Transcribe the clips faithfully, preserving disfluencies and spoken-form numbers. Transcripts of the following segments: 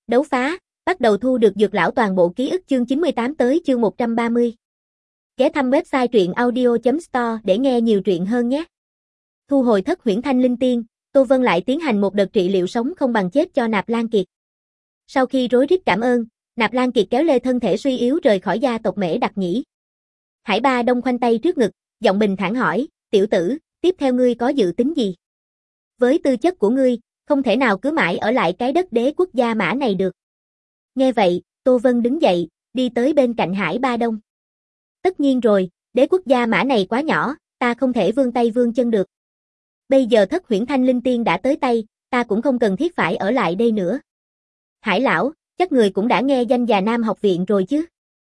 Đấu phá, bắt đầu thu được dược lão toàn bộ ký ức chương chín mươi tám tới chương một trăm ba mươi. Ghé thăm website truyện audio chấm store để nghe nhiều truyện hơn nhé. Thu hồi thất huyễn thanh linh tiên, Tô Vân lại tiến hành một đợt trị liệu sống không bằng chết cho Nạp Lan Kiệt. Sau khi rối rít cảm ơn, Nạp Lan Kiệt kéo lê thân thể suy yếu rời khỏi gia tộc Mễ Đặc Nhĩ. Hải Ba Đông khoanh tay trước ngực, giọng bình thản hỏi, tiểu tử, tiếp theo ngươi có dự tính gì? Với tư chất của ngươi, không thể nào cứ mãi ở lại cái đất đế quốc Gia Mã này được. Nghe vậy, Tô Vân đứng dậy, đi tới bên cạnh Hải Ba Đông. Tất nhiên rồi, đế quốc Gia Mã này quá nhỏ, ta không thể vươn tay vươn chân được. Bây giờ thất huyễn thanh linh tiên đã tới tay, ta cũng không cần thiết phải ở lại đây nữa. Hải lão, chắc người cũng đã nghe danh Già Nam học viện rồi chứ?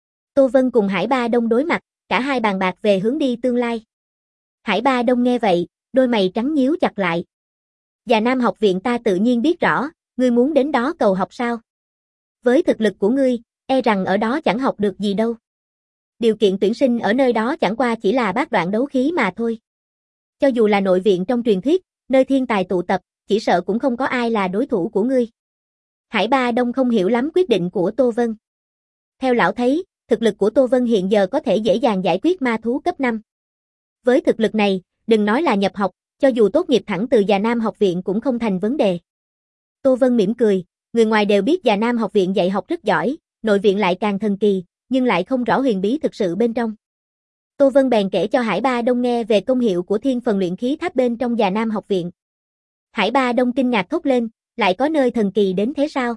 Tô Vân cùng Hải Ba Đông đối mặt, cả hai bàn bạc về hướng đi tương lai. Hải Ba Đông nghe vậy, đôi mày trắng nhíu chặt lại. Già Nam học viện ta tự nhiên biết rõ, ngươi muốn đến đó cầu học sao? Với thực lực của ngươi, e rằng ở đó chẳng học được gì đâu. Điều kiện tuyển sinh ở nơi đó chẳng qua chỉ là bát đoạn đấu khí mà thôi. Cho dù là nội viện trong truyền thuyết, nơi thiên tài tụ tập, chỉ sợ cũng không có ai là đối thủ của ngươi. Hải Ba Đông không hiểu lắm quyết định của Tô Vân. Theo lão thấy, thực lực của Tô Vân hiện giờ có thể dễ dàng giải quyết ma thú cấp năm. Với thực lực này, đừng nói là nhập học, cho dù tốt nghiệp thẳng từ Già Nam học viện cũng không thành vấn đề. Tô Vân mỉm cười, người ngoài đều biết Già Nam học viện dạy học rất giỏi, nội viện lại càng thần kỳ, nhưng lại không rõ huyền bí thực sự bên trong. Tô Vân bèn kể cho Hải Ba Đông nghe về công hiệu của thiên phần luyện khí tháp bên trong Già Nam học viện. Hải Ba Đông kinh ngạc thốt lên, lại có nơi thần kỳ đến thế sao?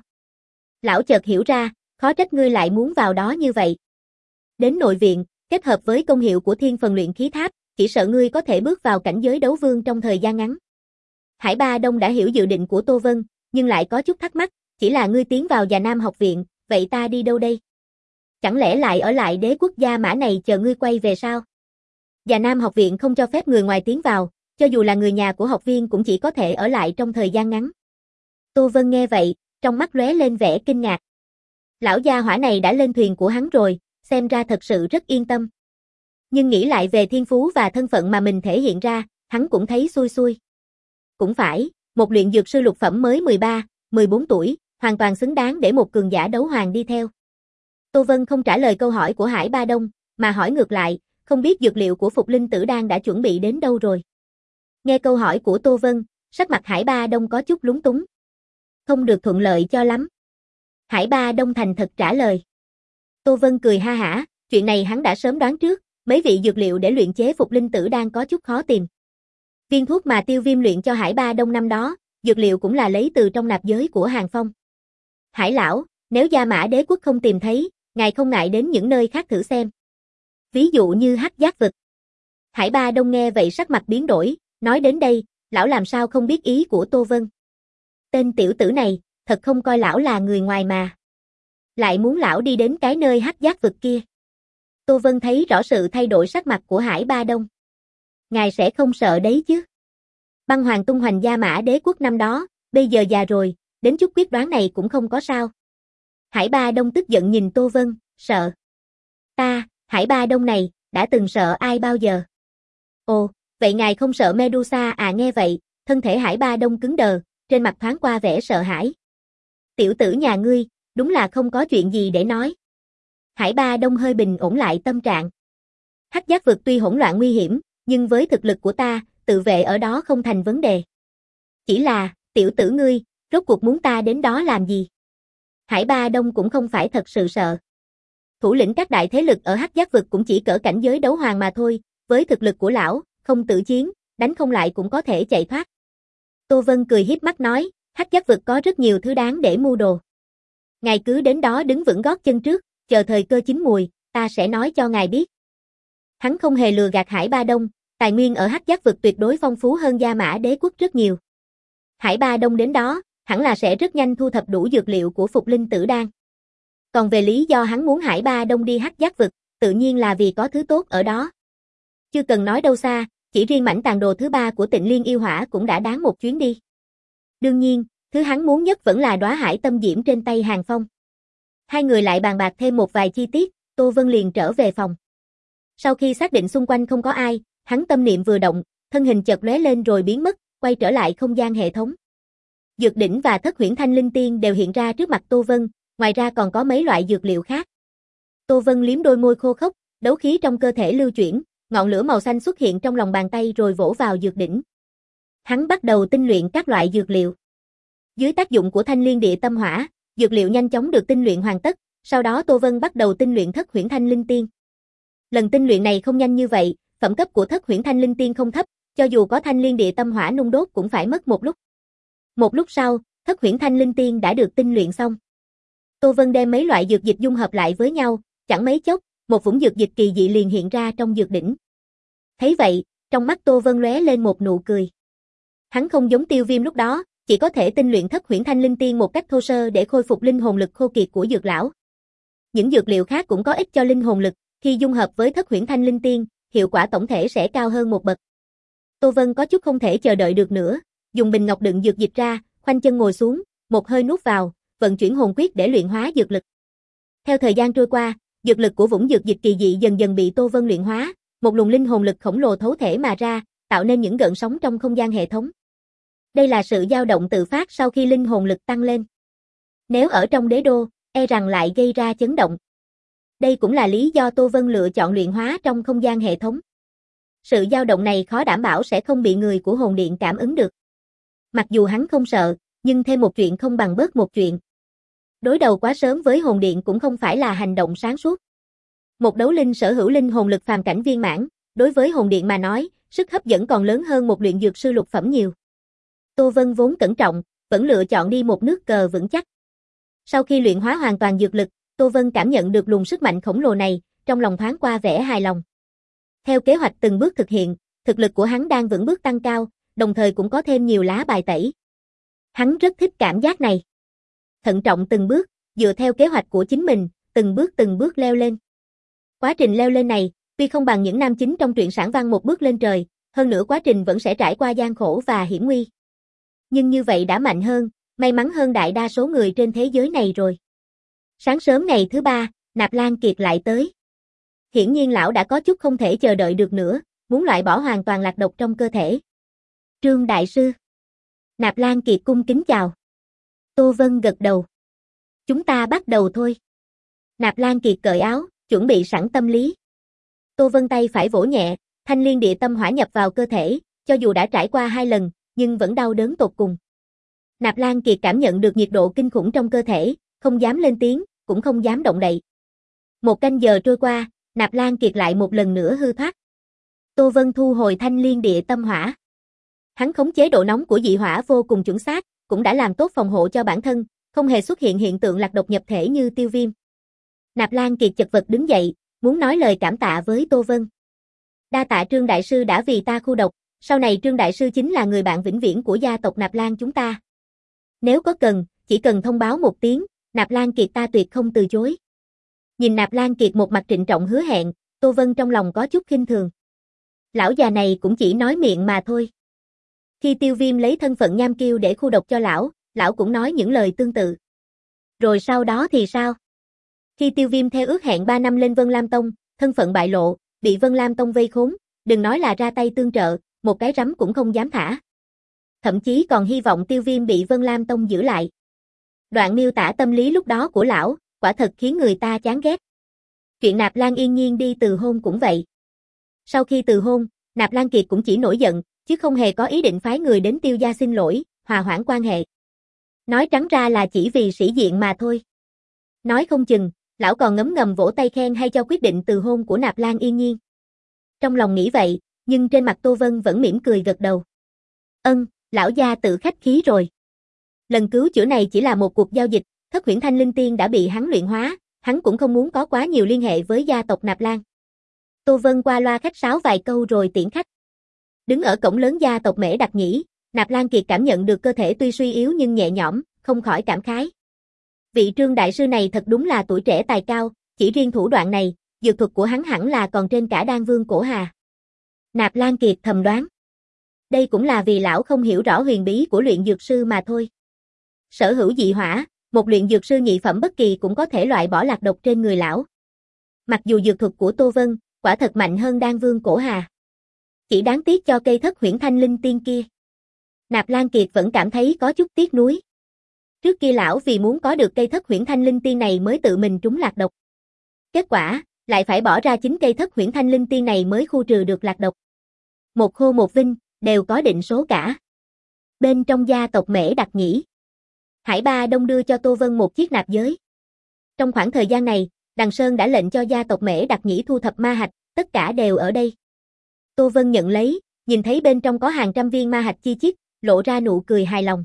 Lão chợt hiểu ra, khó trách ngươi lại muốn vào đó như vậy. Đến nội viện, kết hợp với công hiệu của thiên phần luyện khí tháp, chỉ sợ ngươi có thể bước vào cảnh giới đấu vương trong thời gian ngắn. Hải Ba Đông đã hiểu dự định của Tô Vân, nhưng lại có chút thắc mắc, chỉ là ngươi tiến vào Già Nam học viện, vậy ta đi đâu đây? Chẳng lẽ lại ở lại đế quốc Gia Mã này chờ ngươi quay về sao? Già Nam học viện không cho phép người ngoài tiến vào, cho dù là người nhà của học viên cũng chỉ có thể ở lại trong thời gian ngắn. Tô Vân nghe vậy, trong mắt lóe lên vẻ kinh ngạc. Lão gia hỏa này đã lên thuyền của hắn rồi, xem ra thật sự rất yên tâm. Nhưng nghĩ lại về thiên phú và thân phận mà mình thể hiện ra, hắn cũng thấy xui xui. Cũng phải, một luyện dược sư lục phẩm mới mười ba, mười bốn tuổi, hoàn toàn xứng đáng để một cường giả đấu hoàng đi theo. Tô Vân không trả lời câu hỏi của Hải Ba Đông, mà hỏi ngược lại, không biết dược liệu của Phục Linh Tử Đan đã chuẩn bị đến đâu rồi. Nghe câu hỏi của Tô Vân, sắc mặt Hải Ba Đông có chút lúng túng. Không được thuận lợi cho lắm. Hải Ba Đông thành thật trả lời. Tô Vân cười ha hả, chuyện này hắn đã sớm đoán trước, mấy vị dược liệu để luyện chế Phục Linh Tử Đan có chút khó tìm. Viên thuốc mà Tiêu Viêm luyện cho Hải Ba Đông năm đó, dược liệu cũng là lấy từ trong nạp giới của Hàng Phong. Hải lão, nếu Gia Mã đế quốc không tìm thấy, ngài không ngại đến những nơi khác thử xem. Ví dụ như Hắc Giác vực. Hải Ba Đông nghe vậy sắc mặt biến đổi, nói đến đây, lão làm sao không biết ý của Tô Vân. Tên tiểu tử này, thật không coi lão là người ngoài mà. Lại muốn lão đi đến cái nơi Hắc Giác vực kia. Tô Vân thấy rõ sự thay đổi sắc mặt của Hải Ba Đông. Ngài sẽ không sợ đấy chứ. Băng Hoàng tung hoành Gia Mã đế quốc năm đó, bây giờ già rồi, đến chút quyết đoán này cũng không có sao. Hải Ba Đông tức giận nhìn Tô Vân, sợ. Ta, Hải Ba Đông này, đã từng sợ ai bao giờ? Ồ, vậy ngài không sợ Medusa à? Nghe vậy, thân thể Hải Ba Đông cứng đờ, trên mặt thoáng qua vẻ sợ hãi. Tiểu tử nhà ngươi, đúng là không có chuyện gì để nói. Hải Ba Đông hơi bình ổn lại tâm trạng. Hắc Giác vực tuy hỗn loạn nguy hiểm, nhưng với thực lực của ta, tự vệ ở đó không thành vấn đề. Chỉ là, tiểu tử ngươi, rốt cuộc muốn ta đến đó làm gì? Hải Ba Đông cũng không phải thật sự sợ. Thủ lĩnh các đại thế lực ở Hắc Giác vực cũng chỉ cỡ cảnh giới đấu hoàng mà thôi, với thực lực của lão, không tự chiến, đánh không lại cũng có thể chạy thoát. Tô Vân cười híp mắt nói, Hắc Giác vực có rất nhiều thứ đáng để mua đồ. Ngài cứ đến đó đứng vững gót chân trước, chờ thời cơ chín mùi, ta sẽ nói cho ngài biết. Hắn không hề lừa gạt Hải Ba Đông, tài nguyên ở Hắc Giác vực tuyệt đối phong phú hơn Gia Mã đế quốc rất nhiều. Hải Ba Đông đến đó, hẳn là sẽ rất nhanh thu thập đủ dược liệu của Phục Linh Tử Đan. Còn về lý do hắn muốn Hải Ba Đông đi Hắc Giác vực, tự nhiên là vì có thứ tốt ở đó. Chưa cần nói đâu xa, chỉ riêng mảnh tàn đồ thứ ba của Tịnh Liên yêu hỏa cũng đã đáng một chuyến đi. Đương nhiên, thứ hắn muốn nhất vẫn là đóa hải tâm diễm trên tay Hàng Phong. Hai người lại bàn bạc thêm một vài chi tiết, Tô Vân liền trở về phòng. Sau khi xác định xung quanh không có ai, hắn tâm niệm vừa động, thân hình chợt lóe lên rồi biến mất, quay trở lại không gian hệ thống. Dược đỉnh và thất huyễn thanh linh tiên đều hiện ra trước mặt Tô Vân, ngoài ra còn có mấy loại dược liệu khác. Tô Vân liếm đôi môi khô khốc, đấu khí trong cơ thể lưu chuyển, ngọn lửa màu xanh xuất hiện trong lòng bàn tay rồi vỗ vào dược đỉnh. Hắn bắt đầu tinh luyện các loại dược liệu. Dưới tác dụng của thanh liên địa tâm hỏa, dược liệu nhanh chóng được tinh luyện hoàn tất, sau đó Tô Vân bắt đầu tinh luyện thất huyễn thanh linh tiên. Lần tinh luyện này không nhanh như vậy, phẩm cấp của thất huyễn thanh linh tiên không thấp, cho dù có thanh liên địa tâm hỏa nung đốt cũng phải mất một lúc. Một lúc sau, thất huyễn thanh linh tiên đã được tinh luyện xong. Tô Vân đem mấy loại dược dịch dung hợp lại với nhau, chẳng mấy chốc, một vũng dược dịch kỳ dị liền hiện ra trong dược đỉnh. Thấy vậy, trong mắt Tô Vân lóe lên một nụ cười. Hắn không giống Tiêu Viêm lúc đó, chỉ có thể tinh luyện thất huyễn thanh linh tiên một cách thô sơ để khôi phục linh hồn lực khô kiệt của dược lão. Những dược liệu khác cũng có ích cho linh hồn lực, khi dung hợp với thất huyễn thanh linh tiên, hiệu quả tổng thể sẽ cao hơn một bậc. Tô Vân có chút không thể chờ đợi được nữa, dùng bình ngọc đựng dược dịch ra, khoanh chân ngồi xuống, một hơi nuốt vào, vận chuyển hồn quyết để luyện hóa dược lực. Theo thời gian trôi qua, dược lực của vũng dược dịch kỳ dị dần dần bị Tô Vân luyện hóa, một luồng linh hồn lực khổng lồ thấu thể mà ra, tạo nên những gợn sóng trong không gian hệ thống. Đây là sự dao động tự phát sau khi linh hồn lực tăng lên. Nếu ở trong đế đô, e rằng lại gây ra chấn động. Đây cũng là lý do Tô Vân lựa chọn luyện hóa trong không gian hệ thống. Sự dao động này khó đảm bảo sẽ không bị người của hồn điện cảm ứng được. Mặc dù hắn không sợ, nhưng thêm một chuyện không bằng bớt một chuyện. Đối đầu quá sớm với hồn điện cũng không phải là hành động sáng suốt. Một đấu linh sở hữu linh hồn lực phàm cảnh viên mãn, đối với hồn điện mà nói, sức hấp dẫn còn lớn hơn một luyện dược sư lục phẩm nhiều. Tô Vân vốn cẩn trọng, vẫn lựa chọn đi một nước cờ vững chắc. Sau khi luyện hóa hoàn toàn dược lực, Tô Vân cảm nhận được luồng sức mạnh khổng lồ này, trong lòng thoáng qua vẻ hài lòng. Theo kế hoạch từng bước thực hiện, thực lực của hắn đang vững bước tăng cao, đồng thời cũng có thêm nhiều lá bài tẩy. Hắn rất thích cảm giác này. Thận trọng từng bước, dựa theo kế hoạch của chính mình, từng bước từng bước leo lên. Quá trình leo lên này, tuy không bằng những nam chính trong truyện sản văn một bước lên trời, hơn nữa quá trình vẫn sẽ trải qua gian khổ và hiểm nguy. Nhưng như vậy đã mạnh hơn, may mắn hơn đại đa số người trên thế giới này rồi. Sáng sớm ngày thứ ba, Nạp Lan Kiệt lại tới. Hiển nhiên lão đã có chút không thể chờ đợi được nữa, muốn loại bỏ hoàn toàn lạc độc trong cơ thể. Trương Đại Sư. Nạp Lan Kiệt cung kính chào. Tô Vân gật đầu. Chúng ta bắt đầu thôi. Nạp Lan Kiệt cởi áo, chuẩn bị sẵn tâm lý. Tô Vân tay phải vỗ nhẹ, thanh liên địa tâm hỏa nhập vào cơ thể, cho dù đã trải qua hai lần, nhưng vẫn đau đớn tột cùng. Nạp Lan Kiệt cảm nhận được nhiệt độ kinh khủng trong cơ thể, không dám lên tiếng, cũng không dám động đậy. Một canh giờ trôi qua, Nạp Lan Kiệt lại một lần nữa hư thoát. Tô Vân thu hồi thanh liên địa tâm hỏa. Hắn khống chế độ nóng của dị hỏa vô cùng chuẩn xác, cũng đã làm tốt phòng hộ cho bản thân, không hề xuất hiện hiện tượng lạc độc nhập thể như Tiêu Viêm. Nạp Lan Kiệt chật vật đứng dậy, muốn nói lời cảm tạ với Tô Vân. Đa tạ Trương Đại Sư đã vì ta khu độc, sau này Trương Đại Sư chính là người bạn vĩnh viễn của gia tộc Nạp Lan chúng ta. Nếu có cần, chỉ cần thông báo một tiếng, Nạp Lan Kiệt ta tuyệt không từ chối. Nhìn Nạp Lan Kiệt một mặt trịnh trọng hứa hẹn, Tô Vân trong lòng có chút khinh thường. Lão già này cũng chỉ nói miệng mà thôi. Khi Tiêu Viêm lấy thân phận nham kiêu để khu độc cho lão, lão cũng nói những lời tương tự. Rồi sau đó thì sao? Khi Tiêu Viêm theo ước hẹn ba năm lên Vân Lam Tông, thân phận bại lộ, bị Vân Lam Tông vây khốn, đừng nói là ra tay tương trợ, một cái rắm cũng không dám thả. Thậm chí còn hy vọng Tiêu Viêm bị Vân Lam Tông giữ lại. Đoạn miêu tả tâm lý lúc đó của lão, quả thật khiến người ta chán ghét. Chuyện Nạp Lan Yên Nhiên đi từ hôn cũng vậy. Sau khi từ hôn, Nạp Lan Kiệt cũng chỉ nổi giận, chứ không hề có ý định phái người đến Tiêu gia xin lỗi, hòa hoãn quan hệ. Nói trắng ra là chỉ vì sĩ diện mà thôi. Nói không chừng, lão còn ngấm ngầm vỗ tay khen hay cho quyết định từ hôn của Nạp Lan Yên Nhiên. Trong lòng nghĩ vậy, nhưng trên mặt Tô Vân vẫn mỉm cười gật đầu. Ân, lão gia tự khách khí rồi. Lần cứu chữa này chỉ là một cuộc giao dịch, thất huyễn thanh linh tiên đã bị hắn luyện hóa, hắn cũng không muốn có quá nhiều liên hệ với gia tộc Nạp Lan. Tô Vân qua loa khách sáo vài câu rồi tiễn khách. Đứng ở cổng lớn gia tộc Mễ Đặc Nhĩ, Nạp Lan Kiệt cảm nhận được cơ thể tuy suy yếu nhưng nhẹ nhõm, không khỏi cảm khái. Vị Trương Đại Sư này thật đúng là tuổi trẻ tài cao, chỉ riêng thủ đoạn này, dược thuật của hắn hẳn là còn trên cả Đan Vương Cổ Hà. Nạp Lan Kiệt thầm đoán. Đây cũng là vì lão không hiểu rõ huyền bí của luyện dược sư mà thôi. Sở hữu dị hỏa, một luyện dược sư nhị phẩm bất kỳ cũng có thể loại bỏ lạc độc trên người lão. Mặc dù dược thuật của Tô Vân, quả thật mạnh hơn Đan Vương Cổ Hà. Chỉ đáng tiếc cho cây thất huyễn thanh linh tiên kia. Nạp Lan Kiệt vẫn cảm thấy có chút tiếc nuối. Trước kia lão vì muốn có được cây thất huyễn thanh linh tiên này mới tự mình trúng lạc độc. Kết quả, lại phải bỏ ra chính cây thất huyễn thanh linh tiên này mới khu trừ được lạc độc. Một khô một vinh, đều có định số cả. Bên trong gia tộc Mễ Đặc Nhĩ, Hải Ba Đông đưa cho Tô Vân một chiếc nạp giới. Trong khoảng thời gian này, Đằng Sơn đã lệnh cho gia tộc Mễ Đặc Nhĩ thu thập ma hạch, tất cả đều ở đây. Tô Vân nhận lấy, nhìn thấy bên trong có hàng trăm viên ma hạch chi chít, lộ ra nụ cười hài lòng.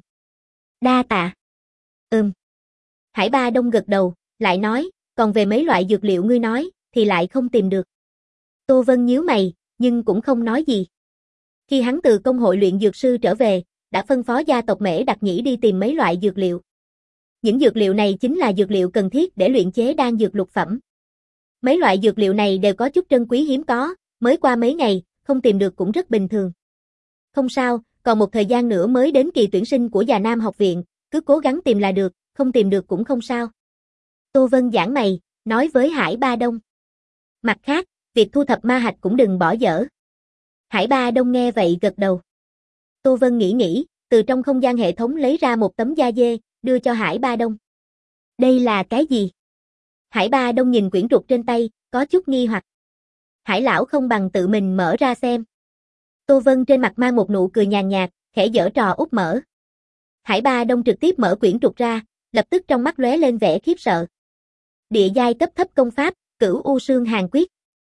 Đa tạ. Ừm. Hải Ba Đông gật đầu, lại nói, còn về mấy loại dược liệu ngươi nói, thì lại không tìm được. Tô Vân nhíu mày, nhưng cũng không nói gì. Khi hắn từ công hội luyện dược sư trở về, đã phân phó gia tộc Mễ Đặc Nhĩ đi tìm mấy loại dược liệu. Những dược liệu này chính là dược liệu cần thiết để luyện chế đan dược lục phẩm. Mấy loại dược liệu này đều có chút trân quý hiếm có, mới qua mấy ngày, không tìm được cũng rất bình thường. Không sao, còn một thời gian nữa mới đến kỳ tuyển sinh của Già Nam học viện, cứ cố gắng tìm là được, không tìm được cũng không sao. Tô Vân giãn mày, nói với Hải Ba Đông. Mặt khác, việc thu thập ma hạch cũng đừng bỏ dở. Hải Ba Đông nghe vậy gật đầu. Tô Vân nghĩ nghĩ, từ trong không gian hệ thống lấy ra một tấm da dê, đưa cho Hải Ba Đông. Đây là cái gì? Hải Ba Đông nhìn quyển trục trên tay, có chút nghi hoặc. Hải lão không bằng tự mình mở ra xem. Tô Vân trên mặt mang một nụ cười nhàn nhạt, khẽ giở trò úp mở. Hải Ba Đông trực tiếp mở quyển trục ra, lập tức trong mắt lóe lên vẻ khiếp sợ. Địa giai cấp thấp công pháp, Cửu U Sương Hàn Quyết.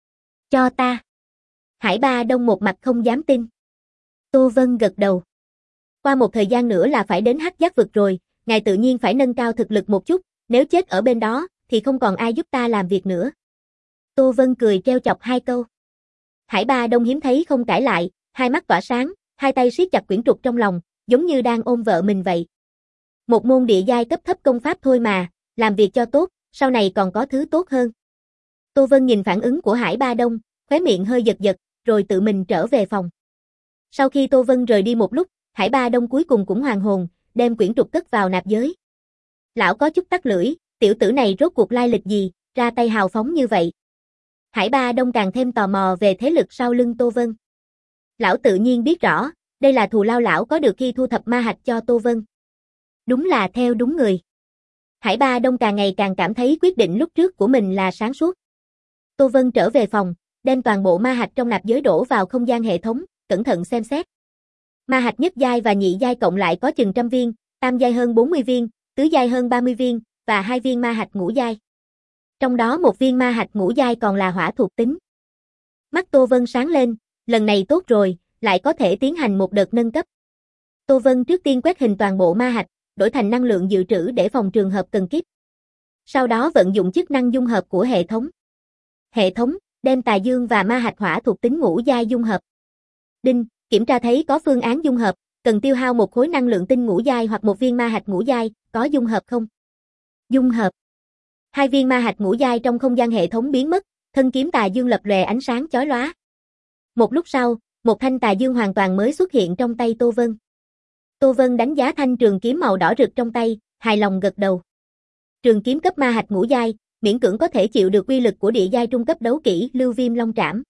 Cho ta. Hải Ba Đông một mặt không dám tin. Tô Vân gật đầu. Qua một thời gian nữa là phải đến Hắc Giác vực rồi, ngài tự nhiên phải nâng cao thực lực một chút, nếu chết ở bên đó, thì không còn ai giúp ta làm việc nữa. Tô Vân cười treo chọc hai câu. Hải Ba Đông hiếm thấy không cãi lại, hai mắt tỏa sáng, hai tay siết chặt quyển trục trong lòng, giống như đang ôm vợ mình vậy. Một môn địa giai cấp thấp công pháp thôi mà, làm việc cho tốt, sau này còn có thứ tốt hơn. Tô Vân nhìn phản ứng của Hải Ba Đông, khóe miệng hơi giật giật, rồi tự mình trở về phòng. Sau khi Tô Vân rời đi một lúc, Hải Ba Đông cuối cùng cũng hoàn hồn, đem quyển trục cất vào nạp giới. Lão có chút tắc lưỡi, tiểu tử này rốt cuộc lai lịch gì, ra tay hào phóng như vậy. Hải Ba Đông càng thêm tò mò về thế lực sau lưng Tô Vân. Lão tự nhiên biết rõ, đây là thù lao lão có được khi thu thập ma hạch cho Tô Vân. Đúng là theo đúng người. Hải Ba Đông càng ngày càng cảm thấy quyết định lúc trước của mình là sáng suốt. Tô Vân trở về phòng, đem toàn bộ ma hạch trong nạp giới đổ vào không gian hệ thống, cẩn thận xem xét. Ma hạch nhất giai và nhị giai cộng lại có chừng trăm viên, tam giai hơn bốn mươi viên, tứ giai hơn ba mươi viên, và hai viên ma hạch ngũ giai. Trong đó một viên ma hạch ngũ giai còn là hỏa thuộc tính. Mắt Tô Vân sáng lên, lần này tốt rồi, lại có thể tiến hành một đợt nâng cấp. Tô Vân trước tiên quét hình toàn bộ ma hạch, đổi thành năng lượng dự trữ để phòng trường hợp cần kíp. Sau đó vận dụng chức năng dung hợp của hệ thống. Hệ thống, đem tà dương và ma hạch hỏa thuộc tính ngũ giai dung hợp. Đinh, kiểm tra thấy có phương án dung hợp, cần tiêu hao một khối năng lượng tinh ngũ giai hoặc một viên ma hạch ngũ giai, có dung hợp không? Dung hợp. Hai viên ma hạch ngũ giai trong không gian hệ thống biến mất, thân kiếm tà dương lập lòe ánh sáng chói lóa. Một lúc sau, một thanh tà dương hoàn toàn mới xuất hiện trong tay Tô Vân. Tô Vân đánh giá thanh trường kiếm màu đỏ rực trong tay, hài lòng gật đầu. Trường kiếm cấp ma hạch ngũ giai, miễn cưỡng có thể chịu được uy lực của địa giai trung cấp đấu kỹ Lưu Viêm Long Trảm.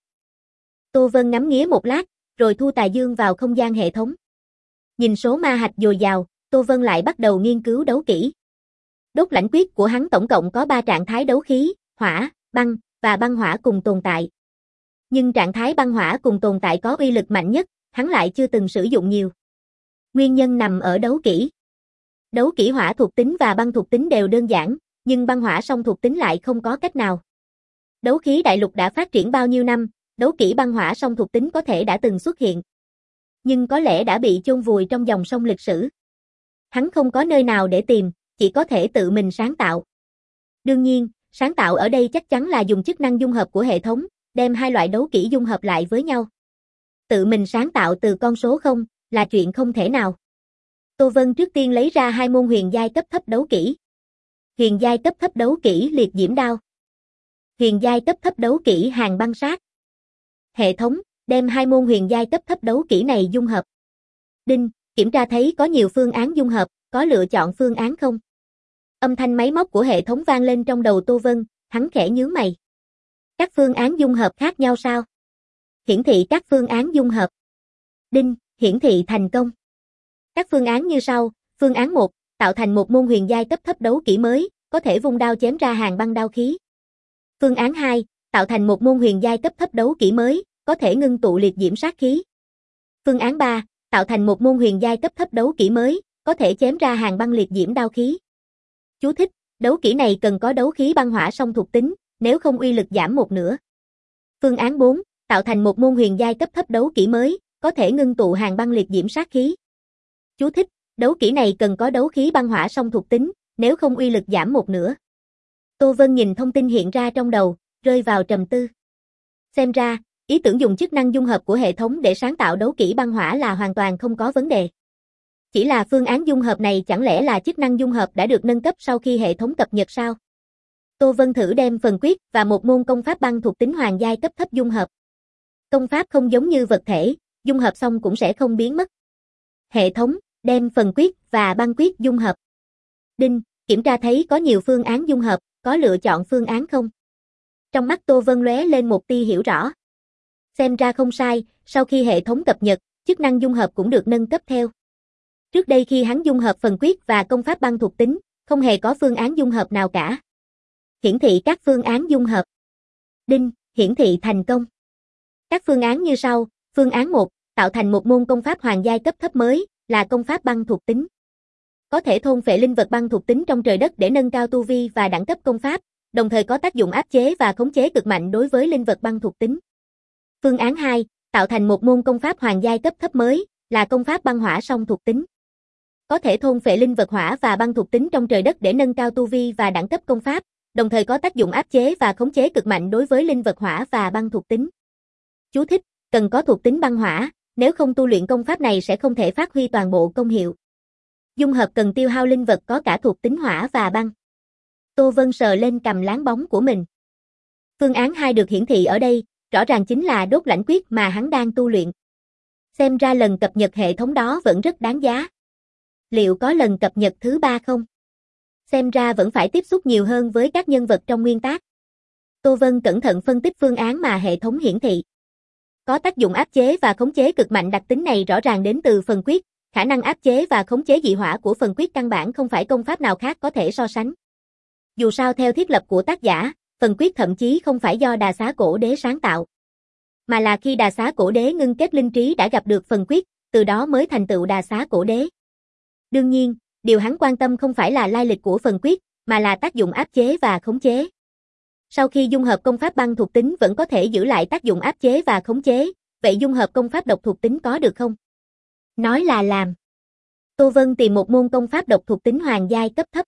Tô Vân ngắm nghía một lát, rồi thu tà dương vào không gian hệ thống. Nhìn số ma hạch dồi dào, Tô Vân lại bắt đầu nghiên cứu đấu kỹ. Đốt lãnh quyết của hắn tổng cộng có ba trạng thái đấu khí, hỏa, băng, và băng hỏa cùng tồn tại. Nhưng trạng thái băng hỏa cùng tồn tại có uy lực mạnh nhất, hắn lại chưa từng sử dụng nhiều. Nguyên nhân nằm ở đấu kỹ. Đấu kỹ hỏa thuộc tính và băng thuộc tính đều đơn giản, nhưng băng hỏa song thuộc tính lại không có cách nào. Đấu khí đại lục đã phát triển bao nhiêu năm, đấu kỹ băng hỏa song thuộc tính có thể đã từng xuất hiện. Nhưng có lẽ đã bị chôn vùi trong dòng sông lịch sử. Hắn không có nơi nào để tìm, chỉ có thể tự mình sáng tạo. Đương nhiên, sáng tạo ở đây chắc chắn là dùng chức năng dung hợp của hệ thống, đem hai loại đấu kỹ dung hợp lại với nhau. Tự mình sáng tạo từ con số không, là chuyện không thể nào. Tô Vân trước tiên lấy ra hai môn huyền giai cấp thấp đấu kỹ. Huyền giai cấp thấp đấu kỹ liệt diễm đao. Huyền giai cấp thấp đấu kỹ hàn băng sát. Hệ thống, đem hai môn huyền giai cấp thấp đấu kỹ này dung hợp. Đinh, kiểm tra thấy có nhiều phương án dung hợp, có lựa chọn phương án không? Âm thanh máy móc của hệ thống vang lên trong đầu Tô Vân, hắn khẽ nhướng mày. Các phương án dung hợp khác nhau sao? Hiển thị các phương án dung hợp. Đinh, hiển thị thành công. Các phương án như sau. Phương án một, tạo thành một môn huyền giai cấp thấp đấu kỹ mới, có thể vung đao chém ra hàng băng đao khí. Phương án hai, tạo thành một môn huyền giai cấp thấp đấu kỹ mới, có thể ngưng tụ liệt diễm sát khí. Phương án ba, tạo thành một môn huyền giai cấp thấp đấu kỹ mới, có thể chém ra hàng băng liệt diễm đao khí. Chú thích: đấu kỹ này cần có đấu khí băng hỏa song thuộc tính, nếu không uy lực giảm một nửa. Phương án bốn, tạo thành một môn huyền giai cấp thấp đấu kỹ mới, có thể ngưng tụ hàng băng liệt diễm sát khí. Chú thích: đấu kỹ này cần có đấu khí băng hỏa song thuộc tính, nếu không uy lực giảm một nửa. Tô Vân nhìn thông tin hiện ra trong đầu, rơi vào trầm tư. Xem ra, ý tưởng dùng chức năng dung hợp của hệ thống để sáng tạo đấu kỹ băng hỏa là hoàn toàn không có vấn đề. Chỉ là phương án dung hợp này chẳng lẽ là chức năng dung hợp đã được nâng cấp sau khi hệ thống cập nhật sao? Tô Vân thử đem phần quyết và một môn công pháp băng thuộc tính hoàng giai cấp thấp dung hợp. Công pháp không giống như vật thể, dung hợp xong cũng sẽ không biến mất. Hệ thống, đem phần quyết và băng quyết dung hợp. Đinh, kiểm tra thấy có nhiều phương án dung hợp, có lựa chọn phương án không? Trong mắt Tô Vân lóe lên một tia hiểu rõ. Xem ra không sai, sau khi hệ thống cập nhật, chức năng dung hợp cũng được nâng cấp theo. Trước đây khi hắn dung hợp phần quyết và công pháp băng thuộc tính, không hề có phương án dung hợp nào cả. Hiển thị các phương án dung hợp. Đinh, hiển thị thành công. Các phương án như sau. Phương án một, tạo thành một môn công pháp hoàng giai cấp thấp mới, là công pháp băng thuộc tính. Có thể thôn phệ linh vật băng thuộc tính trong trời đất để nâng cao tu vi và đẳng cấp công pháp, đồng thời có tác dụng áp chế và khống chế cực mạnh đối với linh vật băng thuộc tính. Phương án hai, tạo thành một môn công pháp hoàng giai cấp thấp mới, là công pháp băng hỏa song thuộc tính. Có thể thôn phệ linh vật hỏa và băng thuộc tính trong trời đất để nâng cao tu vi và đẳng cấp công pháp, đồng thời có tác dụng áp chế và khống chế cực mạnh đối với linh vật hỏa và băng thuộc tính. Chú thích: cần có thuộc tính băng hỏa, nếu không tu luyện công pháp này sẽ không thể phát huy toàn bộ công hiệu. Dung hợp cần tiêu hao linh vật có cả thuộc tính hỏa và băng. Tô Vân sờ lên cằm láng bóng của mình. Phương án hai được hiển thị ở đây, rõ ràng chính là đốt lãnh quyết mà hắn đang tu luyện. Xem ra lần cập nhật hệ thống đó vẫn rất đáng giá. Liệu có lần cập nhật thứ ba không? Xem ra vẫn phải tiếp xúc nhiều hơn với các nhân vật trong nguyên tác. Tô Vân cẩn thận phân tích phương án mà hệ thống hiển thị. Có tác dụng áp chế và khống chế cực mạnh, đặc tính này rõ ràng đến từ phần quyết, khả năng áp chế và khống chế dị hỏa của phần quyết căn bản không phải công pháp nào khác có thể so sánh. Dù sao theo thiết lập của tác giả, phần quyết thậm chí không phải do Đà Xá Cổ Đế sáng tạo, mà là khi Đà Xá Cổ Đế ngưng kết linh trí đã gặp được phần quyết, từ đó mới thành tựu Đà Xá Cổ Đế. Đương nhiên, điều hắn quan tâm không phải là lai lịch của phần quyết, mà là tác dụng áp chế và khống chế. Sau khi dung hợp công pháp băng thuộc tính vẫn có thể giữ lại tác dụng áp chế và khống chế, vậy dung hợp công pháp độc thuộc tính có được không? Nói là làm. Tô Vân tìm một môn công pháp độc thuộc tính hoàng giai cấp thấp.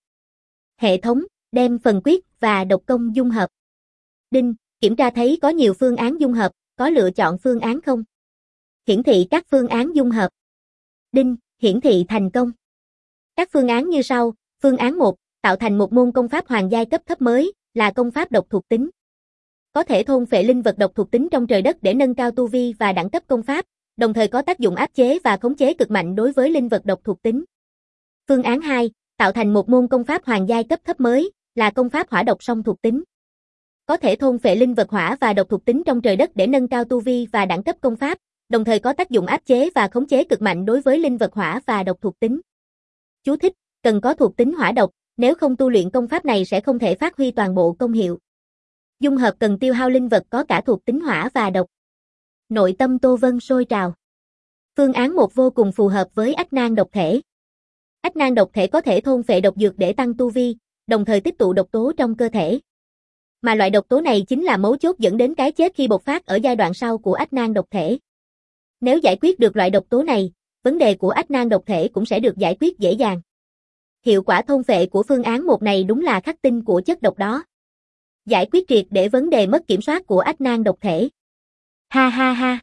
Hệ thống, đem phần quyết và độc công dung hợp. Đinh, kiểm tra thấy có nhiều phương án dung hợp, có lựa chọn phương án không? Hiển thị các phương án dung hợp. Đinh, hiển thị thành công. Các phương án như sau. Phương án một, tạo thành một môn công pháp hoàng giai cấp thấp mới, là công pháp độc thuộc tính. Có thể thôn phệ linh vật độc thuộc tính trong trời đất để nâng cao tu vi và đẳng cấp công pháp, đồng thời có tác dụng áp chế và khống chế cực mạnh đối với linh vật độc thuộc tính. Phương án hai, tạo thành một môn công pháp hoàng giai cấp thấp mới, là công pháp hỏa độc song thuộc tính. Có thể thôn phệ linh vật hỏa và độc thuộc tính trong trời đất để nâng cao tu vi và đẳng cấp công pháp, đồng thời có tác dụng áp chế và khống chế cực mạnh đối với linh vật hỏa và độc thuộc tính. Chú thích: cần có thuộc tính hỏa độc, nếu không tu luyện công pháp này sẽ không thể phát huy toàn bộ công hiệu. Dung hợp cần tiêu hao linh vật có cả thuộc tính hỏa và độc. Nội tâm Tô Vân sôi trào. Phương án một vô cùng phù hợp với ách nan độc thể. Ách nan độc thể có thể thôn phệ độc dược để tăng tu vi, đồng thời tích tụ độc tố trong cơ thể. Mà loại độc tố này chính là mấu chốt dẫn đến cái chết khi bộc phát ở giai đoạn sau của ách nan độc thể. Nếu giải quyết được loại độc tố này, vấn đề của ách nan độc thể cũng sẽ được giải quyết dễ dàng. Hiệu quả thôn phệ của phương án một này đúng là khắc tinh của chất độc đó. Giải quyết triệt để vấn đề mất kiểm soát của ách nan độc thể. Ha ha ha.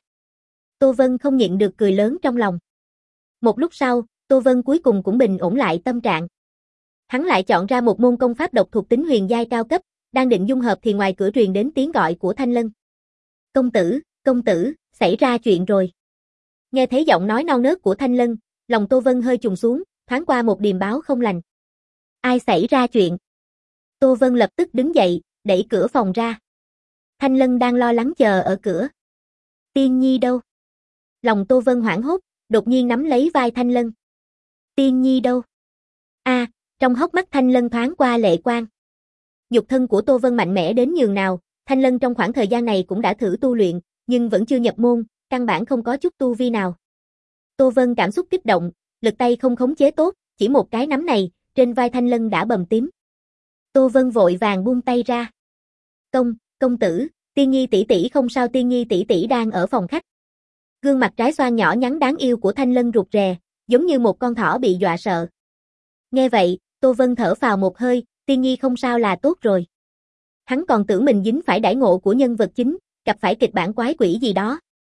Tô Vân không nhịn được cười lớn trong lòng. Một lúc sau, Tô Vân cuối cùng cũng bình ổn lại tâm trạng. Hắn lại chọn ra một môn công pháp độc thuộc tính huyền giai cao cấp, đang định dung hợp thì ngoài cửa truyền đến tiếng gọi của Thanh Lân. Công tử, công tử, xảy ra chuyện rồi. Nghe thấy giọng nói non nớt của Thanh Lân, lòng Tô Vân hơi trùng xuống, thoáng qua một điềm báo không lành. Ai xảy ra chuyện? Tô Vân lập tức đứng dậy, đẩy cửa phòng ra. Thanh Lân đang lo lắng chờ ở cửa. Tiên Nhi đâu? Lòng Tô Vân hoảng hốt, đột nhiên nắm lấy vai Thanh Lân. Tiên nhi đâu? A, à, trong hốc mắt Thanh Lân thoáng qua lệ quang. Nhục thân của Tô Vân mạnh mẽ đến nhường nào, Thanh Lân trong khoảng thời gian này cũng đã thử tu luyện, nhưng vẫn chưa nhập môn, căn bản không có chút tu vi nào. Tô Vân cảm xúc kích động, lực tay không khống chế tốt, chỉ một cái nắm này, trên vai Thanh Lân đã bầm tím. Tô Vân vội vàng buông tay ra. Công, công tử, Tiên nhi tỷ tỷ không sao, Tiên nhi tỷ tỷ đang ở phòng khách. Gương mặt trái xoan nhỏ nhắn đáng yêu của Thanh Lân rụt rè, giống như một con thỏ bị dọa sợ. Nghe vậy, Tô Vân thở phào một hơi, Tiên nhi không sao là tốt rồi. Hắn còn tưởng mình dính phải đãi ngộ của nhân vật chính, gặp phải kịch bản quái quỷ gì đó.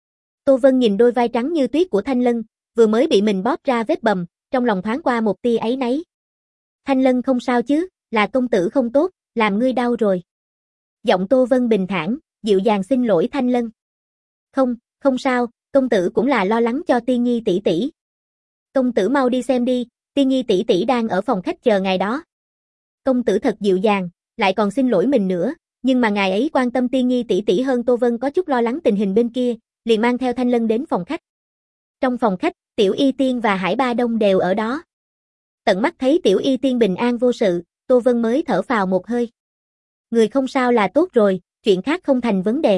Tô Vân nhìn đôi vai trắng như tuyết của Thanh Lân, vừa mới bị mình bóp ra vết bầm, trong lòng thoáng qua một tia áy náy. Thanh Lân không sao chứ, là công tử không tốt, làm ngươi đau rồi. Giọng Tô Vân bình thản, dịu dàng xin lỗi Thanh Lân. Không, không sao, công tử cũng là lo lắng cho Tiên nhi tỷ tỷ. Công tử mau đi xem đi, Tiên nhi tỷ tỷ đang ở phòng khách chờ ngài đó. Công tử thật dịu dàng, lại còn xin lỗi mình nữa, nhưng mà ngài ấy quan tâm Tiên nhi tỷ tỷ hơn. Tô Vân có chút lo lắng tình hình bên kia, liền mang theo Thanh Lân đến phòng khách. Trong phòng khách, Tiểu Y Tiên và Hải Ba Đông đều ở đó. Tận mắt thấy Tiểu Y Tiên bình an vô sự, Tô Vân mới thở phào một hơi. Người không sao là tốt rồi, chuyện khác không thành vấn đề.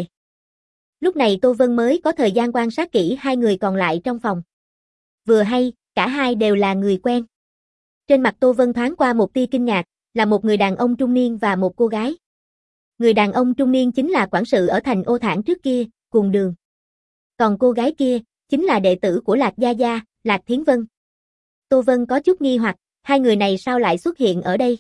Lúc này Tô Vân mới có thời gian quan sát kỹ hai người còn lại trong phòng. Vừa hay, cả hai đều là người quen. Trên mặt Tô Vân thoáng qua một tia kinh ngạc, là một người đàn ông trung niên và một cô gái. Người đàn ông trung niên chính là quản sự ở thành Ô Thản trước kia, Cùng Đường. Còn cô gái kia, chính là đệ tử của Lạc Gia Gia, Lạc Thiến Vân. Tô Vân có chút nghi hoặc, hai người này sao lại xuất hiện ở đây?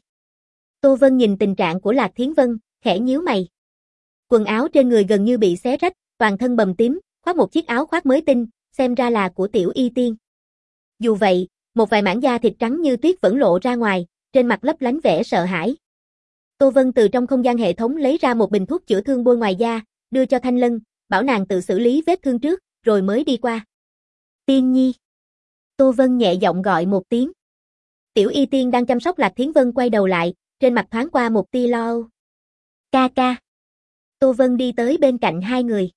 Tô Vân nhìn tình trạng của Lạc Thiến Vân, khẽ nhíu mày. Quần áo trên người gần như bị xé rách, toàn thân bầm tím, khoác một chiếc áo khoác mới tinh, xem ra là của Tiểu Y Tiên. Dù vậy, một vài mảng da thịt trắng như tuyết vẫn lộ ra ngoài, trên mặt lấp lánh vẻ sợ hãi. Tô Vân từ trong không gian hệ thống lấy ra một bình thuốc chữa thương bôi ngoài da, đưa cho Thanh Lân, bảo nàng tự xử lý vết thương trước, rồi mới đi qua. Tiên nhi. Tô Vân nhẹ giọng gọi một tiếng. Tiểu Y Tiên đang chăm sóc Lạc Thiến Vân quay đầu lại, trên mặt thoáng qua một tia lo âu. Ca ca. Tô Vân đi tới bên cạnh hai người.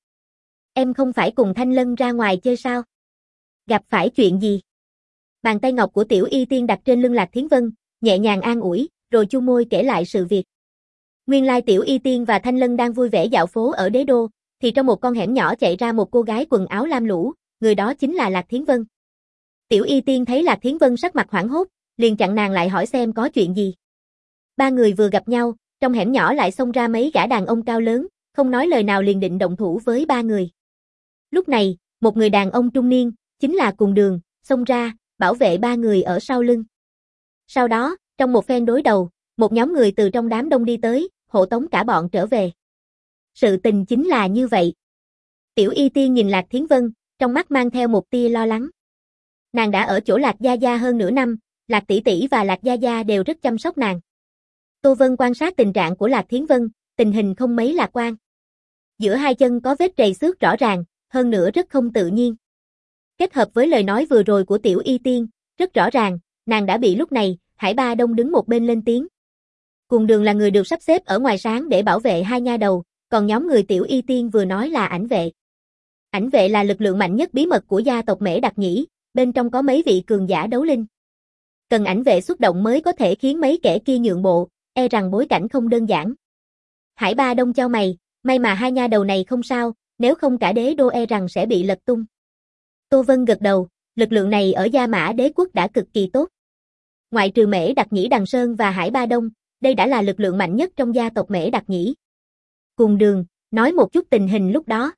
Em không phải cùng Thanh Lân ra ngoài chơi sao? Gặp phải chuyện gì? Bàn tay ngọc của Tiểu Y Tiên đặt trên lưng Lạc Thiến Vân, nhẹ nhàng an ủi, rồi chu môi kể lại sự việc. Nguyên lai Tiểu Y Tiên và Thanh Lân đang vui vẻ dạo phố ở Đế Đô, thì trong một con hẻm nhỏ chạy ra một cô gái quần áo lam lũ, người đó chính là Lạc Thiến Vân. Tiểu Y Tiên thấy Lạc Thiến Vân sắc mặt hoảng hốt, liền chặn nàng lại hỏi xem có chuyện gì. Ba người vừa gặp nhau, trong hẻm nhỏ lại xông ra mấy gã đàn ông cao lớn, không nói lời nào liền định động thủ với ba người. Lúc này, một người đàn ông trung niên, chính là Cùng Đường, xông ra, bảo vệ ba người ở sau lưng. Sau đó, trong một phen đối đầu, một nhóm người từ trong đám đông đi tới, hộ tống cả bọn trở về. Sự tình chính là như vậy. Tiểu Y Tiên nhìn Lạc Thiến Vân, trong mắt mang theo một tia lo lắng. Nàng đã ở chỗ Lạc Gia Gia hơn nửa năm, Lạc tỷ tỷ và Lạc Gia Gia đều rất chăm sóc nàng. Tô Vân quan sát tình trạng của Lạc Thiến Vân, tình hình không mấy lạc quan. Giữa hai chân có vết trầy xước rõ ràng, hơn nữa rất không tự nhiên. Kết hợp với lời nói vừa rồi của Tiểu Y Tiên, rất rõ ràng, nàng đã bị. Lúc này, Hải Ba Đông đứng một bên lên tiếng. Cùng Đường là người được sắp xếp ở ngoài sáng để bảo vệ hai nha đầu, còn nhóm người Tiểu Y Tiên vừa nói là ảnh vệ. Ảnh vệ là lực lượng mạnh nhất bí mật của gia tộc Mễ Đặc Nhĩ, bên trong có mấy vị cường giả đấu linh. Cần ảnh vệ xuất động mới có thể khiến mấy kẻ kia nhượng bộ, e rằng bối cảnh không đơn giản. Hải Ba Đông chau mày, may mà hai nha đầu này không sao, nếu không cả Đế Đô e rằng sẽ bị lật tung. Tô Vân gật đầu, lực lượng này ở Gia Mã Đế quốc đã cực kỳ tốt. Ngoại trừ Mễ Đặc Nhĩ Đằng Sơn và Hải Ba Đông, đây đã là lực lượng mạnh nhất trong gia tộc Mễ Đặc Nhĩ. Cùng Đường, nói một chút tình hình lúc đó.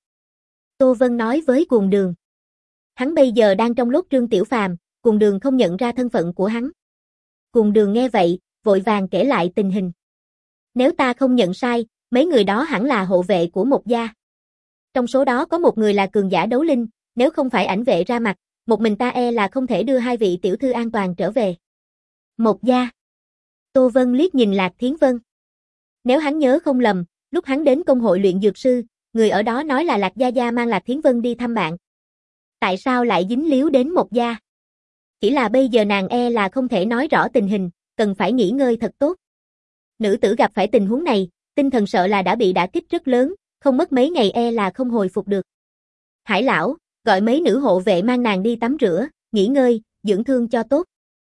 Tô Vân nói với Cùng Đường. Hắn bây giờ đang trong lốt Trương Tiểu Phàm, Cùng Đường không nhận ra thân phận của hắn. Cùng Đường nghe vậy, vội vàng kể lại tình hình. Nếu ta không nhận sai, mấy người đó hẳn là hộ vệ của một gia. Trong số đó có một người là cường giả đấu linh, nếu không phải ảnh vệ ra mặt, một mình ta e là không thể đưa hai vị tiểu thư an toàn trở về. Một gia. Tô Vân liếc nhìn Lạc Thiến Vân. Nếu hắn nhớ không lầm, lúc hắn đến công hội luyện dược sư, người ở đó nói là Lạc Gia Gia mang Lạc Thiến Vân đi thăm bạn. Tại sao lại dính líu đến một gia? Chỉ là bây giờ nàng e là không thể nói rõ tình hình, cần phải nghỉ ngơi thật tốt. Nữ tử gặp phải tình huống này, tinh thần sợ là đã bị đả kích rất lớn, không mất mấy ngày e là không hồi phục được. Hải lão, gọi mấy nữ hộ vệ mang nàng đi tắm rửa, nghỉ ngơi, dưỡng thương cho tốt.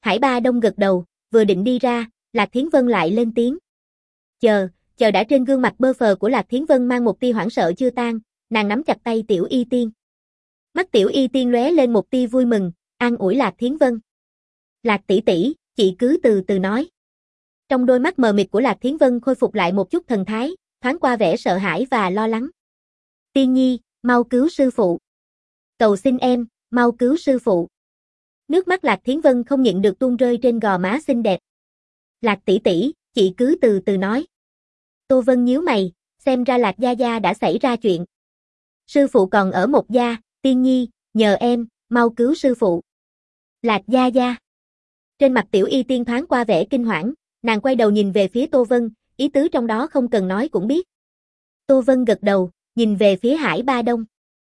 Hải Ba Đông gật đầu, vừa định đi ra, Lạc Thiến Vân lại lên tiếng. Chờ, chờ đã. Trên gương mặt bơ phờ của Lạc Thiến Vân mang một tia hoảng sợ chưa tan, nàng nắm chặt tay Tiểu Y Tiên. Mắt Tiểu Y Tiên lóe lên một tia vui mừng, an ủi Lạc Thiến Vân. Lạc tỷ tỷ, chị cứ từ từ nói. Trong đôi mắt mờ mịt của Lạc Thiến Vân khôi phục lại một chút thần thái, thoáng qua vẻ sợ hãi và lo lắng. Tiên nhi, mau cứu sư phụ. Cầu xin em, mau cứu sư phụ. Nước mắt Lạc Thiến Vân không nhịn được tuôn rơi trên gò má xinh đẹp. Lạc tỷ tỷ, chị cứ từ từ nói. Tô Vân nhíu mày, xem ra Lạc gia gia đã xảy ra chuyện. Sư phụ còn ở một gia, Tiên nhi, nhờ em, mau cứu sư phụ. Lạc gia gia. Trên mặt Tiểu Y Tiên thoáng qua vẻ kinh hoảng, nàng quay đầu nhìn về phía Tô Vân, ý tứ trong đó không cần nói cũng biết. Tô Vân gật đầu, nhìn về phía Hải Ba Đông.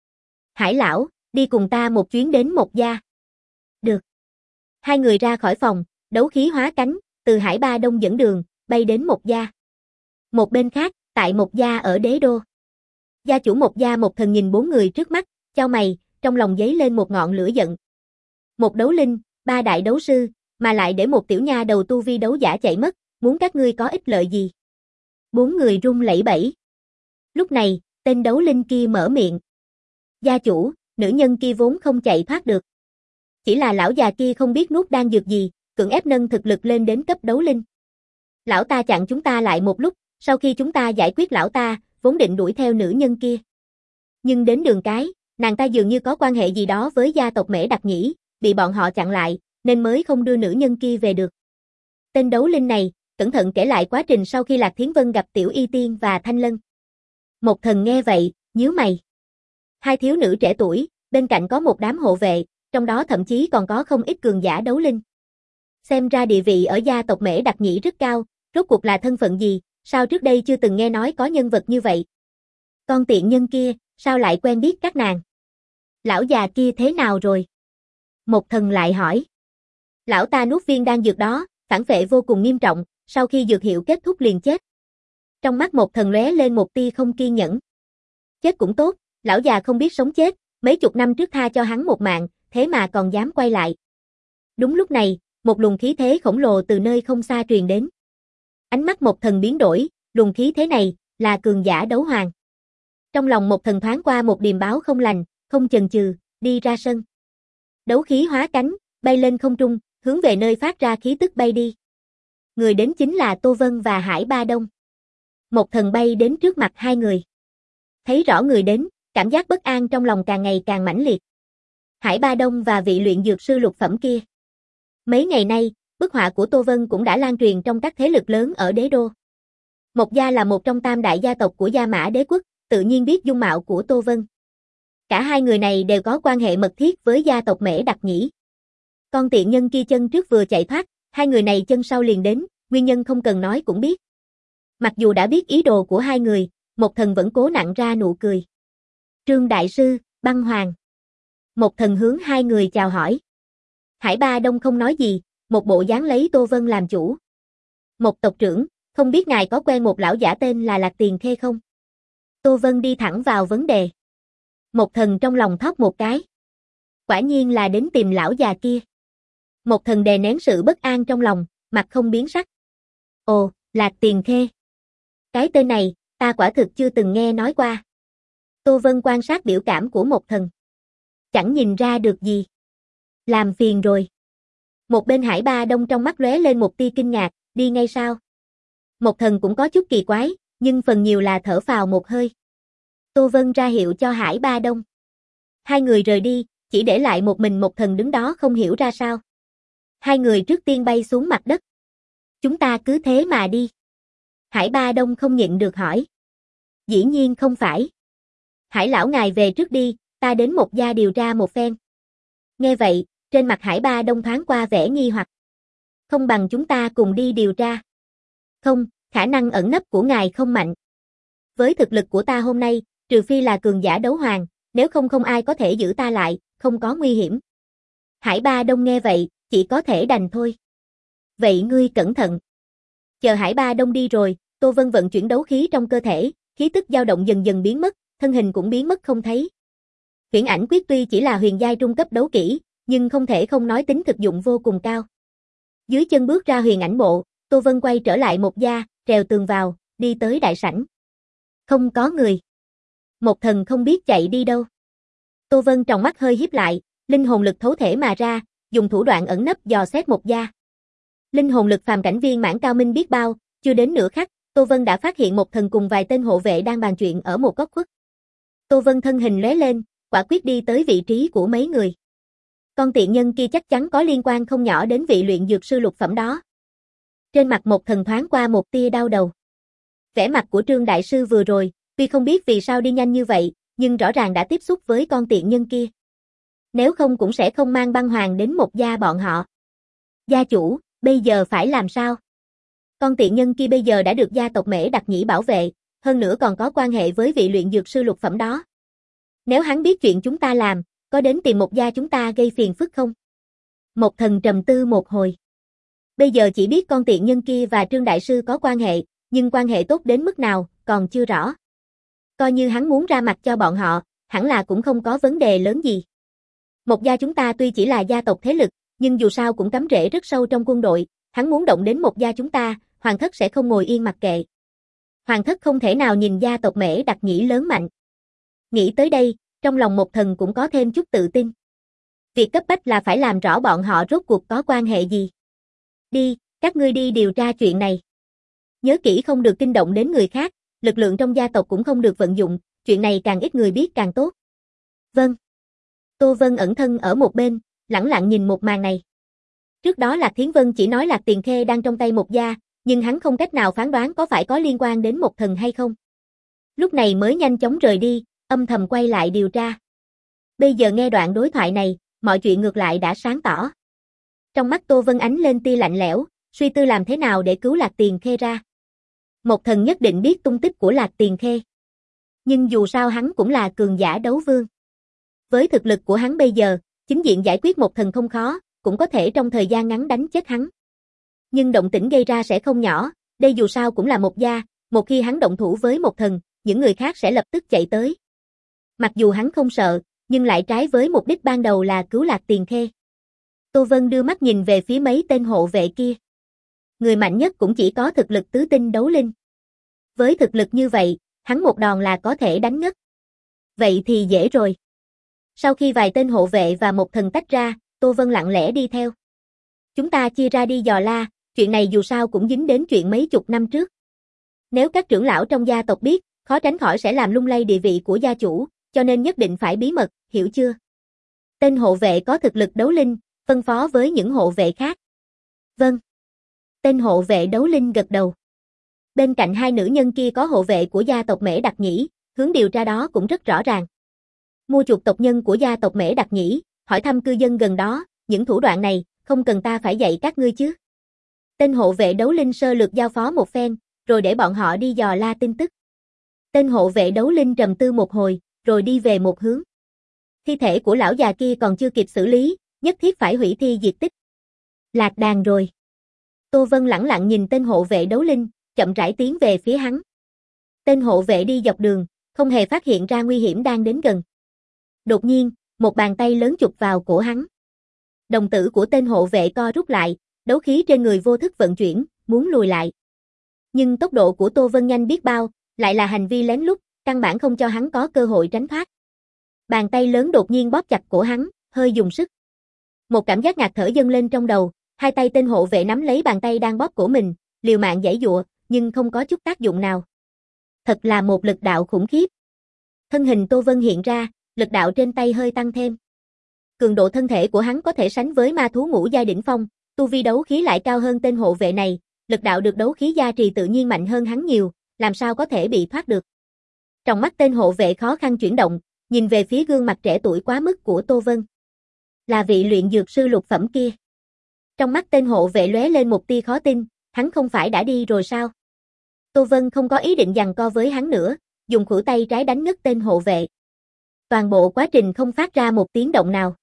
Hải lão, đi cùng ta một chuyến đến một gia. Được. Hai người ra khỏi phòng, đấu khí hóa cánh, từ Hải Ba Đông dẫn đường, bay đến một gia. Một bên khác, tại một gia ở Đế Đô. Gia chủ một gia Một Thần nhìn bốn người trước mắt, chau mày, trong lòng dấy lên một ngọn lửa giận. Một đấu linh, ba đại đấu sư, mà lại để một tiểu nha đầu tu vi đấu giả chạy mất, muốn các ngươi có ích lợi gì? Bốn người run lẩy bẩy. Lúc này, tên đấu linh kia mở miệng. Gia chủ, nữ nhân kia vốn không chạy thoát được. Chỉ là lão già kia không biết nuốt đan dược gì, cưỡng ép nâng thực lực lên đến cấp đấu linh. Lão ta chặn chúng ta lại một lúc, sau khi chúng ta giải quyết lão ta, vốn định đuổi theo nữ nhân kia. Nhưng đến đường cái, nàng ta dường như có quan hệ gì đó với gia tộc Mễ Đặc Nhĩ, bị bọn họ chặn lại, nên mới không đưa nữ nhân kia về được. Tên đấu linh này, cẩn thận kể lại quá trình sau khi Lạc Thiến Vân gặp Tiểu Y Tiên và Thanh Lân. Một Thần nghe vậy, nhíu mày. Hai thiếu nữ trẻ tuổi, bên cạnh có một đám hộ vệ, trong đó thậm chí còn có không ít cường giả đấu linh. Xem ra địa vị ở gia tộc Mễ Đặc Nhĩ rất cao, rốt cuộc là thân phận gì, sao trước đây chưa từng nghe nói có nhân vật như vậy. Con tiện nhân kia, sao lại quen biết các nàng? Lão già kia thế nào rồi? Một Thần lại hỏi. Lão ta nuốt viên đan dược đó, phản phệ vô cùng nghiêm trọng, sau khi dược hiệu kết thúc liền chết. Trong mắt Một Thần lóe lên một tia không kiên nhẫn. Chết cũng tốt, lão già không biết sống chết, mấy chục năm trước tha cho hắn một mạng, thế mà còn dám quay lại. Đúng lúc này, một luồng khí thế khổng lồ từ nơi không xa truyền đến. Ánh mắt Một Thần biến đổi, luồng khí thế này, là cường giả đấu hoàng. Trong lòng Một Thần thoáng qua một điềm báo không lành, không chần chừ, đi ra sân. Đấu khí hóa cánh, bay lên không trung, hướng về nơi phát ra khí tức bay đi. Người đến chính là Tô Vân và Hải Ba Đông. Một Thần bay đến trước mặt hai người. Thấy rõ người đến, cảm giác bất an trong lòng càng ngày càng mãnh liệt. Hải Ba Đông và vị luyện dược sư lục phẩm kia. Mấy ngày nay, bức họa của Tô Vân cũng đã lan truyền trong các thế lực lớn ở Đế Đô. Một gia là một trong tam đại gia tộc của Gia Mã Đế quốc, tự nhiên biết dung mạo của Tô Vân. Cả hai người này đều có quan hệ mật thiết với gia tộc Mễ Đặc Nhĩ. Con tiện nhân kia chân trước vừa chạy thoát, hai người này chân sau liền đến, nguyên nhân không cần nói cũng biết. Mặc dù đã biết ý đồ của hai người, Một Thần vẫn cố nặn ra nụ cười. Trương Đại Sư, Băng Hoàng. Một Thần hướng hai người chào hỏi. Hải Ba Đông không nói gì, một bộ dáng lấy Tô Vân làm chủ. Một tộc trưởng, không biết ngài có quen một lão giả tên là Lạc Tiền Khê không? Tô Vân đi thẳng vào vấn đề. Một Thần trong lòng thót một cái. Quả nhiên là đến tìm lão già kia. Một Thần đè nén sự bất an trong lòng, mặt không biến sắc. Ồ, Lạc Tiền Khê. Cái tên này, ta quả thực chưa từng nghe nói qua. Tô Vân quan sát biểu cảm của Một Thần. Chẳng nhìn ra được gì. Làm phiền rồi. Một bên Hải Ba Đông trong mắt lóe lên một tia kinh ngạc, đi ngay sao? Một Thần cũng có chút kỳ quái, nhưng phần nhiều là thở phào một hơi. Tô Vân ra hiệu cho Hải Ba Đông. Hai người rời đi, chỉ để lại một mình Một Thần đứng đó không hiểu ra sao. Hai người trước tiên bay xuống mặt đất. Chúng ta cứ thế mà đi. Hải Ba Đông không nhịn được hỏi. Dĩ nhiên không phải. Hải lão ngài về trước đi, ta đến một gia điều tra một phen. Nghe vậy, trên mặt Hải Ba Đông thoáng qua vẻ nghi hoặc. Không bằng chúng ta cùng đi điều tra. Không, khả năng ẩn nấp của ngài không mạnh. Với thực lực của ta hôm nay, trừ phi là cường giả đấu hoàng, nếu không không ai có thể giữ ta lại, không có nguy hiểm. Hải Ba Đông nghe vậy, chỉ có thể đành thôi. Vậy ngươi cẩn thận. Chờ Hải Ba Đông đi rồi, Tô Vân vận chuyển đấu khí trong cơ thể, khí tức dao động dần dần biến mất, thân hình cũng biến mất không thấy. Huyễn ảnh quyết tuy chỉ là huyền giai trung cấp đấu kỹ, nhưng không thể không nói tính thực dụng vô cùng cao. Dưới chân bước ra huyền ảnh bộ, Tô Vân quay trở lại Mộc gia, trèo tường vào, đi tới đại sảnh. Không có người. Mộc Thần không biết chạy đi đâu. Tô Vân tròng mắt hơi híp lại, linh hồn lực thấu thể mà ra, dùng thủ đoạn ẩn nấp dò xét Mộc gia. Linh hồn lực phàm cảnh viên mãn cao minh biết bao, chưa đến nửa khắc, Tô Vân đã phát hiện Mộc Thần cùng vài tên hộ vệ đang bàn chuyện ở một góc khuất. Tô Vân thân hình lóe lên, quả quyết đi tới vị trí của mấy người. Con tiện nhân kia chắc chắn có liên quan không nhỏ đến vị luyện dược sư lục phẩm đó. Trên mặt Mộc Thần thoáng qua một tia đau đầu. Vẻ mặt của Trương đại sư vừa rồi, tuy không biết vì sao đi nhanh như vậy, nhưng rõ ràng đã tiếp xúc với con tiện nhân kia. Nếu không cũng sẽ không mang băng hoàng đến Mộc gia bọn họ. Gia chủ, bây giờ phải làm sao? Con tiện nhân kia bây giờ đã được gia tộc Mễ Đặc Nhĩ bảo vệ, hơn nữa còn có quan hệ với vị luyện dược sư lục phẩm đó. Nếu hắn biết chuyện chúng ta làm, có đến tìm Mộc gia chúng ta gây phiền phức không? Mộc Thần trầm tư một hồi. Bây giờ chỉ biết con tiện nhân kia và Trương đại sư có quan hệ, nhưng quan hệ tốt đến mức nào, còn chưa rõ. Coi như hắn muốn ra mặt cho bọn họ, hẳn là cũng không có vấn đề lớn gì. Mộc gia chúng ta tuy chỉ là gia tộc thế lực, nhưng dù sao cũng cắm rễ rất sâu trong quân đội, hắn muốn động đến Mộc gia chúng ta, Hoàng thất sẽ không ngồi yên mặc kệ. Hoàng thất không thể nào nhìn gia tộc Mễ Đặc Nhĩ lớn mạnh. Nghĩ tới đây, trong lòng Mộc Thần cũng có thêm chút tự tin. Việc cấp bách là phải làm rõ bọn họ rốt cuộc có quan hệ gì. Đi, các ngươi đi điều tra chuyện này. Nhớ kỹ không được kinh động đến người khác, lực lượng trong gia tộc cũng không được vận dụng, chuyện này càng ít người biết càng tốt. Vâng. Tô Vân ẩn thân ở một bên, lẳng lặng nhìn một màn này. Trước đó Lạc Thiến Vân chỉ nói Lạc Tiền Khê đang trong tay Mộc gia, nhưng hắn không cách nào phán đoán có phải có liên quan đến Mộc Thần hay không. Lúc này mới nhanh chóng rời đi, âm thầm quay lại điều tra. Bây giờ nghe đoạn đối thoại này, mọi chuyện ngược lại đã sáng tỏ. Trong mắt Tô Vân ánh lên tia lạnh lẽo, suy tư làm thế nào để cứu Lạc Tiền Khê ra. Mộc Thần nhất định biết tung tích của Lạc Tiền Khê. Nhưng dù sao hắn cũng là cường giả đấu vương. Với thực lực của hắn bây giờ, chính diện giải quyết Mộc Thần không khó, cũng có thể trong thời gian ngắn đánh chết hắn. Nhưng động tĩnh gây ra sẽ không nhỏ, đây dù sao cũng là Mộc gia, một khi hắn động thủ với Mộc Thần, những người khác sẽ lập tức chạy tới. Mặc dù hắn không sợ, nhưng lại trái với mục đích ban đầu là cứu Lạc Tiền Khê. Tô Vân đưa mắt nhìn về phía mấy tên hộ vệ kia. Người mạnh nhất cũng chỉ có thực lực tứ tinh đấu linh. Với thực lực như vậy, hắn một đòn là có thể đánh ngất. Vậy thì dễ rồi. Sau khi vài tên hộ vệ và Mộc Thần tách ra, Tô Vân lặng lẽ đi theo. Chúng ta chia ra đi dò la, chuyện này dù sao cũng dính đến chuyện mấy chục năm trước. Nếu các trưởng lão trong gia tộc biết, khó tránh khỏi sẽ làm lung lay địa vị của gia chủ, cho nên nhất định phải bí mật, hiểu chưa? Tên hộ vệ có thực lực đấu linh, phân phó với những hộ vệ khác. Vâng. Tên hộ vệ đấu linh gật đầu. Bên cạnh hai nữ nhân kia có hộ vệ của gia tộc Mễ Đặc Nhĩ, hướng điều tra đó cũng rất rõ ràng. Mua chuộc tộc nhân của gia tộc Mễ Đặc Nhĩ, hỏi thăm cư dân gần đó, những thủ đoạn này, không cần ta phải dạy các ngươi chứ. Tên hộ vệ đấu linh sơ lược giao phó một phen, rồi để bọn họ đi dò la tin tức. Tên hộ vệ đấu linh trầm tư một hồi, rồi đi về một hướng. Thi thể của lão già kia còn chưa kịp xử lý, nhất thiết phải hủy thi diệt tích. Lạc đàn rồi. Tô Vân lẳng lặng nhìn tên hộ vệ đấu linh, chậm rãi tiến về phía hắn. Tên hộ vệ đi dọc đường, không hề phát hiện ra nguy hiểm đang đến gần. Đột nhiên, một bàn tay lớn chụp vào cổ hắn. Đồng tử của tên hộ vệ co rút lại, đấu khí trên người vô thức vận chuyển, muốn lùi lại. Nhưng tốc độ của Tô Vân nhanh biết bao, lại là hành vi lén lút, căn bản không cho hắn có cơ hội tránh thoát. Bàn tay lớn đột nhiên bóp chặt cổ hắn, hơi dùng sức. Một cảm giác ngạt thở dâng lên trong đầu, hai tay tên hộ vệ nắm lấy bàn tay đang bóp cổ mình, liều mạng giãy giụa, nhưng không có chút tác dụng nào. Thật là một lực đạo khủng khiếp. Thân hình Tô Vân hiện ra, lực đạo trên tay hơi tăng thêm. Cường độ thân thể của hắn có thể sánh với ma thú ngũ giai đỉnh phong, tu vi đấu khí lại cao hơn tên hộ vệ này, lực đạo được đấu khí gia trì tự nhiên mạnh hơn hắn nhiều, làm sao có thể bị thoát được. Trong mắt tên hộ vệ khó khăn chuyển động, nhìn về phía gương mặt trẻ tuổi quá mức của Tô Vân. Là vị luyện dược sư lục phẩm kia. Trong mắt tên hộ vệ lóe lên một tia khó tin, hắn không phải đã đi rồi sao? Tô Vân không có ý định giằng co với hắn nữa, dùng khuỷu tay trái đánh ngất tên hộ vệ. Toàn bộ quá trình không phát ra một tiếng động nào.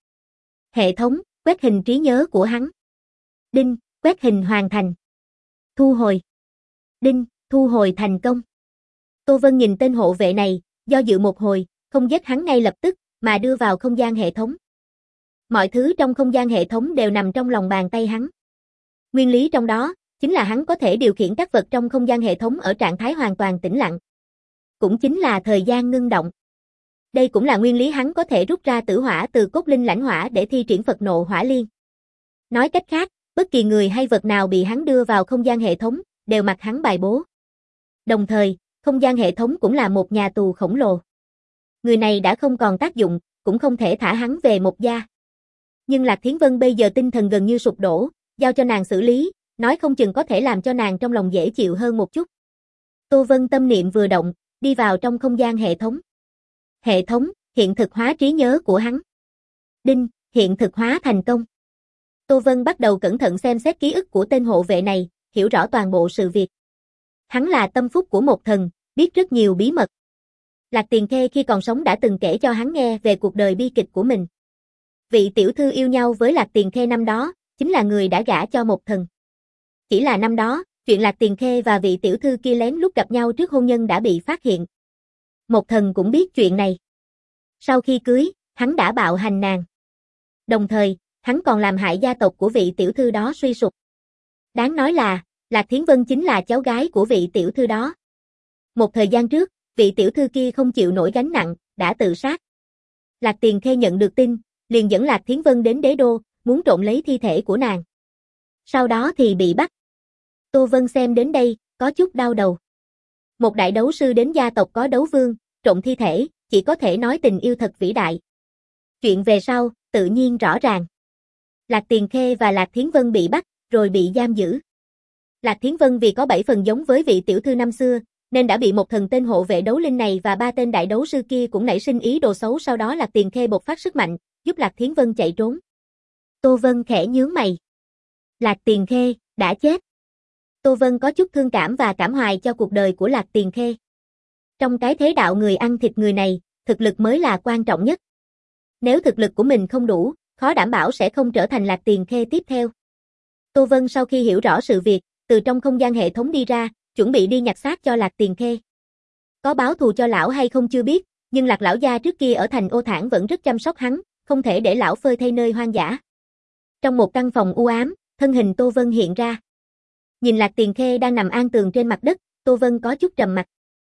Hệ thống, quét hình trí nhớ của hắn. Đinh, quét hình hoàn thành. Thu hồi. Đinh, thu hồi thành công. Tô Vân nhìn tên hộ vệ này, do dự một hồi, không giết hắn ngay lập tức, mà đưa vào không gian hệ thống. Mọi thứ trong không gian hệ thống đều nằm trong lòng bàn tay hắn. Nguyên lý trong đó, chính là hắn có thể điều khiển các vật trong không gian hệ thống ở trạng thái hoàn toàn tĩnh lặng. Cũng chính là thời gian ngưng động. Đây cũng là nguyên lý hắn có thể rút ra tử hỏa từ cốt linh lãnh hỏa để thi triển Phật nộ hỏa liên. Nói cách khác, bất kỳ người hay vật nào bị hắn đưa vào không gian hệ thống, đều mặc hắn bài bố. Đồng thời, không gian hệ thống cũng là một nhà tù khổng lồ. Người này đã không còn tác dụng, cũng không thể thả hắn về Mộc gia. Nhưng Lạc Thiến Vân bây giờ tinh thần gần như sụp đổ, giao cho nàng xử lý, nói không chừng có thể làm cho nàng trong lòng dễ chịu hơn một chút. Tô Vân tâm niệm vừa động, đi vào trong không gian hệ thống. Hệ thống, hiện thực hóa trí nhớ của hắn. Đinh, hiện thực hóa thành công. Tô Vân bắt đầu cẩn thận xem xét ký ức của tên hộ vệ này, hiểu rõ toàn bộ sự việc. Hắn là tâm phúc của một thần, biết rất nhiều bí mật. Lạc Tiền Khê khi còn sống đã từng kể cho hắn nghe về cuộc đời bi kịch của mình. Vị tiểu thư yêu nhau với Lạc Tiền Khê năm đó, chính là người đã gả cho một thần. Chỉ là năm đó, chuyện Lạc Tiền Khê và vị tiểu thư kia lén lút gặp nhau trước hôn nhân đã bị phát hiện. Một thần cũng biết chuyện này. Sau khi cưới, hắn đã bạo hành nàng. Đồng thời, hắn còn làm hại gia tộc của vị tiểu thư đó suy sụp. Đáng nói là, Lạc Thiến Vân chính là cháu gái của vị tiểu thư đó. Một thời gian trước, vị tiểu thư kia không chịu nổi gánh nặng, đã tự sát. Lạc Tiền Khê nhận được tin, liền dẫn Lạc Thiến Vân đến đế đô, muốn trộm lấy thi thể của nàng. Sau đó thì bị bắt. Tô Vân xem đến đây, có chút đau đầu. Một đại đấu sư đến gia tộc có đấu vương, trộm thi thể, chỉ có thể nói tình yêu thật vĩ đại. Chuyện về sau, tự nhiên rõ ràng. Lạc Tiền Khê và Lạc Thiến Vân bị bắt, rồi bị giam giữ. Lạc Thiến Vân vì có bảy phần giống với vị tiểu thư năm xưa, nên đã bị một thần tên hộ vệ đấu linh này và ba tên đại đấu sư kia cũng nảy sinh ý đồ xấu, sau đó Lạc Tiền Khê bộc phát sức mạnh, giúp Lạc Thiến Vân chạy trốn. Tô Vân khẽ nhướng mày. Lạc Tiền Khê, đã chết. Tô Vân có chút thương cảm và cảm hoài cho cuộc đời của Lạc Tiền Khê. Trong cái thế đạo người ăn thịt người này, thực lực mới là quan trọng nhất. Nếu thực lực của mình không đủ, khó đảm bảo sẽ không trở thành Lạc Tiền Khê tiếp theo. Tô Vân sau khi hiểu rõ sự việc, từ trong không gian hệ thống đi ra, chuẩn bị đi nhặt xác cho Lạc Tiền Khê. Có báo thù cho lão hay không chưa biết, nhưng Lạc lão gia trước kia ở thành Ô Thản vẫn rất chăm sóc hắn, không thể để lão phơi thây nơi hoang dã. Trong một căn phòng u ám, thân hình Tô Vân hiện ra. Nhìn Lạc Tiền Khê đang nằm an tường trên mặt đất, Tô Vân có chút trầm mặc.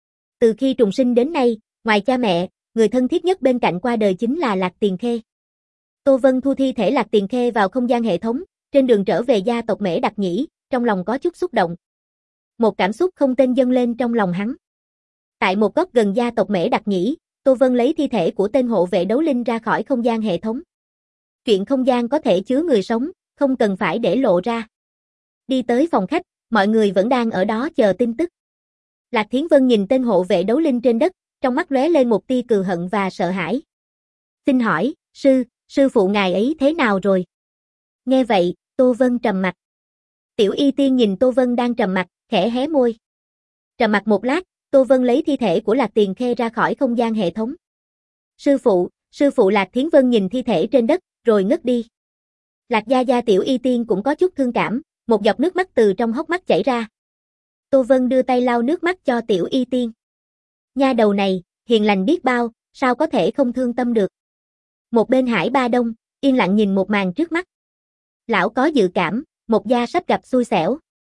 Từ khi trùng sinh đến nay, ngoài cha mẹ, người thân thiết nhất bên cạnh qua đời chính là Lạc Tiền Khê. Tô Vân thu thi thể Lạc Tiền Khê vào không gian hệ thống, trên đường trở về gia tộc Mễ Đặc Nhĩ, trong lòng có chút xúc động. Một cảm xúc không tên dâng lên trong lòng hắn. Tại một góc gần gia tộc Mễ Đặc Nhĩ, Tô Vân lấy thi thể của tên hộ vệ đấu linh ra khỏi không gian hệ thống. Chuyện không gian có thể chứa người sống, không cần phải để lộ ra. Đi tới phòng khách, mọi người vẫn đang ở đó chờ tin tức. Lạc Thiến Vân nhìn tên hộ vệ đấu linh trên đất, trong mắt lóe lên một tia cừu hận và sợ hãi. Xin hỏi, sư, sư phụ ngài ấy thế nào rồi? Nghe vậy, Tô Vân trầm mặt. Tiểu Y Tiên nhìn Tô Vân đang trầm mặt, khẽ hé môi. Trầm mặt một lát, Tô Vân lấy thi thể của Lạc Tiền Khê ra khỏi không gian hệ thống. Sư phụ, sư phụ Lạc Thiến Vân nhìn thi thể trên đất, rồi ngất đi. Lạc gia gia Tiểu Y Tiên cũng có chút thương cảm, một giọt nước mắt từ trong hốc mắt chảy ra. Tô Vân đưa tay lau nước mắt cho Tiểu Y Tiên. Nha đầu này, hiền lành biết bao, sao có thể không thương tâm được. Một bên Hải Ba Đông, yên lặng nhìn một màn trước mắt. Lão có dự cảm, một gia sắp gặp xui xẻo.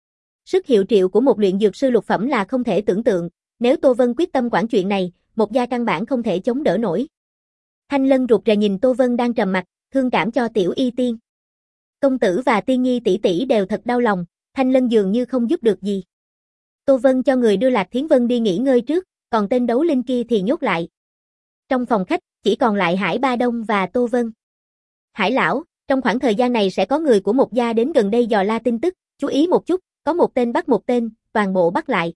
Sức hiệu triệu của một luyện dược sư lục phẩm là không thể tưởng tượng, nếu Tô Vân quyết tâm quản chuyện này, một gia căn bản không thể chống đỡ nổi. Thanh Lân rụt rè nhìn Tô Vân đang trầm mặt, thương cảm cho Tiểu Y Tiên. Công tử và Tiên Nhi tỷ tỷ đều thật đau lòng, Thanh Lân dường như không giúp được gì. Tô Vân cho người đưa Lạc Thiến Vân đi nghỉ ngơi trước, còn tên đấu linh kia thì nhốt lại. Trong phòng khách, chỉ còn lại Hải Ba Đông và Tô Vân. Hải lão, trong khoảng thời gian này sẽ có người của một gia đến gần đây dò la tin tức, chú ý một chút, có một tên bắt một tên, toàn bộ bắt lại.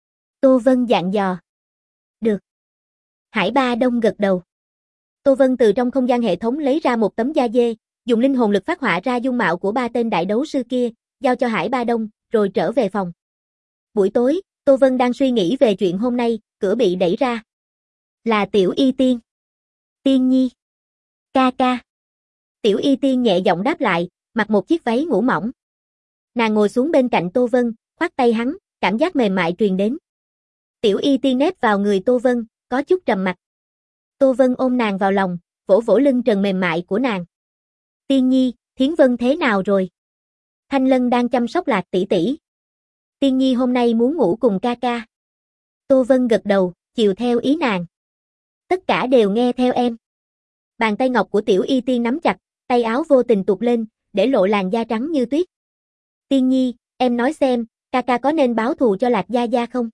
Tô Vân dặn dò. Được. Hải Ba Đông gật đầu. Tô Vân từ trong không gian hệ thống lấy ra một tấm da dê, dùng linh hồn lực phát họa ra dung mạo của ba tên đại đấu sư kia, giao cho Hải Ba Đông, rồi trở về phòng. Buổi tối, Tô Vân đang suy nghĩ về chuyện hôm nay, cửa bị đẩy ra. Là Tiểu Y Tiên. Tiên Nhi. Ca ca. Tiểu Y Tiên nhẹ giọng đáp lại, mặc một chiếc váy ngủ mỏng. Nàng ngồi xuống bên cạnh Tô Vân, khoác tay hắn, cảm giác mềm mại truyền đến. Tiểu Y Tiên nép vào người Tô Vân, có chút trầm mặc. Tô Vân ôm nàng vào lòng, vỗ vỗ lưng trần mềm mại của nàng. Tiên Nhi, Thiến Vân thế nào rồi? Thanh Lân đang chăm sóc Lạc tỷ tỷ. Tiên Nhi hôm nay muốn ngủ cùng ca ca. Tô Vân gật đầu, chiều theo ý nàng. Tất cả đều nghe theo em. Bàn tay ngọc của Tiểu Y Tiên nắm chặt, tay áo vô tình tuột lên, để lộ làn da trắng như tuyết. Tiên Nhi, em nói xem, ca ca có nên báo thù cho Lạc Gia Gia không?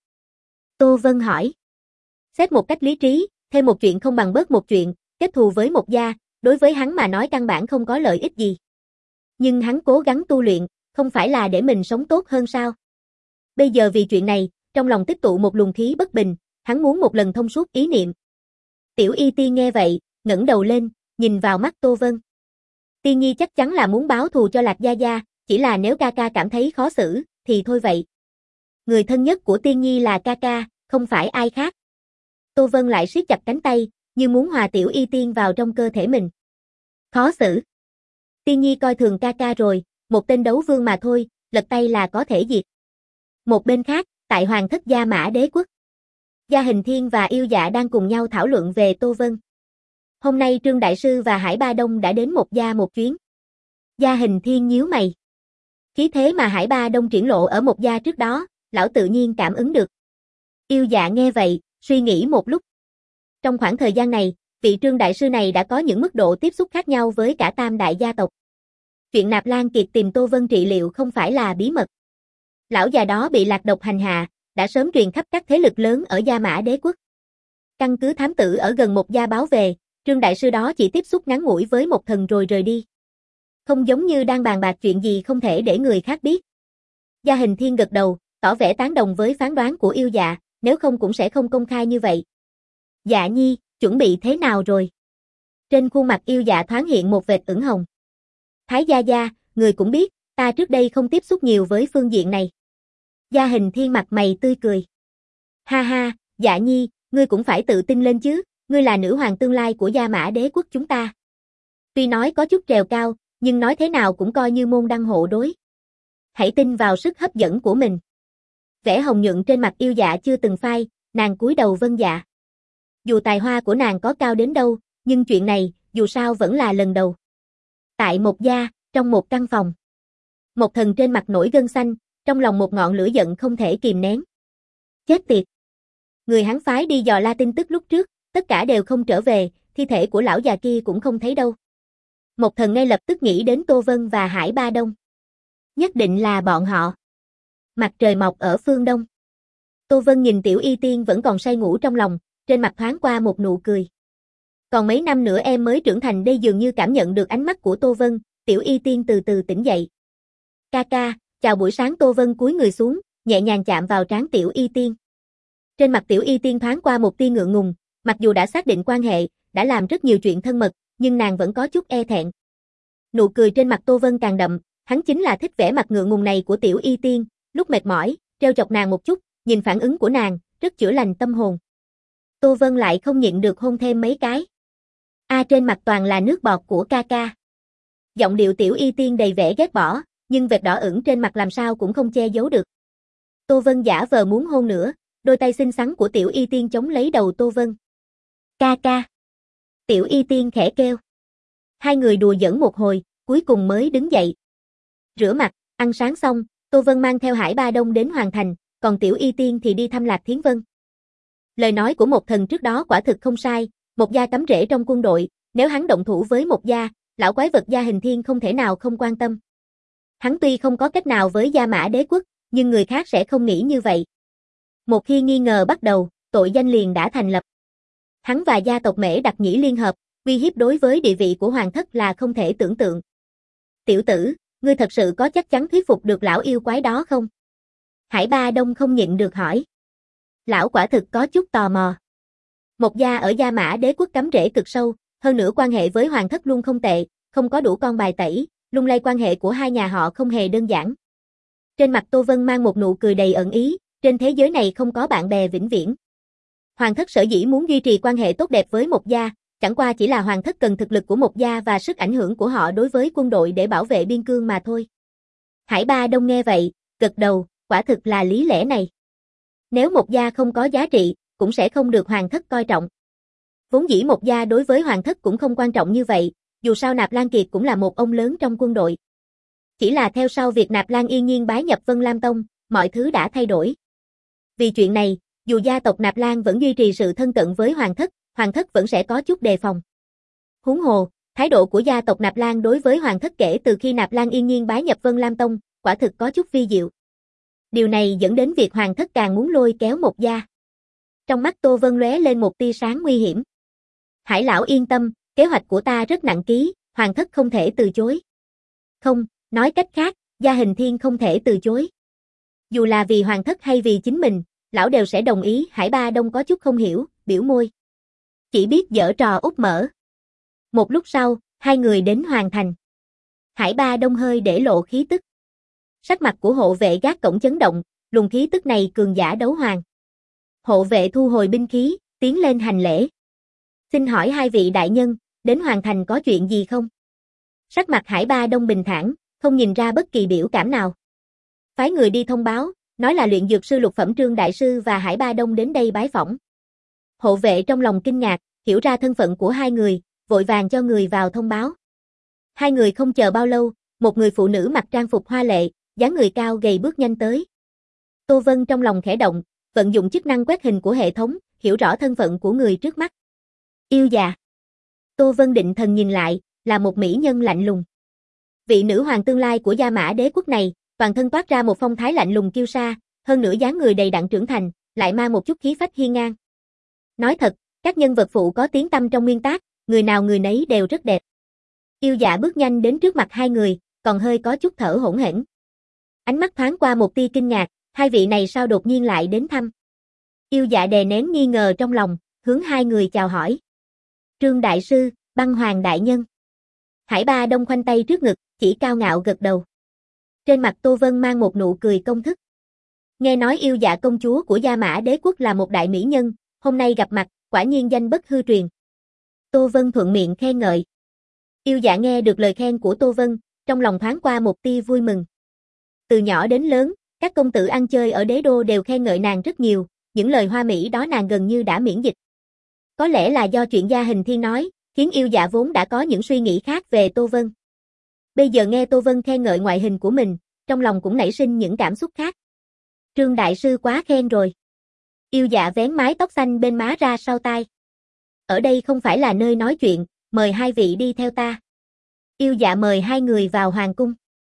Tô Vân hỏi. Xét một cách lý trí, thêm một chuyện không bằng bớt một chuyện, kết thù với một gia, đối với hắn mà nói căn bản không có lợi ích gì. Nhưng hắn cố gắng tu luyện, không phải là để mình sống tốt hơn sao? Bây giờ vì chuyện này, trong lòng tích tụ một luồng khí bất bình, hắn muốn một lần thông suốt ý niệm. Tiểu Y Tiên nghe vậy, ngẩng đầu lên, nhìn vào mắt Tô Vân. Tiên Nhi chắc chắn là muốn báo thù cho Lạc Gia Gia, chỉ là nếu ca ca cảm thấy khó xử, thì thôi vậy. Người thân nhất của Tiên Nhi là ca ca, không phải ai khác. Tô Vân lại siết chặt cánh tay, như muốn hòa Tiểu Y Tiên vào trong cơ thể mình. Khó xử. Tiên Nhi coi thường ca ca rồi, một tên đấu vương mà thôi, lật tay là có thể diệt. Một bên khác, tại Hoàng thất Gia Mã Đế quốc, Gia Hình Thiên và Yêu Dạ đang cùng nhau thảo luận về Tô Vân. Hôm nay Trương Đại Sư và Hải Ba Đông đã đến một gia một chuyến. Gia Hình Thiên nhíu mày. Khí thế mà Hải Ba Đông triển lộ ở một gia trước đó, lão tự nhiên cảm ứng được. Yêu Dạ nghe vậy, suy nghĩ một lúc. Trong khoảng thời gian này, vị Trương Đại Sư này đã có những mức độ tiếp xúc khác nhau với cả tam đại gia tộc. Chuyện Nạp Lan Kiệt tìm Tô Vân trị liệu không phải là bí mật. Lão già đó bị lạc độc hành hạ, đã sớm truyền khắp các thế lực lớn ở Gia Mã Đế quốc. Căn cứ thám tử ở gần một gia báo về, Trương Đại Sư đó chỉ tiếp xúc ngắn ngủi với một thần rồi rời đi. Không giống như đang bàn bạc chuyện gì không thể để người khác biết. Gia Hình Thiên gật đầu, tỏ vẻ tán đồng với phán đoán của Yêu Dạ, nếu không cũng sẽ không công khai như vậy. Dạ Nhi, chuẩn bị thế nào rồi? Trên khuôn mặt Yêu Dạ thoáng hiện một vệt ửng hồng. Thái Gia Gia, người cũng biết, ta trước đây không tiếp xúc nhiều với phương diện này. Gia Hình Thiên mặt mày tươi cười. Ha ha, Dạ Nhi, ngươi cũng phải tự tin lên chứ, ngươi là nữ hoàng tương lai của Gia Mã Đế quốc chúng ta. Tuy nói có chút trèo cao, nhưng nói thế nào cũng coi như môn đăng hộ đối. Hãy tin vào sức hấp dẫn của mình. Vẻ hồng nhuận trên mặt Yêu Dạ chưa từng phai, nàng cúi đầu vâng dạ. Dù tài hoa của nàng có cao đến đâu, nhưng chuyện này, dù sao vẫn là lần đầu. Tại một gia, trong một căn phòng. Một thần trên mặt nổi gân xanh, trong lòng một ngọn lửa giận không thể kìm nén. Chết tiệt! Người hắn phái đi dò la tin tức lúc trước, tất cả đều không trở về, thi thể của lão già kia cũng không thấy đâu. Một thần ngay lập tức nghĩ đến Tô Vân và Hải Ba Đông. Nhất định là bọn họ. Mặt trời mọc ở phương đông. Tô Vân nhìn Tiểu Y Tiên vẫn còn say ngủ trong lòng, trên mặt thoáng qua một nụ cười. Còn mấy năm nữa em mới trưởng thành đây, dường như cảm nhận được ánh mắt của Tô Vân, Tiểu Y Tiên từ từ tỉnh dậy. Ca ca, chào buổi sáng. Tô Vân cúi người xuống, nhẹ nhàng chạm vào trán Tiểu Y Tiên. Trên mặt Tiểu Y Tiên thoáng qua một tia ngượng ngùng, mặc dù đã xác định quan hệ, đã làm rất nhiều chuyện thân mật, nhưng nàng vẫn có chút e thẹn. Nụ cười trên mặt Tô Vân càng đậm, hắn chính là thích vẻ mặt ngượng ngùng này của Tiểu Y Tiên, lúc mệt mỏi, trêu chọc nàng một chút, nhìn phản ứng của nàng, rất chữa lành tâm hồn. Tô Vân lại không nhịn được hôn thêm mấy cái. A à, trên mặt toàn là nước bọt của ca ca. Giọng điệu Tiểu Y Tiên đầy vẻ ghét bỏ, nhưng vệt đỏ ửng trên mặt làm sao cũng không che giấu được. Tô Vân giả vờ muốn hôn nữa, đôi tay xinh xắn của Tiểu Y Tiên chống lấy đầu Tô Vân. Ca ca. Tiểu Y Tiên khẽ kêu. Hai người đùa giỡn một hồi, cuối cùng mới đứng dậy. Rửa mặt, ăn sáng xong, Tô Vân mang theo Hải Ba Đông đến Hoàng thành, còn Tiểu Y Tiên thì đi thăm Lạc Thiến Vân. Lời nói của một thần trước đó quả thực không sai, một gia cắm rễ trong quân đội, nếu hắn động thủ với một gia, lão quái vật Gia Hình Thiên không thể nào không quan tâm. Hắn tuy không có cách nào với Gia Mã Đế quốc, nhưng người khác sẽ không nghĩ như vậy. Một khi nghi ngờ bắt đầu, tội danh liền đã thành lập. Hắn và gia tộc Mễ Đặc Nhĩ liên hợp, uy hiếp đối với địa vị của hoàng thất là không thể tưởng tượng. Tiểu tử, ngươi thật sự có chắc chắn thuyết phục được lão yêu quái đó không? Hải Ba Đông không nhịn được hỏi. Lão quả thực có chút tò mò. Một gia ở Gia Mã Đế quốc cắm rễ cực sâu, hơn nữa quan hệ với hoàng thất luôn không tệ, không có đủ con bài tẩy, lung lay quan hệ của hai nhà họ không hề đơn giản. Trên mặt Tô Vân mang một nụ cười đầy ẩn ý, trên thế giới này không có bạn bè vĩnh viễn. Hoàng thất sở dĩ muốn duy trì quan hệ tốt đẹp với một gia, chẳng qua chỉ là hoàng thất cần thực lực của một gia và sức ảnh hưởng của họ đối với quân đội để bảo vệ biên cương mà thôi. Hải Ba Đông nghe vậy, gật đầu, quả thực là lý lẽ này. Nếu một gia không có giá trị, cũng sẽ không được hoàng thất coi trọng. Vốn dĩ một gia đối với hoàng thất cũng không quan trọng như vậy, dù sao Nạp Lan Kiệt cũng là một ông lớn trong quân đội. Chỉ là theo sau việc Nạp Lan Yên Nhiên bái nhập Vân Lam Tông, mọi thứ đã thay đổi. Vì chuyện này, dù gia tộc Nạp Lan vẫn duy trì sự thân cận với hoàng thất, hoàng thất vẫn sẽ có chút đề phòng. Huống hồ, thái độ của gia tộc Nạp Lan đối với hoàng thất kể từ khi Nạp Lan Yên Nhiên bái nhập Vân Lam Tông, quả thực có chút vi diệu. Điều này dẫn đến việc hoàng thất càng muốn lôi kéo một gia. Trong mắt Tô Vân lóe lên một tia sáng nguy hiểm. Hải lão yên tâm, kế hoạch của ta rất nặng ký, hoàng thất không thể từ chối. Không, nói cách khác, gia Hình Thiên không thể từ chối. Dù là vì hoàng thất hay vì chính mình, lão đều sẽ đồng ý. Hải Ba Đông có chút không hiểu, biểu môi. Chỉ biết giở trò úp mở. Một lúc sau, hai người đến Hoàng Thành. Hải Ba Đông hơi để lộ khí tức. Sắc mặt của hộ vệ gác cổng chấn động, luồng khí tức này cường giả đấu hoàng. Hộ vệ thu hồi binh khí, tiến lên hành lễ. Xin hỏi hai vị đại nhân, đến Hoàng Thành có chuyện gì không? Sắc mặt Hải Ba Đông bình thản, không nhìn ra bất kỳ biểu cảm nào. Phái người đi thông báo, nói là luyện dược sư lục phẩm Trương Đại Sư và Hải Ba Đông đến đây bái phỏng. Hộ vệ trong lòng kinh ngạc, hiểu ra thân phận của hai người, vội vàng cho người vào thông báo. Hai người không chờ bao lâu, một người phụ nữ mặc trang phục hoa lệ, dáng người cao gầy bước nhanh tới. Tô Vân trong lòng khẽ động, vận dụng chức năng quét hình của hệ thống, hiểu rõ thân phận của người trước mắt. Yêu già. Tô Vân định thần nhìn lại, là một mỹ nhân lạnh lùng. Vị nữ hoàng tương lai của Gia Mã Đế quốc này, toàn thân toát ra một phong thái lạnh lùng kiêu sa, hơn nữa dáng người đầy đặn trưởng thành, lại mang một chút khí phách hiên ngang. Nói thật, các nhân vật phụ có tiếng tăm trong nguyên tác, người nào người nấy đều rất đẹp. Yêu dạ bước nhanh đến trước mặt hai người, còn hơi có chút thở hổn hển. Ánh mắt thoáng qua một tia kinh ngạc, hai vị này sao đột nhiên lại đến thăm. Yêu dạ đè nén nghi ngờ trong lòng, hướng hai người chào hỏi. Trương Đại Sư, Băng Hoàng Đại Nhân. Hải Ba Đông khoanh tay trước ngực, chỉ cao ngạo gật đầu. Trên mặt Tô Vân mang một nụ cười công thức. Nghe nói yêu dạ công chúa của Gia Mã Đế quốc là một đại mỹ nhân, hôm nay gặp mặt, quả nhiên danh bất hư truyền. Tô Vân thuận miệng khen ngợi. Yêu dạ nghe được lời khen của Tô Vân, trong lòng thoáng qua một tia vui mừng. Từ nhỏ đến lớn, các công tử ăn chơi ở đế đô đều khen ngợi nàng rất nhiều, những lời hoa mỹ đó nàng gần như đã miễn dịch. Có lẽ là do chuyện Gia Hình Thiên nói, khiến yêu dạ vốn đã có những suy nghĩ khác về Tô Vân. Bây giờ nghe Tô Vân khen ngợi ngoại hình của mình, trong lòng cũng nảy sinh những cảm xúc khác. Trương Đại Sư quá khen rồi. Yêu dạ vén mái tóc xanh bên má ra sau tai. Ở đây không phải là nơi nói chuyện, mời hai vị đi theo ta. Yêu dạ mời hai người vào hoàng cung.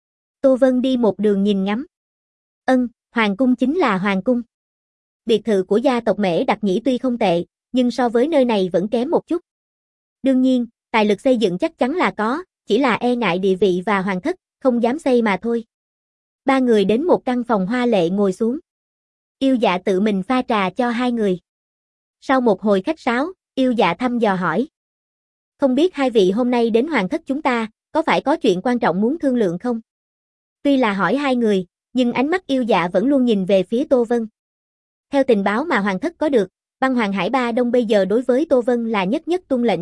Tô Vân đi một đường nhìn ngắm. Ân, hoàng cung chính là hoàng cung. Biệt thự của gia tộc Mễ Đặc Nhĩ tuy không tệ, nhưng so với nơi này vẫn kém một chút. Đương nhiên, tài lực xây dựng chắc chắn là có, chỉ là e ngại địa vị và hoàng thất, không dám xây mà thôi. Ba người đến một căn phòng hoa lệ ngồi xuống. Yêu dạ tự mình pha trà cho hai người. Sau một hồi khách sáo, yêu dạ thăm dò hỏi. Không biết hai vị hôm nay đến hoàng thất chúng ta, có phải có chuyện quan trọng muốn thương lượng không? Tuy là hỏi hai người, nhưng ánh mắt yêu dạ vẫn luôn nhìn về phía Tô Vân. Theo tình báo mà hoàng thất có được, Băng Hoàng Hải Ba Đông bây giờ đối với Tô Vân là nhất nhất tuân lệnh.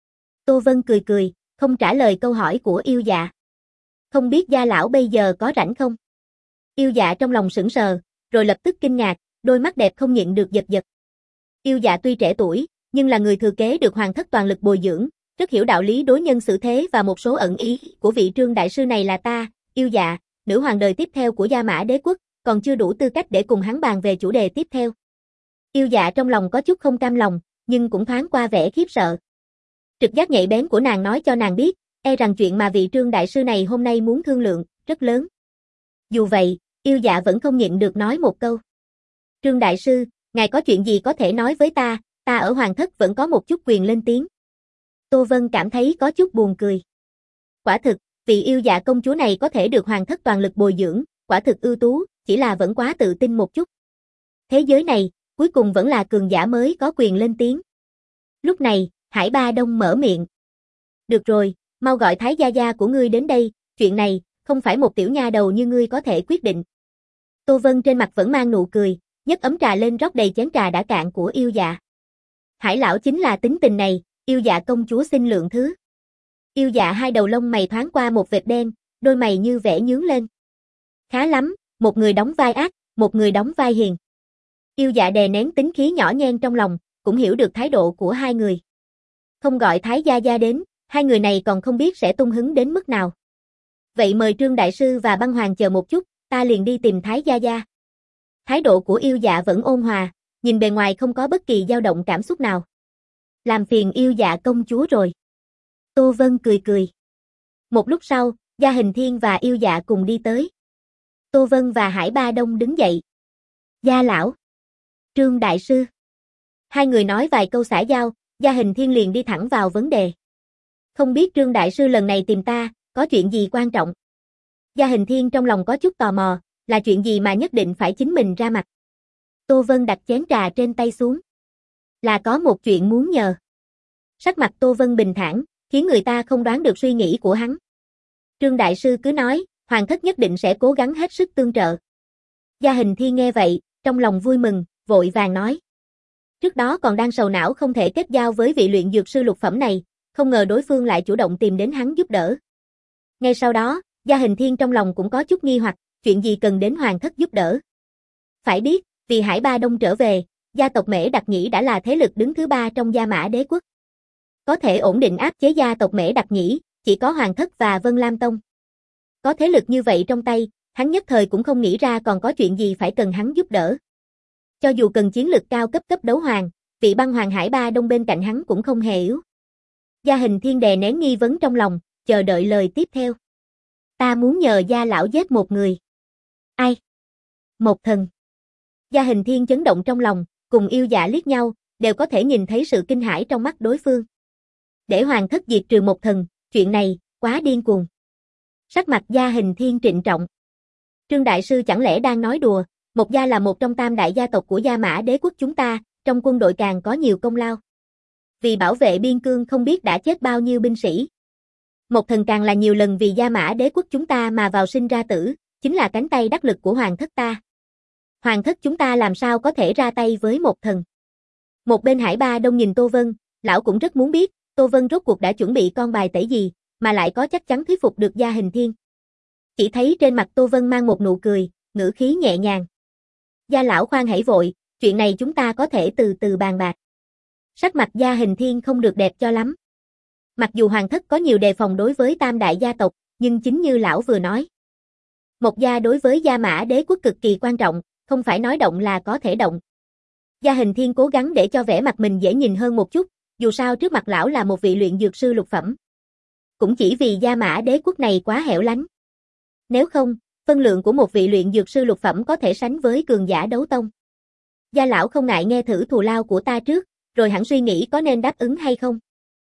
Tô Vân cười cười, không trả lời câu hỏi của yêu dạ. Không biết gia lão bây giờ có rảnh không? Yêu dạ trong lòng sững sờ, rồi lập tức kinh ngạc, đôi mắt đẹp không nhịn được giật giật. Yêu dạ tuy trẻ tuổi, nhưng là người thừa kế được hoàng thất toàn lực bồi dưỡng, rất hiểu đạo lý đối nhân xử thế và một số ẩn ý của vị Trương Đại Sư này là ta, yêu dạ, nữ hoàng đời tiếp theo của Gia Mã Đế quốc, còn chưa đủ tư cách để cùng hắn bàn về chủ đề tiếp theo. Yêu dạ trong lòng có chút không cam lòng, nhưng cũng thoáng qua vẻ khiếp sợ. Trực giác nhạy bén của nàng nói cho nàng biết, e rằng chuyện mà vị Trương Đại Sư này hôm nay muốn thương lượng, rất lớn. Dù vậy, yêu dạ vẫn không nhịn được nói một câu. Trương Đại Sư, ngài có chuyện gì có thể nói với ta, ta ở hoàng thất vẫn có một chút quyền lên tiếng. Tô Vân cảm thấy có chút buồn cười. Quả thực, vị yêu dạ công chúa này có thể được hoàng thất toàn lực bồi dưỡng, quả thực ưu tú, chỉ là vẫn quá tự tin một chút. Thế giới này, cuối cùng vẫn là cường giả mới có quyền lên tiếng. Lúc này, Hải Ba Đông mở miệng. Được rồi, mau gọi Thái Gia Gia của ngươi đến đây, chuyện này, không phải một tiểu nha đầu như ngươi có thể quyết định. Tô Vân trên mặt vẫn mang nụ cười, nhấc ấm trà lên rót đầy chén trà đã cạn của yêu dạ. Hải lão chính là tính tình này, yêu dạ công chúa xin lượng thứ. Yêu dạ hai đầu lông mày thoáng qua một vệt đen, đôi mày như vẽ nhướng lên. Khá lắm, một người đóng vai ác, một người đóng vai hiền. Yêu dạ đè nén tính khí nhỏ nhen trong lòng, cũng hiểu được thái độ của hai người. Không gọi Thái Gia Gia đến, hai người này còn không biết sẽ tung hứng đến mức nào. Vậy mời Trương Đại Sư và Băng Hoàng chờ một chút, ta liền đi tìm Thái Gia Gia. Thái độ của yêu dạ vẫn ôn hòa, nhìn bề ngoài không có bất kỳ dao động cảm xúc nào. Làm phiền yêu dạ công chúa rồi. Tô Vân cười cười. Một lúc sau, Gia Hình Thiên và yêu dạ cùng đi tới. Tô Vân và Hải Ba Đông đứng dậy. Gia lão. Trương Đại Sư. Hai người nói vài câu xã giao, Gia Hình Thiên liền đi thẳng vào vấn đề. Không biết Trương Đại Sư lần này tìm ta, có chuyện gì quan trọng? Gia Hình Thiên trong lòng có chút tò mò, là chuyện gì mà nhất định phải chính mình ra mặt. Tô Vân đặt chén trà trên tay xuống. Là có một chuyện muốn nhờ. Sắc mặt Tô Vân bình thản, khiến người ta không đoán được suy nghĩ của hắn. Trương Đại Sư cứ nói, Hoàng thất nhất định sẽ cố gắng hết sức tương trợ. Gia Hình Thiên nghe vậy, trong lòng vui mừng, vội vàng nói. Trước đó còn đang sầu não không thể kết giao với vị luyện dược sư lục phẩm này, không ngờ đối phương lại chủ động tìm đến hắn giúp đỡ. Ngay sau đó, Gia Hình Thiên trong lòng cũng có chút nghi hoặc, chuyện gì cần đến Hoàng thất giúp đỡ. Phải biết, vì Hải Ba Đông trở về, gia tộc Mễ Đặc Nhĩ đã là thế lực đứng thứ ba trong Gia Mã Đế quốc. Có thể ổn định áp chế gia tộc Mễ Đặc Nhĩ, chỉ có Hoàng thất và Vân Lam Tông. Có thế lực như vậy trong tay, hắn nhất thời cũng không nghĩ ra còn có chuyện gì phải cần hắn giúp đỡ. Cho dù cần chiến lực cao cấp cấp đấu hoàng, vị Băng Hoàng Hải Ba Đông bên cạnh hắn cũng không hề yếu. Gia Hình Thiên đè nén nghi vấn trong lòng, chờ đợi lời tiếp theo. Ta muốn nhờ Gia lão giết một người. Ai? Một thần. Gia Hình Thiên chấn động trong lòng, cùng yêu dạ liếc nhau, đều có thể nhìn thấy sự kinh hãi trong mắt đối phương. Để Hoàng thất diệt trừ một thần, chuyện này, quá điên cuồng. Sắc mặt Gia Hình Thiên trịnh trọng. Trương Đại Sư chẳng lẽ đang nói đùa, Một Gia là một trong tam đại gia tộc của Gia Mã Đế quốc chúng ta, trong quân đội càng có nhiều công lao. Vì bảo vệ biên cương không biết đã chết bao nhiêu binh sĩ. Một thần càng là nhiều lần vì Gia Mã Đế quốc chúng ta mà vào sinh ra tử, chính là cánh tay đắc lực của Hoàng thất ta. Hoàng thất chúng ta làm sao có thể ra tay với một thần. Một bên Hải Ba Đông nhìn Tô Vân, lão cũng rất muốn biết, Tô Vân rốt cuộc đã chuẩn bị con bài tẩy gì, mà lại có chắc chắn thuyết phục được Gia Hình Thiên. Chỉ thấy trên mặt Tô Vân mang một nụ cười, ngữ khí nhẹ nhàng. Gia lão khoan hãy vội, chuyện này chúng ta có thể từ từ bàn bạc. Sắc mặt Gia Hình Thiên không được đẹp cho lắm. Mặc dù Hoàng thất có nhiều đề phòng đối với tam đại gia tộc, nhưng chính như lão vừa nói. Một gia đối với Gia Mã Đế quốc cực kỳ quan trọng, không phải nói động là có thể động. Gia Hình Thiên cố gắng để cho vẻ mặt mình dễ nhìn hơn một chút, dù sao trước mặt lão là một vị luyện dược sư lục phẩm. Cũng chỉ vì Gia Mã Đế quốc này quá hẻo lánh. Nếu không, phân lượng của một vị luyện dược sư lục phẩm có thể sánh với cường giả đấu tông. Gia lão không ngại nghe thử thù lao của ta trước, rồi hẳn suy nghĩ có nên đáp ứng hay không.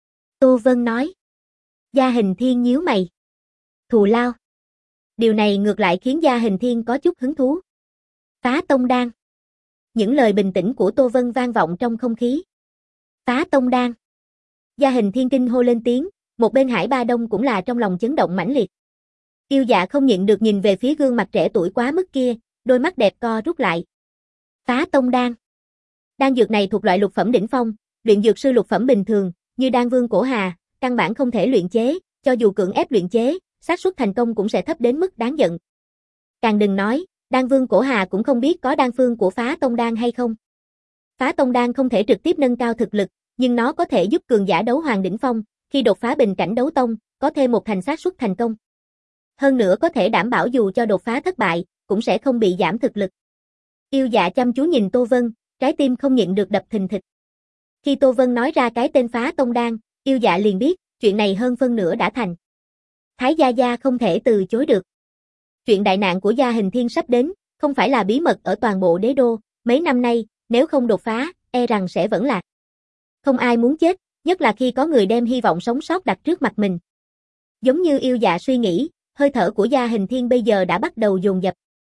Tô Vân nói. Gia Hình Thiên nhíu mày. Thù lao. Điều này ngược lại khiến Gia Hình Thiên có chút hứng thú. Phá tông đan. Những lời bình tĩnh của Tô Vân vang vọng trong không khí. Phá tông đan. Gia Hình Thiên kinh hô lên tiếng, một bên Hải Ba Đông cũng là trong lòng chấn động mãnh liệt. Yêu dạ không nhịn được nhìn về phía gương mặt trẻ tuổi quá mức kia, đôi mắt đẹp co rút lại. Phá tông đan. Đan dược này thuộc loại lục phẩm đỉnh phong, luyện dược sư lục phẩm bình thường, như đan vương cổ hà, căn bản không thể luyện chế, cho dù cưỡng ép luyện chế, xác suất thành công cũng sẽ thấp đến mức đáng giận. Càng đừng nói, đan vương cổ hà cũng không biết có đan phương của phá tông đan hay không. Phá tông đan không thể trực tiếp nâng cao thực lực, nhưng nó có thể giúp cường giả đấu hoàng đỉnh phong, khi đột phá bình cảnh đấu tông, có thêm một thành xác suất thành công. Hơn nữa có thể đảm bảo dù cho đột phá thất bại, cũng sẽ không bị giảm thực lực. Yêu dạ chăm chú nhìn Tô Vân, trái tim không nhịn được đập thình thịch. Khi Tô Vân nói ra cái tên phá tông đan, yêu dạ liền biết, chuyện này hơn phân nửa đã thành. Thái Gia Gia không thể từ chối được. Chuyện đại nạn của Gia Hình Thiên sắp đến, không phải là bí mật ở toàn bộ đế đô, mấy năm nay, nếu không đột phá, e rằng sẽ vẫn lạc. Không ai muốn chết, nhất là khi có người đem hy vọng sống sót đặt trước mặt mình. Giống như yêu dạ suy nghĩ, hơi thở của Gia Hình Thiên bây giờ đã bắt đầu dồn dập.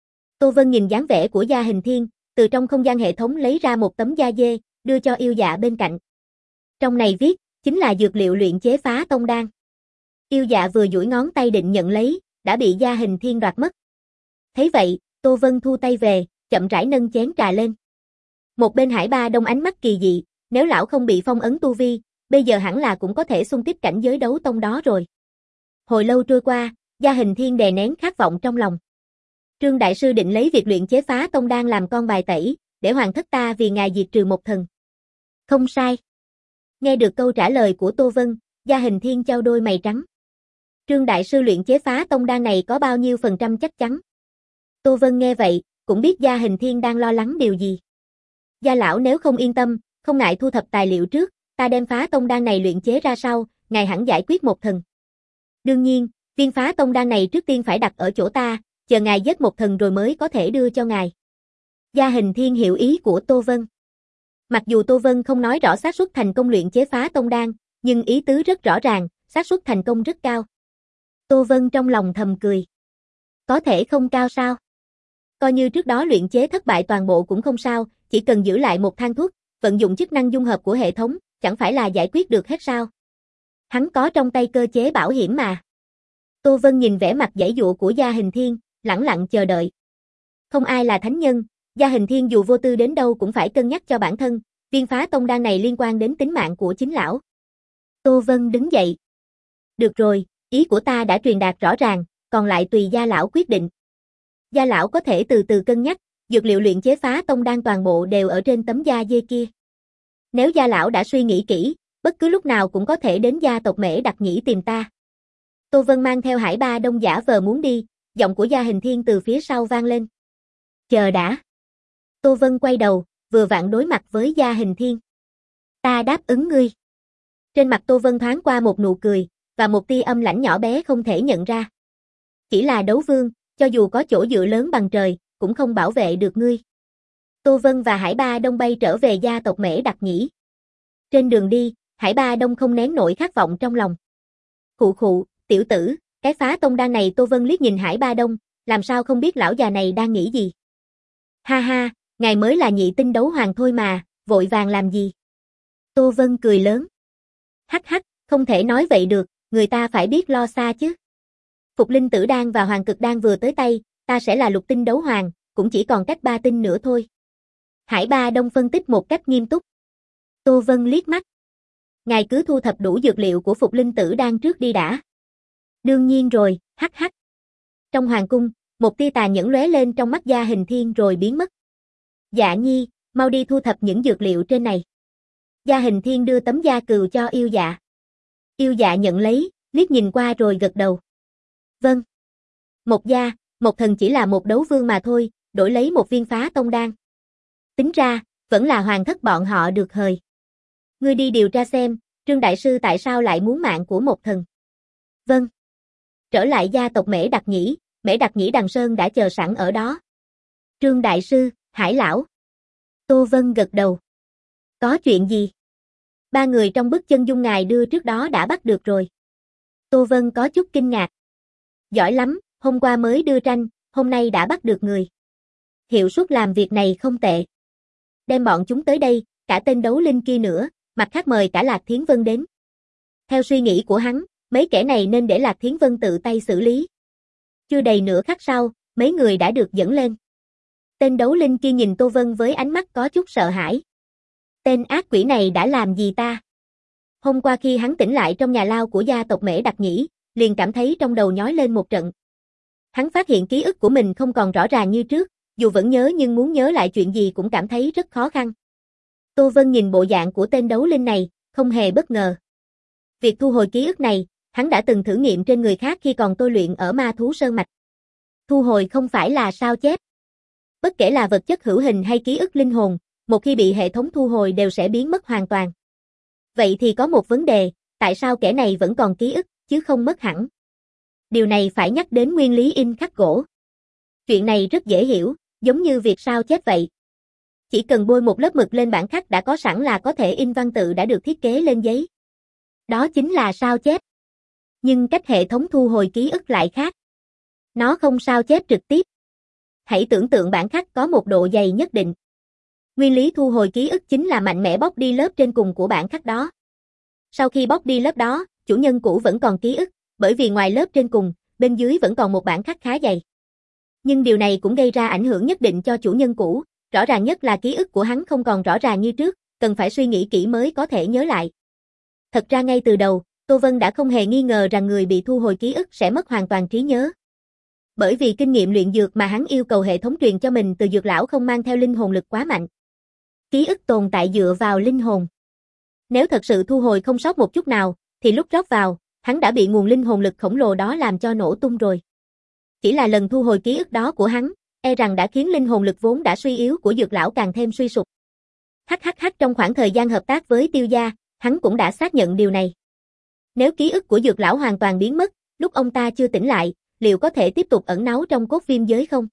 Tô Vân nhìn dáng vẻ của Gia Hình Thiên, từ trong không gian hệ thống lấy ra một tấm da dê, đưa cho yêu dạ bên cạnh. Trong này viết, chính là dược liệu luyện chế phá tông đan. Yêu dạ vừa duỗi ngón tay định nhận lấy, đã bị Gia Hình Thiên đoạt mất. Thấy vậy, Tô Vân thu tay về, chậm rãi nâng chén trà lên. Một bên Hải Ba Đông ánh mắt kỳ dị, nếu lão không bị phong ấn tu vi, bây giờ hẳn là cũng có thể xung kích cảnh giới đấu tông đó rồi. Hồi lâu trôi qua, Gia Hình Thiên đè nén khát vọng trong lòng. Trương Đại Sư định lấy việc luyện chế phá tông đan làm con bài tẩy, để Hoàng thất ta vì ngài diệt trừ một thần. Không sai. Nghe được câu trả lời của Tô Vân, Gia Hình Thiên chau đôi mày trắng. Trương đại sư luyện chế phá tông đan này có bao nhiêu phần trăm chắc chắn? Tô Vân nghe vậy, cũng biết Gia Hình Thiên đang lo lắng điều gì. Gia lão nếu không yên tâm, không ngại thu thập tài liệu trước, ta đem phá tông đan này luyện chế ra sau, ngài hẳn giải quyết một thần. Đương nhiên, viên phá tông đan này trước tiên phải đặt ở chỗ ta, chờ ngài giết một thần rồi mới có thể đưa cho ngài. Gia Hình Thiên hiểu ý của Tô Vân. Mặc dù Tô Vân không nói rõ xác suất thành công luyện chế phá tông đan, nhưng ý tứ rất rõ ràng, xác suất thành công rất cao. Tô Vân trong lòng thầm cười. Có thể không cao sao? Coi như trước đó luyện chế thất bại toàn bộ cũng không sao, chỉ cần giữ lại một thang thuốc, vận dụng chức năng dung hợp của hệ thống, chẳng phải là giải quyết được hết sao? Hắn có trong tay cơ chế bảo hiểm mà. Tô Vân nhìn vẻ mặt giãy giụa của Gia Hình Thiên, lẳng lặng chờ đợi. Không ai là thánh nhân, Gia Hình Thiên dù vô tư đến đâu cũng phải cân nhắc cho bản thân, viên phá tông đan này liên quan đến tính mạng của chính lão. Tô Vân đứng dậy. Được rồi, ý của ta đã truyền đạt rõ ràng, còn lại tùy Gia lão quyết định. Gia lão có thể từ từ cân nhắc, dược liệu luyện chế phá tông đan toàn bộ đều ở trên tấm da dê kia. Nếu Gia lão đã suy nghĩ kỹ, bất cứ lúc nào cũng có thể đến gia tộc Mễ Đặc Nhĩ tìm ta. Tô Vân mang theo Hải Ba Đông giả vờ muốn đi, giọng của Gia Hình Thiên từ phía sau vang lên. Chờ đã. Tô Vân quay đầu, vừa vặn đối mặt với Gia Hình Thiên. Ta đáp ứng ngươi. Trên mặt Tô Vân thoáng qua một nụ cười, và một tia âm lãnh nhỏ bé không thể nhận ra. Chỉ là đấu vương, cho dù có chỗ dựa lớn bằng trời, cũng không bảo vệ được ngươi. Tô Vân và Hải Ba Đông bay trở về gia tộc Mễ Đặc Nhĩ. Trên đường đi, Hải Ba Đông không nén nổi khát vọng trong lòng. Khụ khụ, tiểu tử, cái phá tông đan này. Tô Vân liếc nhìn Hải Ba Đông, làm sao không biết lão già này đang nghĩ gì. Ha ha, ngài mới là nhị tinh đấu hoàng thôi mà, vội vàng làm gì? Tô Vân cười lớn. Hắc hắc, không thể nói vậy được, người ta phải biết lo xa chứ. Phục linh tử đan và hoàng cực đan vừa tới tay, ta sẽ là lục tinh đấu hoàng, cũng chỉ còn cách ba tinh nữa thôi. Hải Ba Đông phân tích một cách nghiêm túc. Tô Vân liếc mắt. Ngài cứ thu thập đủ dược liệu của phục linh tử đan trước đi đã. Đương nhiên rồi, hắc hắc. Trong hoàng cung, một tia tà nhẫn lóe lên trong mắt Gia Hình Thiên rồi biến mất. Dạ nhi, mau đi thu thập những dược liệu trên này. Gia Hình Thiên đưa tấm da cừu cho yêu dạ. Yêu dạ nhận lấy, liếc nhìn qua rồi gật đầu. Vâng. Một gia, một thần chỉ là một đấu vương mà thôi, đổi lấy một viên phá tông đan. Tính ra, vẫn là hoàng thất bọn họ được hời. Ngươi đi điều tra xem, Trương đại sư tại sao lại muốn mạng của một thần. Vâng. Trở lại gia tộc Mễ Đặc Nhĩ, Mễ Đặc Nhĩ Đằng Sơn đã chờ sẵn ở đó. Trương đại sư, Hải lão. Tô Vân gật đầu. Có chuyện gì? Ba người trong bức chân dung ngài đưa trước đó đã bắt được rồi. Tô Vân có chút kinh ngạc. Giỏi lắm, hôm qua mới đưa tranh, hôm nay đã bắt được người. Hiệu suất làm việc này không tệ. Đem bọn chúng tới đây, cả tên đấu linh kia nữa, mặt khác mời cả Lạc Thiến Vân đến. Theo suy nghĩ của hắn, mấy kẻ này nên để Lạc Thiến Vân tự tay xử lý. Chưa đầy nửa khắc sau, mấy người đã được dẫn lên. Tên đấu linh kia nhìn Tô Vân với ánh mắt có chút sợ hãi. Tên ác quỷ này đã làm gì ta? Hôm qua khi hắn tỉnh lại trong nhà lao của gia tộc Mễ Đặc Nhĩ, liền cảm thấy trong đầu nhói lên một trận. Hắn phát hiện ký ức của mình không còn rõ ràng như trước, dù vẫn nhớ nhưng muốn nhớ lại chuyện gì cũng cảm thấy rất khó khăn. Tô Vân nhìn bộ dạng của tên đấu linh này, không hề bất ngờ. Việc thu hồi ký ức này, hắn đã từng thử nghiệm trên người khác khi còn tôi luyện ở Ma Thú Sơn Mạch. Thu hồi không phải là sao chép. Bất kể là vật chất hữu hình hay ký ức linh hồn, một khi bị hệ thống thu hồi đều sẽ biến mất hoàn toàn. Vậy thì có một vấn đề, tại sao kẻ này vẫn còn ký ức, chứ không mất hẳn? Điều này phải nhắc đến nguyên lý in khắc gỗ. Chuyện này rất dễ hiểu, giống như việc sao chép vậy. Chỉ cần bôi một lớp mực lên bản khắc đã có sẵn là có thể in văn tự đã được thiết kế lên giấy. Đó chính là sao chép. Nhưng cách hệ thống thu hồi ký ức lại khác. Nó không sao chép trực tiếp. Hãy tưởng tượng bản khắc có một độ dày nhất định. Nguyên lý thu hồi ký ức chính là mạnh mẽ bóc đi lớp trên cùng của bản khắc đó. Sau khi bóc đi lớp đó, chủ nhân cũ vẫn còn ký ức, bởi vì ngoài lớp trên cùng, bên dưới vẫn còn một bản khắc khá dày. Nhưng điều này cũng gây ra ảnh hưởng nhất định cho chủ nhân cũ, rõ ràng nhất là ký ức của hắn không còn rõ ràng như trước, cần phải suy nghĩ kỹ mới có thể nhớ lại. Thật ra ngay từ đầu, Tô Vân đã không hề nghi ngờ rằng người bị thu hồi ký ức sẽ mất hoàn toàn trí nhớ. Bởi vì kinh nghiệm luyện dược mà hắn yêu cầu hệ thống truyền cho mình từ dược lão không mang theo linh hồn lực quá mạnh. Ký ức tồn tại dựa vào linh hồn. Nếu thật sự thu hồi không sót một chút nào, thì lúc rót vào, hắn đã bị nguồn linh hồn lực khổng lồ đó làm cho nổ tung rồi. Chỉ là lần thu hồi ký ức đó của hắn, e rằng đã khiến linh hồn lực vốn đã suy yếu của Dược lão càng thêm suy sụp. Hắc hắc hắc trong khoảng thời gian hợp tác với Tiêu gia, hắn cũng đã xác nhận điều này. Nếu ký ức của Dược lão hoàn toàn biến mất, lúc ông ta chưa tỉnh lại, liệu có thể tiếp tục ẩn náu trong cốt viêm giới không?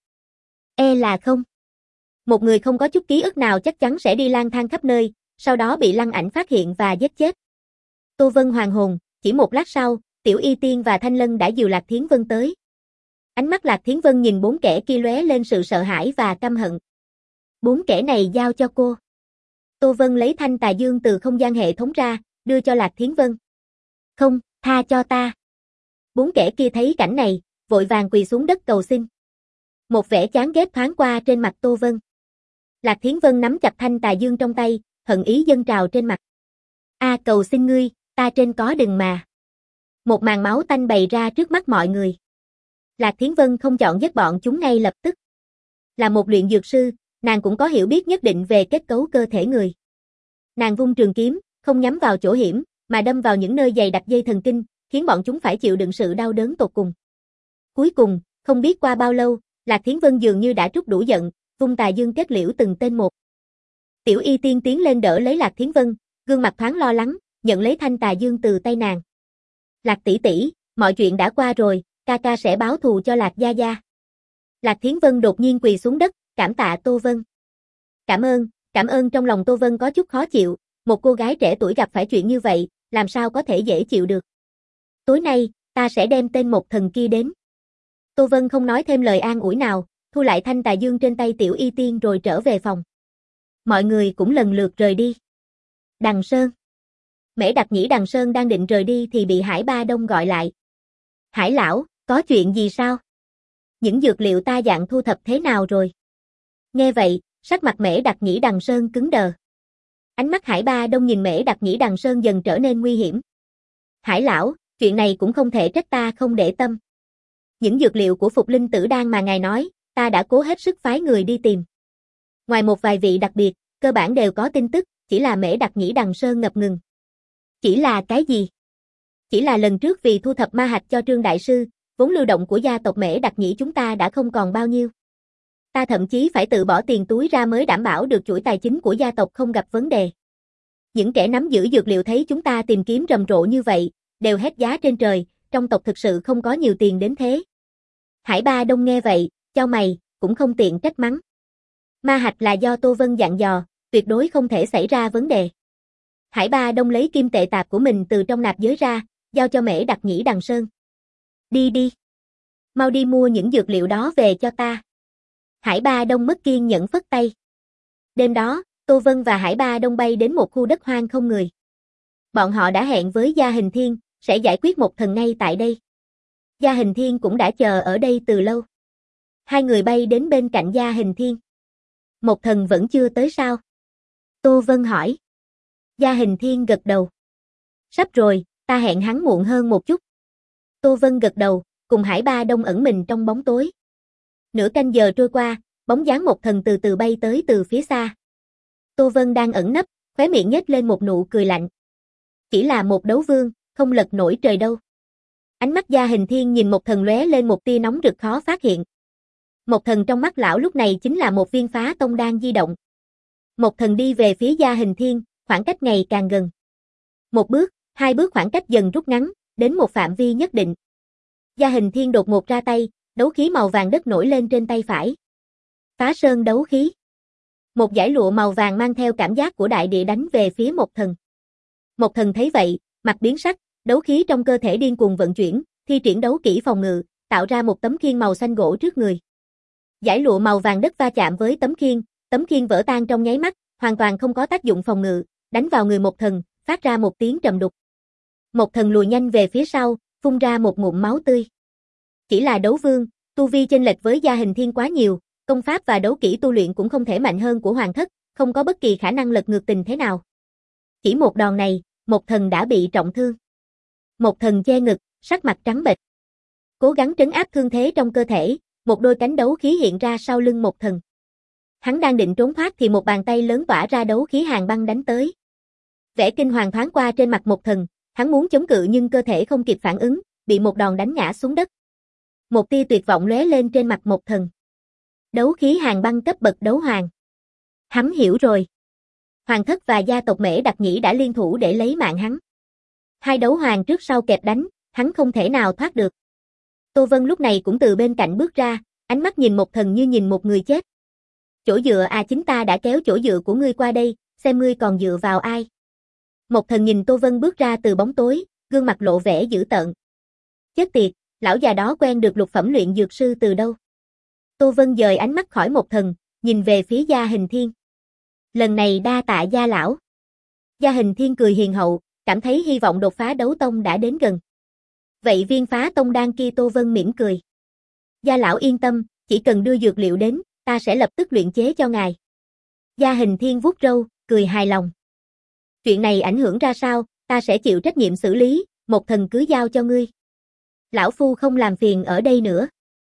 E là không. Một người không có chút ký ức nào chắc chắn sẽ đi lang thang khắp nơi, sau đó bị Lăng Ảnh phát hiện và giết chết. Tô Vân hoàn hồn, chỉ một lát sau, Tiểu Y Tiên và Thanh Lân đã dìu Lạc Thiến Vân tới. Ánh mắt Lạc Thiến Vân nhìn bốn kẻ kia lóe lên sự sợ hãi và căm hận. Bốn kẻ này giao cho cô. Tô Vân lấy thanh tà dương từ không gian hệ thống ra, đưa cho Lạc Thiến Vân. Không, tha cho ta. Bốn kẻ kia thấy cảnh này, vội vàng quỳ xuống đất cầu xin. Một vẻ chán ghét thoáng qua trên mặt Tô Vân. Lạc Thiến Vân nắm chặt thanh tà dương trong tay, hận ý dâng trào trên mặt. A cầu xin ngươi, ta trên có đừng mà. Một màn máu tanh bày ra trước mắt mọi người. Lạc Thiến Vân không chọn giết bọn chúng ngay lập tức. Là một luyện dược sư, nàng cũng có hiểu biết nhất định về kết cấu cơ thể người. Nàng vung trường kiếm, không nhắm vào chỗ hiểm, mà đâm vào những nơi dày đặc dây thần kinh, khiến bọn chúng phải chịu đựng sự đau đớn tột cùng. Cuối cùng, không biết qua bao lâu, Lạc Thiến Vân dường như đã trút đủ giận, vung tà dương kết liễu từng tên một. Tiểu Y Tiên tiến lên đỡ lấy Lạc Thiến Vân, gương mặt thoáng lo lắng, nhận lấy thanh tà dương từ tay nàng. Lạc tỷ tỷ, mọi chuyện đã qua rồi, ca ca sẽ báo thù cho Lạc gia gia. Lạc Thiến Vân đột nhiên quỳ xuống đất, cảm tạ Tô Vân. Cảm ơn, cảm ơn trong lòng Tô Vân có chút khó chịu, một cô gái trẻ tuổi gặp phải chuyện như vậy, làm sao có thể dễ chịu được. Tối nay, ta sẽ đem tên một thần kia đến. Tô Vân không nói thêm lời an ủi nào, thu lại thanh tà dương trên tay Tiểu Y Tiên rồi trở về phòng. Mọi người cũng lần lượt rời đi. Đằng Sơn. Mễ Đặc Nhĩ Đằng Sơn đang định rời đi thì bị Hải Ba Đông gọi lại. Hải lão, có chuyện gì sao? Những dược liệu ta dặn thu thập thế nào rồi? Nghe vậy, sắc mặt Mễ Đặc Nhĩ Đằng Sơn cứng đờ. Ánh mắt Hải Ba Đông nhìn Mễ Đặc Nhĩ Đằng Sơn dần trở nên nguy hiểm. Hải lão, chuyện này cũng không thể trách ta không để tâm. Những dược liệu của Phục Linh Tử Đan mà ngài nói, ta đã cố hết sức phái người đi tìm. Ngoài một vài vị đặc biệt, cơ bản đều có tin tức, chỉ là Mễ Đặc Nhĩ Đằng Sơn ngập ngừng. Chỉ là cái gì? Chỉ là lần trước vì thu thập ma hạch cho Trương Đại Sư, vốn lưu động của gia tộc Mễ Đặc Nhĩ chúng ta đã không còn bao nhiêu. Ta thậm chí phải tự bỏ tiền túi ra mới đảm bảo được chuỗi tài chính của gia tộc không gặp vấn đề. Những kẻ nắm giữ dược liệu thấy chúng ta tìm kiếm rầm rộ như vậy, đều hét giá trên trời, trong tộc thực sự không có nhiều tiền đến thế. Hải Ba Đông nghe vậy, chau mày, cũng không tiện trách mắng. Ma hạch là do Tô Vân dặn dò, tuyệt đối không thể xảy ra vấn đề. Hải Ba Đông lấy kim tệ tạp của mình từ trong nạp giới ra, giao cho Mễ Đặc Nhĩ Đằng Sơn. Đi đi. Mau đi mua những dược liệu đó về cho ta. Hải Ba Đông mất kiên nhẫn phất tay. Đêm đó, Tô Vân và Hải Ba Đông bay đến một khu đất hoang không người. Bọn họ đã hẹn với Gia Hình Thiên, sẽ giải quyết một thần ngay tại đây. Gia Hình Thiên cũng đã chờ ở đây từ lâu. Hai người bay đến bên cạnh Gia Hình Thiên. Một thần vẫn chưa tới sao? Tô Vân hỏi. Gia Hình Thiên gật đầu. Sắp rồi, ta hẹn hắn muộn hơn một chút. Tô Vân gật đầu, cùng Hải Ba Đông ẩn mình trong bóng tối. Nửa canh giờ trôi qua, bóng dáng một thần từ từ bay tới từ phía xa. Tô Vân đang ẩn nấp, khóe miệng nhếch lên một nụ cười lạnh. Chỉ là một đấu vương, không lật nổi trời đâu. Ánh mắt Gia Hình Thiên nhìn một thần lóe lên một tia nóng rực khó phát hiện. Một thần trong mắt lão lúc này chính là một viên phá tông đan di động. Một thần đi về phía Gia Hình Thiên, khoảng cách ngày càng gần. Một bước, hai bước khoảng cách dần rút ngắn, đến một phạm vi nhất định. Gia Hình Thiên đột ngột ra tay, đấu khí màu vàng đất nổi lên trên tay phải. Phá sơn đấu khí. Một dải lụa màu vàng mang theo cảm giác của đại địa đánh về phía một thần. Một thần thấy vậy, mặt biến sắc, đấu khí trong cơ thể điên cuồng vận chuyển, thi triển đấu kỹ phòng ngự, tạo ra một tấm khiên màu xanh gỗ trước người. Dải lụa màu vàng đất va chạm với tấm khiên, tấm khiên vỡ tan trong nháy mắt, hoàn toàn không có tác dụng phòng ngự, đánh vào người một thần, phát ra một tiếng trầm đục. Một thần lùi nhanh về phía sau, phun ra một ngụm máu tươi. Chỉ là đấu vương, tu vi chênh lệch với Gia Hình Thiên quá nhiều, công pháp và đấu kỹ tu luyện cũng không thể mạnh hơn của hoàng thất, không có bất kỳ khả năng lật ngược tình thế nào. Chỉ một đòn này, một thần đã bị trọng thương. Một thần che ngực, sắc mặt trắng bệch. Cố gắng trấn áp thương thế trong cơ thể, một đôi cánh đấu khí hiện ra sau lưng một thần. Hắn đang định trốn thoát thì một bàn tay lớn tỏa ra đấu khí hàn băng đánh tới. Vẻ kinh hoàng thoáng qua trên mặt một thần, Hắn muốn chống cự nhưng cơ thể không kịp phản ứng, bị một đòn đánh ngã xuống đất. Một tia tuyệt vọng lóe lên trên mặt Mộc Thần. Đấu khí hàn băng cấp bậc đấu hoàng. Hắn hiểu rồi. Hoàng thất và gia tộc Mễ Đặc Nhĩ đã liên thủ để lấy mạng hắn. Hai đấu hoàng trước sau kẹp đánh, hắn không thể nào thoát được. Tô Vân lúc này cũng từ bên cạnh bước ra, ánh mắt nhìn Mộc Thần như nhìn một người chết. Chỗ dựa à, chính ta đã kéo chỗ dựa của ngươi qua đây, xem ngươi còn dựa vào ai. Mộc Thần nhìn Tô Vân bước ra từ bóng tối, gương mặt lộ vẻ dữ tợn. Chết tiệt, lão già đó quen được lục phẩm luyện dược sư từ đâu? Tô Vân dời ánh mắt khỏi Mộc Thần, nhìn về phía Gia Hình Thiên. Lần này đa tạ Gia lão. Gia Hình Thiên cười hiền hậu, cảm thấy hy vọng đột phá đấu tông đã đến gần. Vậy viên phá tông đan kia? Tô Vân mỉm cười. Gia lão yên tâm, chỉ cần đưa dược liệu đến, ta sẽ lập tức luyện chế cho ngài. Gia Hình Thiên vuốt râu, cười hài lòng. Chuyện này ảnh hưởng ra sao, ta sẽ chịu trách nhiệm xử lý, Mộc Thần cứ giao cho ngươi. Lão phu không làm phiền ở đây nữa.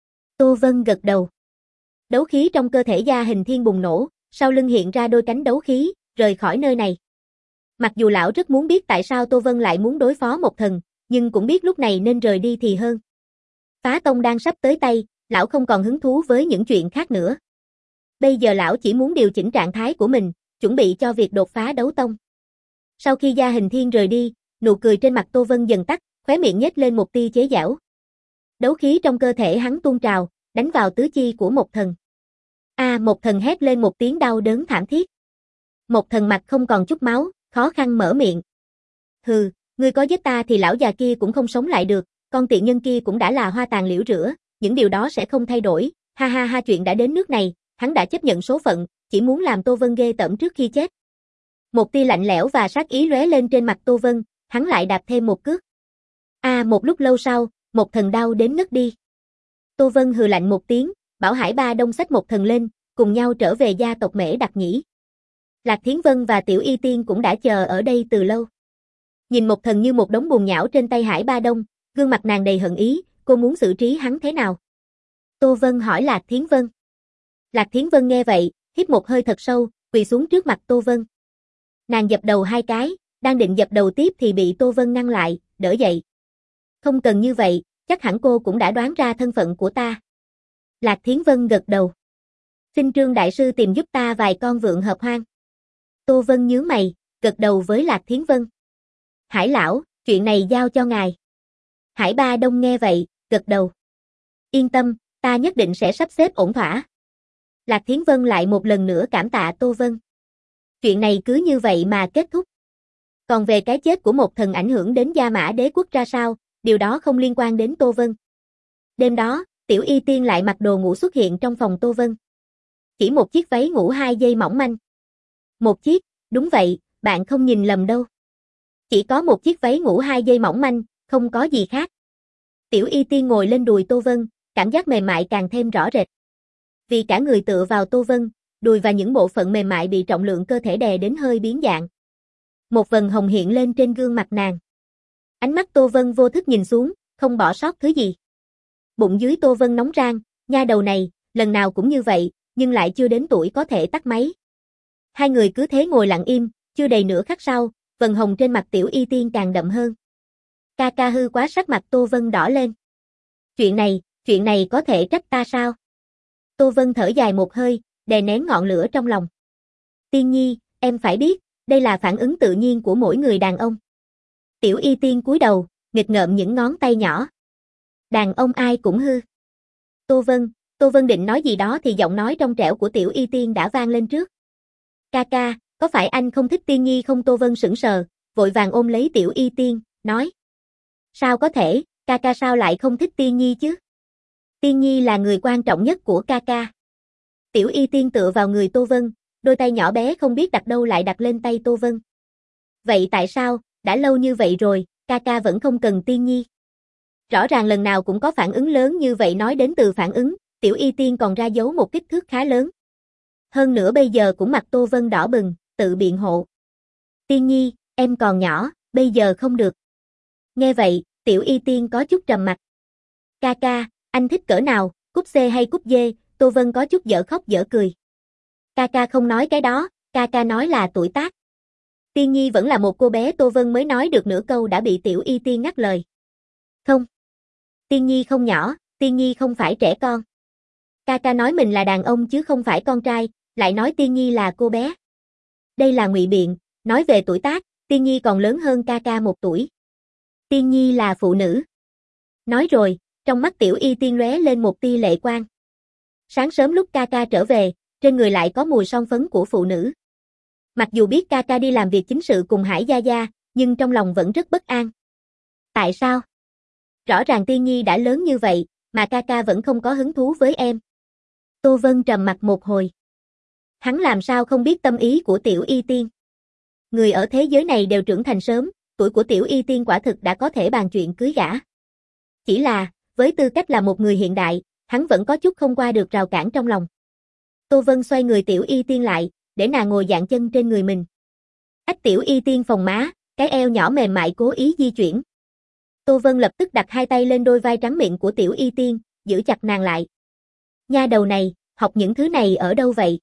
Tô Vân gật đầu. Đấu khí trong cơ thể Gia Hình Thiên bùng nổ, sau lưng hiện ra đôi cánh đấu khí, rời khỏi nơi này. Mặc dù lão rất muốn biết tại sao Tô Vân lại muốn đối phó Mộc Thần, nhưng cũng biết lúc này nên rời đi thì hơn. Phá tông đang sắp tới tay, lão không còn hứng thú với những chuyện khác nữa. Bây giờ lão chỉ muốn điều chỉnh trạng thái của mình, chuẩn bị cho việc đột phá đấu tông. Sau khi Gia Hình Thiên rời đi, nụ cười trên mặt Tô Vân dần tắt, khóe miệng nhếch lên một tia chế giễu. Đấu khí trong cơ thể hắn tuôn trào, đánh vào tứ chi của Mộc Thần. A, à, Mộc Thần hét lên một tiếng đau đớn thảm thiết. Mộc Thần mặt không còn chút máu, khó khăn mở miệng. Hừ, ngươi có giết ta thì lão già kia cũng không sống lại được, con tiện nhân kia cũng đã là hoa tàn liễu rửa, những điều đó sẽ không thay đổi. Ha ha ha, chuyện đã đến nước này, hắn đã chấp nhận số phận, chỉ muốn làm Tô Vân ghê tởm trước khi chết. Một tia lạnh lẽo và sát ý lóe lên trên mặt Tô Vân, hắn lại đạp thêm một cước. A, à, một lúc lâu sau, Mộc Thần đau đến ngất đi. Tô Vân hừ lạnh một tiếng, bảo Hải Ba Đông xách Mộc Thần lên, cùng nhau trở về gia tộc Mễ Đặc Nhĩ. Lạc Thiến Vân và Tiểu Y Tiên cũng đã chờ ở đây từ lâu. Nhìn Mộc Thần như một đống bùn nhão trên tay Hải Ba Đông, gương mặt nàng đầy hận ý, cô muốn xử trí hắn thế nào? Tô Vân hỏi Lạc Thiến Vân. Lạc Thiến Vân nghe vậy, hít một hơi thật sâu, quỳ xuống trước mặt Tô Vân. Nàng dập đầu hai cái, đang định dập đầu tiếp thì bị Tô Vân ngăn lại, đỡ dậy. Không cần như vậy, chắc hẳn cô cũng đã đoán ra thân phận của ta. Lạc Thiến Vân gật đầu. Xin Trương Đại Sư tìm giúp ta vài con vượn hợp hoang. Tô Vân nhướng mày, gật đầu với Lạc Thiến Vân. Hải lão, chuyện này giao cho ngài. Hải Ba Đông nghe vậy, gật đầu. Yên tâm, ta nhất định sẽ sắp xếp ổn thỏa. Lạc Thiến Vân lại một lần nữa cảm tạ Tô Vân. Chuyện này cứ như vậy mà kết thúc. Còn về cái chết của Mộc Thần ảnh hưởng đến Gia Mã Đế quốc ra sao, điều đó không liên quan đến Tô Vân. Đêm đó, Tiểu Y Tiên lại mặc đồ ngủ xuất hiện trong phòng Tô Vân. Chỉ một chiếc váy ngủ hai dây mỏng manh. Một chiếc, đúng vậy, bạn không nhìn lầm đâu. Chỉ có một chiếc váy ngủ hai dây mỏng manh, không có gì khác. Tiểu Y Tiên ngồi lên đùi Tô Vân, cảm giác mềm mại càng thêm rõ rệt. Vì cả người tựa vào Tô Vân, đùi và những bộ phận mềm mại bị trọng lượng cơ thể đè đến hơi biến dạng. Một vầng hồng hiện lên trên gương mặt nàng. Ánh mắt Tô Vân vô thức nhìn xuống, không bỏ sót thứ gì. Bụng dưới Tô Vân nóng rang, nha đầu này, lần nào cũng như vậy, nhưng lại chưa đến tuổi có thể tắt máy. Hai người cứ thế ngồi lặng im, chưa đầy nửa khắc sau, vầng hồng trên mặt Tiểu Y Tiên càng đậm hơn. Ca ca hư quá, sắc mặt Tô Vân đỏ lên. Chuyện này, chuyện này có thể trách ta sao? Tô Vân thở dài một hơi, đè nén ngọn lửa trong lòng. Tiên nhi, em phải biết, đây là phản ứng tự nhiên của mỗi người đàn ông. Tiểu Y Tiên cúi đầu, nghịch ngợm những ngón tay nhỏ. Đàn ông ai cũng hư. Tô Vân, Tô Vân định nói gì đó thì giọng nói trong trẻo của Tiểu Y Tiên đã vang lên trước. Ca ca, có phải anh không thích Tiên nhi không? Tô Vân sững sờ, vội vàng ôm lấy Tiểu Y Tiên, nói. Sao có thể, ca ca sao lại không thích Tiên nhi chứ? Tiên nhi là người quan trọng nhất của ca ca. Tiểu Y Tiên tựa vào người Tô Vân, đôi tay nhỏ bé không biết đặt đâu lại đặt lên tay Tô Vân. Vậy tại sao, đã lâu như vậy rồi, ca ca vẫn không cần Tiên nhi? Rõ ràng lần nào cũng có phản ứng lớn như vậy. Nói đến từ phản ứng, Tiểu Y Tiên còn ra dấu một kích thước khá lớn. Hơn nữa bây giờ cũng mặt Tô Vân đỏ bừng, tự biện hộ. Tiên nhi, em còn nhỏ, bây giờ không được. Nghe vậy, Tiểu Y Tiên có chút trầm mặt. Ca ca, anh thích cỡ nào, cúp C hay cúp D? Tô Vân có chút dở khóc dở cười. Ca ca không nói cái đó, ca ca nói là tuổi tác. Tiên Nhi vẫn là một cô bé. Tô Vân mới nói được nửa câu đã bị Tiểu Y Tiên ngắt lời. Không. Tiên Nhi không nhỏ, Tiên Nhi không phải trẻ con. Ca ca nói mình là đàn ông chứ không phải con trai, lại nói Tiên Nhi là cô bé. Đây là ngụy biện, nói về tuổi tác, Tiên Nhi còn lớn hơn ca ca một tuổi. Tiên Nhi là phụ nữ. Nói rồi, trong mắt Tiểu Y Tiên lóe lên một tia lệ quang. Sáng sớm lúc ca ca trở về, trên người lại có mùi son phấn của phụ nữ. Mặc dù biết ca ca đi làm việc chính sự cùng Hải Gia Gia, nhưng trong lòng vẫn rất bất an. Tại sao? Rõ ràng Tiên Nhi đã lớn như vậy, mà ca ca vẫn không có hứng thú với em. Tô Vân trầm mặt một hồi. Hắn làm sao không biết tâm ý của Tiểu Y Tiên. Người ở thế giới này đều trưởng thành sớm, tuổi của Tiểu Y Tiên quả thực đã có thể bàn chuyện cưới gả. Chỉ là, với tư cách là một người hiện đại, hắn vẫn có chút không qua được rào cản trong lòng. Tô Vân xoay người Tiểu Y Tiên lại, để nàng ngồi dạn chân trên người mình. Ách Tiểu Y Tiên phồng má, cái eo nhỏ mềm mại cố ý di chuyển. Tô Vân lập tức đặt hai tay lên đôi vai trắng miệng của Tiểu Y Tiên, giữ chặt nàng lại. Nha đầu này, học những thứ này ở đâu vậy?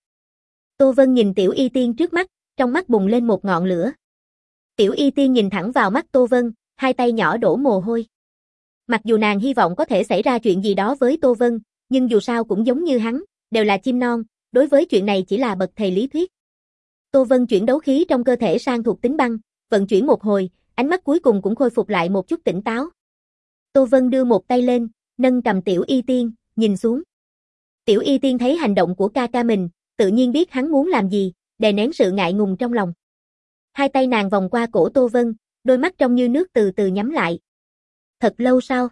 Tô Vân nhìn Tiểu Y Tiên trước mắt, trong mắt bùng lên một ngọn lửa. Tiểu Y Tiên nhìn thẳng vào mắt Tô Vân, hai tay nhỏ đổ mồ hôi. Mặc dù nàng hy vọng có thể xảy ra chuyện gì đó với Tô Vân, nhưng dù sao cũng giống như hắn, đều là chim non, đối với chuyện này chỉ là bậc thầy lý thuyết. Tô Vân chuyển đấu khí trong cơ thể sang thuộc tính băng, vận chuyển một hồi, ánh mắt cuối cùng cũng khôi phục lại một chút tỉnh táo. Tô Vân đưa một tay lên, nâng cầm Tiểu Y Tiên, nhìn xuống. Tiểu Y Tiên thấy hành động của ca ca mình, tự nhiên biết hắn muốn làm gì, đè nén sự ngại ngùng trong lòng. Hai tay nàng vòng qua cổ Tô Vân, đôi mắt trong như nước từ từ nhắm lại. Thật lâu sau,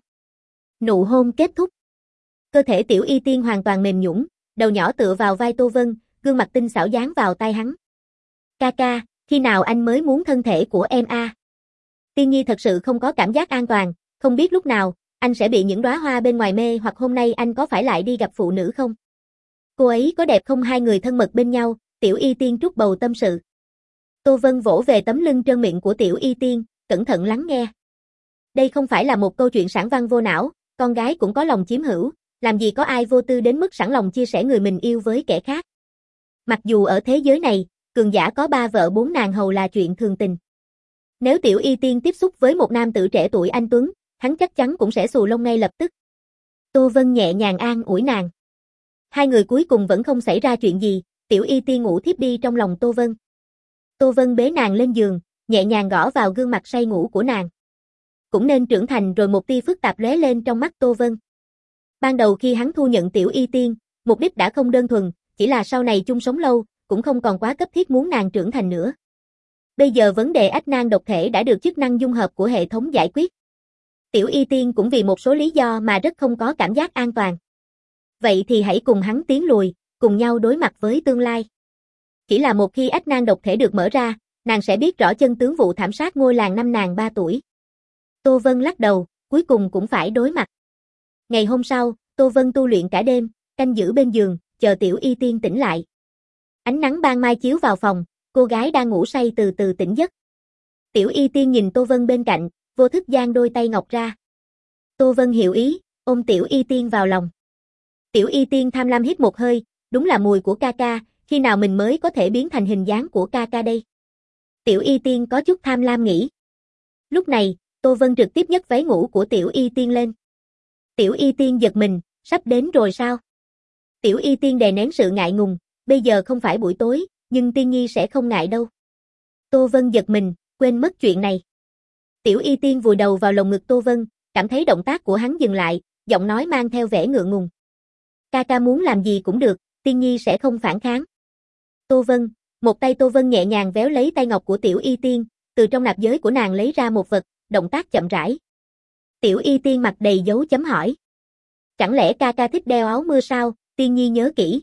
nụ hôn kết thúc. Cơ thể Tiểu Y Tiên hoàn toàn mềm nhũn, đầu nhỏ tựa vào vai Tô Vân, gương mặt tinh xảo dán vào tai hắn. Ca ca, khi nào anh mới muốn thân thể của em a? À? Tiên Nhi thật sự không có cảm giác an toàn, không biết lúc nào, anh sẽ bị những đóa hoa bên ngoài mê hoặc hôm nay anh có phải lại đi gặp phụ nữ không? Cô ấy có đẹp không? Hai người thân mật bên nhau, Tiểu Y Tiên trút bầu tâm sự. Tô Vân vỗ về tấm lưng trơn miệng của Tiểu Y Tiên, cẩn thận lắng nghe. Đây không phải là một câu chuyện sảng văn vô não, con gái cũng có lòng chiếm hữu, làm gì có ai vô tư đến mức sẵn lòng chia sẻ người mình yêu với kẻ khác. Mặc dù ở thế giới này, cường giả có ba vợ bốn nàng hầu là chuyện thường tình. Nếu Tiểu Y Tiên tiếp xúc với một nam tử trẻ tuổi anh tuấn, hắn chắc chắn cũng sẽ xù lông ngay lập tức. Tô Vân nhẹ nhàng an ủi nàng. Hai người cuối cùng vẫn không xảy ra chuyện gì, Tiểu Y Tiên ngủ thiếp đi trong lòng Tô Vân. Tô Vân bế nàng lên giường, nhẹ nhàng gõ vào gương mặt say ngủ của nàng. Cũng nên trưởng thành rồi. Một tia phức tạp lóe lên trong mắt Tô Vân. Ban đầu khi hắn thu nhận Tiểu Y Tiên, mục đích đã không đơn thuần, chỉ là sau này chung sống lâu, cũng không còn quá cấp thiết muốn nàng trưởng thành nữa. Bây giờ vấn đề ách nang độc thể đã được chức năng dung hợp của hệ thống giải quyết. Tiểu Y Tiên cũng vì một số lý do mà rất không có cảm giác an toàn. Vậy thì hãy cùng hắn tiến lùi, cùng nhau đối mặt với tương lai. Chỉ là một khi ách nang độc thể được mở ra, nàng sẽ biết rõ chân tướng vụ thảm sát ngôi làng năm nàng ba tuổi. Tô Vân lắc đầu, cuối cùng cũng phải đối mặt. Ngày hôm sau, Tô Vân tu luyện cả đêm, canh giữ bên giường, chờ Tiểu Y Tiên tỉnh lại. Ánh nắng ban mai chiếu vào phòng, cô gái đang ngủ say từ từ tỉnh giấc. Tiểu Y Tiên nhìn Tô Vân bên cạnh, vô thức giang đôi tay ngọc ra. Tô Vân hiểu ý, ôm Tiểu Y Tiên vào lòng. Tiểu Y Tiên tham lam hít một hơi, đúng là mùi của ca ca, khi nào mình mới có thể biến thành hình dáng của ca ca đây? Tiểu Y Tiên có chút tham lam nghĩ. Lúc này, Tô Vân trực tiếp nhấc váy ngủ của Tiểu Y Tiên lên. Tiểu Y Tiên giật mình, sắp đến rồi sao? Tiểu Y Tiên đè nén sự ngại ngùng, bây giờ không phải buổi tối, nhưng Tiên Nhi sẽ không ngại đâu. Tô Vân giật mình, quên mất chuyện này. Tiểu Y Tiên vùi đầu vào lồng ngực Tô Vân, cảm thấy động tác của hắn dừng lại, giọng nói mang theo vẻ ngượng ngùng. Ca ca muốn làm gì cũng được, Tiên Nhi sẽ không phản kháng. Tô Vân, một tay Tô Vân nhẹ nhàng véo lấy tay ngọc của Tiểu Y Tiên, từ trong nạp giới của nàng lấy ra một vật, động tác chậm rãi. Tiểu Y Tiên mặt đầy dấu chấm hỏi. Chẳng lẽ ca ca thích đeo áo mưa sao? Tiên Nhi nhớ kỹ.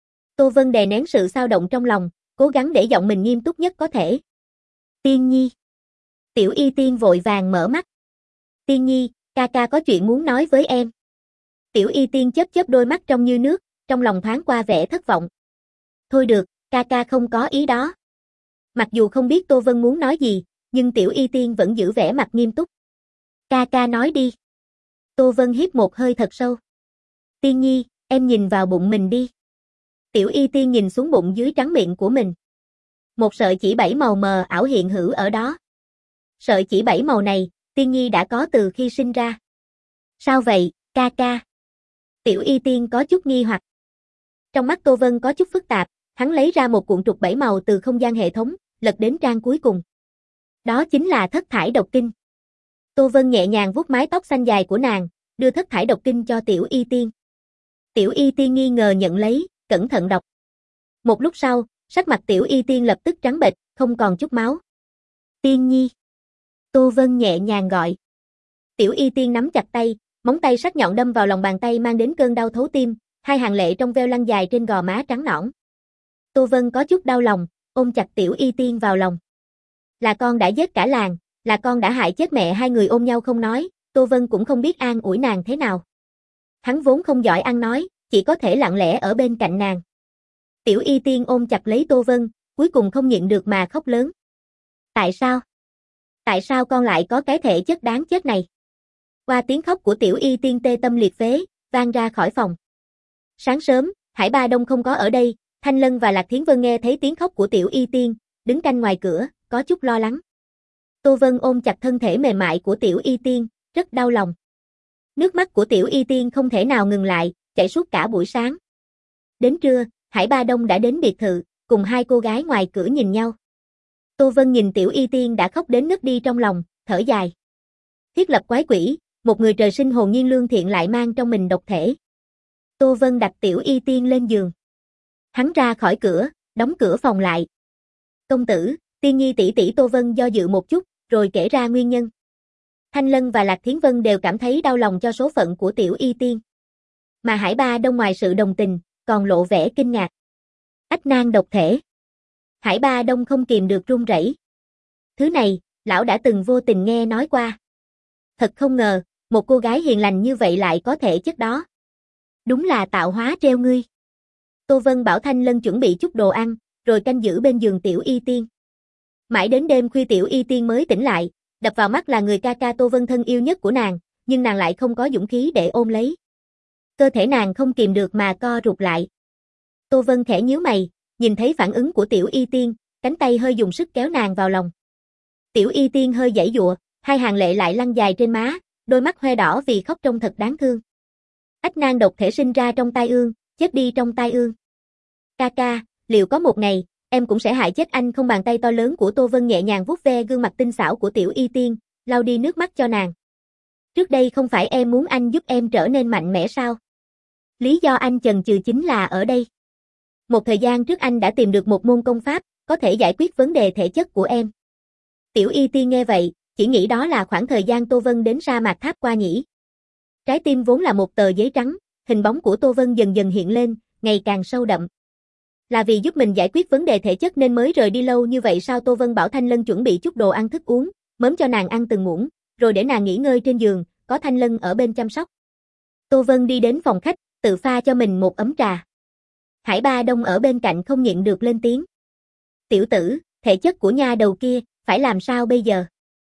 Tô Vân đè nén sự xao động trong lòng, cố gắng để giọng mình nghiêm túc nhất có thể. Tiên Nhi. Tiểu Y Tiên vội vàng mở mắt. Tiên Nhi, ca ca có chuyện muốn nói với em. Tiểu Y Tiên chớp chớp đôi mắt trong như nước, trong lòng thoáng qua vẻ thất vọng. Thôi được, ca ca không có ý đó. Mặc dù không biết Tô Vân muốn nói gì, nhưng Tiểu Y Tiên vẫn giữ vẻ mặt nghiêm túc. Ca ca nói đi. Tô Vân hít một hơi thật sâu. Tiên Nhi, em nhìn vào bụng mình đi. Tiểu Y Tiên nhìn xuống bụng dưới trắng miệng của mình. Một sợi chỉ bảy màu mờ ảo hiện hữu ở đó. Sợi chỉ bảy màu này, Tiên Nhi đã có từ khi sinh ra. Sao vậy, ca ca? Tiểu Y Tiên có chút nghi hoặc. Trong mắt Tô Vân có chút phức tạp, hắn lấy ra một cuộn trục bảy màu từ không gian hệ thống, lật đến trang cuối cùng. Đó chính là Thất Thải Độc Kinh. Tô Vân nhẹ nhàng vuốt mái tóc xanh dài của nàng, đưa Thất Thải Độc Kinh cho Tiểu Y Tiên. Tiểu Y Tiên nghi ngờ nhận lấy, cẩn thận đọc. Một lúc sau, sắc mặt Tiểu Y Tiên lập tức trắng bệch, không còn chút máu. Tiên Nhi. Tô Vân nhẹ nhàng gọi. Tiểu Y Tiên nắm chặt tay, móng tay sắc nhọn đâm vào lòng bàn tay mang đến cơn đau thấu tim, hai hàng lệ trong veo lăn dài trên gò má trắng nõn. Tô Vân có chút đau lòng, ôm chặt Tiểu Y Tiên vào lòng. Là con đã giết cả làng, là con đã hại chết mẹ. Hai người ôm nhau không nói, Tô Vân cũng không biết an ủi nàng thế nào. Hắn vốn không giỏi ăn nói, chỉ có thể lặng lẽ ở bên cạnh nàng. Tiểu Y Tiên ôm chặt lấy Tô Vân, cuối cùng không nhịn được mà khóc lớn. Tại sao? Tại sao con lại có cái thể chất đáng chết này? Qua tiếng khóc của Tiểu Y Tiên tê tâm liệt phế, vang ra khỏi phòng. Sáng sớm, Hải Ba Đông không có ở đây, Thanh Lân và Lạc Thiến Vân nghe thấy tiếng khóc của Tiểu Y Tiên, đứng canh ngoài cửa, có chút lo lắng. Tô Vân ôm chặt thân thể mềm mại của Tiểu Y Tiên, rất đau lòng. Nước mắt của Tiểu Y Tiên không thể nào ngừng lại, chảy suốt cả buổi sáng. Đến trưa, Hải Ba Đông đã đến biệt thự, cùng hai cô gái ngoài cửa nhìn nhau. Tô Vân nhìn Tiểu Y Tiên đã khóc đến nức đi trong lòng, thở dài. Thiết lập quái quỷ, một người trời sinh hồn nhiên lương thiện lại mang trong mình độc thể. Tô Vân đặt Tiểu Y Tiên lên giường. Hắn ra khỏi cửa, đóng cửa phòng lại. Công tử, Tiên Nhi tỷ tỷ. Tô Vân do dự một chút, rồi kể ra nguyên nhân. Thanh Lân và Lạc Thiến Vân đều cảm thấy đau lòng cho số phận của Tiểu Y Tiên. Mà Hải Ba Đông ngoài sự đồng tình, còn lộ vẻ kinh ngạc. Ách nan độc thể. Hải Ba Đông không kìm được run rẩy. Thứ này, lão đã từng vô tình nghe nói qua. Thật không ngờ, một cô gái hiền lành như vậy lại có thể chất đó. Đúng là tạo hóa treo ngươi. Tô Vân bảo Thanh Lân chuẩn bị chút đồ ăn, rồi canh giữ bên giường Tiểu Y Tiên. Mãi đến đêm khuya Tiểu Y Tiên mới tỉnh lại, đập vào mắt là người ca ca Tô Vân thân yêu nhất của nàng, nhưng nàng lại không có dũng khí để ôm lấy. Cơ thể nàng không kìm được mà co rụt lại. Tô Vân khẽ nhíu mày, nhìn thấy phản ứng của Tiểu Y Tiên, cánh tay hơi dùng sức kéo nàng vào lòng. Tiểu Y Tiên hơi giãy giụa, hai hàng lệ lại lăn dài trên má, đôi mắt hoe đỏ vì khóc trông thật đáng thương. Ách nan độc thể sinh ra trong tai ương, chết đi trong tai ương. Ca ca, liệu có một ngày, em cũng sẽ hại chết anh không? Bàn tay to lớn của Tô Vân nhẹ nhàng vuốt ve gương mặt tinh xảo của Tiểu Y Tiên, lau đi nước mắt cho nàng. Trước đây không phải em muốn anh giúp em trở nên mạnh mẽ sao? Lý do anh chần chừ chính là ở đây. Một thời gian trước anh đã tìm được một môn công pháp, có thể giải quyết vấn đề thể chất của em. Tiểu Y Tiên nghe vậy, chỉ nghĩ đó là khoảng thời gian Tô Vân đến sa mạc Tháp qua nhỉ. Trái tim vốn là một tờ giấy trắng, hình bóng của Tô Vân dần dần hiện lên, ngày càng sâu đậm. Là vì giúp mình giải quyết vấn đề thể chất nên mới rời đi lâu như vậy sao? Tô Vân bảo Thanh Lân chuẩn bị chút đồ ăn thức uống, mớm cho nàng ăn từng muỗng, rồi để nàng nghỉ ngơi trên giường, có Thanh Lân ở bên chăm sóc. Tô Vân đi đến phòng khách, tự pha cho mình một ấm trà. Hải Ba Đông ở bên cạnh không nhịn được lên tiếng. Tiểu tử, thể chất của nha đầu kia, phải làm sao bây giờ?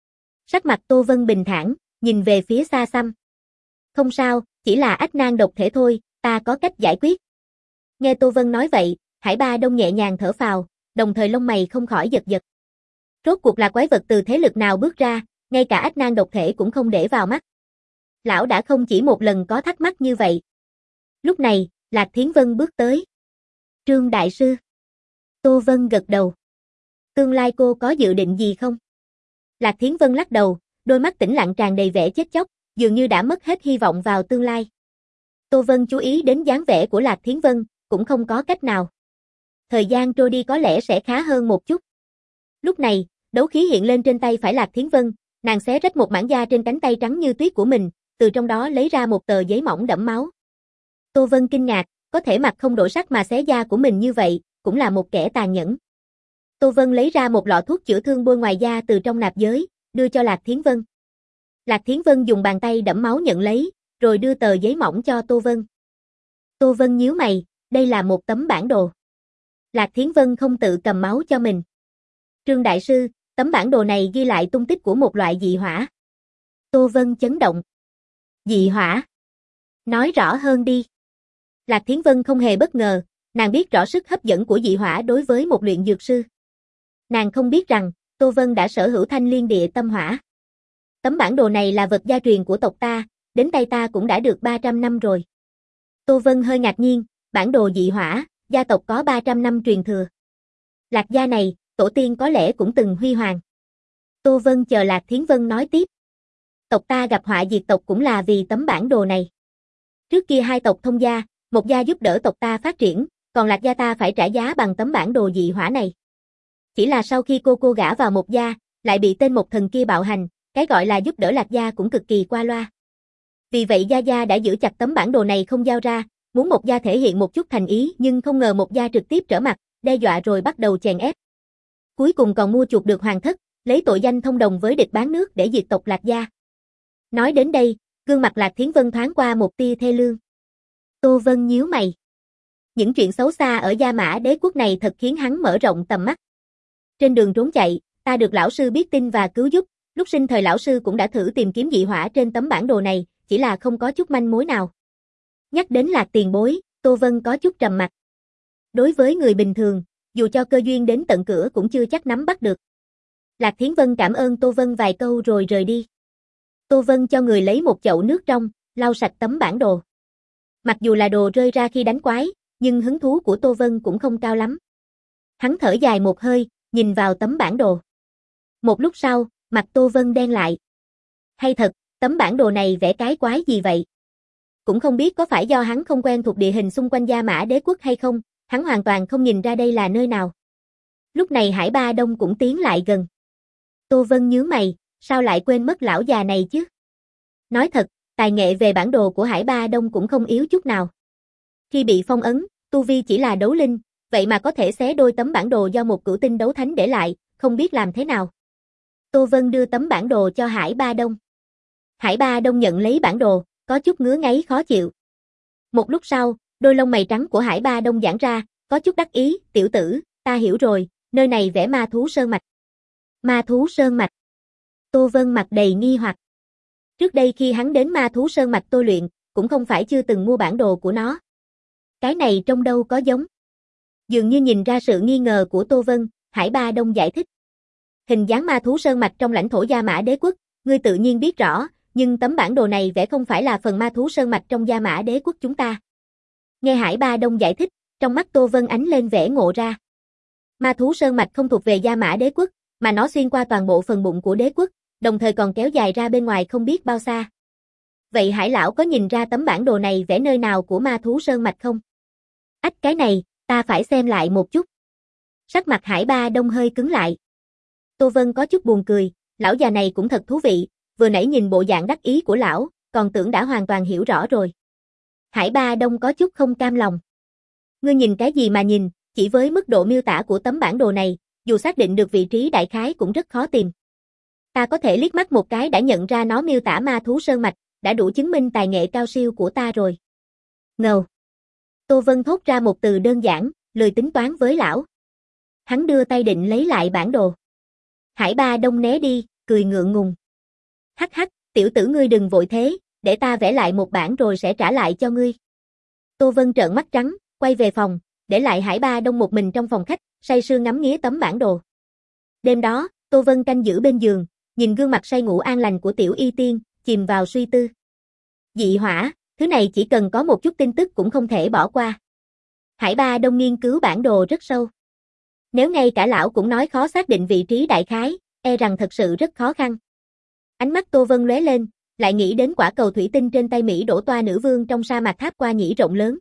Sắc mặt Tô Vân bình thản, nhìn về phía xa xăm. Không sao, chỉ là ách nan độc thể thôi, ta có cách giải quyết. Nghe Tô Vân nói vậy, Hải Ba Đông nhẹ nhàng thở phào, đồng thời lông mày không khỏi giật giật. Rốt cuộc là quái vật từ thế lực nào bước ra, ngay cả ách nan độc thể cũng không để vào mắt. Lão đã không chỉ một lần có thắc mắc như vậy. Lúc này, Lạc Thiến Vân bước tới. Trương Đại Sư. Tô Vân gật đầu. Tương lai cô có dự định gì không? Lạc Thiến Vân lắc đầu, đôi mắt tĩnh lặng tràn đầy vẻ chết chóc, dường như đã mất hết hy vọng vào tương lai. Tô Vân chú ý đến dáng vẻ của Lạc Thiến Vân, cũng không có cách nào. Thời gian trôi đi có lẽ sẽ khá hơn một chút. Lúc này, đấu khí hiện lên trên tay phải Lạc Thiến Vân, nàng xé rách một mảng da trên cánh tay trắng như tuyết của mình, từ trong đó lấy ra một tờ giấy mỏng đẫm máu. Tô Vân kinh ngạc, có thể mặt không đổi sắc mà xé da của mình như vậy, cũng là một kẻ tàn nhẫn. Tô Vân lấy ra một lọ thuốc chữa thương bôi ngoài da từ trong nạp giới, đưa cho Lạc Thiến Vân. Lạc Thiến Vân dùng bàn tay đẫm máu nhận lấy, rồi đưa tờ giấy mỏng cho Tô Vân. Tô Vân nhíu mày, đây là một tấm bản đồ. Lạc Thiến Vân không tự cầm máu cho mình. Trương Đại Sư, tấm bản đồ này ghi lại tung tích của một loại dị hỏa. Tô Vân chấn động. Dị hỏa? Nói rõ hơn đi. Lạc Thiến Vân không hề bất ngờ, nàng biết rõ sức hấp dẫn của dị hỏa đối với một luyện dược sư. Nàng không biết rằng, Tô Vân đã sở hữu thanh liên địa tâm hỏa. Tấm bản đồ này là vật gia truyền của tộc ta, đến tay ta cũng đã được ba trăm năm rồi. Tô Vân hơi ngạc nhiên, bản đồ dị hỏa, gia tộc có ba trăm năm truyền thừa. Lạc gia này, tổ tiên có lẽ cũng từng huy hoàng. Tô Vân chờ Lạc Thiến Vân nói tiếp. Tộc ta gặp họa diệt tộc cũng là vì tấm bản đồ này. Trước kia hai tộc thông gia, một gia giúp đỡ tộc ta phát triển, còn Lạc gia ta phải trả giá bằng tấm bản đồ dị hỏa này. Chỉ là sau khi cô cô gả vào một gia, lại bị tên một thần kia bạo hành, cái gọi là giúp đỡ Lạc gia cũng cực kỳ qua loa. Vì vậy Gia Gia đã giữ chặt tấm bản đồ này không giao ra, muốn một gia thể hiện một chút thành ý nhưng không ngờ một gia trực tiếp trở mặt, đe dọa rồi bắt đầu chèn ép. Cuối cùng còn mua chuộc được hoàng thất, lấy tội danh thông đồng với địch bán nước để diệt tộc Lạc gia. Nói đến đây, gương mặt Lạc Thiến Vân thoáng qua một tia thê lương. Tô Vân nhíu mày. Những chuyện xấu xa ở Gia Mã Đế quốc này thật khiến hắn mở rộng tầm mắt. Trên đường trốn chạy, ta được lão sư biết tin và cứu giúp, lúc sinh thời lão sư cũng đã thử tìm kiếm dị hỏa trên tấm bản đồ này, chỉ là không có chút manh mối nào. Nhắc đến Lạc tiền bối, Tô Vân có chút trầm mặt. Đối với người bình thường, dù cho cơ duyên đến tận cửa cũng chưa chắc nắm bắt được. Lạc Thiến Vân cảm ơn Tô Vân vài câu rồi rời đi. Tô Vân cho người lấy một chậu nước trong, lau sạch tấm bản đồ. Mặc dù là đồ rơi ra khi đánh quái, nhưng hứng thú của Tô Vân cũng không cao lắm. Hắn thở dài một hơi, nhìn vào tấm bản đồ. Một lúc sau, mặt Tô Vân đen lại. Hay thật, tấm bản đồ này vẽ cái quái gì vậy? Cũng không biết có phải do hắn không quen thuộc địa hình xung quanh Gia Mã Đế quốc hay không, hắn hoàn toàn không nhìn ra đây là nơi nào. Lúc này Hải Ba Đông cũng tiến lại gần. Tô Vân nhướng mày, sao lại quên mất lão già này chứ? Nói thật, tài nghệ về bản đồ của Hải Ba Đông cũng không yếu chút nào. Khi bị phong ấn, tu vi chỉ là đấu linh, vậy mà có thể xé đôi tấm bản đồ do một cửu tinh đấu thánh để lại, không biết làm thế nào. Tô Vân đưa tấm bản đồ cho Hải Ba Đông. Hải Ba Đông nhận lấy bản đồ, có chút ngứa ngáy khó chịu. Một lúc sau, đôi lông mày trắng của Hải Ba Đông giãn ra, có chút đắc ý, tiểu tử, ta hiểu rồi, nơi này vẽ ma thú sơn mạch. Ma thú sơn mạch. Tô Vân mặt đầy nghi hoặc. Trước đây khi hắn đến ma thú sơn mạch tôi luyện, cũng không phải chưa từng mua bản đồ của nó. Cái này trông đâu có giống. Dường như nhìn ra sự nghi ngờ của Tô Vân, Hải Ba Đông giải thích. Hình dáng ma thú sơn mạch trong lãnh thổ Gia Mã Đế quốc, ngươi tự nhiên biết rõ, nhưng tấm bản đồ này vẽ không phải là phần ma thú sơn mạch trong Gia Mã Đế quốc chúng ta. Nghe Hải Ba Đông giải thích, trong mắt Tô Vân ánh lên vẻ ngộ ra. Ma thú sơn mạch không thuộc về Gia Mã Đế quốc, mà nó xuyên qua toàn bộ phần bụng của đế quốc, đồng thời còn kéo dài ra bên ngoài không biết bao xa. Vậy Hải lão có nhìn ra tấm bản đồ này vẽ nơi nào của ma thú sơn mạch không? Ách, cái này, ta phải xem lại một chút. Sắc mặt Hải Ba Đông hơi cứng lại. Tô Vân có chút buồn cười, lão già này cũng thật thú vị, vừa nãy nhìn bộ dạng đắc ý của lão, còn tưởng đã hoàn toàn hiểu rõ rồi. Hải Ba Đông có chút không cam lòng. Ngươi nhìn cái gì mà nhìn, chỉ với mức độ miêu tả của tấm bản đồ này, dù xác định được vị trí đại khái cũng rất khó tìm. Ta có thể liếc mắt một cái đã nhận ra nó miêu tả ma thú sơn mạch, đã đủ chứng minh tài nghệ cao siêu của ta rồi. Ngầu. Tô Vân thốt ra một từ đơn giản, lười tính toán với lão. Hắn đưa tay định lấy lại bản đồ. Hải Ba Đông né đi, cười ngượng ngùng. Hắc hắc, tiểu tử ngươi đừng vội thế, để ta vẽ lại một bản rồi sẽ trả lại cho ngươi. Tô Vân trợn mắt trắng, quay về phòng, để lại Hải Ba Đông một mình trong phòng khách, say sưa ngắm nghía tấm bản đồ. Đêm đó, Tô Vân canh giữ bên giường, nhìn gương mặt say ngủ an lành của tiểu y tiên, chìm vào suy tư. Dị hỏa, thứ này chỉ cần có một chút tin tức cũng không thể bỏ qua. Hải Ba Đông nghiên cứu bản đồ rất sâu. Nếu ngay cả lão cũng nói khó xác định vị trí đại khái, e rằng thật sự rất khó khăn. Ánh mắt Tô Vân lóe lên, lại nghĩ đến quả cầu thủy tinh trên tay Mỹ đổ toa nữ vương trong sa mạc tháp qua nhĩ rộng lớn.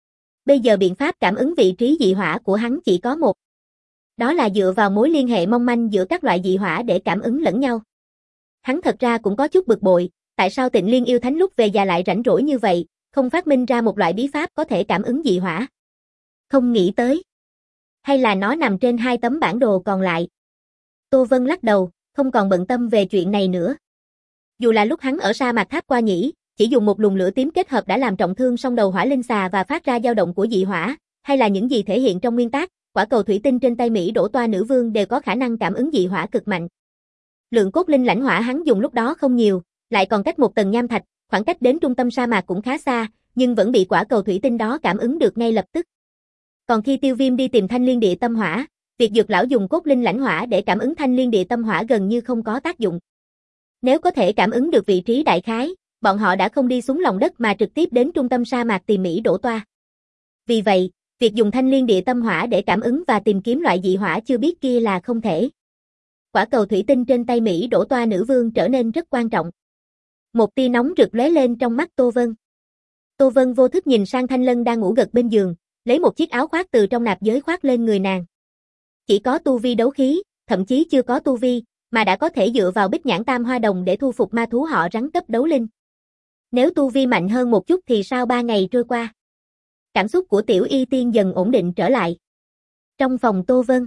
Bây giờ biện pháp cảm ứng vị trí dị hỏa của hắn chỉ có một. Đó là dựa vào mối liên hệ mong manh giữa các loại dị hỏa để cảm ứng lẫn nhau. Hắn thật ra cũng có chút bực bội, tại sao Tịnh Liên yêu thánh lúc về già lại rảnh rỗi như vậy, không phát minh ra một loại bí pháp có thể cảm ứng dị hỏa. Không nghĩ tới. Hay là nó nằm trên hai tấm bản đồ còn lại. Tô Vân lắc đầu, không còn bận tâm về chuyện này nữa. Dù là lúc hắn ở sa mạc tháp qua nhĩ, chỉ dùng một luồng lửa tím kết hợp đã làm trọng thương song đầu hỏa linh xà và phát ra dao động của dị hỏa, hay là những gì thể hiện trong nguyên tác, quả cầu thủy tinh trên tay Mỹ đổ toa nữ vương đều có khả năng cảm ứng dị hỏa cực mạnh. Lượng cốt linh lãnh hỏa hắn dùng lúc đó không nhiều, lại còn cách một tầng nham thạch, khoảng cách đến trung tâm sa mạc cũng khá xa, nhưng vẫn bị quả cầu thủy tinh đó cảm ứng được ngay lập tức. Còn khi Tiêu Viêm đi tìm thanh liên địa tâm hỏa, việc dược lão dùng cốt linh lãnh hỏa để cảm ứng thanh liên địa tâm hỏa gần như không có tác dụng. Nếu có thể cảm ứng được vị trí đại khái, bọn họ đã không đi xuống lòng đất mà trực tiếp đến trung tâm sa mạc tìm Mỹ đổ toa. Vì vậy, việc dùng thanh liên địa tâm hỏa để cảm ứng và tìm kiếm loại dị hỏa chưa biết kia là không thể. Quả cầu thủy tinh trên tay Mỹ đổ toa nữ vương trở nên rất quan trọng. Một tia nóng rực lóe lên trong mắt Tô Vân. Tô Vân vô thức nhìn sang Thanh Lân đang ngủ gật bên giường, lấy một chiếc áo khoác từ trong nạp giới khoác lên người nàng. Chỉ có tu vi đấu khí, thậm chí chưa có tu vi, mà đã có thể dựa vào bích nhãn tam hoa đồng để thu phục ma thú họ rắn cấp đấu linh. Nếu tu vi mạnh hơn một chút thì sao ba ngày trôi qua? Cảm xúc của Tiểu Y Tiên dần ổn định trở lại. Trong phòng Tô Vân,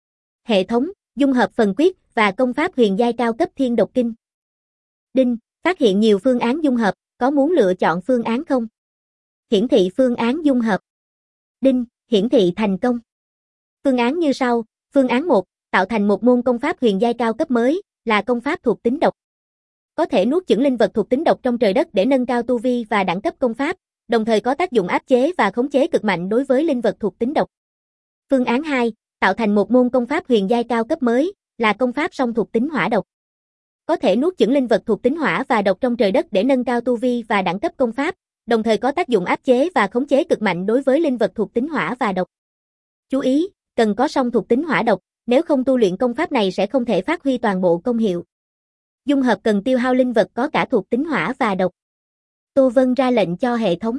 hệ thống, dung hợp phần quyết và công pháp huyền giai cao cấp thiên độc kinh. Đinh, phát hiện nhiều phương án dung hợp, có muốn lựa chọn phương án không? Hiển thị phương án dung hợp. Đinh, hiển thị thành công. Phương án như sau, phương án một, tạo thành một môn công pháp huyền giai cao cấp mới, là công pháp thuộc tính độc. Có thể nuốt chửng linh vật thuộc tính độc trong trời đất để nâng cao tu vi và đẳng cấp công pháp, đồng thời có tác dụng áp chế và khống chế cực mạnh đối với linh vật thuộc tính độc. Phương án hai, tạo thành một môn công pháp huyền giai cao cấp mới, là công pháp song thuộc tính hỏa độc. Có thể nuốt chửng linh vật thuộc tính hỏa và độc trong trời đất để nâng cao tu vi và đẳng cấp công pháp, đồng thời có tác dụng áp chế và khống chế cực mạnh đối với linh vật thuộc tính hỏa và độc. Chú ý, cần có song thuộc tính hỏa độc, nếu không tu luyện công pháp này sẽ không thể phát huy toàn bộ công hiệu. Dung hợp cần tiêu hao linh vật có cả thuộc tính hỏa và độc. Tô Vân ra lệnh cho hệ thống.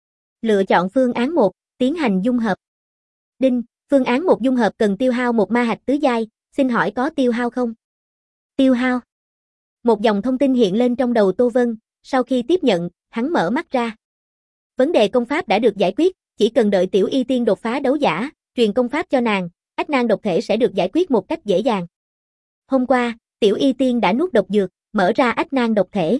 Lựa chọn phương án một, tiến hành dung hợp. Đinh, phương án một dung hợp cần tiêu hao một ma hạch tứ giai, xin hỏi có tiêu hao không? Tiêu hao. Một dòng thông tin hiện lên trong đầu Tô Vân, sau khi tiếp nhận, hắn mở mắt ra. Vấn đề công pháp đã được giải quyết, chỉ cần đợi Tiểu Y Tiên đột phá đấu giả, truyền công pháp cho nàng, ách nan độc thể sẽ được giải quyết một cách dễ dàng. Hôm qua, Tiểu Y Tiên đã nuốt độc dược, mở ra ách nan độc thể.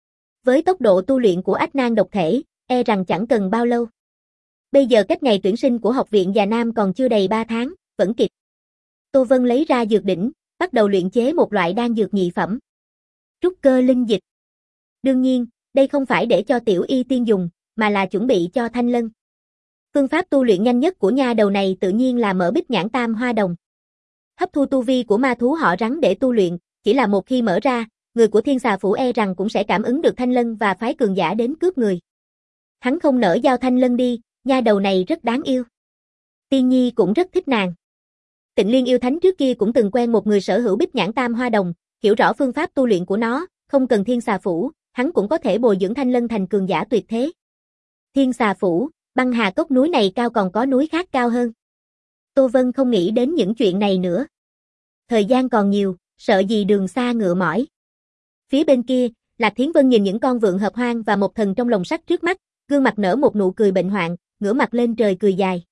Với tốc độ tu luyện của ách nan độc thể, e rằng chẳng cần bao lâu. Bây giờ cách ngày tuyển sinh của học viện Già Nam còn chưa đầy ba tháng, vẫn kịp. Tô Vân lấy ra dược đỉnh, bắt đầu luyện chế một loại đan dược nhị phẩm. Trúc cơ linh dịch. Đương nhiên, đây không phải để cho Tiểu Y Tiên dùng, mà là chuẩn bị cho Thanh Lân. Phương pháp tu luyện nhanh nhất của nha đầu này tự nhiên là mở bích nhãn tam hoa đồng. Hấp thu tu vi của ma thú họ rắn để tu luyện, chỉ là một khi mở ra, người của Thiên Xà Phủ e rằng cũng sẽ cảm ứng được Thanh Lân và phái cường giả đến cướp người. Hắn không nỡ giao Thanh Lân đi, nha đầu này rất đáng yêu. Tiên Nhi cũng rất thích nàng. Tịnh Liên yêu thánh trước kia cũng từng quen một người sở hữu bích nhãn tam hoa đồng, hiểu rõ phương pháp tu luyện của nó, không cần Thiên Xà Phủ, hắn cũng có thể bồi dưỡng Thanh Lân thành cường giả tuyệt thế. Thiên Xà Phủ, băng hà cốc núi này cao còn có núi khác cao hơn. Tô Vân không nghĩ đến những chuyện này nữa. Thời gian còn nhiều, sợ gì đường xa ngựa mỏi. Phía bên kia, Lạc Thiến Vân nhìn những con vượn hợp hoang và một thần trong lồng sắt trước mắt, gương mặt nở một nụ cười bệnh hoạn, ngửa mặt lên trời cười dài.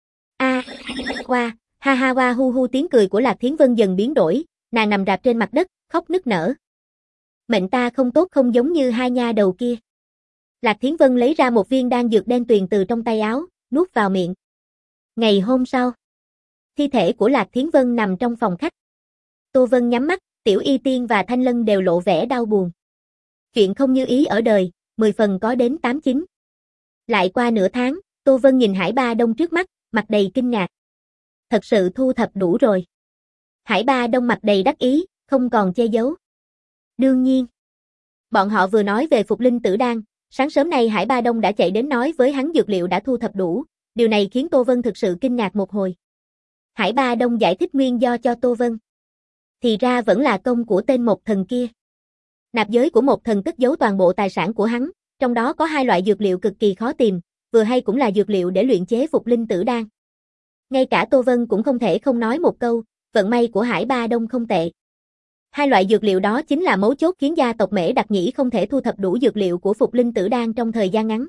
A, hoa, ha ha hoa hu hu, tiếng cười của Lạc Thiến Vân dần biến đổi, nàng nằm rạp trên mặt đất, khóc nức nở. Mệnh ta không tốt không giống như hai nha đầu kia. Lạc Thiến Vân lấy ra một viên đan dược đen tuyền từ trong tay áo, nuốt vào miệng. Ngày hôm sau, thi thể của Lạc Thiến Vân nằm trong phòng khách. Tô Vân nhắm mắt, Tiểu Y Tiên và Thanh Lân đều lộ vẻ đau buồn. Chuyện không như ý ở đời, mười phần có đến tám chín. Lại qua nửa tháng, Tô Vân nhìn Hải Ba Đông trước mắt, mặt đầy kinh ngạc. Thật sự thu thập đủ rồi. Hải Ba Đông mặt đầy đắc ý, không còn che giấu. Đương nhiên. Bọn họ vừa nói về phục linh tử đan, sáng sớm nay Hải Ba Đông đã chạy đến nói với hắn dược liệu đã thu thập đủ, điều này khiến Tô Vân thực sự kinh ngạc một hồi. Hải Ba Đông giải thích nguyên do cho Tô Vân. Thì ra vẫn là công của tên Mộc Thần kia. Nạp giới của Mộc Thần cất giấu toàn bộ tài sản của hắn, trong đó có hai loại dược liệu cực kỳ khó tìm, vừa hay cũng là dược liệu để luyện chế phục linh tử đan. Ngay cả Tô Vân cũng không thể không nói một câu, vận may của Hải Ba Đông không tệ. Hai loại dược liệu đó chính là mấu chốt khiến gia tộc Mễ Đặc Nhĩ không thể thu thập đủ dược liệu của phục linh tử đan trong thời gian ngắn.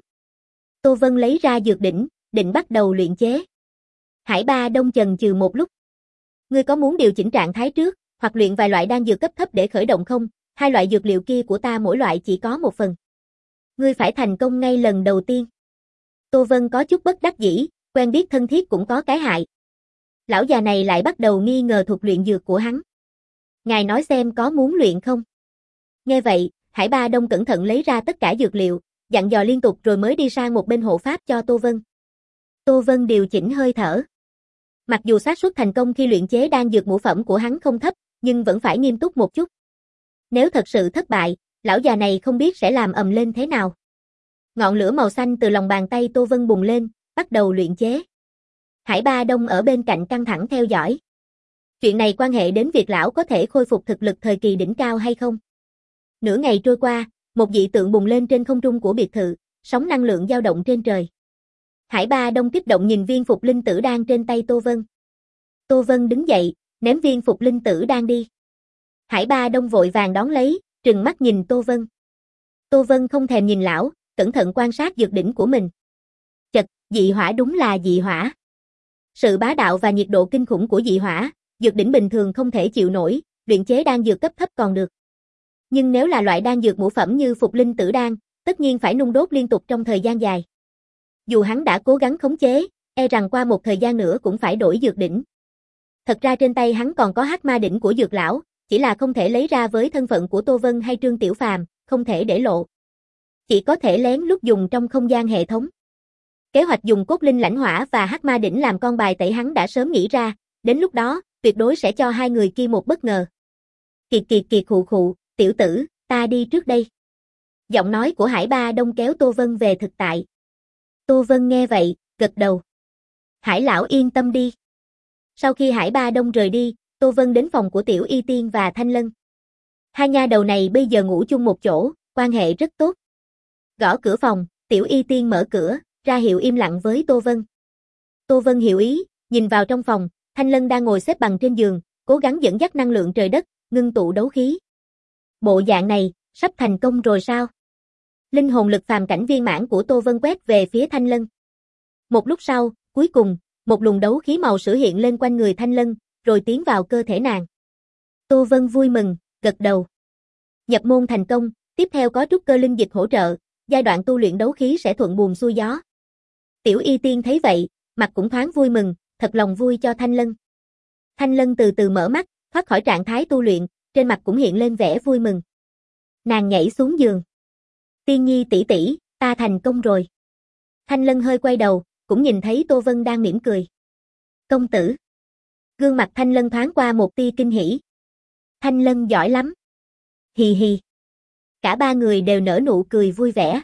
Tô Vân lấy ra dược đỉnh, định bắt đầu luyện chế. Hải Ba Đông chần chừ một lúc. Ngươi có muốn điều chỉnh trạng thái trước, hoặc luyện vài loại đan dược cấp thấp để khởi động không? Hai loại dược liệu kia của ta mỗi loại chỉ có một phần. Ngươi phải thành công ngay lần đầu tiên. Tô Vân có chút bất đắc dĩ, quen biết thân thiết cũng có cái hại. Lão già này lại bắt đầu nghi ngờ thuật luyện dược của hắn. Ngài nói xem có muốn luyện không? Nghe vậy, Hải Ba Đông cẩn thận lấy ra tất cả dược liệu, dặn dò liên tục rồi mới đi sang một bên hộ pháp cho Tô Vân. Tô Vân điều chỉnh hơi thở. Mặc dù xác suất thành công khi luyện chế đan dược ngũ phẩm của hắn không thấp, nhưng vẫn phải nghiêm túc một chút. Nếu thật sự thất bại, lão già này không biết sẽ làm ầm lên thế nào. Ngọn lửa màu xanh từ lòng bàn tay Tô Vân bùng lên, bắt đầu luyện chế. Hải Ba Đông ở bên cạnh căng thẳng theo dõi. Chuyện này quan hệ đến việc lão có thể khôi phục thực lực thời kỳ đỉnh cao hay không. Nửa ngày trôi qua, một dị tượng bùng lên trên không trung của biệt thự, sóng năng lượng dao động trên trời. Hải Ba Đông kích động nhìn viên phục linh tử đan trên tay Tô Vân. Tô Vân đứng dậy, ném viên phục linh tử đan đi. Hải Ba Đông vội vàng đón lấy, trừng mắt nhìn Tô Vân. Tô Vân không thèm nhìn lão, cẩn thận quan sát dược đỉnh của mình. Chật, dị hỏa đúng là dị hỏa. Sự bá đạo và nhiệt độ kinh khủng của dị hỏa, dược đỉnh bình thường không thể chịu nổi, luyện chế đan dược cấp thấp còn được. Nhưng nếu là loại đan dược ngũ phẩm như phục linh tử đan, tất nhiên phải nung đốt liên tục trong thời gian dài. Dù hắn đã cố gắng khống chế, e rằng qua một thời gian nữa cũng phải đổi dược đỉnh. Thật ra trên tay hắn còn có hắc ma đỉnh của dược lão, chỉ là không thể lấy ra với thân phận của Tô Vân hay Trương Tiểu Phàm, không thể để lộ. Chỉ có thể lén lút dùng trong không gian hệ thống. Kế hoạch dùng cốt linh lãnh hỏa và hắc ma đỉnh làm con bài tẩy hắn đã sớm nghĩ ra, đến lúc đó, tuyệt đối sẽ cho hai người kia một bất ngờ. Kiệt kiệt kiệt khụ khụ, tiểu tử, ta đi trước đây. Giọng nói của Hải Ba Đông kéo Tô Vân về thực tại. Tô Vân nghe vậy, gật đầu. Hải lão yên tâm đi. Sau khi Hải Ba Đông rời đi, Tô Vân đến phòng của Tiểu Y Tiên và Thanh Lân. Hai nha đầu này bây giờ ngủ chung một chỗ, quan hệ rất tốt. Gõ cửa phòng, Tiểu Y Tiên mở cửa, ra hiệu im lặng với Tô Vân. Tô Vân hiểu ý, nhìn vào trong phòng, Thanh Lân đang ngồi xếp bằng trên giường, cố gắng dẫn dắt năng lượng trời đất, ngưng tụ đấu khí. Bộ dạng này, sắp thành công rồi sao? Linh hồn lực phàm cảnh viên mãn của Tô Vân quét về phía Thanh Lân. Một lúc sau, cuối cùng, một luồng đấu khí màu sữa hiện lên quanh người Thanh Lân, rồi tiến vào cơ thể nàng. Tô Vân vui mừng, gật đầu. Nhập môn thành công, tiếp theo có trúc cơ linh dịch hỗ trợ, giai đoạn tu luyện đấu khí sẽ thuận buồm xuôi gió. Tiểu Y Tiên thấy vậy, mặt cũng thoáng vui mừng, thật lòng vui cho Thanh Lân. Thanh Lân từ từ mở mắt, thoát khỏi trạng thái tu luyện, trên mặt cũng hiện lên vẻ vui mừng. Nàng nhảy xuống giường. Tiên Nhi tỷ tỷ, ta thành công rồi. Thanh Lân hơi quay đầu, cũng nhìn thấy Tô Vân đang mỉm cười. Công tử. Gương mặt Thanh Lân thoáng qua một tia kinh hỉ. Thanh Lân giỏi lắm. Hì hì. Cả ba người đều nở nụ cười vui vẻ.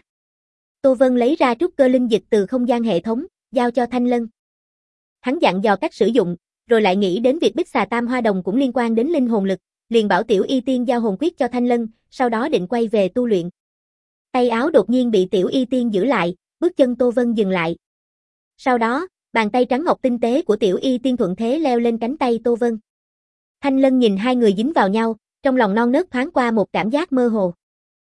Tô Vân lấy ra trúc cơ linh dịch từ không gian hệ thống, giao cho Thanh Lân. Hắn dặn dò cách sử dụng, rồi lại nghĩ đến việc bích xà tam hoa đồng cũng liên quan đến linh hồn lực, liền bảo Tiểu Y Tiên giao hồn quyết cho Thanh Lân, sau đó định quay về tu luyện. Tay áo đột nhiên bị Tiểu Y Tiên giữ lại, bước chân Tô Vân dừng lại. Sau đó, bàn tay trắng ngọc tinh tế của Tiểu Y Tiên thuận thế leo lên cánh tay Tô Vân. Thanh Lân nhìn hai người dính vào nhau, trong lòng non nớt thoáng qua một cảm giác mơ hồ.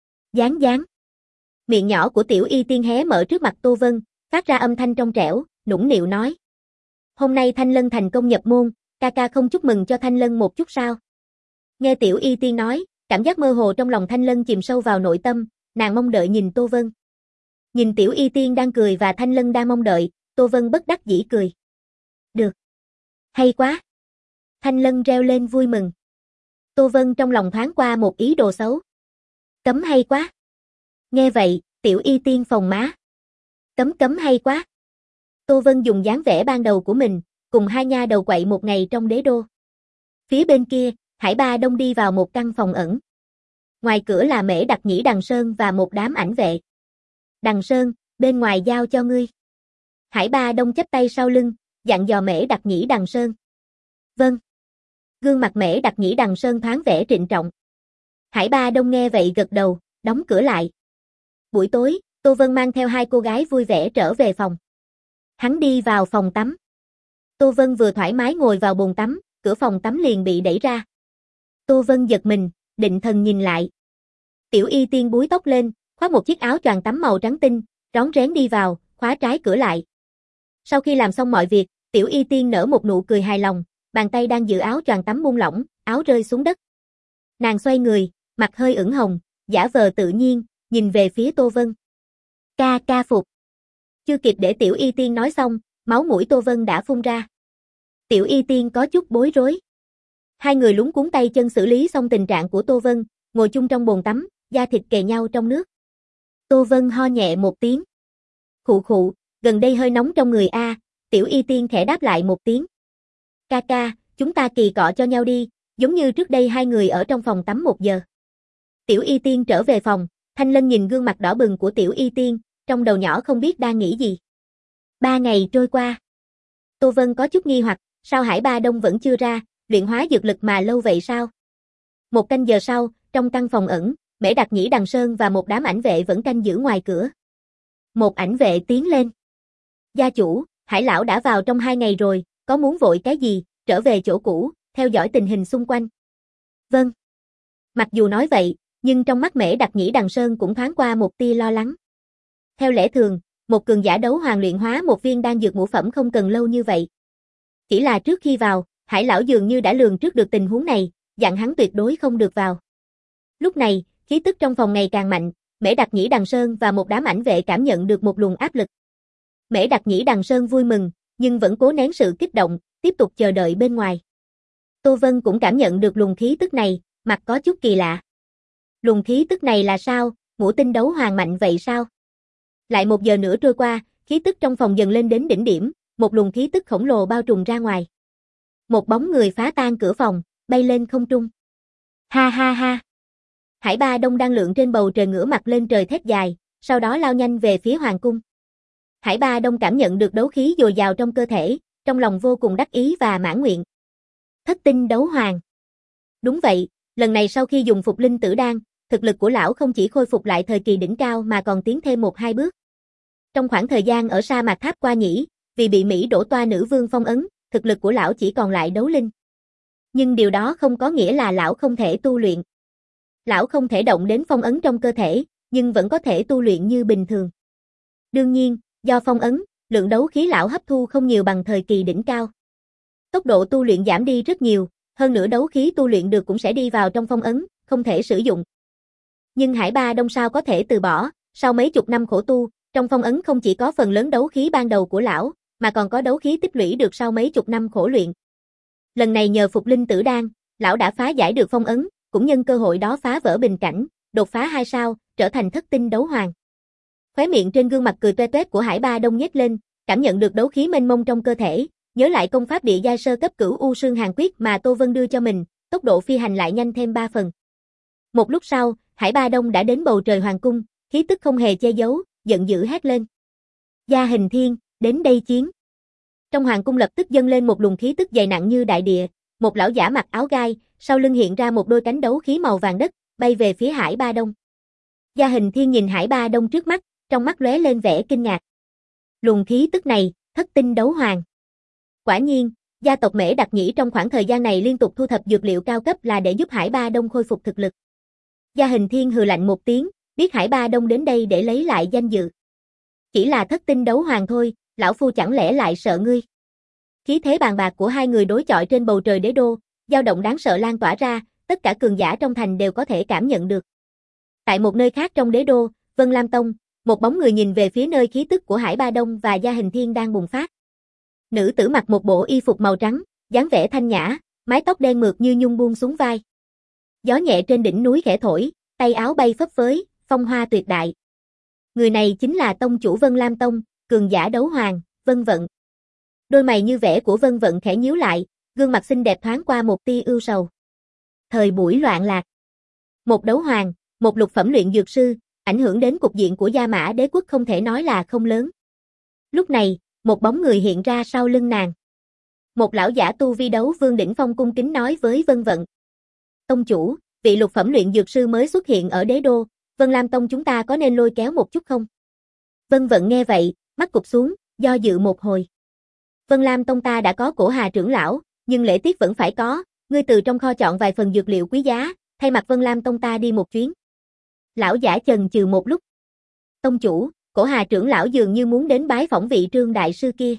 Dán dán. Miệng nhỏ của Tiểu Y Tiên hé mở trước mặt Tô Vân, phát ra âm thanh trong trẻo, nũng nịu nói. Hôm nay Thanh Lân thành công nhập môn, ca ca không chúc mừng cho Thanh Lân một chút sao? Nghe Tiểu Y Tiên nói, cảm giác mơ hồ trong lòng Thanh Lân chìm sâu vào nội tâm, nàng mong đợi nhìn Tô Vân. Nhìn Tiểu Y Tiên đang cười và Thanh Lân đang mong đợi, Tô Vân bất đắc dĩ cười. Được. Hay quá. Thanh Lân reo lên vui mừng. Tô Vân trong lòng thoáng qua một ý đồ xấu. Cấm hay quá. Nghe vậy, Tiểu Y Tiên phồng má. Cấm cấm hay quá. Tô Vân dùng dáng vẻ ban đầu của mình, cùng hai nha đầu quậy một ngày trong đế đô. Phía bên kia, Hải Ba Đông đi vào một căn phòng ẩn. Ngoài cửa là Mễ Đặc Nhĩ Đằng Sơn và một đám ảnh vệ. Đằng Sơn, bên ngoài giao cho ngươi. Hải Ba Đông chắp tay sau lưng, dặn dò Mễ Đặc Nhĩ Đằng Sơn. Vâng. Gương mặt Mễ Đặc Nhĩ Đằng Sơn thoáng vẻ trịnh trọng. Hải Ba Đông nghe vậy gật đầu, đóng cửa lại. Buổi tối, Tô Vân mang theo hai cô gái vui vẻ trở về phòng. Hắn đi vào phòng tắm. Tô Vân vừa thoải mái ngồi vào bồn tắm, cửa phòng tắm liền bị đẩy ra. Tô Vân giật mình, định thần nhìn lại. Tiểu Y Tiên búi tóc lên, khoác một chiếc áo choàng tắm màu trắng tinh, rón rén đi vào, khóa trái cửa lại. Sau khi làm xong mọi việc, Tiểu Y Tiên nở một nụ cười hài lòng, bàn tay đang giữ áo choàng tắm buông lỏng, áo rơi xuống đất. Nàng xoay người, mặt hơi ửng hồng, giả vờ tự nhiên, nhìn về phía Tô Vân. Ca ca phục. Chưa kịp để Tiểu Y Tiên nói xong, máu mũi Tô Vân đã phun ra. Tiểu Y Tiên có chút bối rối. Hai người lúng cuốn tay chân xử lý xong tình trạng của Tô Vân, ngồi chung trong bồn tắm, da thịt kề nhau trong nước. Tô Vân ho nhẹ một tiếng. Khụ khụ, gần đây hơi nóng trong người a, Tiểu Y Tiên khẽ đáp lại một tiếng. Ca ca, chúng ta kỳ cọ cho nhau đi, giống như trước đây hai người ở trong phòng tắm một giờ. Tiểu Y Tiên trở về phòng, Thanh Lân nhìn gương mặt đỏ bừng của Tiểu Y Tiên, trong đầu nhỏ không biết đang nghĩ gì. Ba ngày trôi qua. Tô Vân có chút nghi hoặc, sao Hải Ba Đông vẫn chưa ra, luyện hóa dược lực mà lâu vậy sao? Một canh giờ sau, trong căn phòng ẩn, Mễ Đặc Nhĩ Đằng Sơn và một đám ảnh vệ vẫn canh giữ ngoài cửa. Một ảnh vệ tiến lên. Gia chủ, Hải lão đã vào trong hai ngày rồi, có muốn vội cái gì, trở về chỗ cũ, theo dõi tình hình xung quanh. Vâng. Mặc dù nói vậy, nhưng trong mắt Mễ Đặc Nhĩ Đằng Sơn cũng thoáng qua một tia lo lắng. Theo lẽ thường, một cường giả đấu hoàng luyện hóa một viên đan dược ngũ phẩm không cần lâu như vậy. Chỉ là trước khi vào, Hải lão dường như đã lường trước được tình huống này, dặn hắn tuyệt đối không được vào. Lúc này, khí tức trong phòng ngày càng mạnh, Mễ Đặc Nhĩ Đằng Sơn và một đám ảnh vệ cảm nhận được một luồng áp lực. Mễ Đặc Nhĩ Đằng Sơn vui mừng, nhưng vẫn cố nén sự kích động, tiếp tục chờ đợi bên ngoài. Tô Vân cũng cảm nhận được luồng khí tức này, mặt có chút kỳ lạ. Luồng khí tức này là sao, ngũ tinh đấu hoàng mạnh vậy sao? Lại một giờ nữa trôi qua, khí tức trong phòng dần lên đến đỉnh điểm, một luồng khí tức khổng lồ bao trùm ra ngoài. Một bóng người phá tan cửa phòng, bay lên không trung. Ha ha ha. Hải Ba Đông đang lượn trên bầu trời ngửa mặt lên trời thét dài, sau đó lao nhanh về phía hoàng cung. Hải Ba Đông cảm nhận được đấu khí dồi dào trong cơ thể, trong lòng vô cùng đắc ý và mãn nguyện. Thất tinh đấu hoàng. Đúng vậy, lần này sau khi dùng phục linh tử đan, thực lực của lão không chỉ khôi phục lại thời kỳ đỉnh cao mà còn tiến thêm một hai bước. Trong khoảng thời gian ở sa mạc Tháp Qua Nhĩ, vì bị Mỹ đổ toa nữ vương phong ấn, thực lực của lão chỉ còn lại đấu linh. Nhưng điều đó không có nghĩa là lão không thể tu luyện. Lão không thể động đến phong ấn trong cơ thể, nhưng vẫn có thể tu luyện như bình thường. Đương nhiên, do phong ấn, lượng đấu khí lão hấp thu không nhiều bằng thời kỳ đỉnh cao. Tốc độ tu luyện giảm đi rất nhiều, hơn nữa đấu khí tu luyện được cũng sẽ đi vào trong phong ấn, không thể sử dụng. Nhưng Hải Ba Đông sao có thể từ bỏ, sau mấy chục năm khổ tu, trong phong ấn không chỉ có phần lớn đấu khí ban đầu của lão, mà còn có đấu khí tích lũy được sau mấy chục năm khổ luyện. Lần này nhờ phục linh tử đan, lão đã phá giải được phong ấn, cũng nhân cơ hội đó phá vỡ bình cảnh, đột phá hai sao, trở thành thất tinh đấu hoàng. Khóe miệng trên gương mặt cười toe toét của Hải Ba Đông nhếch lên, cảm nhận được đấu khí mênh mông trong cơ thể, nhớ lại công pháp địa giai sơ cấp cửu u sương hàn quyết mà Tô Vân đưa cho mình, tốc độ phi hành lại nhanh thêm ba phần. Một lúc sau, Hải Ba Đông đã đến bầu trời hoàng cung, khí tức không hề che giấu, giận dữ hét lên. Gia Hình Thiên, đến đây chiến. Trong hoàng cung lập tức dâng lên một luồng khí tức dày nặng như đại địa, một lão giả mặc áo gai, sau lưng hiện ra một đôi cánh đấu khí màu vàng đất, bay về phía Hải Ba Đông. Gia Hình Thiên nhìn Hải Ba Đông trước mắt, trong mắt lóe lên vẻ kinh ngạc. Luồng khí tức này, thất tinh đấu hoàng. Quả nhiên, gia tộc Mễ Đặc Nhĩ trong khoảng thời gian này liên tục thu thập dược liệu cao cấp là để giúp Hải Ba Đông khôi phục thực lực. Gia Hình Thiên hừ lạnh một tiếng, biết Hải Ba Đông đến đây để lấy lại danh dự. Chỉ là thất tinh đấu hoàng thôi, lão phu chẳng lẽ lại sợ ngươi. Khí thế bàn bạc của hai người đối chọi trên bầu trời đế đô, dao động đáng sợ lan tỏa ra, tất cả cường giả trong thành đều có thể cảm nhận được. Tại một nơi khác trong đế đô, Vân Lam Tông, một bóng người nhìn về phía nơi khí tức của Hải Ba Đông và Gia Hình Thiên đang bùng phát. Nữ tử mặc một bộ y phục màu trắng, dáng vẻ thanh nhã, mái tóc đen mượt như nhung buông xuống vai. Gió nhẹ trên đỉnh núi khẽ thổi, tay áo bay phấp phới, phong hoa tuyệt đại. Người này chính là tông chủ Vân Lam Tông, cường giả đấu hoàng, Vân Vận. Đôi mày như vẽ của Vân Vận khẽ nhíu lại, gương mặt xinh đẹp thoáng qua một tia ưu sầu. Thời buổi loạn lạc. Một đấu hoàng, một lục phẩm luyện dược sư, ảnh hưởng đến cục diện của Gia Mã đế quốc không thể nói là không lớn. Lúc này, một bóng người hiện ra sau lưng nàng. Một lão giả tu vi đấu vương đỉnh phong cung kính nói với Vân Vận. Tông chủ, vị lục phẩm luyện dược sư mới xuất hiện ở đế đô, Vân Lam Tông chúng ta có nên lôi kéo một chút không? Vân Vận nghe vậy, mắt cụp xuống, do dự một hồi. Vân Lam Tông ta đã có Cổ Hà trưởng lão, nhưng lễ tiết vẫn phải có, ngươi từ trong kho chọn vài phần dược liệu quý giá, thay mặt Vân Lam Tông ta đi một chuyến. Lão giả chần chừ một lúc. Tông chủ, Cổ Hà trưởng lão dường như muốn đến bái phỏng vị Trương đại sư kia.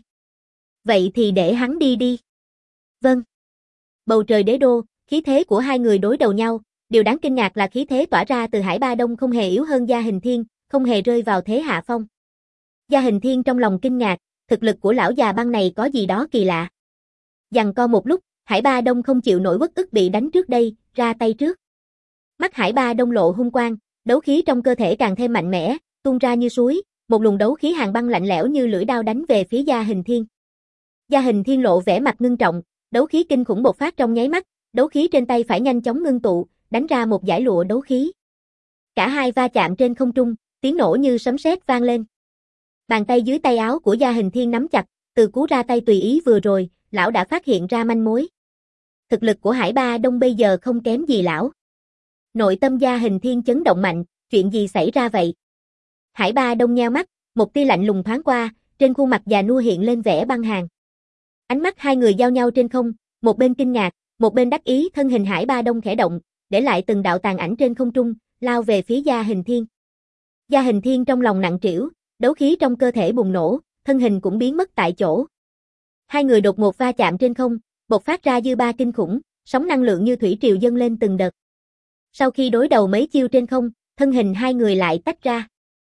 Vậy thì để hắn đi đi. Vâng. Bầu trời đế đô, khí thế của hai người đối đầu nhau, điều đáng kinh ngạc là khí thế tỏa ra từ Hải Ba Đông không hề yếu hơn Gia Hình Thiên, không hề rơi vào thế hạ phong. Gia Hình Thiên trong lòng kinh ngạc, thực lực của lão già băng này có gì đó kỳ lạ. Giằng co một lúc, Hải Ba Đông không chịu nổi uất ức bị đánh trước đây, ra tay trước. Mắt Hải Ba Đông lộ hung quang, đấu khí trong cơ thể càng thêm mạnh mẽ, tuôn ra như suối, một luồng đấu khí hàn băng lạnh lẽo như lưỡi đao đánh về phía Gia Hình Thiên. Gia Hình Thiên lộ vẻ mặt ngưng trọng, đấu khí kinh khủng bộc phát trong nháy mắt, đấu khí trên tay phải nhanh chóng ngưng tụ, đánh ra một dải lụa đấu khí. Cả hai va chạm trên không trung, tiếng nổ như sấm sét vang lên. Bàn tay dưới tay áo của Gia Hình Thiên nắm chặt, từ cú ra tay tùy ý vừa rồi, lão đã phát hiện ra manh mối. Thực lực của Hải Ba Đông bây giờ không kém gì lão. Nội tâm Gia Hình Thiên chấn động mạnh, chuyện gì xảy ra vậy? Hải Ba Đông nheo mắt, một tia lạnh lùng thoáng qua, trên khuôn mặt già nua hiện lên vẻ băng hàn. Ánh mắt hai người giao nhau trên không, một bên kinh ngạc, một bên đắc ý, thân hình Hải Ba Đông khẽ động, để lại từng đạo tàn ảnh trên không trung, lao về phía Gia Hình Thiên. Gia Hình Thiên trong lòng nặng trĩu, đấu khí trong cơ thể bùng nổ, thân hình cũng biến mất tại chỗ. Hai người đột ngột va chạm trên không, bộc phát ra dư ba kinh khủng, sóng năng lượng như thủy triều dâng lên từng đợt. Sau khi đối đầu mấy chiêu trên không, thân hình hai người lại tách ra.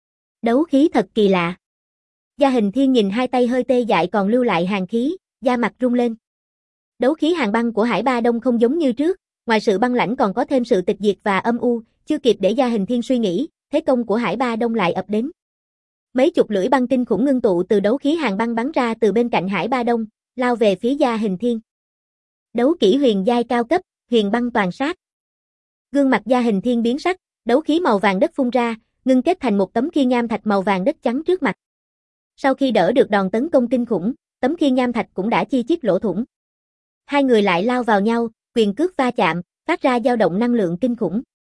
Đấu khí thật kỳ lạ. Gia Hình Thiên nhìn hai tay hơi tê dại còn lưu lại hàn khí, da mặt rung lên. Đấu khí hàn băng của Hải Ba Đông không giống như trước, ngoài sự băng lãnh còn có thêm sự tịch diệt và âm u, chưa kịp để Gia Hình Thiên suy nghĩ, thế công của Hải Ba Đông lại ập đến. Mấy chục lưỡi băng tinh khủng ngưng tụ từ đấu khí hàn băng bắn ra từ bên cạnh Hải Ba Đông, lao về phía Gia Hình Thiên. Đấu kỹ huyền giai cao cấp, huyền băng toàn sát. Gương mặt Gia Hình Thiên biến sắc, đấu khí màu vàng đất phun ra, ngưng kết thành một tấm khiên nham thạch màu vàng đất trắng trước mặt. Sau khi đỡ được đòn tấn công kinh khủng, tấm khiên nham thạch cũng đã chi chít lỗ thủng. Hai người lại lao vào nhau, quyền cước va chạm, phát ra dao động năng lượng kinh khủng.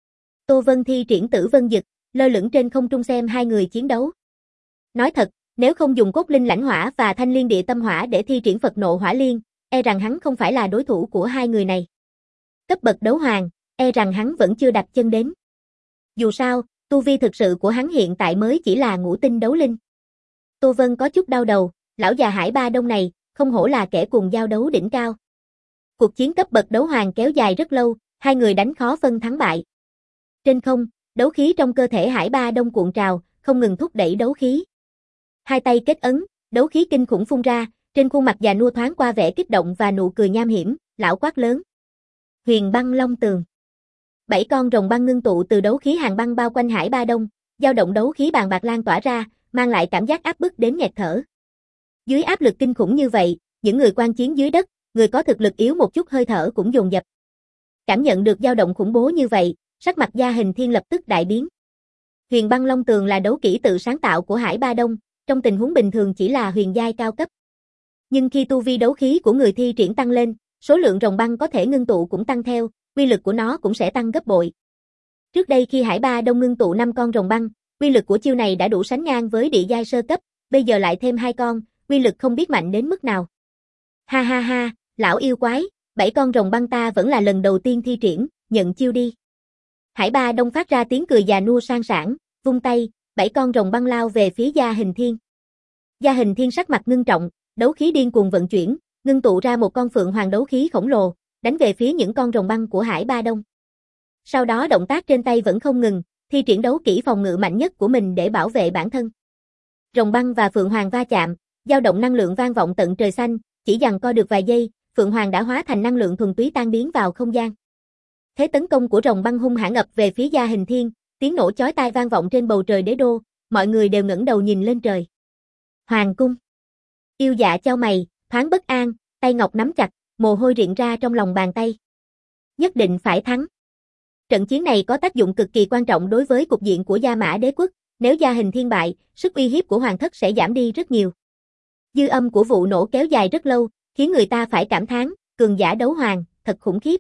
Tô Vân thi triển Tử Vân Dực, lơ lửng trên không trung xem hai người chiến đấu. Nói thật, nếu không dùng cốt linh lãnh hỏa và thanh liên địa tâm hỏa để thi triển Phật nộ hỏa liên, e rằng hắn không phải là đối thủ của hai người này. Cấp bậc đấu hoàng, e rằng hắn vẫn chưa đặt chân đến. Dù sao, tu vi thực sự của hắn hiện tại mới chỉ là ngũ tinh đấu linh. Tô Vân có chút đau đầu, lão già Hải Ba Đông này, không hổ là kẻ cùng giao đấu đỉnh cao. Cuộc chiến cấp bậc đấu hoàng kéo dài rất lâu, hai người đánh khó phân thắng bại. Trên không, đấu khí trong cơ thể Hải Ba Đông cuộn trào, không ngừng thúc đẩy đấu khí. Hai tay kết ấn, đấu khí kinh khủng phun ra, trên khuôn mặt già nua thoáng qua vẻ kích động và nụ cười nham hiểm, lão quát lớn. Huyền băng long tường. Bảy con rồng băng ngưng tụ từ đấu khí hàn băng bao quanh Hải Ba Đông, dao động đấu khí bàn bạc lan tỏa ra, mang lại cảm giác áp bức đến nghẹt thở. Dưới áp lực kinh khủng như vậy, những người quan chiến dưới đất, người có thực lực yếu một chút hơi thở cũng dồn dập. Cảm nhận được dao động khủng bố như vậy, sắc mặt Gia Hình Thiên lập tức đại biến. Huyền băng long tường là đấu kỹ tự sáng tạo của Hải Ba Đông, trong tình huống bình thường chỉ là huyền giai cao cấp. Nhưng khi tu vi đấu khí của người thi triển tăng lên, số lượng rồng băng có thể ngưng tụ cũng tăng theo, uy lực của nó cũng sẽ tăng gấp bội. Trước đây khi Hải Ba Đông ngưng tụ năm con rồng băng, uy lực của chiêu này đã đủ sánh ngang với địa giai sơ cấp, bây giờ lại thêm hai con, uy lực không biết mạnh đến mức nào. Ha ha ha, lão yêu quái, bảy con rồng băng ta vẫn là lần đầu tiên thi triển, nhận chiêu đi. Hải Ba Đông phát ra tiếng cười già nua sang sảng, vung tay, bảy con rồng băng lao về phía Gia Hình Thiên. Gia Hình Thiên sắc mặt ngưng trọng, đấu khí điên cuồng vận chuyển, ngưng tụ ra một con phượng hoàng đấu khí khổng lồ, đánh về phía những con rồng băng của Hải Ba Đông. Sau đó động tác trên tay vẫn không ngừng, thi triển đấu kỹ phòng ngự mạnh nhất của mình để bảo vệ bản thân. Rồng băng và phượng hoàng va chạm, dao động năng lượng vang vọng tận trời xanh, chỉ giằng co được vài giây, phượng hoàng đã hóa thành năng lượng thuần túy tan biến vào không gian. Thế tấn công của rồng băng hung hãn ập về phía Gia Hình Thiên, tiếng nổ chói tai vang vọng trên bầu trời đế đô, mọi người đều ngẩng đầu nhìn lên trời. Hoàng cung. Yêu Dạ chau mày, thoáng bất an, tay ngọc nắm chặt, mồ hôi rịn ra trong lòng bàn tay. Nhất định phải thắng. Trận chiến này có tác dụng cực kỳ quan trọng đối với cục diện của Gia Mã Đế quốc, nếu Gia Hình Thiên bại, sức uy hiếp của hoàng thất sẽ giảm đi rất nhiều. Dư âm của vụ nổ kéo dài rất lâu, khiến người ta phải cảm thán, cường giả đấu hoàng, thật khủng khiếp.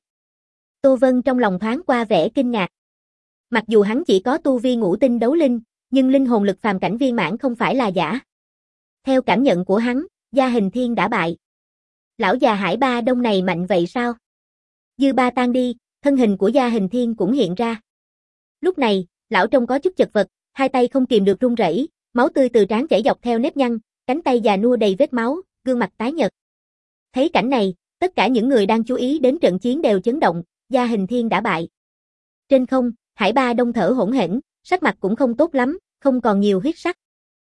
Tô Vân trong lòng thoáng qua vẻ kinh ngạc. Mặc dù hắn chỉ có tu vi ngũ tinh đấu linh, nhưng linh hồn lực phàm cảnh viên mãn không phải là giả. Theo cảm nhận của hắn, Gia Hình Thiên đã bại. Lão già Hải Ba Đông này mạnh vậy sao? Dư ba tan đi, thân hình của Gia Hình Thiên cũng hiện ra. Lúc này, lão trông có chút chật vật, hai tay không kìm được run rẩy, máu tươi từ trán chảy dọc theo nếp nhăn, cánh tay già nua đầy vết máu, gương mặt tái nhợt. Thấy cảnh này, tất cả những người đang chú ý đến trận chiến đều chấn động, Gia Hình Thiên đã bại. Trên không, Hải Ba Đông thở hổn hển, sắc mặt cũng không tốt lắm, không còn nhiều huyết sắc.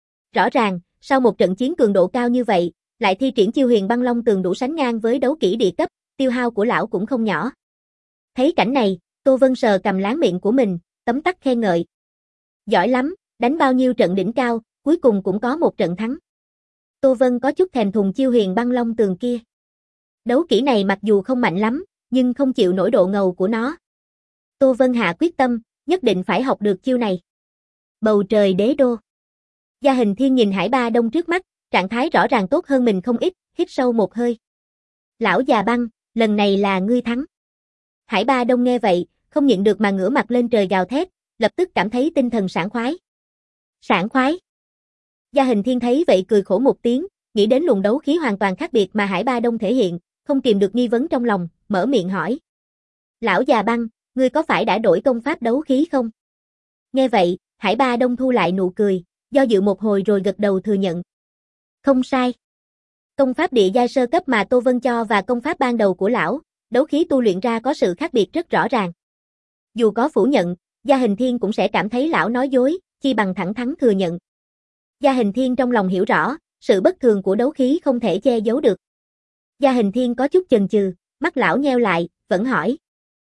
Rõ ràng, sau một trận chiến cường độ cao như vậy, lại thi triển chiêu huyền băng long tường đủ sánh ngang với đấu kỹ địa cấp, tiêu hao của lão cũng không nhỏ. Thấy cảnh này, Tô Vân sờ cầm láng miệng của mình, tấm tắc khen ngợi. Giỏi lắm, đánh bao nhiêu trận đỉnh cao, cuối cùng cũng có một trận thắng. Tô Vân có chút thèm thuồng chiêu huyền băng long tường kia. Đấu kỹ này mặc dù không mạnh lắm, nhưng không chịu nổi độ ngầu của nó. Tô Vân hạ quyết tâm, nhất định phải học được chiêu này. Bầu trời đế đô. Gia Hình Thiên nhìn Hải Ba Đông trước mắt, trạng thái rõ ràng tốt hơn mình không ít, hít sâu một hơi. Lão già băng, lần này là ngươi thắng. Hải Ba Đông nghe vậy, không nhịn được mà ngửa mặt lên trời gào thét, lập tức cảm thấy tinh thần sảng khoái. Sảng khoái. Gia Hình Thiên thấy vậy cười khổ một tiếng, nghĩ đến luồng đấu khí hoàn toàn khác biệt mà Hải Ba Đông thể hiện, không kìm được nghi vấn trong lòng, mở miệng hỏi. Lão già băng, ngươi có phải đã đổi công pháp đấu khí không? Nghe vậy, Hải Ba Đông thu lại nụ cười, do dự một hồi rồi gật đầu thừa nhận. Không sai. Công pháp địa giai sơ cấp mà Tô Vân cho và công pháp ban đầu của lão, đấu khí tu luyện ra có sự khác biệt rất rõ ràng. Dù có phủ nhận, Gia Hình Thiên cũng sẽ cảm thấy lão nói dối, chi bằng thẳng thắn thừa nhận. Gia Hình Thiên trong lòng hiểu rõ, sự bất thường của đấu khí không thể che giấu được. Gia Hình Thiên có chút chần chừ, mắt lão nheo lại, vẫn hỏi.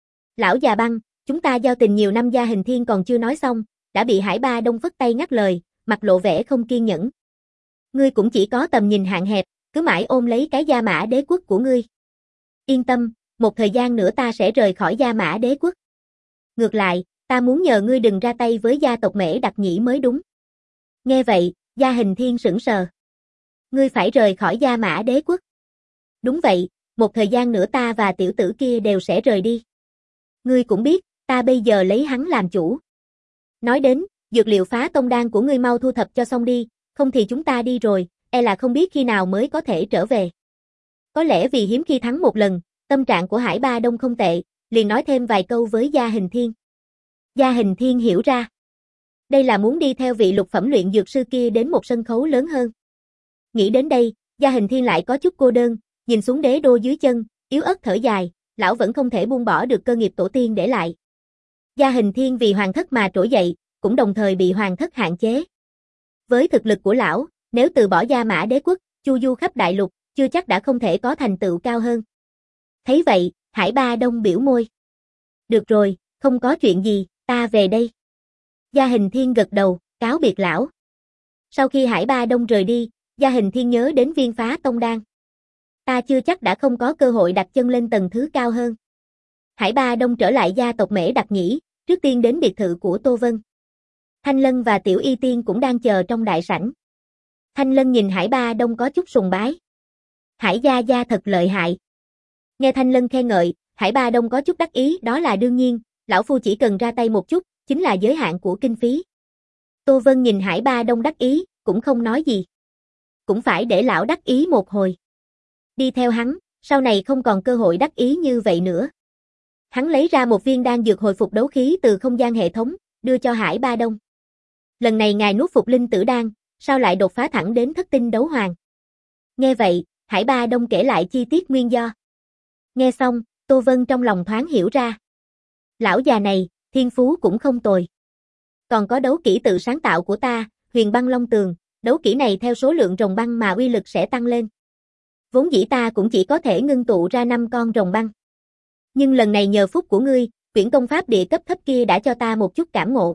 Lão già băng, chúng ta giao tình nhiều năm. Gia Hình Thiên còn chưa nói xong, đã bị Hải Ba Đông phất tay ngắt lời, mặt lộ vẻ không kiên nhẫn. Ngươi cũng chỉ có tầm nhìn hạn hẹp, cứ mãi ôm lấy cái Gia Mã Đế quốc của ngươi. Yên tâm, một thời gian nữa ta sẽ rời khỏi Gia Mã Đế quốc. Ngược lại, ta muốn nhờ ngươi đừng ra tay với gia tộc Mễ Đặc Nhĩ mới đúng. Nghe vậy, Gia Hình Thiên sững sờ. Ngươi phải rời khỏi Gia Mã Đế quốc. Đúng vậy, một thời gian nữa ta và tiểu tử kia đều sẽ rời đi. Ngươi cũng biết, ta bây giờ lấy hắn làm chủ. Nói đến, dược liệu phá tông đan của ngươi mau thu thập cho xong đi, không thì chúng ta đi rồi, e là không biết khi nào mới có thể trở về. Có lẽ vì hiếm khi thắng một lần, tâm trạng của Hải Ba Đông không tệ, liền nói thêm vài câu với Gia Hình Thiên. Gia Hình Thiên hiểu ra. Đây là muốn đi theo vị lục phẩm luyện dược sư kia đến một sân khấu lớn hơn. Nghĩ đến đây, Gia Hình Thiên lại có chút cô đơn, nhìn xuống đế đô dưới chân, yếu ớt thở dài, lão vẫn không thể buông bỏ được cơ nghiệp tổ tiên để lại. Gia Hình Thiên vì hoàng thất mà trỗi dậy, cũng đồng thời bị hoàng thất hạn chế. Với thực lực của lão, nếu từ bỏ Gia Mã Đế quốc, chu du khắp đại lục, chưa chắc đã không thể có thành tựu cao hơn. Thấy vậy, Hải Ba Đông biểu môi. Được rồi, không có chuyện gì, ta về đây. Gia Hình Thiên gật đầu, cáo biệt lão. Sau khi Hải Ba Đông rời đi, Gia Hình Thiên nhớ đến viên phá tông đan. Ta chưa chắc đã không có cơ hội đặt chân lên tầng thứ cao hơn. Hải Ba Đông trở lại gia tộc Mễ Đặc Nhĩ, trước tiên đến biệt thự của Tô Vân. Thanh Lân và Tiểu Y Tiên cũng đang chờ trong đại sảnh. Thanh Lân nhìn Hải Ba Đông có chút sùng bái. Hải gia gia thật lợi hại. Nghe Thanh Lân khen ngợi, Hải Ba Đông có chút đắc ý, đó là đương nhiên, lão phu chỉ cần ra tay một chút, chính là giới hạn của kinh phí. Tô Vân nhìn Hải Ba Đông đắc ý, cũng không nói gì. Cũng phải để lão đắc ý một hồi. Đi theo hắn, sau này không còn cơ hội đắc ý như vậy nữa. Hắn lấy ra một viên đan dược hồi phục đấu khí từ không gian hệ thống, đưa cho Hải Ba Đông. Lần này ngài nuốt phục linh tử đan, sao lại đột phá thẳng đến thất tinh đấu hoàng? Nghe vậy, Hải Ba Đông kể lại chi tiết nguyên do. Nghe xong, Tô Vân trong lòng thoáng hiểu ra. Lão già này, thiên phú cũng không tồi. Còn có đấu kỹ tự sáng tạo của ta, Huyền Băng Long Tường, đấu kỹ này theo số lượng rồng băng mà uy lực sẽ tăng lên. Vốn dĩ ta cũng chỉ có thể ngưng tụ ra năm con rồng băng. Nhưng lần này nhờ phúc của ngươi, quyển công pháp địa cấp thấp kia đã cho ta một chút cảm ngộ.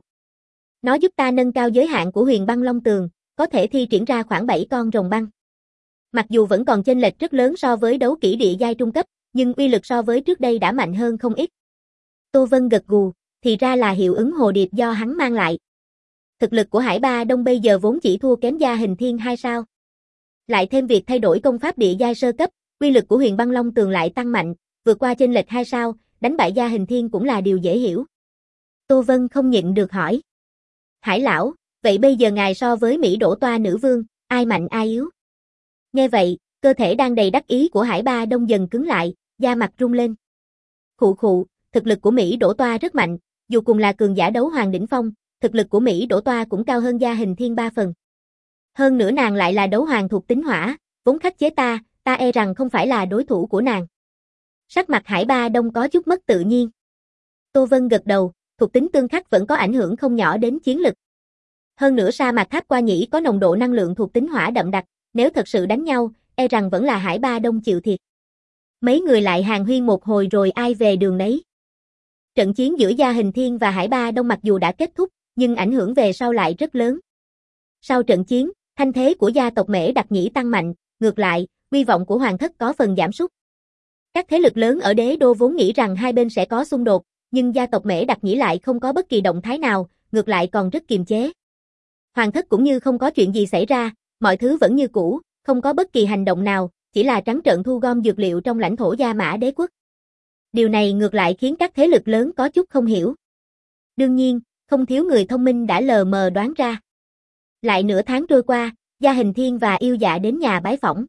Nó giúp ta nâng cao giới hạn của Huyền Băng Long Tường, có thể thi triển ra khoảng bảy con rồng băng. Mặc dù vẫn còn chênh lệch rất lớn so với đấu kỹ địa giai trung cấp, nhưng uy lực so với trước đây đã mạnh hơn không ít. Tô Vân gật gù, thì ra là hiệu ứng hồ điệp do hắn mang lại. Thực lực của Hải Ba Đông bây giờ vốn chỉ thua kém Gia Hình Thiên hai sao. Lại thêm việc thay đổi công pháp địa giai sơ cấp, uy lực của Huyền Băng Long Tường lại tăng mạnh, vượt qua chênh lệch hai sao, đánh bại Gia Hình Thiên cũng là điều dễ hiểu. Tô Vân không nhịn được hỏi. Hải lão, vậy bây giờ ngài so với Mỹ Đỗ Toa nữ vương, ai mạnh ai yếu? Nghe vậy, cơ thể đang đầy đắc ý của Hải Ba Đông dần cứng lại, da mặt rung lên. Khụ khụ, thực lực của Mỹ Đỗ Toa rất mạnh, dù cùng là cường giả đấu hoàng đỉnh phong, thực lực của Mỹ Đỗ Toa cũng cao hơn Gia Hình Thiên ba phần. Hơn nữa nàng lại là đấu hoàng thuộc tính hỏa, vốn khắc chế ta, ta e rằng không phải là đối thủ của nàng. Sắc mặt Hải Ba Đông có chút mất tự nhiên. Tô Vân gật đầu, thuộc tính tương khắc vẫn có ảnh hưởng không nhỏ đến chiến lực. Hơn nữa sa mạc tháp qua nhĩ có nồng độ năng lượng thuộc tính hỏa đậm đặc, nếu thật sự đánh nhau, e rằng vẫn là Hải Ba Đông chịu thiệt. Mấy người lại hàn huyên một hồi rồi ai về đường nấy. Trận chiến giữa Gia Hình Thiên và Hải Ba Đông mặc dù đã kết thúc, nhưng ảnh hưởng về sau lại rất lớn. Sau trận chiến, thanh thế của gia tộc Mễ Đặc Nhĩ tăng mạnh, ngược lại, uy vọng của hoàng thất có phần giảm sút. Các thế lực lớn ở đế đô vốn nghĩ rằng hai bên sẽ có xung đột, nhưng gia tộc Mễ Đặc Nhĩ lại không có bất kỳ động thái nào, ngược lại còn rất kiềm chế. Hoàng thất cũng như không có chuyện gì xảy ra, mọi thứ vẫn như cũ, không có bất kỳ hành động nào, chỉ là trắng trợn thu gom dược liệu trong lãnh thổ Gia Mã đế quốc. Điều này ngược lại khiến các thế lực lớn có chút không hiểu. Đương nhiên, không thiếu người thông minh đã lờ mờ đoán ra. Lại nửa tháng trôi qua, Gia Hình Thiên và Yêu Dạ đến nhà bái phỏng.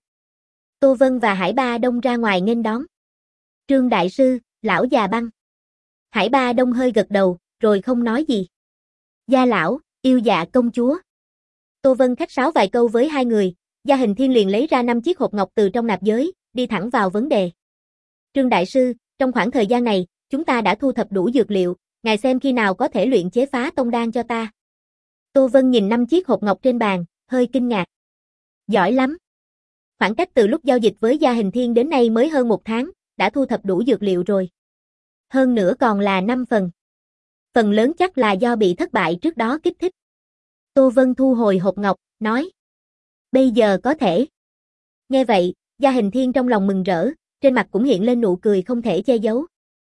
Tô Vân và Hải Ba Đông ra ngoài nghênh đón. Trương đại sư, lão già băng. Hải Ba Đông hơi gật đầu, rồi không nói gì. Gia lão, Yêu Dạ công chúa. Tô Vân khách sáo vài câu với hai người, Gia Hình Thiên liền lấy ra năm chiếc hộp ngọc từ trong nạp giới, đi thẳng vào vấn đề. Trương đại sư, trong khoảng thời gian này, chúng ta đã thu thập đủ dược liệu, ngài xem khi nào có thể luyện chế phá tông đan cho ta. Tô Vân nhìn năm chiếc hộp ngọc trên bàn, hơi kinh ngạc. Giỏi lắm. Khoảng cách từ lúc giao dịch với Gia Hình Thiên đến nay mới hơn một tháng, đã thu thập đủ dược liệu rồi. Hơn nữa còn là năm phần. Phần lớn chắc là do bị thất bại trước đó kích thích. Tô Vân thu hồi hộp ngọc, nói. Bây giờ có thể. Nghe vậy, Gia Hình Thiên trong lòng mừng rỡ, trên mặt cũng hiện lên nụ cười không thể che giấu.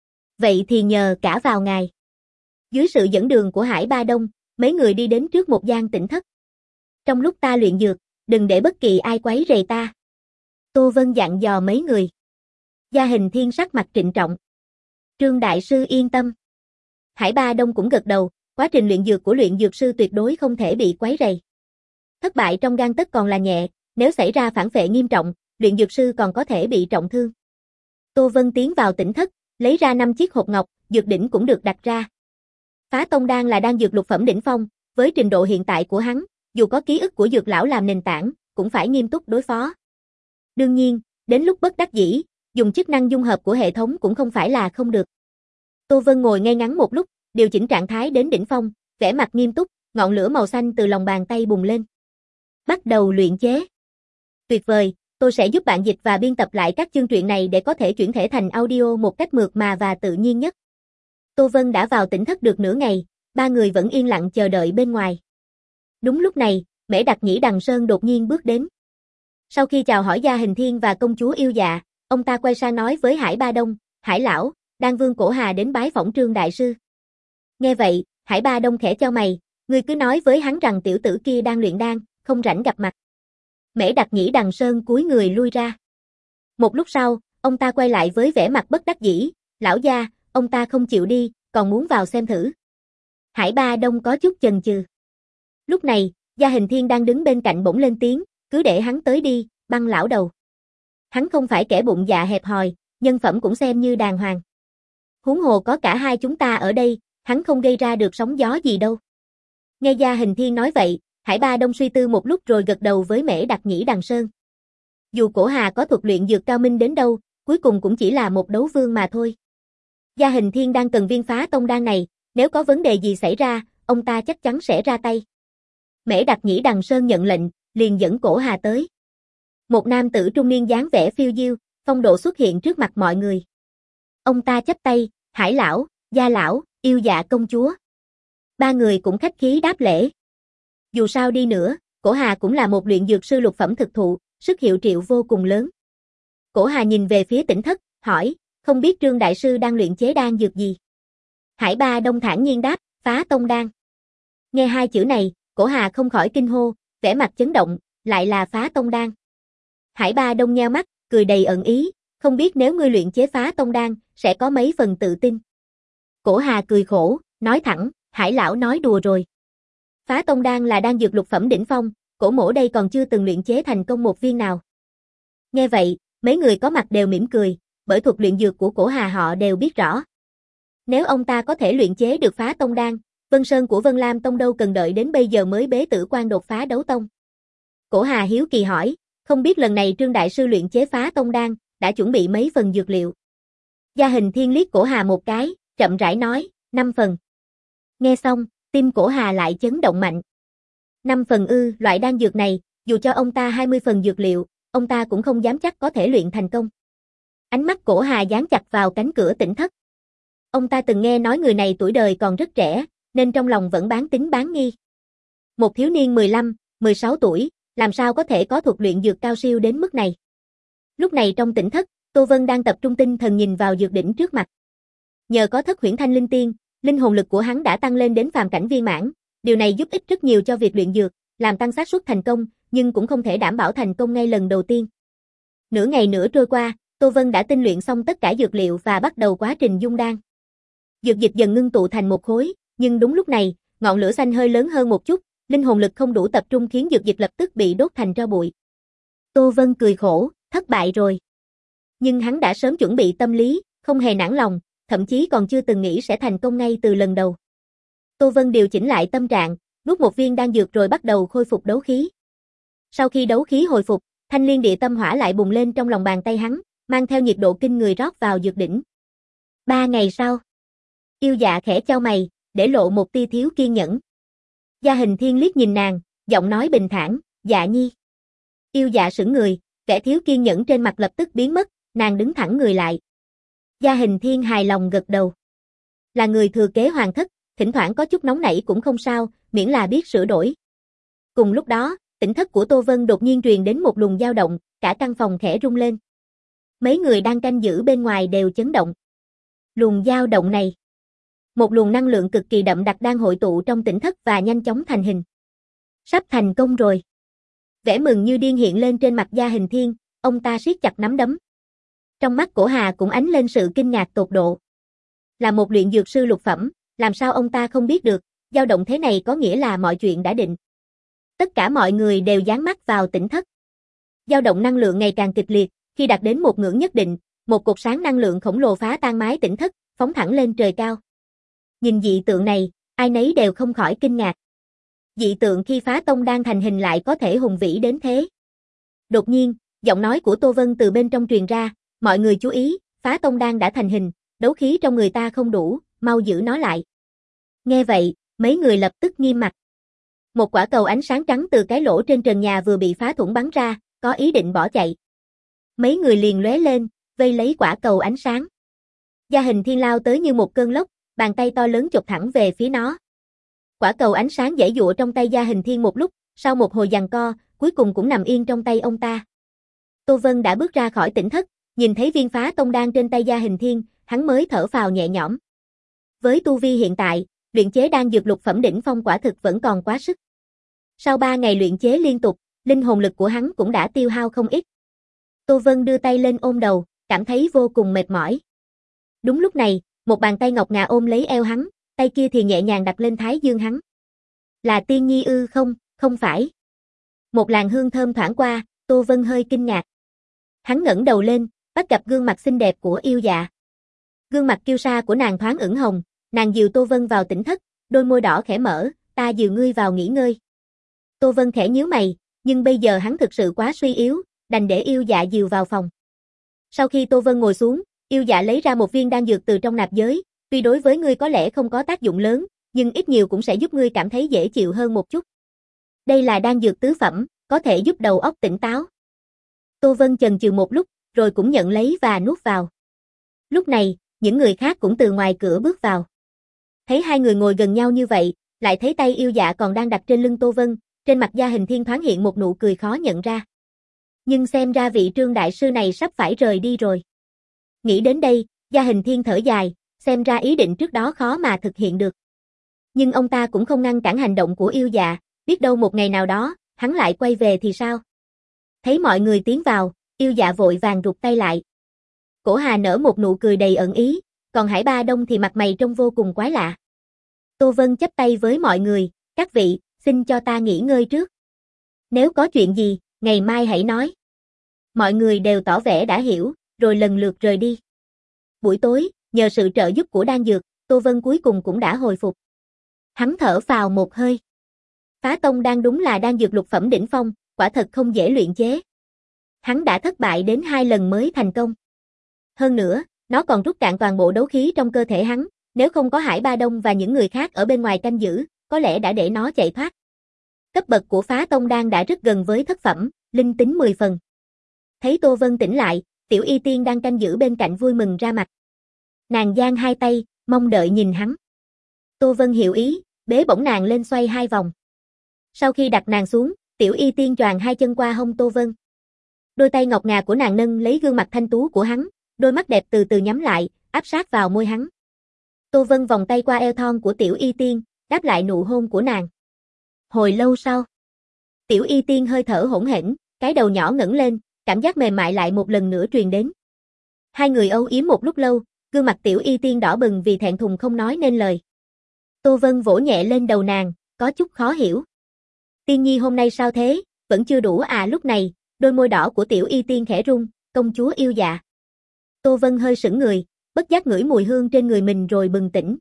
Vậy thì nhờ cả vào ngài. Dưới sự dẫn đường của Hải Ba Đông, mấy người đi đến trước một gian tĩnh thất. Trong lúc ta luyện dược, đừng để bất kỳ ai quấy rầy ta. Tô Vân dặn dò mấy người. Gia Hình Thiên sắc mặt trịnh trọng. Trương đại sư yên tâm. Hải Ba Đông cũng gật đầu, quá trình luyện dược của luyện dược sư tuyệt đối không thể bị quấy rầy. Thất bại trong gang tấc còn là nhẹ, nếu xảy ra phản phệ nghiêm trọng, luyện dược sư còn có thể bị trọng thương. Tô Vân tiến vào tĩnh thất, lấy ra năm chiếc hộp ngọc, dược đỉnh cũng được đặt ra. Phá tông đan là đan dược lục phẩm đỉnh phong, với trình độ hiện tại của hắn, dù có ký ức của dược lão làm nền tảng, cũng phải nghiêm túc đối phó. Đương nhiên, đến lúc bất đắc dĩ, dùng chức năng dung hợp của hệ thống cũng không phải là không được. Tô Vân ngồi ngay ngắn một lúc, điều chỉnh trạng thái đến đỉnh phong, vẻ mặt nghiêm túc, ngọn lửa màu xanh từ lòng bàn tay bùng lên. Bắt đầu luyện chế. Tuyệt vời, tôi sẽ giúp bạn dịch và biên tập lại các chương truyện này để có thể chuyển thể thành audio một cách mượt mà và tự nhiên nhất. Tô Vân đã vào tĩnh thất được nửa ngày, ba người vẫn yên lặng chờ đợi bên ngoài. Đúng lúc này, Mễ Đặc Nhĩ Đằng Sơn đột nhiên bước đến. Sau khi chào hỏi Gia Hình Thiên và công chúa Yêu Dạ, ông ta quay sang nói với Hải Ba Đông, Hải lão, Đan Vương Cổ Hà đến bái phỏng Trương đại sư. Nghe vậy, Hải Ba Đông khẽ chau mày, ngươi cứ nói với hắn rằng tiểu tử kia đang luyện đan, không rảnh gặp mặt. Mễ Đặc Nhĩ Đằng Sơn cúi người lui ra. Một lúc sau, ông ta quay lại với vẻ mặt bất đắc dĩ, lão gia, ông ta không chịu đi, còn muốn vào xem thử. Hải Ba Đông có chút chần chừ. Lúc này, Gia Hình Thiên đang đứng bên cạnh bỗng lên tiếng, cứ để hắn tới đi, Băng lão đầu. Hắn không phải kẻ bụng dạ hẹp hòi, nhân phẩm cũng xem như đàng hoàng. Huống hồ có cả hai chúng ta ở đây, hắn không gây ra được sóng gió gì đâu. Nghe Gia Hình Thiên nói vậy, Hải Ba Đông suy tư một lúc rồi gật đầu với Mễ Đặc Nhĩ Đằng Sơn. Dù Cổ Hà có thuật luyện dược cao minh đến đâu, cuối cùng cũng chỉ là một đấu vương mà thôi. Gia Hình Thiên đang cần viên phá tông đan này, nếu có vấn đề gì xảy ra, ông ta chắc chắn sẽ ra tay. Mễ Đặc Nhĩ Đằng Sơn nhận lệnh, liền dẫn Cổ Hà tới. Một nam tử trung niên dáng vẻ phiêu diêu, phong độ xuất hiện trước mặt mọi người. Ông ta chắp tay, Hải lão, Gia lão, Yêu Dạ công chúa. Ba người cũng khách khí đáp lễ. Dù sao đi nữa, Cổ Hà cũng là một luyện dược sư lục phẩm thực thụ, sức hiệu triệu vô cùng lớn. Cổ Hà nhìn về phía tĩnh thất, hỏi, không biết Trương đại sư đang luyện chế đan dược gì? Hải Ba Đông thản nhiên đáp, phá tông đan. Nghe hai chữ này, Cổ Hà không khỏi kinh hô, vẻ mặt chấn động, lại là phá tông đan. Hải Ba Đông nheo mắt, cười đầy ẩn ý, không biết nếu ngươi luyện chế phá tông đan, sẽ có mấy phần tự tin. Cổ Hà cười khổ, nói thẳng, Hải lão nói đùa rồi. Phá tông đan là đan dược lục phẩm đỉnh phong, Cổ mỗ đây còn chưa từng luyện chế thành công một viên nào. Nghe vậy, mấy người có mặt đều mỉm cười, bởi thuật luyện dược của Cổ Hà họ đều biết rõ. Nếu ông ta có thể luyện chế được phá tông đan, Vân Sơn của Vân Lam Tông đâu cần đợi đến bây giờ mới bế tử quan đột phá đấu tông. Cổ Hà hiếu kỳ hỏi, không biết lần này Trương đại sư luyện chế phá tông đan, đã chuẩn bị mấy phần dược liệu. Gia Hình Thiên liếc Cổ Hà một cái, chậm rãi nói, năm phần. Nghe xong, tim Cổ Hà lại chấn động mạnh. Năm phần ư, loại đan dược này, dù cho ông ta hai mươi phần dược liệu, ông ta cũng không dám chắc có thể luyện thành công. Ánh mắt Cổ Hà dán chặt vào cánh cửa tĩnh thất. Ông ta từng nghe nói người này tuổi đời còn rất trẻ, nên trong lòng vẫn bán tín bán nghi. Một thiếu niên mười lăm, mười sáu tuổi, làm sao có thể có thuật luyện dược cao siêu đến mức này. Lúc này trong tĩnh thất, Tô Vân đang tập trung tinh thần nhìn vào dược đỉnh trước mặt. Nhờ có thất huyễn thanh linh tiên, linh hồn lực của hắn đã tăng lên đến phàm cảnh viên mãn, điều này giúp ích rất nhiều cho việc luyện dược, làm tăng xác suất thành công, nhưng cũng không thể đảm bảo thành công ngay lần đầu tiên. Nửa ngày nữa trôi qua, Tô Vân đã tinh luyện xong tất cả dược liệu và bắt đầu quá trình dung đan. Dược dịch dần ngưng tụ thành một khối, nhưng đúng lúc này, ngọn lửa xanh hơi lớn hơn một chút, linh hồn lực không đủ tập trung khiến dược dịch lập tức bị đốt thành tro bụi. Tô Vân cười khổ, thất bại rồi. Nhưng hắn đã sớm chuẩn bị tâm lý, không hề nản lòng, thậm chí còn chưa từng nghĩ sẽ thành công ngay từ lần đầu. Tô Vân điều chỉnh lại tâm trạng, nuốt một viên đan dược rồi bắt đầu khôi phục đấu khí. Sau khi đấu khí hồi phục, thanh liên địa tâm hỏa lại bùng lên trong lòng bàn tay hắn, mang theo nhiệt độ kinh người rót vào dược đỉnh. Ba ngày sau, Yêu Dạ khẽ chau mày, để lộ một tia thiếu kiên nhẫn. Gia Hình Thiên liếc nhìn nàng, giọng nói bình thản, Dạ nhi. Yêu Dạ sững người, vẻ thiếu kiên nhẫn trên mặt lập tức biến mất, nàng đứng thẳng người lại. Gia Hình Thiên hài lòng gật đầu. Là người thừa kế hoàng thất, thỉnh thoảng có chút nóng nảy cũng không sao, miễn là biết sửa đổi. Cùng lúc đó, tỉnh thất của Tô Vân đột nhiên truyền đến một luồng dao động, cả căn phòng khẽ rung lên. Mấy người đang canh giữ bên ngoài đều chấn động. Luồng dao động này. Một luồng năng lượng cực kỳ đậm đặc đang hội tụ trong tỉnh thất và nhanh chóng thành hình. Sắp thành công rồi. Vẻ mừng như điên hiện lên trên mặt Gia Hình Thiên, ông ta siết chặt nắm đấm. Trong mắt Cổ Hà cũng ánh lên sự kinh ngạc tột độ. Là một luyện dược sư lục phẩm, làm sao ông ta không biết được, dao động thế này có nghĩa là mọi chuyện đã định. Tất cả mọi người đều dán mắt vào tỉnh thất. Dao động năng lượng ngày càng kịch liệt, khi đạt đến một ngưỡng nhất định, một cột sáng năng lượng khổng lồ phá tan mái tỉnh thất, phóng thẳng lên trời cao. Nhìn dị tượng này, ai nấy đều không khỏi kinh ngạc. Dị tượng khi phá tông đang thành hình lại có thể hùng vĩ đến thế. Đột nhiên, giọng nói của Tô Vân từ bên trong truyền ra, mọi người chú ý, phá tông đan đã thành hình, đấu khí trong người ta không đủ, mau giữ nó lại. Nghe vậy, mấy người lập tức nghiêm mặt. Một quả cầu ánh sáng trắng từ cái lỗ trên trần nhà vừa bị phá thủng bắn ra, có ý định bỏ chạy. Mấy người liền lóe lên, vây lấy quả cầu ánh sáng. Gia Hình Thiên lao tới như một cơn lốc, bàn tay to lớn chộp thẳng về phía nó. Quả cầu ánh sáng giãy giụa trong tay Gia Hình Thiên một lúc, sau một hồi giằng co, cuối cùng cũng nằm yên trong tay ông ta. Tô Vân đã bước ra khỏi tỉnh thất, nhìn thấy viên phá tông đan trên tay Gia Hình Thiên, hắn mới thở phào nhẹ nhõm. Với tu vi hiện tại, luyện chế đan dược lục phẩm đỉnh phong quả thực vẫn còn quá sức. Sau ba ngày luyện chế liên tục, linh hồn lực của hắn cũng đã tiêu hao không ít. Tô Vân đưa tay lên ôm đầu, cảm thấy vô cùng mệt mỏi. Đúng lúc này, một bàn tay ngọc ngà ôm lấy eo hắn, tay kia thì nhẹ nhàng đặt lên thái dương hắn. Là Tiên Nhi ư? Không, không phải. Một làn hương thơm thoảng qua, Tô Vân hơi kinh ngạc. Hắn ngẩng đầu lên, bắt gặp gương mặt xinh đẹp của Yêu Dạ. Gương mặt kiêu sa của nàng thoáng ửng hồng, nàng dìu Tô Vân vào tỉnh thất, đôi môi đỏ khẽ mở, ta dìu ngươi vào nghỉ ngơi. Tô Vân khẽ nhíu mày, nhưng bây giờ hắn thực sự quá suy yếu, đành để Yêu Dạ dìu vào phòng. Sau khi Tô Vân ngồi xuống, Yêu Dạ lấy ra một viên đan dược từ trong nạp giới, tuy đối với ngươi có lẽ không có tác dụng lớn, nhưng ít nhiều cũng sẽ giúp ngươi cảm thấy dễ chịu hơn một chút. Đây là đan dược tứ phẩm, có thể giúp đầu óc tỉnh táo. Tô Vân chần chừ một lúc, rồi cũng nhận lấy và nuốt vào. Lúc này, những người khác cũng từ ngoài cửa bước vào. Thấy hai người ngồi gần nhau như vậy, lại thấy tay Yêu Dạ còn đang đặt trên lưng Tô Vân, trên mặt Gia Hình Thiên thoáng hiện một nụ cười khó nhận ra. Nhưng xem ra vị Trương đại sư này sắp phải rời đi rồi. Nghĩ đến đây, Gia Hình Thiên thở dài, xem ra ý định trước đó khó mà thực hiện được. Nhưng ông ta cũng không ngăn cản hành động của Yêu Dạ, biết đâu một ngày nào đó, hắn lại quay về thì sao? Thấy mọi người tiến vào, Yêu Dạ vội vàng rụt tay lại. Cổ Hà nở một nụ cười đầy ẩn ý, còn Hải Ba Đông thì mặt mày trông vô cùng quái lạ. Tô Vân chắp tay với mọi người, các vị, xin cho ta nghỉ ngơi trước. Nếu có chuyện gì, ngày mai hãy nói. Mọi người đều tỏ vẻ đã hiểu, rồi lần lượt rời đi. Buổi tối, nhờ sự trợ giúp của đan dược, Tô Vân cuối cùng cũng đã hồi phục. Hắn thở phào một hơi. Phá tông đan đúng là đan dược lục phẩm đỉnh phong, quả thật không dễ luyện chế. Hắn đã thất bại đến hai lần mới thành công. Hơn nữa, nó còn rút cạn toàn bộ đấu khí trong cơ thể hắn, nếu không có Hải Ba Đông và những người khác ở bên ngoài canh giữ, có lẽ đã để nó chạy thoát. Cấp bậc của phá tông đan đã rất gần với thất phẩm, linh tính mười phần. Thấy Tô Vân tỉnh lại, Tiểu Y Tiên đang canh giữ bên cạnh vui mừng ra mặt. Nàng giang hai tay, mong đợi nhìn hắn. Tô Vân hiểu ý, bế bổng nàng lên xoay hai vòng. Sau khi đặt nàng xuống, Tiểu Y Tiên choàng hai chân qua hông Tô Vân. Đôi tay ngọc ngà của nàng nâng lấy gương mặt thanh tú của hắn, đôi mắt đẹp từ từ nhắm lại, áp sát vào môi hắn. Tô Vân vòng tay qua eo thon của Tiểu Y Tiên, đáp lại nụ hôn của nàng. Hồi lâu sau, Tiểu Y Tiên hơi thở hỗn hển, cái đầu nhỏ ngẩng lên, cảm giác mềm mại lại một lần nữa truyền đến. Hai người âu yếm một lúc lâu, gương mặt Tiểu Y Tiên đỏ bừng vì thẹn thùng không nói nên lời. Tô Vân vỗ nhẹ lên đầu nàng, có chút khó hiểu. Tiên nhi hôm nay sao thế, vẫn chưa đủ à? Lúc này, đôi môi đỏ của Tiểu Y Tiên khẽ rung, công chúa yêu dạ. Tô Vân hơi sững người, bất giác ngửi mùi hương trên người mình rồi bừng tỉnh.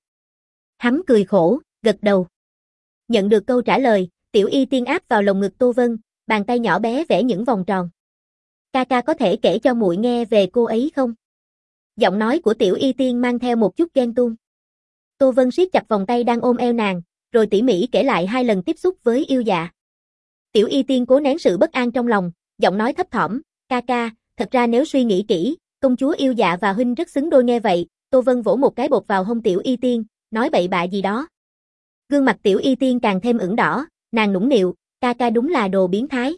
Hắn cười khổ, gật đầu. Nhận được câu trả lời, Tiểu Y Tiên áp vào lồng ngực Tô Vân, bàn tay nhỏ bé vẽ những vòng tròn. Ca ca có thể kể cho muội nghe về cô ấy không? Giọng nói của Tiểu Y Tiên mang theo một chút ghen tuông. Tô Vân siết chặt vòng tay đang ôm eo nàng, rồi tỉ mỉ kể lại hai lần tiếp xúc với yêu dạ. Tiểu Y Tiên cố nén sự bất an trong lòng, giọng nói thấp thỏm, ca ca, thật ra nếu suy nghĩ kỹ, công chúa yêu dạ và huynh rất xứng đôi. Nghe vậy, Tô Vân vỗ một cái bột vào hông Tiểu Y Tiên, nói bậy bạ gì đó. Gương mặt Tiểu Y Tiên càng thêm ửng đỏ, nàng nũng nịu, ca ca đúng là đồ biến thái.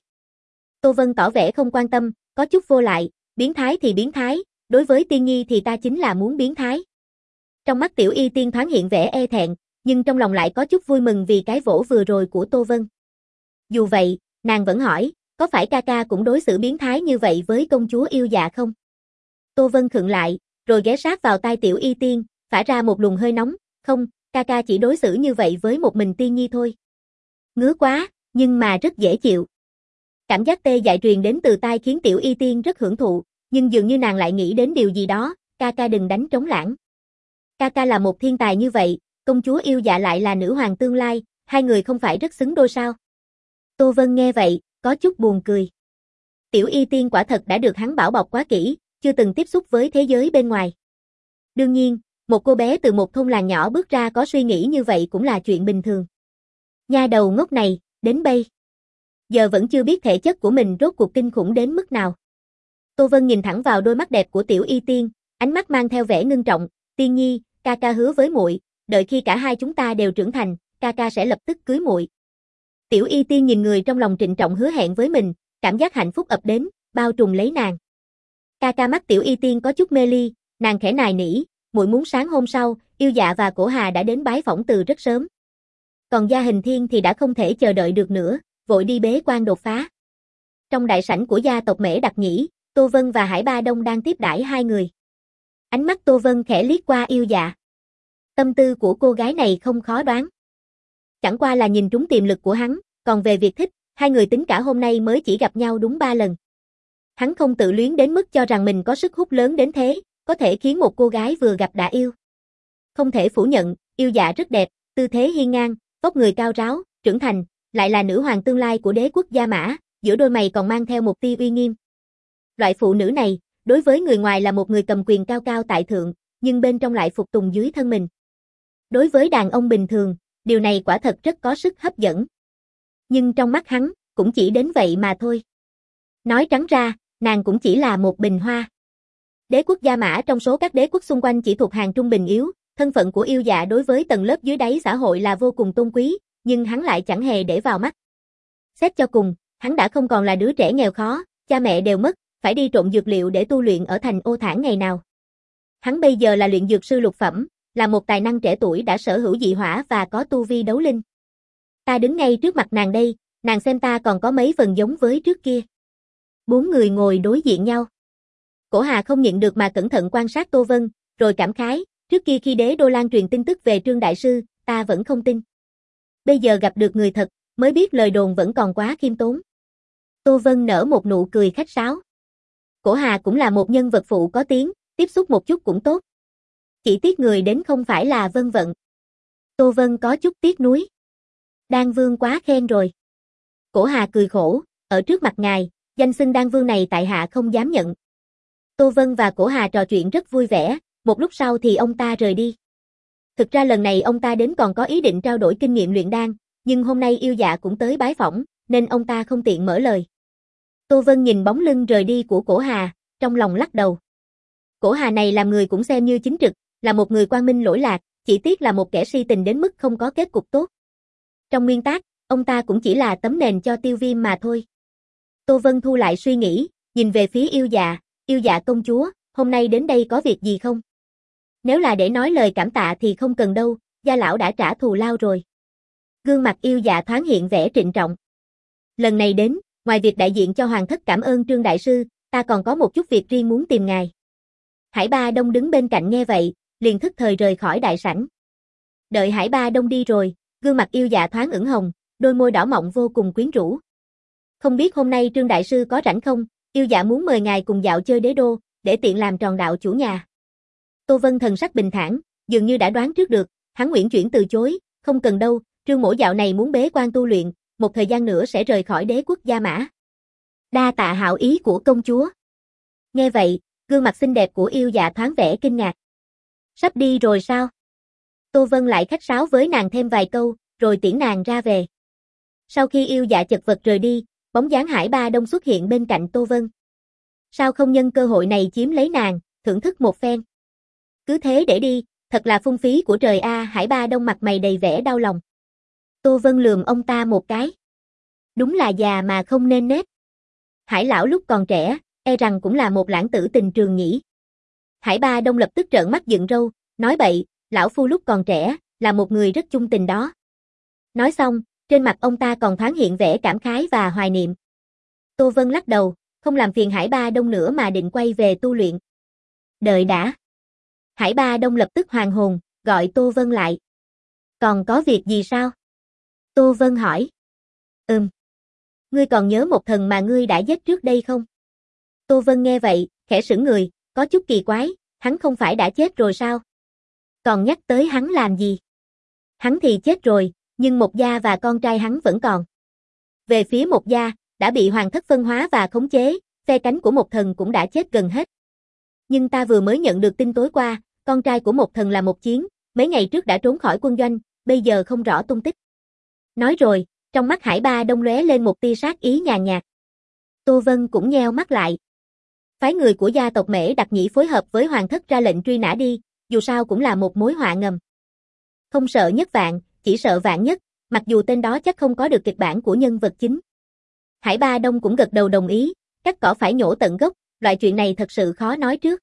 Tô Vân tỏ vẻ không quan tâm, có chút vô lại, biến thái thì biến thái, đối với Tiên nhi thì ta chính là muốn biến thái. Trong mắt Tiểu Y Tiên thoáng hiện vẻ e thẹn, nhưng trong lòng lại có chút vui mừng vì cái vỗ vừa rồi của Tô Vân. Dù vậy, nàng vẫn hỏi, có phải ca ca cũng đối xử biến thái như vậy với công chúa yêu dạ không? Tô Vân khựng lại, rồi ghé sát vào tai Tiểu Y Tiên, phả ra một luồng hơi nóng, không, ca ca chỉ đối xử như vậy với một mình Tiên nhi thôi. Ngứa quá, nhưng mà rất dễ chịu. Cảm giác tê dại truyền đến từ tai khiến Tiểu Y Tiên rất hưởng thụ, nhưng dường như nàng lại nghĩ đến điều gì đó, ca ca đừng đánh trống lãng. Ca ca là một thiên tài như vậy, công chúa yêu dạ lại là nữ hoàng tương lai, hai người không phải rất xứng đôi sao? Tô Vân nghe vậy, có chút buồn cười. Tiểu Y Tiên quả thật đã được hắn bảo bọc quá kỹ, chưa từng tiếp xúc với thế giới bên ngoài. Đương nhiên, một cô bé từ một thôn làng nhỏ bước ra có suy nghĩ như vậy cũng là chuyện bình thường. Nha đầu ngốc này, đến bây giờ vẫn chưa biết thể chất của mình rốt cuộc kinh khủng đến mức nào. Tô Vân nhìn thẳng vào đôi mắt đẹp của Tiểu Y Tiên, ánh mắt mang theo vẻ ngưng trọng, Tiên nhi, ca ca hứa với muội, đợi khi cả hai chúng ta đều trưởng thành, ca ca sẽ lập tức cưới muội. Tiểu Y Tiên nhìn người trong lòng trịnh trọng hứa hẹn với mình, cảm giác hạnh phúc ập đến, bao trùm lấy nàng. Ca ca mắt Tiểu Y Tiên có chút mê ly, nàng khẽ nài nỉ, muội muốn sáng hôm sau, yêu dạ và cổ hà đã đến bái phỏng từ rất sớm. Còn Gia Hình Thiên thì đã không thể chờ đợi được nữa, vội đi bế quan đột phá. Trong đại sảnh của gia tộc Mễ Đặc Nhĩ, Tô Vân và Hải Ba Đông đang tiếp đãi hai người. Ánh mắt Tô Vân khẽ liếc qua yêu dạ. Tâm tư của cô gái này không khó đoán. Chẳng qua là nhìn trúng tiềm lực của hắn, còn về việc thích, hai người tính cả hôm nay mới chỉ gặp nhau đúng ba lần. Hắn không tự luyến đến mức cho rằng mình có sức hút lớn đến thế, có thể khiến một cô gái vừa gặp đã yêu. Không thể phủ nhận, yêu dạ rất đẹp, tư thế hiên ngang, vóc người cao ráo, trưởng thành, lại là nữ hoàng tương lai của đế quốc Gia Mã, giữa đôi mày còn mang theo một tia uy nghiêm. Loại phụ nữ này, đối với người ngoài là một người cầm quyền cao cao tại thượng, nhưng bên trong lại phục tùng dưới thân mình. Đối với đàn ông bình thường, điều này quả thật rất có sức hấp dẫn. Nhưng trong mắt hắn, cũng chỉ đến vậy mà thôi. Nói trắng ra, nàng cũng chỉ là một bình hoa. Đế quốc Gia Mã trong số các đế quốc xung quanh chỉ thuộc hàng trung bình yếu, thân phận của yêu dạ đối với tầng lớp dưới đáy xã hội là vô cùng tôn quý, nhưng hắn lại chẳng hề để vào mắt. Xét cho cùng, hắn đã không còn là đứa trẻ nghèo khó, cha mẹ đều mất, phải đi trộn dược liệu để tu luyện ở thành ô thản ngày nào. Hắn bây giờ là luyện dược sư lục phẩm, là một tài năng trẻ tuổi đã sở hữu dị hỏa và có tu vi đấu linh. Ta đứng ngay trước mặt nàng đây, nàng xem ta còn có mấy phần giống với trước kia. Bốn người ngồi đối diện nhau. Cổ Hà không nhịn được mà cẩn thận quan sát Tô Vân, rồi cảm khái, trước kia khi Đế Đô Lan truyền tin tức về Trương Đại Sư, ta vẫn không tin. Bây giờ gặp được người thật, mới biết lời đồn vẫn còn quá khiêm tốn. Tô Vân nở một nụ cười khách sáo. Cổ Hà cũng là một nhân vật phụ có tiếng, tiếp xúc một chút cũng tốt. Chỉ tiếc người đến không phải là Vân Vận. Tô Vân có chút tiếc nuối. Đan Vương quá khen rồi. Cổ Hà cười khổ, ở trước mặt ngài, danh xưng Đan Vương này tại hạ không dám nhận. Tô Vân và Cổ Hà trò chuyện rất vui vẻ, một lúc sau thì ông ta rời đi. Thực ra lần này ông ta đến còn có ý định trao đổi kinh nghiệm luyện đan, nhưng hôm nay yêu dạ cũng tới bái phỏng, nên ông ta không tiện mở lời. Tô Vân nhìn bóng lưng rời đi của Cổ Hà, trong lòng lắc đầu. Cổ Hà này làm người cũng xem như chính trực, là một người quang minh lỗi lạc, chỉ tiếc là một kẻ si tình đến mức không có kết cục tốt. Trong nguyên tắc, ông ta cũng chỉ là tấm nền cho Tiêu Viêm mà thôi. Tô Vân thu lại suy nghĩ, nhìn về phía yêu dạ, yêu dạ công chúa, hôm nay đến đây có việc gì không? Nếu là để nói lời cảm tạ thì không cần đâu, gia lão đã trả thù lao rồi. Gương mặt yêu dạ thoáng hiện vẻ trịnh trọng. Lần này đến, ngoài việc đại diện cho hoàng thất cảm ơn Trương đại sư, ta còn có một chút việc riêng muốn tìm ngài. Hải Ba Đông đứng bên cạnh nghe vậy, liền thức thời rời khỏi đại sảnh. Đợi Hải Ba Đông đi rồi, gương mặt yêu dạ thoáng ửng hồng, đôi môi đỏ mọng vô cùng quyến rũ. Không biết hôm nay Trương đại sư có rảnh không, yêu dạ muốn mời ngài cùng dạo chơi đế đô, để tiện làm tròn đạo chủ nhà. Tô Vân thần sắc bình thản, dường như đã đoán trước được, hắn uyển chuyển từ chối, không cần đâu, Trương mỗ dạo này muốn bế quan tu luyện, một thời gian nữa sẽ rời khỏi đế quốc Gia Mã. Đa tạ hảo ý của công chúa. Nghe vậy, gương mặt xinh đẹp của yêu dạ thoáng vẻ kinh ngạc. Sắp đi rồi sao? Tô Vân lại khách sáo với nàng thêm vài câu, rồi tiễn nàng ra về. Sau khi yêu dạ chật vật rời đi, bóng dáng Hải Ba Đông xuất hiện bên cạnh Tô Vân. Sao không nhân cơ hội này chiếm lấy nàng, thưởng thức một phen? Cứ thế để đi, thật là phung phí của trời a. Hải Ba Đông mặt mày đầy vẻ đau lòng. Tô Vân lườm ông ta một cái. Đúng là già mà không nên nết. Hải lão lúc còn trẻ, e rằng cũng là một lãng tử tình trường nhỉ. Hải Ba Đông lập tức trợn mắt dựng râu, nói bậy, lão phu lúc còn trẻ, là một người rất chung tình đó. Nói xong, trên mặt ông ta còn thoáng hiện vẻ cảm khái và hoài niệm. Tô Vân lắc đầu, không làm phiền Hải Ba Đông nữa mà định quay về tu luyện. Đợi đã. Hải Ba Đông lập tức hoàn hồn, gọi Tô Vân lại. Còn có việc gì sao? Tô Vân hỏi. Ừm. Ngươi còn nhớ một thần mà ngươi đã giết trước đây không? Tô Vân nghe vậy, khẽ sững người, có chút kỳ quái, hắn không phải đã chết rồi sao? Còn nhắc tới hắn làm gì? Hắn thì chết rồi, nhưng Một Gia và con trai hắn vẫn còn. Về phía Một Gia, đã bị hoàng thất phân hóa và khống chế, phe cánh của một thần cũng đã chết gần hết. Nhưng ta vừa mới nhận được tin tối qua, con trai của một thần là Một Chiến, mấy ngày trước đã trốn khỏi quân doanh, bây giờ không rõ tung tích. Nói rồi, trong mắt Hải Ba Đông lóe lên một tia sát ý nhàn nhạt. Tô Vân cũng nheo mắt lại. Phái người của gia tộc Mễ Đặc Nhĩ phối hợp với hoàng thất ra lệnh truy nã đi, dù sao cũng là một mối họa ngầm. Không sợ nhất vạn, chỉ sợ vạn nhất, mặc dù tên đó chắc không có được kịch bản của nhân vật chính. Hải Ba Đông cũng gật đầu đồng ý, cắt cỏ phải nhổ tận gốc, loại chuyện này thật sự khó nói trước.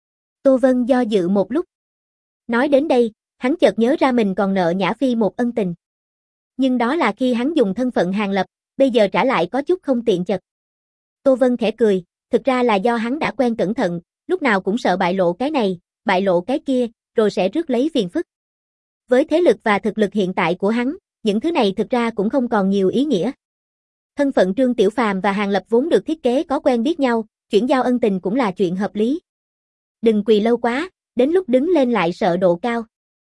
Tô Vân do dự một lúc. Nói đến đây, hắn chợt nhớ ra mình còn nợ Nhã Phi một ân tình. Nhưng đó là khi hắn dùng thân phận hàng lập, bây giờ trả lại có chút không tiện chật. Tô Vân khẽ cười, thực ra là do hắn đã quen cẩn thận, lúc nào cũng sợ bại lộ cái này, bại lộ cái kia, rồi sẽ rước lấy phiền phức. Với thế lực và thực lực hiện tại của hắn, những thứ này thực ra cũng không còn nhiều ý nghĩa. Thân phận Trương Tiểu Phàm và Hàng Lập vốn được thiết kế có quen biết nhau, chuyển giao ân tình cũng là chuyện hợp lý. Đừng quỳ lâu quá, đến lúc đứng lên lại sợ độ cao.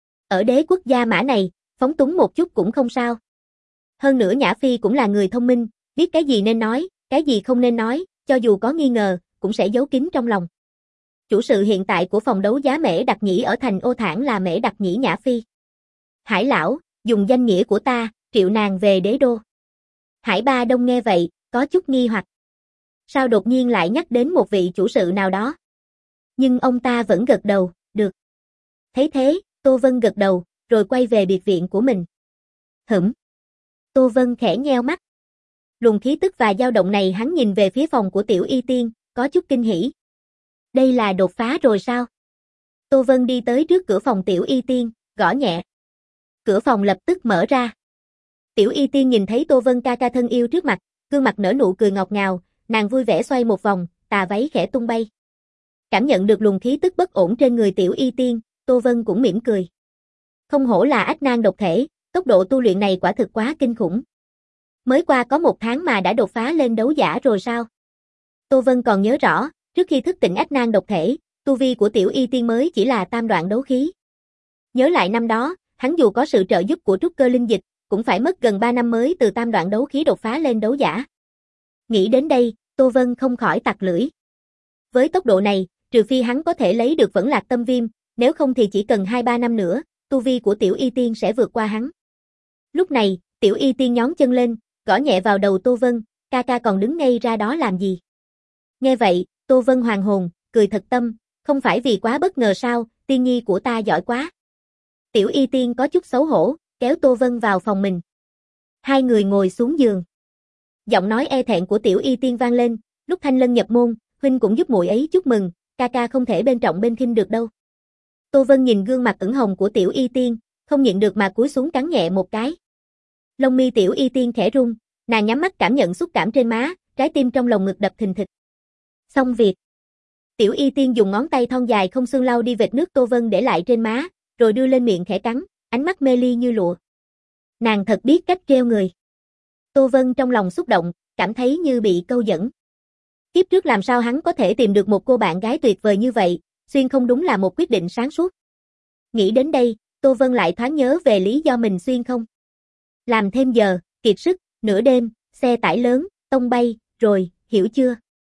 Ở đế quốc Gia Mã này, phóng túng một chút cũng không sao. Hơn nữa Nhã Phi cũng là người thông minh, biết cái gì nên nói, cái gì không nên nói, cho dù có nghi ngờ, cũng sẽ giấu kín trong lòng. Chủ sự hiện tại của phòng đấu giá Mễ Đặc Nhĩ ở thành Ô Thản là Mễ Đặc Nhĩ Nhã Phi. Hải lão, dùng danh nghĩa của ta, triệu nàng về đế đô. Hải Ba Đông nghe vậy, có chút nghi hoặc. Sao đột nhiên lại nhắc đến một vị chủ sự nào đó? Nhưng ông ta vẫn gật đầu, được. Thấy thế, Tô Vân gật đầu, rồi quay về biệt viện của mình. Hửm. Tô Vân khẽ nheo mắt. Luồng khí tức và dao động này hắn nhìn về phía phòng của Tiểu Y Tiên, có chút kinh hỉ. Đây là đột phá rồi sao? Tô Vân đi tới trước cửa phòng Tiểu Y Tiên, gõ nhẹ. Cửa phòng lập tức mở ra. Tiểu Y Tiên nhìn thấy Tô Vân ca ca thân yêu trước mặt, gương mặt nở nụ cười ngọt ngào, nàng vui vẻ xoay một vòng, tà váy khẽ tung bay. Cảm nhận được luồng khí tức bất ổn trên người Tiểu Y Tiên, Tô Vân cũng mỉm cười. Không hổ là ách nan độc thể, tốc độ tu luyện này quả thực quá kinh khủng. Mới qua có một tháng mà đã đột phá lên đấu giả rồi sao? Tô Vân còn nhớ rõ, trước khi thức tỉnh ách nan độc thể, tu vi của Tiểu Y Tiên mới chỉ là tam đoạn đấu khí. Nhớ lại năm đó, hắn dù có sự trợ giúp của trúc cơ linh dịch, cũng phải mất gần ba năm mới từ tam đoạn đấu khí đột phá lên đấu giả. Nghĩ đến đây, Tô Vân không khỏi tặc lưỡi. Với tốc độ này, trừ phi hắn có thể lấy được Vẫn Lạc Tâm Viêm, nếu không thì chỉ cần hai ba năm nữa, tu vi của Tiểu Y Tiên sẽ vượt qua hắn. Lúc này, Tiểu Y Tiên nhón chân lên, gõ nhẹ vào đầu Tô Vân, ca ca còn đứng ngây ra đó làm gì? Nghe vậy, Tô Vân hoàn hồn, cười thật tâm, không phải vì quá bất ngờ sao, tiên nhi của ta giỏi quá. Tiểu Y Tiên có chút xấu hổ, kéo Tô Vân vào phòng mình. Hai người ngồi xuống giường. Giọng nói e thẹn của Tiểu Y Tiên vang lên, Lúc Thanh Lân nhập môn, huynh cũng giúp muội ấy chúc mừng, ca ca không thể bên trọng bên khinh được đâu. Tô Vân nhìn gương mặt ửng hồng của Tiểu Y Tiên, không nhịn được mà cúi xuống cắn nhẹ một cái. Lông mi Tiểu Y Tiên khẽ rung, nàng nhắm mắt cảm nhận xúc cảm trên má, trái tim trong lồng ngực đập thình thịch. Xong việc. Tiểu Y Tiên dùng ngón tay thon dài không xương lau đi vệt nước Tô Vân để lại trên má, rồi đưa lên miệng khẽ cắn, ánh mắt mê ly như lụa. Nàng thật biết cách trêu người. Tô Vân trong lòng xúc động, cảm thấy như bị câu dẫn. Kiếp trước làm sao hắn có thể tìm được một cô bạn gái tuyệt vời như vậy, xuyên không đúng là một quyết định sáng suốt. Nghĩ đến đây, Tô Vân lại thoáng nhớ về lý do mình xuyên không. Làm thêm giờ, kiệt sức, nửa đêm, xe tải lớn, tông bay, rồi, hiểu chưa?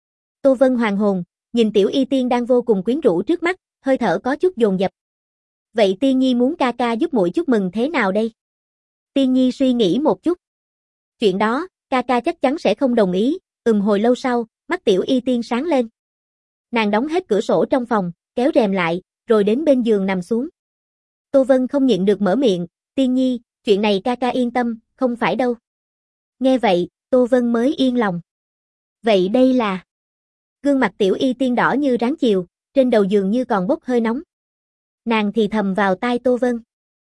Tô Vân hoàng hồn, nhìn Tiểu Y Tiên đang vô cùng quyến rũ trước mắt, hơi thở có chút dồn dập. Vậy Tiên Nhi muốn ca ca giúp muội chúc mừng thế nào đây? Tiên Nhi suy nghĩ một chút. Chuyện đó, ca ca chắc chắn sẽ không đồng ý, ừm hồi lâu sau, mắt Tiểu Y Tiên sáng lên. Nàng đóng hết cửa sổ trong phòng, kéo rèm lại, rồi đến bên giường nằm xuống. Tô Vân không nhịn được mở miệng, Tiên Nhi, chuyện này ca ca yên tâm, không phải đâu. Nghe vậy, Tô Vân mới yên lòng. Vậy đây là... Gương mặt Tiểu Y Tiên đỏ như ráng chiều, trên đầu giường như còn bốc hơi nóng. Nàng thì thầm vào tai Tô Vân.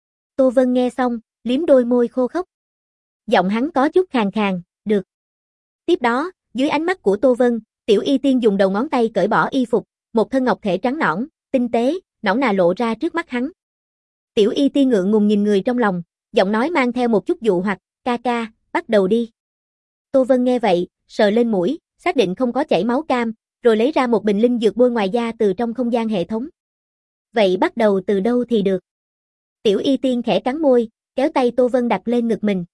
Tô Vân nghe xong, liếm đôi môi khô khốc. Giọng hắn có chút khàn khàn, được. Tiếp đó, dưới ánh mắt của Tô Vân, Tiểu Y Tiên dùng đầu ngón tay cởi bỏ y phục, một thân ngọc thể trắng nõn, tinh tế, nõn nà lộ ra trước mắt hắn. Tiểu Y Tiên ngượng ngùng nhìn người trong lòng, giọng nói mang theo một chút dụ hoặc, ca ca, bắt đầu đi. Tô Vân nghe vậy, sờ lên mũi, xác định không có chảy máu cam, rồi lấy ra một bình linh dược bôi ngoài da từ trong không gian hệ thống. Vậy bắt đầu từ đâu thì được? Tiểu Y Tiên khẽ cắn môi, kéo tay Tô Vân đặt lên ngực mình.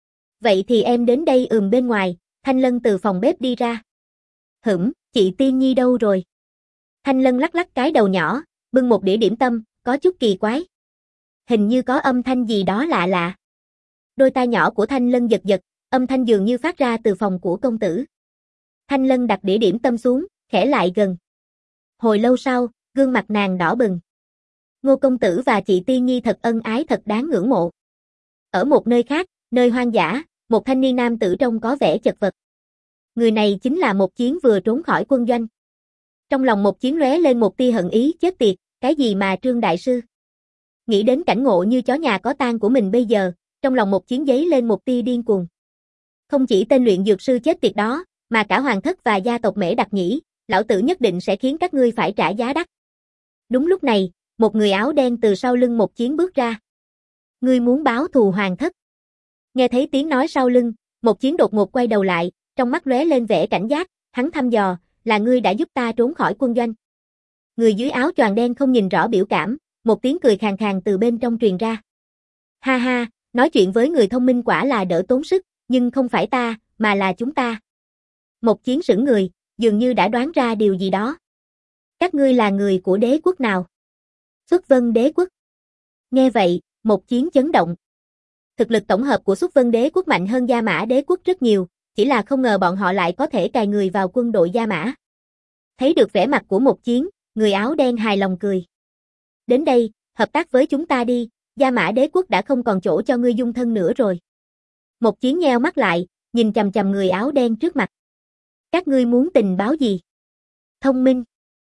Vậy thì em đến đây ừm bên ngoài, Thanh Lân từ phòng bếp đi ra. Hửm, chị Tiên Nhi đâu rồi? Thanh Lân lắc lắc cái đầu nhỏ, bưng một đĩa điểm tâm, có chút kỳ quái. Hình như có âm thanh gì đó lạ lạ. Đôi tai nhỏ của Thanh Lân giật giật, âm thanh dường như phát ra từ phòng của công tử. Thanh Lân đặt đĩa điểm tâm xuống, khẽ lại gần. Hồi lâu sau, gương mặt nàng đỏ bừng. Ngô công tử và chị Tiên Nhi thật ân ái, thật đáng ngưỡng mộ. Ở một nơi khác, nơi hoang dã, một thanh niên nam tử trông có vẻ chật vật. Người này chính là Một Chiến vừa trốn khỏi quân doanh. Trong lòng Một Chiến lóe lên một tia hận ý, chết tiệt, cái gì mà Trương đại sư? Nghĩ đến cảnh ngộ như chó nhà có tang của mình bây giờ, trong lòng Một Chiến giấy lên một tia điên cuồng. Không chỉ tên luyện dược sư chết tiệt đó, mà cả hoàng thất và gia tộc Mễ Đặc Nhĩ, lão tử nhất định sẽ khiến các ngươi phải trả giá đắt. Đúng lúc này, một người áo đen từ sau lưng Một Chiến bước ra. Ngươi muốn báo thù hoàng thất? Nghe thấy tiếng nói sau lưng, Một Chiến đột ngột quay đầu lại, trong mắt lóe lên vẻ cảnh giác, hắn thăm dò, là ngươi đã giúp ta trốn khỏi quân doanh. Người dưới áo choàng đen không nhìn rõ biểu cảm, một tiếng cười khàn khàn từ bên trong truyền ra. Ha ha, nói chuyện với người thông minh quả là đỡ tốn sức, nhưng không phải ta, mà là chúng ta. Một Chiến sững người, dường như đã đoán ra điều gì đó. Các ngươi là người của đế quốc nào? Xuất Vân đế quốc. Nghe vậy, Một Chiến chấn động. Thực lực tổng hợp của Xuất Vân đế quốc mạnh hơn Gia Mã đế quốc rất nhiều, chỉ là không ngờ bọn họ lại có thể cài người vào quân đội Gia Mã. Thấy được vẻ mặt của Một Chiến, người áo đen hài lòng cười. Đến đây, hợp tác với chúng ta đi, Gia Mã đế quốc đã không còn chỗ cho ngươi dung thân nữa rồi. Một Chiến nheo mắt lại, nhìn chằm chằm người áo đen trước mặt. Các ngươi muốn tình báo gì? Thông minh.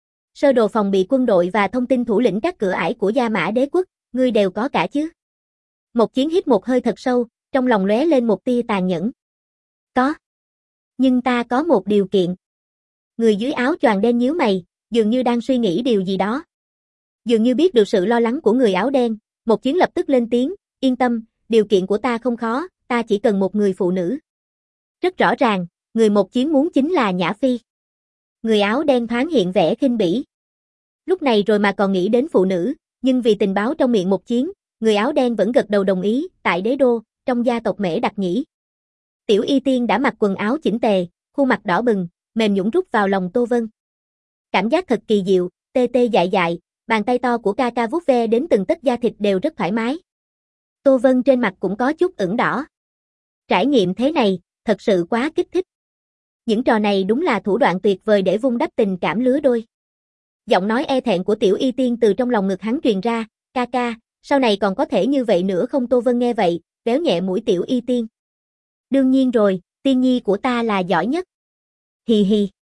Sơ đồ phòng bị quân đội và thông tin thủ lĩnh các cửa ải của Gia Mã đế quốc, ngươi đều có cả chứ? Một Chiến hít một hơi thật sâu, trong lòng lóe lên một tia tàn nhẫn. Có. Nhưng ta có một điều kiện. Người dưới áo choàng đen nhíu mày, dường như đang suy nghĩ điều gì đó. Dường như biết được sự lo lắng của người áo đen, Một Chiến lập tức lên tiếng, yên tâm, điều kiện của ta không khó, ta chỉ cần một người phụ nữ. Rất rõ ràng, người Một Chiến muốn chính là Nhã Phi. Người áo đen thoáng hiện vẻ khinh bỉ. Lúc này rồi mà còn nghĩ đến phụ nữ, nhưng vì tình báo trong miệng Một Chiến, người áo đen vẫn gật đầu đồng ý, tại đế đô, trong gia tộc Mễ Đặc Nhĩ. Tiểu Y Tiên đã mặc quần áo chỉnh tề, khuôn mặt đỏ bừng, mềm nhũn rút vào lòng Tô Vân. Cảm giác thật kỳ diệu, tê tê dại dại, bàn tay to của ca ca vuốt ve đến từng tấc da thịt đều rất thoải mái. Tô Vân trên mặt cũng có chút ửng đỏ. Trải nghiệm thế này, thật sự quá kích thích. Những trò này đúng là thủ đoạn tuyệt vời để vun đắp tình cảm lứa đôi. Giọng nói e thẹn của Tiểu Y Tiên từ trong lòng ngực hắn truyền ra, ca ca, sau này còn có thể như vậy nữa không? Tô Vân nghe vậy, véo nhẹ mũi Tiểu Y Tiên. Đương nhiên rồi, Tiên Nhi của ta là giỏi nhất. Hì hì.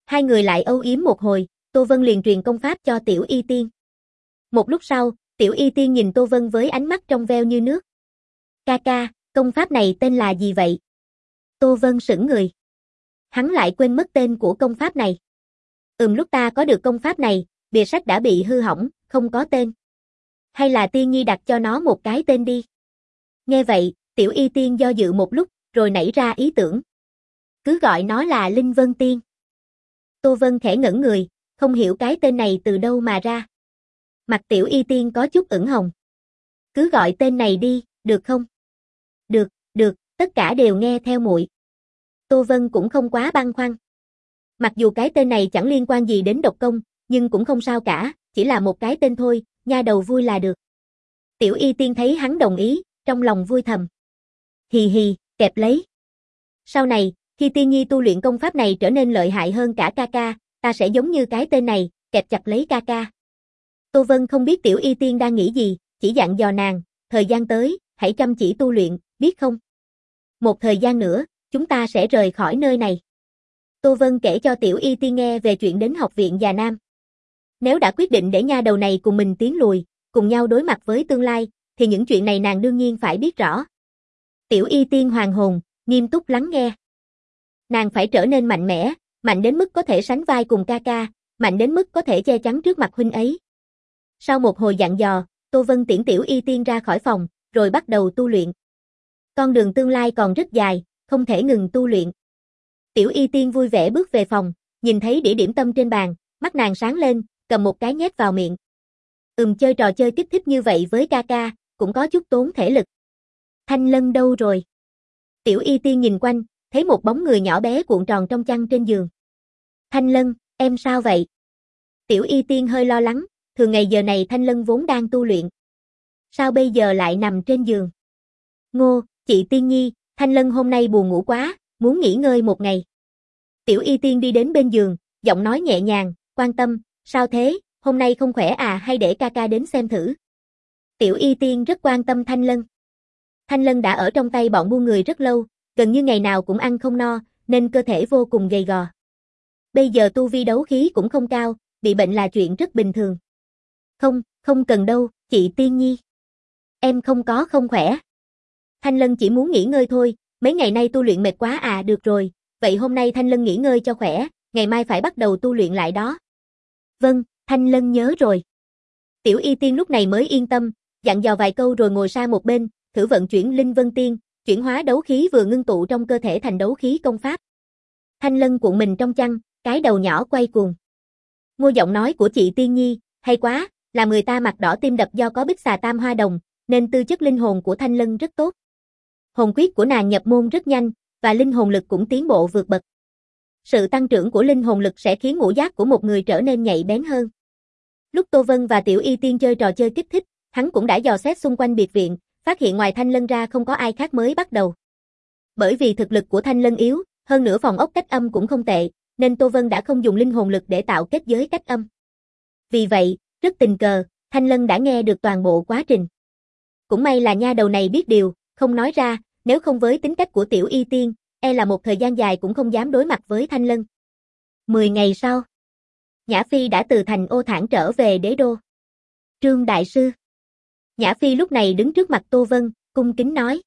Hai người lại âu yếm một hồi, Tô Vân liền truyền công pháp cho Tiểu Y Tiên. Một lúc sau, Tiểu Y Tiên nhìn Tô Vân với ánh mắt trong veo như nước. Ca ca, công pháp này tên là gì vậy? Tô Vân sững người. Hắn lại quên mất tên của công pháp này. Ừm lúc ta có được công pháp này, bìa sách đã bị hư hỏng, không có tên. Hay là Tiên Nhi đặt cho nó một cái tên đi. Nghe vậy, Tiểu Y Tiên do dự một lúc, rồi nảy ra ý tưởng. Cứ gọi nó là Linh Vân Tiên. Tô Vân khẽ ngẩn người, không hiểu cái tên này từ đâu mà ra. Mặt Tiểu Y Tiên có chút ửng hồng. Cứ gọi tên này đi, được không? Được, được, tất cả đều nghe theo muội. Tô Vân cũng không quá băn khoăn. Mặc dù cái tên này chẳng liên quan gì đến độc công, nhưng cũng không sao cả, chỉ là một cái tên thôi, nha đầu vui là được. Tiểu Y Tiên thấy hắn đồng ý, trong lòng vui thầm. Hì hì, kẹp lấy. Sau này, khi Tiên Nhi tu luyện công pháp này trở nên lợi hại hơn cả ca ca, ta sẽ giống như cái tên này, kẹp chặt lấy ca ca. Tô Vân không biết Tiểu Y Tiên đang nghĩ gì, chỉ dặn dò nàng, thời gian tới, hãy chăm chỉ tu luyện, biết không? Một thời gian nữa, chúng ta sẽ rời khỏi nơi này. Tô Vân kể cho Tiểu Y Tiên nghe về chuyện đến học viện Già Nam. Nếu đã quyết định để nha đầu này cùng mình tiến lùi, cùng nhau đối mặt với tương lai, thì những chuyện này nàng đương nhiên phải biết rõ. Tiểu Y Tiên hoàn hồn, nghiêm túc lắng nghe. Nàng phải trở nên mạnh mẽ, mạnh đến mức có thể sánh vai cùng ca ca, mạnh đến mức có thể che chắn trước mặt huynh ấy. Sau một hồi dặn dò, Tô Vân tiễn Tiểu Y Tiên ra khỏi phòng, rồi bắt đầu tu luyện. Con đường tương lai còn rất dài, không thể ngừng tu luyện. Tiểu Y Tiên vui vẻ bước về phòng, nhìn thấy đĩa điểm tâm trên bàn, mắt nàng sáng lên, cầm một cái nhét vào miệng. Ừm chơi trò chơi kích thích như vậy với ca ca, cũng có chút tốn thể lực. Thanh Lân đâu rồi? Tiểu Y Tiên nhìn quanh, thấy một bóng người nhỏ bé cuộn tròn trong chăn trên giường. Thanh Lân, em sao vậy? Tiểu Y Tiên hơi lo lắng, thường ngày giờ này Thanh Lân vốn đang tu luyện. Sao bây giờ lại nằm trên giường? Ngô, chị Tiên Nhi, Thanh Lân hôm nay buồn ngủ quá, muốn nghỉ ngơi một ngày. Tiểu Y Tiên đi đến bên giường, giọng nói nhẹ nhàng, quan tâm, sao thế, hôm nay không khỏe à hay để ca ca đến xem thử. Tiểu Y Tiên rất quan tâm Thanh Lân. Thanh Lân đã ở trong tay bọn buôn người rất lâu, gần như ngày nào cũng ăn không no, nên cơ thể vô cùng gầy gò. Bây giờ tu vi đấu khí cũng không cao, bị bệnh là chuyện rất bình thường. Không, không cần đâu, chị Tiên Nhi. Em không có không khỏe. Thanh Lân chỉ muốn nghỉ ngơi thôi, mấy ngày nay tu luyện mệt quá à, được rồi, vậy hôm nay Thanh Lân nghỉ ngơi cho khỏe, ngày mai phải bắt đầu tu luyện lại đó. Vâng, Thanh Lân nhớ rồi. Tiểu Y Tiên lúc này mới yên tâm, dặn dò vài câu rồi ngồi sang một bên, thử vận chuyển Linh Vân Tiên, chuyển hóa đấu khí vừa ngưng tụ trong cơ thể thành đấu khí công pháp. Thanh Lân cuộn mình trong chăn, cái đầu nhỏ quay cuồng. Ngô giọng nói của chị Tiên Nhi, hay quá, làm người ta mặt đỏ tim đập do có bích xà tam hoa đồng, nên tư chất linh hồn của Thanh Lân rất tốt. Hồn quyết của nàng nhập môn rất nhanh, và linh hồn lực cũng tiến bộ vượt bậc. Sự tăng trưởng của linh hồn lực sẽ khiến ngũ giác của một người trở nên nhạy bén hơn. Lúc Tô Vân và Tiểu Y Tiên chơi trò chơi kích thích, hắn cũng đã dò xét xung quanh biệt viện, phát hiện ngoài Thanh Lân ra không có ai khác mới bắt đầu. Bởi vì thực lực của Thanh Lân yếu, hơn nữa phòng ốc cách âm cũng không tệ, nên Tô Vân đã không dùng linh hồn lực để tạo kết giới cách âm. Vì vậy, rất tình cờ, Thanh Lân đã nghe được toàn bộ quá trình. Cũng may là nha đầu này biết điều, không nói ra, nếu không với tính cách của Tiểu Y Tiên, e là một thời gian dài cũng không dám đối mặt với Thanh Lân. Mười ngày sau, Nhã Phi đã từ thành Ô Thản trở về đế đô. Trương Đại Sư. Nhã Phi lúc này đứng trước mặt Tô Vân, cung kính nói.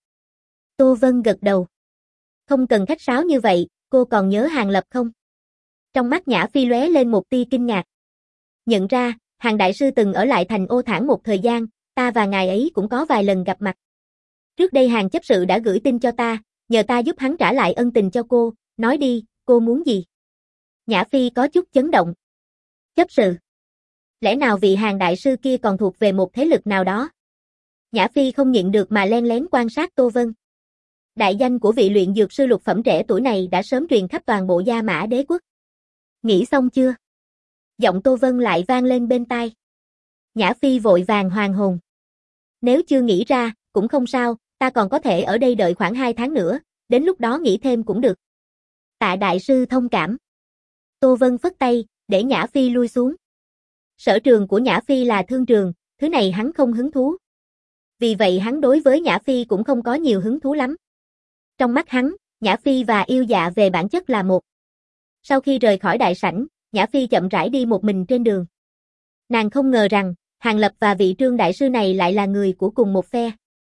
Tô Vân gật đầu. Không cần khách sáo như vậy, cô còn nhớ Hàng Lập không? Trong mắt Nhã Phi lóe lên một tia kinh ngạc. Nhận ra, Hàng Đại Sư từng ở lại thành Ô Thản một thời gian, ta và ngài ấy cũng có vài lần gặp mặt. Trước đây Hàng chấp sự đã gửi tin cho ta, nhờ ta giúp hắn trả lại ân tình cho cô, nói đi, cô muốn gì? Nhã Phi có chút chấn động. Chấp sự. Lẽ nào vị Hàng Đại Sư kia còn thuộc về một thế lực nào đó? Nhã Phi không nhịn được mà len lén quan sát Tô Vân. Đại danh của vị luyện dược sư lục phẩm trẻ tuổi này đã sớm truyền khắp toàn bộ Gia Mã Đế quốc. Nghĩ xong chưa? Giọng Tô Vân lại vang lên bên tai. Nhã Phi vội vàng hoàn hồn. Nếu chưa nghĩ ra, cũng không sao, ta còn có thể ở đây đợi khoảng hai tháng nữa, đến lúc đó nghĩ thêm cũng được. Tạ Đại Sư thông cảm. Tô Vân phất tay, để Nhã Phi lui xuống. Sở trường của Nhã Phi là thương trường, thứ này hắn không hứng thú. Vì vậy hắn đối với Nhã Phi cũng không có nhiều hứng thú lắm. Trong mắt hắn, Nhã Phi và Yêu Dạ về bản chất là một. Sau khi rời khỏi đại sảnh, Nhã Phi chậm rãi đi một mình trên đường. Nàng không ngờ rằng, Hàng Lập và vị Trương đại sư này lại là người của cùng một phe.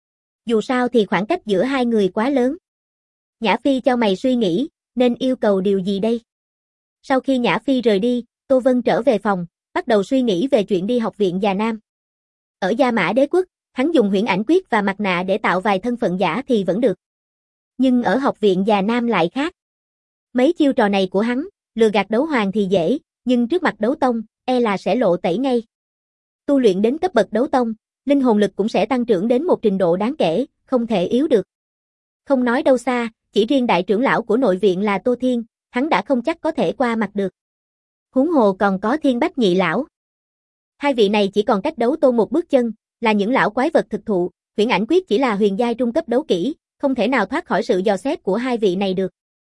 Dù sao thì khoảng cách giữa hai người quá lớn. Nhã Phi chau mày suy nghĩ, nên yêu cầu điều gì đây? Sau khi Nhã Phi rời đi, Tô Vân trở về phòng, bắt đầu suy nghĩ về chuyện đi học viện Già Nam. Ở Gia Mã Đế Quốc, hắn dùng huyễn ảnh quyết và mặt nạ để tạo vài thân phận giả thì vẫn được. Nhưng ở học viện Già Nam lại khác. Mấy chiêu trò này của hắn, lừa gạt đấu hoàng thì dễ, nhưng trước mặt đấu tông, e là sẽ lộ tẩy ngay. Tu luyện đến cấp bậc đấu tông, linh hồn lực cũng sẽ tăng trưởng đến một trình độ đáng kể, không thể yếu được. Không nói đâu xa, chỉ riêng đại trưởng lão của nội viện là Tô Thiên, hắn đã không chắc có thể qua mặt được. Huống hồ còn có Thiên Bách nhị lão. Hai vị này chỉ còn cách đấu tôn một bước chân, là những lão quái vật thực thụ, huyễn ảnh quyết chỉ là huyền giai trung cấp đấu kỹ, không thể nào thoát khỏi sự dò xét của hai vị này được.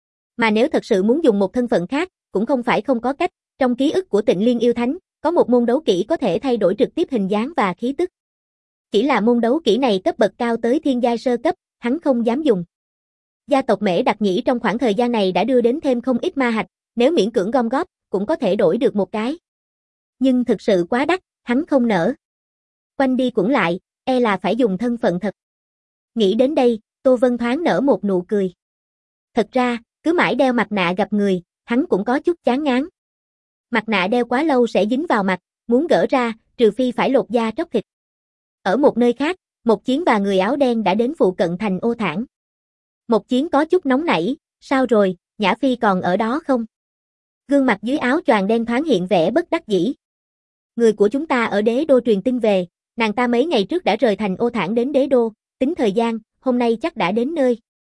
Mà nếu thật sự muốn dùng một thân phận khác, cũng không phải không có cách, trong ký ức của Tịnh Liên yêu thánh, có một môn đấu kỹ có thể thay đổi trực tiếp hình dáng và khí tức. Chỉ là môn đấu kỹ này cấp bậc cao tới thiên giai sơ cấp, hắn không dám dùng. Gia tộc Mễ Đặc Nhĩ trong khoảng thời gian này đã đưa đến thêm không ít ma hạch, nếu miễn cưỡng gom góp, cũng có thể đổi được một cái. Nhưng thực sự quá đắt, hắn không nỡ. Quanh đi cũng lại, e là phải dùng thân phận thật. Nghĩ đến đây, Tô Vân thoáng nở một nụ cười. Thật ra, cứ mãi đeo mặt nạ gặp người, hắn cũng có chút chán ngán. Mặt nạ đeo quá lâu sẽ dính vào mặt, muốn gỡ ra, trừ phi phải lột da tróc thịt. Ở một nơi khác, Một Chiến và người áo đen đã đến phụ cận thành Ô Thản. Một Chiến có chút nóng nảy, sao rồi, Nhã Phi còn ở đó không? Gương mặt dưới áo choàng đen thoáng hiện vẻ bất đắc dĩ. Người của chúng ta ở đế đô truyền tin về, nàng ta mấy ngày trước đã rời thành Ô Thản đến đế đô, tính thời gian, hôm nay chắc đã đến nơi.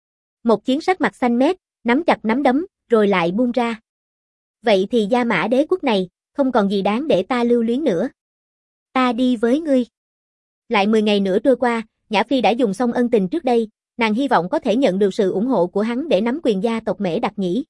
Một Chiến sắc mặt xanh mét, nắm chặt nắm đấm, rồi lại buông ra. Vậy thì Gia Mã Đế Quốc này, không còn gì đáng để ta lưu luyến nữa. Ta đi với ngươi. Lại mười ngày nữa trôi qua, Nhã Phi đã dùng xong ân tình trước đây, nàng hy vọng có thể nhận được sự ủng hộ của hắn để nắm quyền gia tộc Mễ Đặc Nhĩ.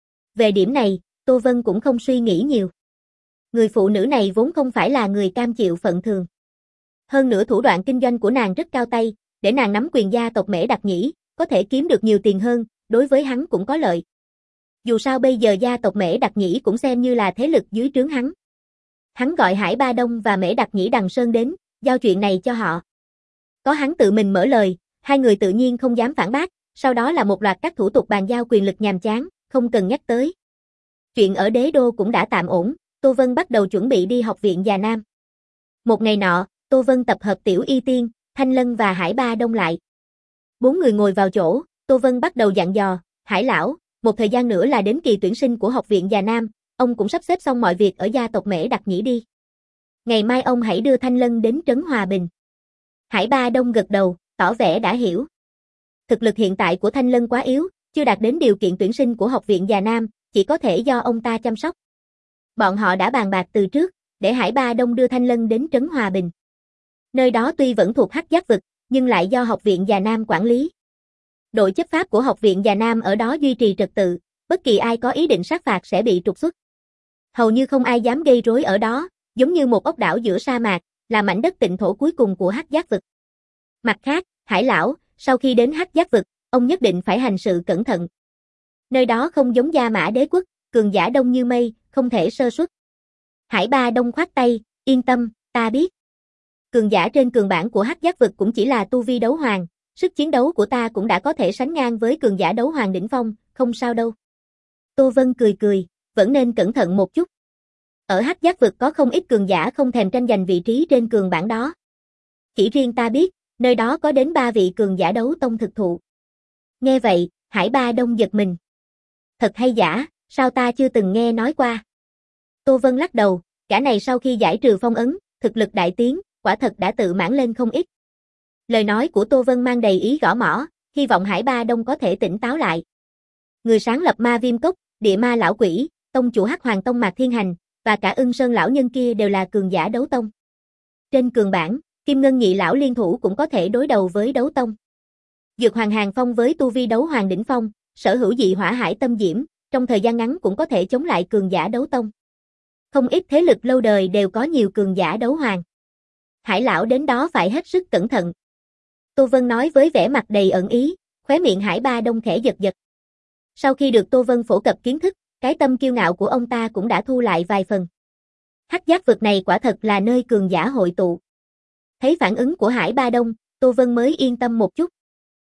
Về điểm này, Tô Vân cũng không suy nghĩ nhiều. Người phụ nữ này vốn không phải là người cam chịu phận thường. Hơn nữa thủ đoạn kinh doanh của nàng rất cao tay, để nàng nắm quyền gia tộc Mễ Đặc Nhĩ, có thể kiếm được nhiều tiền hơn, đối với hắn cũng có lợi. Dù sao bây giờ gia tộc Mễ Đặc Nhĩ cũng xem như là thế lực dưới trướng hắn. Hắn gọi Hải Ba Đông và Mễ Đặc Nhĩ Đằng Sơn đến, giao chuyện này cho họ. Có hắn tự mình mở lời, hai người tự nhiên không dám phản bác, sau đó là một loạt các thủ tục bàn giao quyền lực nhàm chán, không cần nhắc tới. Chuyện ở đế đô cũng đã tạm ổn, Tô Vân bắt đầu chuẩn bị đi học viện Già Nam. Một ngày nọ, Tô Vân tập hợp Tiểu Y Tiên, Thanh Lân và Hải Ba Đông lại. Bốn người ngồi vào chỗ, Tô Vân bắt đầu dặn dò, Hải lão, một thời gian nữa là đến kỳ tuyển sinh của học viện Già Nam, ông cũng sắp xếp xong mọi việc ở gia tộc Mễ Đặc Nhĩ đi. Ngày mai ông hãy đưa Thanh Lân đến trấn Hòa Bình. Hải Ba Đông gật đầu, tỏ vẻ đã hiểu. Thực lực hiện tại của Thanh Lân quá yếu, chưa đạt đến điều kiện tuyển sinh của học viện Già Nam, chỉ có thể do ông ta chăm sóc. Bọn họ đã bàn bạc từ trước, để Hải Ba Đông đưa Thanh Lân đến trấn Hòa Bình. Nơi đó tuy vẫn thuộc Hắc Giác vực, nhưng lại do học viện Già Nam quản lý. Đội chấp pháp của học viện Già Nam ở đó duy trì trật tự, bất kỳ ai có ý định sát phạt sẽ bị trục xuất. Hầu như không ai dám gây rối ở đó, giống như một ốc đảo giữa sa mạc, là mảnh đất tịnh thổ cuối cùng của Hắc Giác vực. Mặt khác, Hải lão, sau khi đến Hắc Giác vực, ông nhất định phải hành sự cẩn thận. Nơi đó không giống Gia Mã Đế Quốc, cường giả đông như mây, không thể sơ suất. Hải Ba Đông khoát tay, yên tâm, ta biết. Cường giả trên cường bảng của Hắc Giác vực cũng chỉ là tu vi đấu hoàng, sức chiến đấu của ta cũng đã có thể sánh ngang với cường giả đấu hoàng đỉnh phong, không sao đâu. Tô Vân cười cười, vẫn nên cẩn thận một chút. Ở Hắc Giác vực có không ít cường giả không thèm tranh giành vị trí trên cường bảng đó. Chỉ riêng ta biết, nơi đó có đến ba vị cường giả đấu tông thực thụ. Nghe vậy, Hải Ba Đông giật mình. Thật hay giả, sao ta chưa từng nghe nói qua? Tô Vân lắc đầu, cả này sau khi giải trừ phong ấn, thực lực đại tiến, quả thật đã tự mãn lên không ít. Lời nói của Tô Vân mang đầy ý gõ mỏ, hy vọng Hải Ba Đông có thể tỉnh táo lại. Người sáng lập Ma Viêm Cốc, Địa Ma Lão Quỷ, tông chủ Hắc Hoàng Tông Mạc Thiên Hành, và cả Ưng Sơn lão nhân kia đều là cường giả đấu tông. Trên cường bảng, Kim Ngân nhị lão liên thủ cũng có thể đối đầu với đấu tông. Dược Hoàng Hàng Phong với tu vi đấu hoàng đỉnh phong, sở hữu dị hỏa hải tâm diễm, trong thời gian ngắn cũng có thể chống lại cường giả đấu tông. Không ít thế lực lâu đời đều có nhiều cường giả đấu hoàng. Hải lão đến đó phải hết sức cẩn thận. Tô Vân nói với vẻ mặt đầy ẩn ý, khóe miệng Hải Ba Đông khẽ giật giật. Sau khi được Tô Vân phổ cập kiến thức, cái tâm kiêu ngạo của ông ta cũng đã thu lại vài phần. Hắc Giác vực này quả thật là nơi cường giả hội tụ. Thấy phản ứng của Hải Ba Đông, Tô Vân mới yên tâm một chút.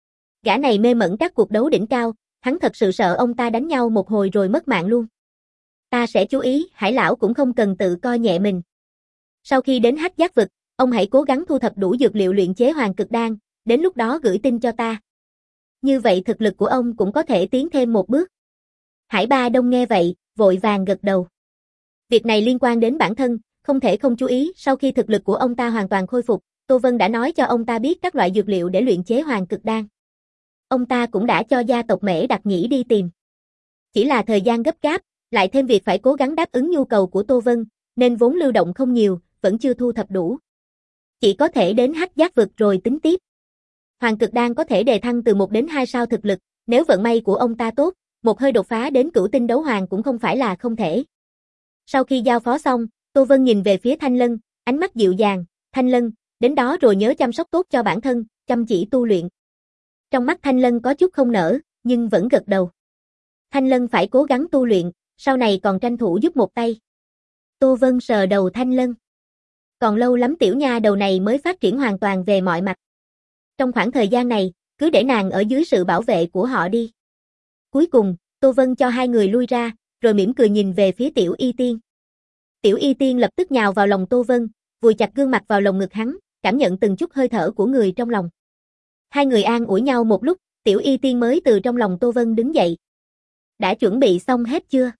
Gã này mê mẩn các cuộc đấu đỉnh cao, hắn thật sự sợ ông ta đánh nhau một hồi rồi mất mạng luôn. Ta sẽ chú ý, Hải lão cũng không cần tự coi nhẹ mình. Sau khi đến Hắc Giác vực, ông hãy cố gắng thu thập đủ dược liệu luyện chế Hoàng Cực Đan, đến lúc đó gửi tin cho ta. Như vậy thực lực của ông cũng có thể tiến thêm một bước. Hải Ba Đông nghe vậy, vội vàng gật đầu. Việc này liên quan đến bản thân, không thể không chú ý. Sau khi thực lực của ông ta hoàn toàn khôi phục, Tô Vân đã nói cho ông ta biết các loại dược liệu để luyện chế Hoàng Cực Đan. Ông ta cũng đã cho gia tộc Mễ Đặc Nhĩ đi tìm. Chỉ là thời gian gấp gáp, lại thêm việc phải cố gắng đáp ứng nhu cầu của Tô Vân, nên vốn lưu động không nhiều, vẫn chưa thu thập đủ. Chỉ có thể đến Hắc Giác vực rồi tính tiếp. Hoàng Cực Đan có thể đề thăng từ một đến hai sao thực lực, nếu vận may của ông ta tốt, một hơi đột phá đến cửu tinh đấu hoàng cũng không phải là không thể. Sau khi giao phó xong, Tô Vân nhìn về phía Thanh Lân, ánh mắt dịu dàng, Thanh Lân, đến đó rồi nhớ chăm sóc tốt cho bản thân, chăm chỉ tu luyện. Trong mắt Thanh Lân có chút không nở, nhưng vẫn gật đầu. Thanh Lân phải cố gắng tu luyện, sau này còn tranh thủ giúp một tay. Tô Vân sờ đầu Thanh Lân. Còn lâu lắm tiểu nha đầu này mới phát triển hoàn toàn về mọi mặt. Trong khoảng thời gian này, cứ để nàng ở dưới sự bảo vệ của họ đi. Cuối cùng, Tô Vân cho hai người lui ra, rồi mỉm cười nhìn về phía Tiểu Y Tiên. Tiểu Y Tiên lập tức nhào vào lòng Tô Vân, vùi chặt gương mặt vào lồng ngực hắn, cảm nhận từng chút hơi thở của người trong lòng. Hai người an ủi nhau một lúc, Tiểu Y Tiên mới từ trong lòng Tô Vân đứng dậy. Đã chuẩn bị xong hết chưa?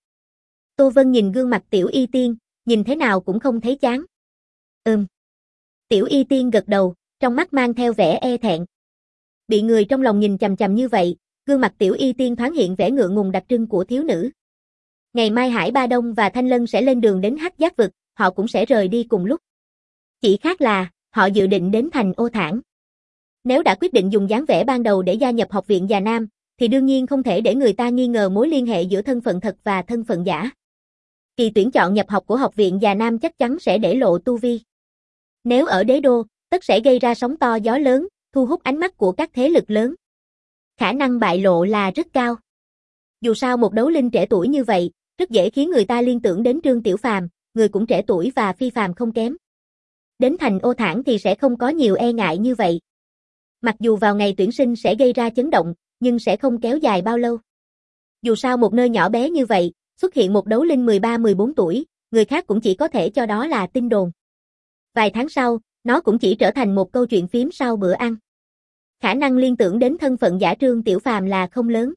Tô Vân nhìn gương mặt Tiểu Y Tiên, nhìn thế nào cũng không thấy chán. Ừm. Tiểu Y Tiên gật đầu, trong mắt mang theo vẻ e thẹn. Bị người trong lòng nhìn chằm chằm như vậy, gương mặt Tiểu Y Tiên thoáng hiện vẻ ngượng ngùng đặc trưng của thiếu nữ. Ngày mai Hải Ba Đông và Thanh Lân sẽ lên đường đến Hắc Giác vực, họ cũng sẽ rời đi cùng lúc. Chỉ khác là, họ dự định đến thành Ô Thản. Nếu đã quyết định dùng dáng vẻ ban đầu để gia nhập học viện Già Nam, thì đương nhiên không thể để người ta nghi ngờ mối liên hệ giữa thân phận thật và thân phận giả. Kỳ tuyển chọn nhập học của học viện Già Nam chắc chắn sẽ để lộ tu vi. Nếu ở đế đô, tất sẽ gây ra sóng to gió lớn, thu hút ánh mắt của các thế lực lớn. Khả năng bại lộ là rất cao. Dù sao một đấu linh trẻ tuổi như vậy, rất dễ khiến người ta liên tưởng đến Trương Tiểu Phàm, người cũng trẻ tuổi và phi phàm không kém. Đến thành Ô Thản thì sẽ không có nhiều e ngại như vậy. Mặc dù vào ngày tuyển sinh sẽ gây ra chấn động, nhưng sẽ không kéo dài bao lâu. Dù sao một nơi nhỏ bé như vậy, xuất hiện một đấu linh mười ba mười bốn tuổi, người khác cũng chỉ có thể cho đó là tin đồn. Vài tháng sau, nó cũng chỉ trở thành một câu chuyện phím sau bữa ăn. Khả năng liên tưởng đến thân phận giả Trương Tiểu Phàm là không lớn.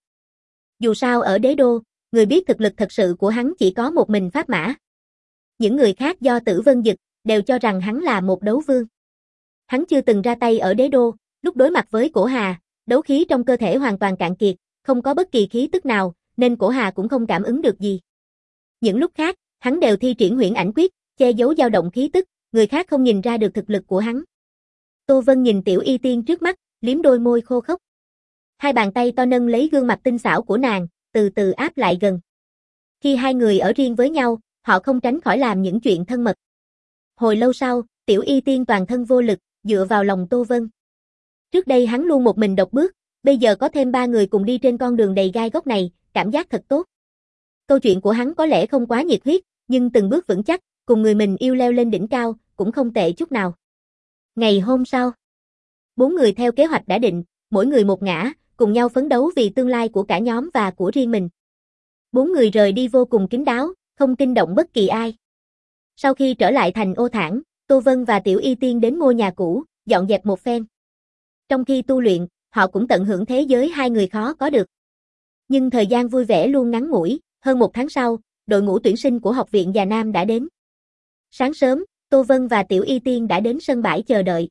Dù sao ở đế đô, người biết thực lực thật sự của hắn chỉ có một mình Pháp Mã. Những người khác do Tử Vân Dực, đều cho rằng hắn là một đấu vương. Hắn chưa từng ra tay ở đế đô, lúc đối mặt với Cổ Hà, đấu khí trong cơ thể hoàn toàn cạn kiệt, không có bất kỳ khí tức nào, nên Cổ Hà cũng không cảm ứng được gì. Những lúc khác, hắn đều thi triển huyễn ảnh quyết, che giấu dao động khí tức, người khác không nhìn ra được thực lực của hắn. Tô Vân nhìn Tiểu Y Tiên trước mắt, liếm đôi môi khô khốc. Hai bàn tay to nâng lấy gương mặt tinh xảo của nàng, từ từ áp lại gần. Khi hai người ở riêng với nhau, họ không tránh khỏi làm những chuyện thân mật. Hồi lâu sau, Tiểu Y Tiên toàn thân vô lực, dựa vào lòng Tô Vân. Trước đây hắn luôn một mình độc bước, bây giờ có thêm ba người cùng đi trên con đường đầy gai góc này, cảm giác thật tốt. Câu chuyện của hắn có lẽ không quá nhiệt huyết, nhưng từng bước vững chắc, cùng người mình yêu leo lên đỉnh cao, cũng không tệ chút nào. Ngày hôm sau, bốn người theo kế hoạch đã định, mỗi người một ngã, cùng nhau phấn đấu vì tương lai của cả nhóm và của riêng mình. Bốn người rời đi vô cùng kín đáo, không kinh động bất kỳ ai. Sau khi trở lại thành Ô Thản, Tô Vân và Tiểu Y Tiên đến ngôi nhà cũ, dọn dẹp một phen. Trong khi tu luyện, họ cũng tận hưởng thế giới hai người khó có được. Nhưng thời gian vui vẻ luôn ngắn ngủi, hơn một tháng sau, đội ngũ tuyển sinh của học viện Già Nam đã đến. Sáng sớm, Tô Vân và Tiểu Y Tiên đã đến sân bãi chờ đợi.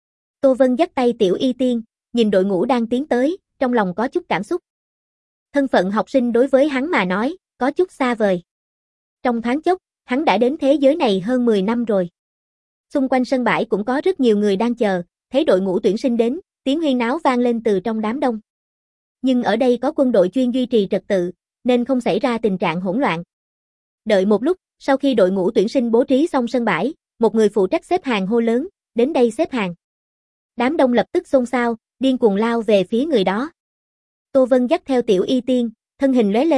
Tô Vân dắt tay Tiểu Y Tiên, nhìn đội ngũ đang tiến tới, trong lòng có chút cảm xúc. Thân phận học sinh đối với hắn mà nói, có chút xa vời. Trong thoáng chốc, hắn đã đến thế giới này hơn mười năm rồi. Xung quanh sân bãi cũng có rất nhiều người đang chờ, thấy đội ngũ tuyển sinh đến, tiếng huyên náo vang lên từ trong đám đông. Nhưng ở đây có quân đội chuyên duy trì trật tự, nên không xảy ra tình trạng hỗn loạn. Đợi một lúc, sau khi đội ngũ tuyển sinh bố trí xong sân bãi, một người phụ trách xếp hàng hô lớn, đến đây xếp hàng. Đám đông lập tức xôn xao, điên cuồng lao về phía người đó. Tô Vân dắt theo Tiểu Y Tiên, thân hình lóe lên,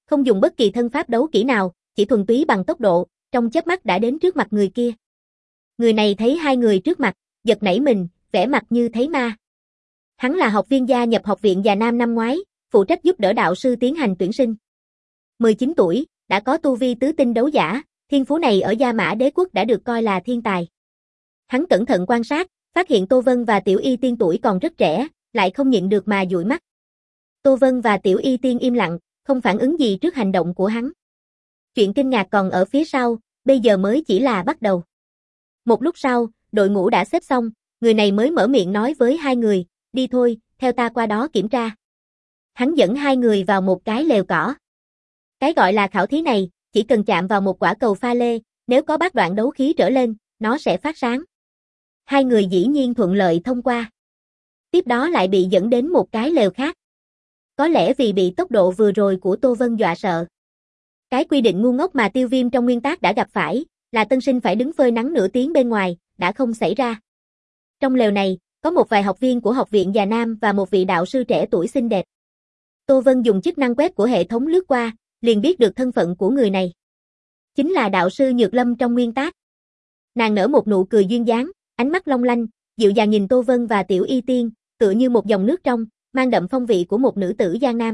Không dùng bất kỳ thân pháp đấu kỹ nào, chỉ thuần túy bằng tốc độ, trong chớp mắt đã đến trước mặt người kia. Người này thấy hai người trước mặt, giật nảy mình, vẻ mặt như thấy ma. Hắn là học viên gia nhập học viện Già Nam năm ngoái, phụ trách giúp đỡ đạo sư tiến hành tuyển sinh. mười chín tuổi, đã có tu vi tứ tinh đấu giả, thiên phú này ở Gia Mã Đế quốc đã được coi là thiên tài. Hắn cẩn thận quan sát, phát hiện Tô Vân và Tiểu Y Tiên tuổi còn rất trẻ, lại không nhịn được mà dụi mắt. Tô Vân và Tiểu Y Tiên im lặng, không phản ứng gì trước hành động của hắn. Chuyện kinh ngạc còn ở phía sau, bây giờ mới chỉ là bắt đầu. Một lúc sau, đội ngũ đã xếp xong, người này mới mở miệng nói với hai người, đi thôi, theo ta qua đó kiểm tra. Hắn dẫn hai người vào một cái lều cỏ. Cái gọi là khảo thí này, chỉ cần chạm vào một quả cầu pha lê, nếu có bát đoạn đấu khí trở lên, nó sẽ phát sáng. Hai người dĩ nhiên thuận lợi thông qua. Tiếp đó lại bị dẫn đến một cái lều khác. Có lẽ vì bị tốc độ vừa rồi của Tô Vân dọa sợ. Cái quy định ngu ngốc mà Tiêu Viêm trong nguyên tác đã gặp phải, là tân sinh phải đứng phơi nắng nửa tiếng bên ngoài, đã không xảy ra. Trong lều này, có một vài học viên của học viện Già Nam và một vị đạo sư trẻ tuổi xinh đẹp. Tô Vân dùng chức năng quét của hệ thống lướt qua, liền biết được thân phận của người này. Chính là đạo sư Nhược Lâm trong nguyên tác. Nàng nở một nụ cười duyên dáng, ánh mắt long lanh, dịu dàng nhìn Tô Vân và Tiểu Y Tiên, tựa như một dòng nước trong, mang đậm phong vị của một nữ tử Giang Nam.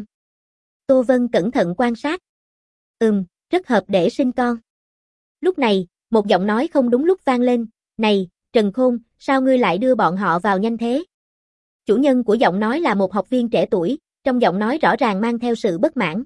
Tô Vân cẩn thận quan sát. Ừm, rất hợp để sinh con. Lúc này, một giọng nói không đúng lúc vang lên, này, Trần Khôn, sao ngươi lại đưa bọn họ vào nhanh thế? Chủ nhân của giọng nói là một học viên trẻ tuổi, trong giọng nói rõ ràng mang theo sự bất mãn.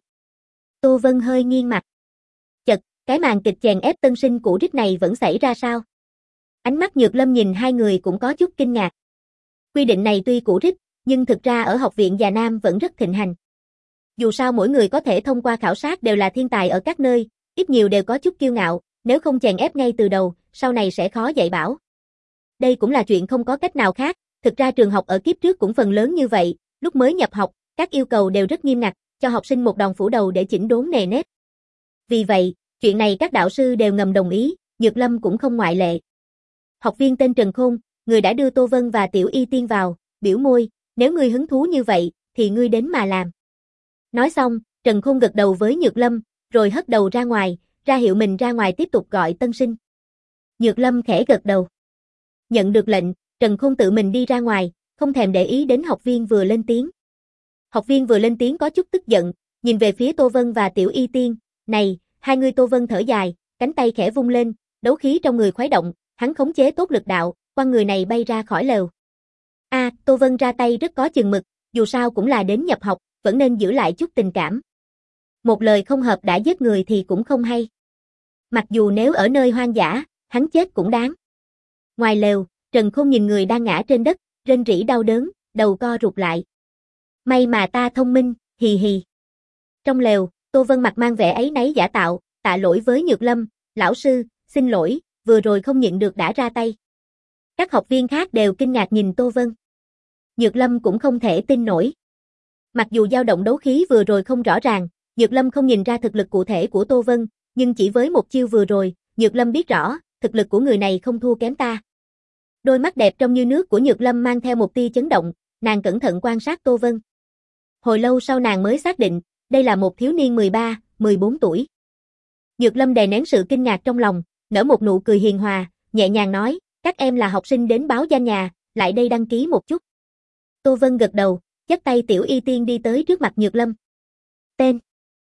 Tô Vân hơi nghiêng mặt. Chật, cái màn kịch chèn ép tân sinh cũ rích này vẫn xảy ra sao? Ánh mắt Nhược Lâm nhìn hai người cũng có chút kinh ngạc. Quy định này tuy cũ rích, nhưng thực ra ở học viện Già Nam vẫn rất thịnh hành. Dù sao mỗi người có thể thông qua khảo sát đều là thiên tài ở các nơi, ít nhiều đều có chút kiêu ngạo, nếu không chèn ép ngay từ đầu, sau này sẽ khó dạy bảo. Đây cũng là chuyện không có cách nào khác, thực ra trường học ở kiếp trước cũng phần lớn như vậy, lúc mới nhập học, các yêu cầu đều rất nghiêm ngặt, cho học sinh một đòn phủ đầu để chỉnh đốn nề nếp. Vì vậy, chuyện này các đạo sư đều ngầm đồng ý, Nhược Lâm cũng không ngoại lệ. Học viên tên Trần Khôn, người đã đưa Tô Vân và Tiểu Y Tiên vào, biểu môi, nếu ngươi hứng thú như vậy, thì ngươi đến mà làm. Nói xong, Trần Khôn gật đầu với Nhược Lâm, rồi hất đầu ra ngoài, ra hiệu mình ra ngoài tiếp tục gọi tân sinh. Nhược Lâm khẽ gật đầu. Nhận được lệnh, Trần Khôn tự mình đi ra ngoài, không thèm để ý đến học viên vừa lên tiếng. Học viên vừa lên tiếng có chút tức giận, nhìn về phía Tô Vân và Tiểu Y Tiên, này, hai người. Tô Vân thở dài, cánh tay khẽ vung lên, đấu khí trong người khuấy động, hắn khống chế tốt lực đạo, quăng người này bay ra khỏi lều. A, à, Tô Vân ra tay rất có chừng mực, dù sao cũng là đến nhập học, vẫn nên giữ lại chút tình cảm. Một lời không hợp đã giết người thì cũng không hay. Mặc dù nếu ở nơi hoang dã, hắn chết cũng đáng. Ngoài lều, Trần Khôn nhìn người đang ngã trên đất, rên rỉ đau đớn, đầu co rụt lại. May mà ta thông minh, hì hì. Trong lều, Tô Vân mặt mang vẻ áy náy giả tạo, tạ lỗi với Nhược Lâm, lão sư, xin lỗi, vừa rồi không nhịn được đã ra tay. Các học viên khác đều kinh ngạc nhìn Tô Vân. Nhược Lâm cũng không thể tin nổi. Mặc dù dao động đấu khí vừa rồi không rõ ràng, Nhược Lâm không nhìn ra thực lực cụ thể của Tô Vân, nhưng chỉ với một chiêu vừa rồi, Nhược Lâm biết rõ, thực lực của người này không thua kém ta. Đôi mắt đẹp trong như nước của Nhược Lâm mang theo một tia chấn động, nàng cẩn thận quan sát Tô Vân. Hồi lâu sau nàng mới xác định, đây là một thiếu niên mười ba, mười bốn tuổi. Nhược Lâm đè nén sự kinh ngạc trong lòng, nở một nụ cười hiền hòa, nhẹ nhàng nói, các em là học sinh đến báo danh nhà, lại đây đăng ký một chút. Tô Vân gật đầu, dắt tay Tiểu Y Tiên đi tới trước mặt Nhược Lâm. Tên: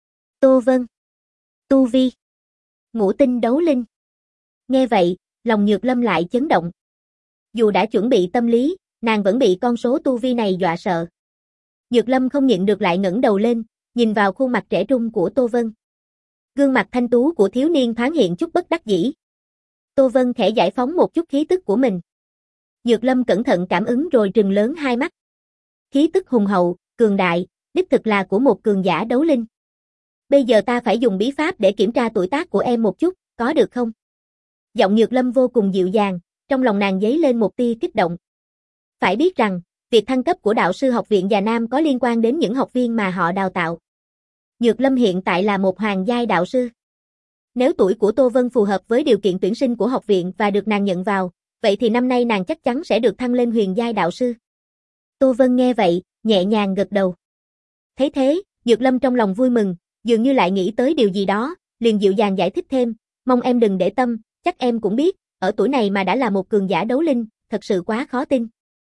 Tô Vân. Tu vi: Ngũ tinh đấu linh. Nghe vậy, lòng Nhược Lâm lại chấn động. Dù đã chuẩn bị tâm lý, nàng vẫn bị con số tu vi này dọa sợ. Nhược Lâm không nhịn được lại ngẩng đầu lên, nhìn vào khuôn mặt trẻ trung của Tô Vân. Gương mặt thanh tú của thiếu niên thoáng hiện chút bất đắc dĩ. Tô Vân khẽ giải phóng một chút khí tức của mình. Nhược Lâm cẩn thận cảm ứng rồi trừng lớn hai mắt. Khí tức hùng hậu, cường đại, đích thực là của một cường giả đấu linh. Bây giờ ta phải dùng bí pháp để kiểm tra tuổi tác của em một chút, có được không? Giọng Nhược Lâm vô cùng dịu dàng, trong lòng nàng dấy lên một tia kích động. Phải biết rằng, việc thăng cấp của đạo sư học viện Già Nam có liên quan đến những học viên mà họ đào tạo. Nhược Lâm hiện tại là một hoàng giai đạo sư. Nếu tuổi của Tô Vân phù hợp với điều kiện tuyển sinh của học viện và được nàng nhận vào, vậy thì năm nay nàng chắc chắn sẽ được thăng lên huyền giai đạo sư. Tô Vân nghe vậy, nhẹ nhàng gật đầu. Thấy thế, Nhược Lâm trong lòng vui mừng, dường như lại nghĩ tới điều gì đó, liền dịu dàng giải thích thêm, mong em đừng để tâm, chắc em cũng biết, ở tuổi này mà đã là một cường giả đấu linh, thật sự quá khó tin.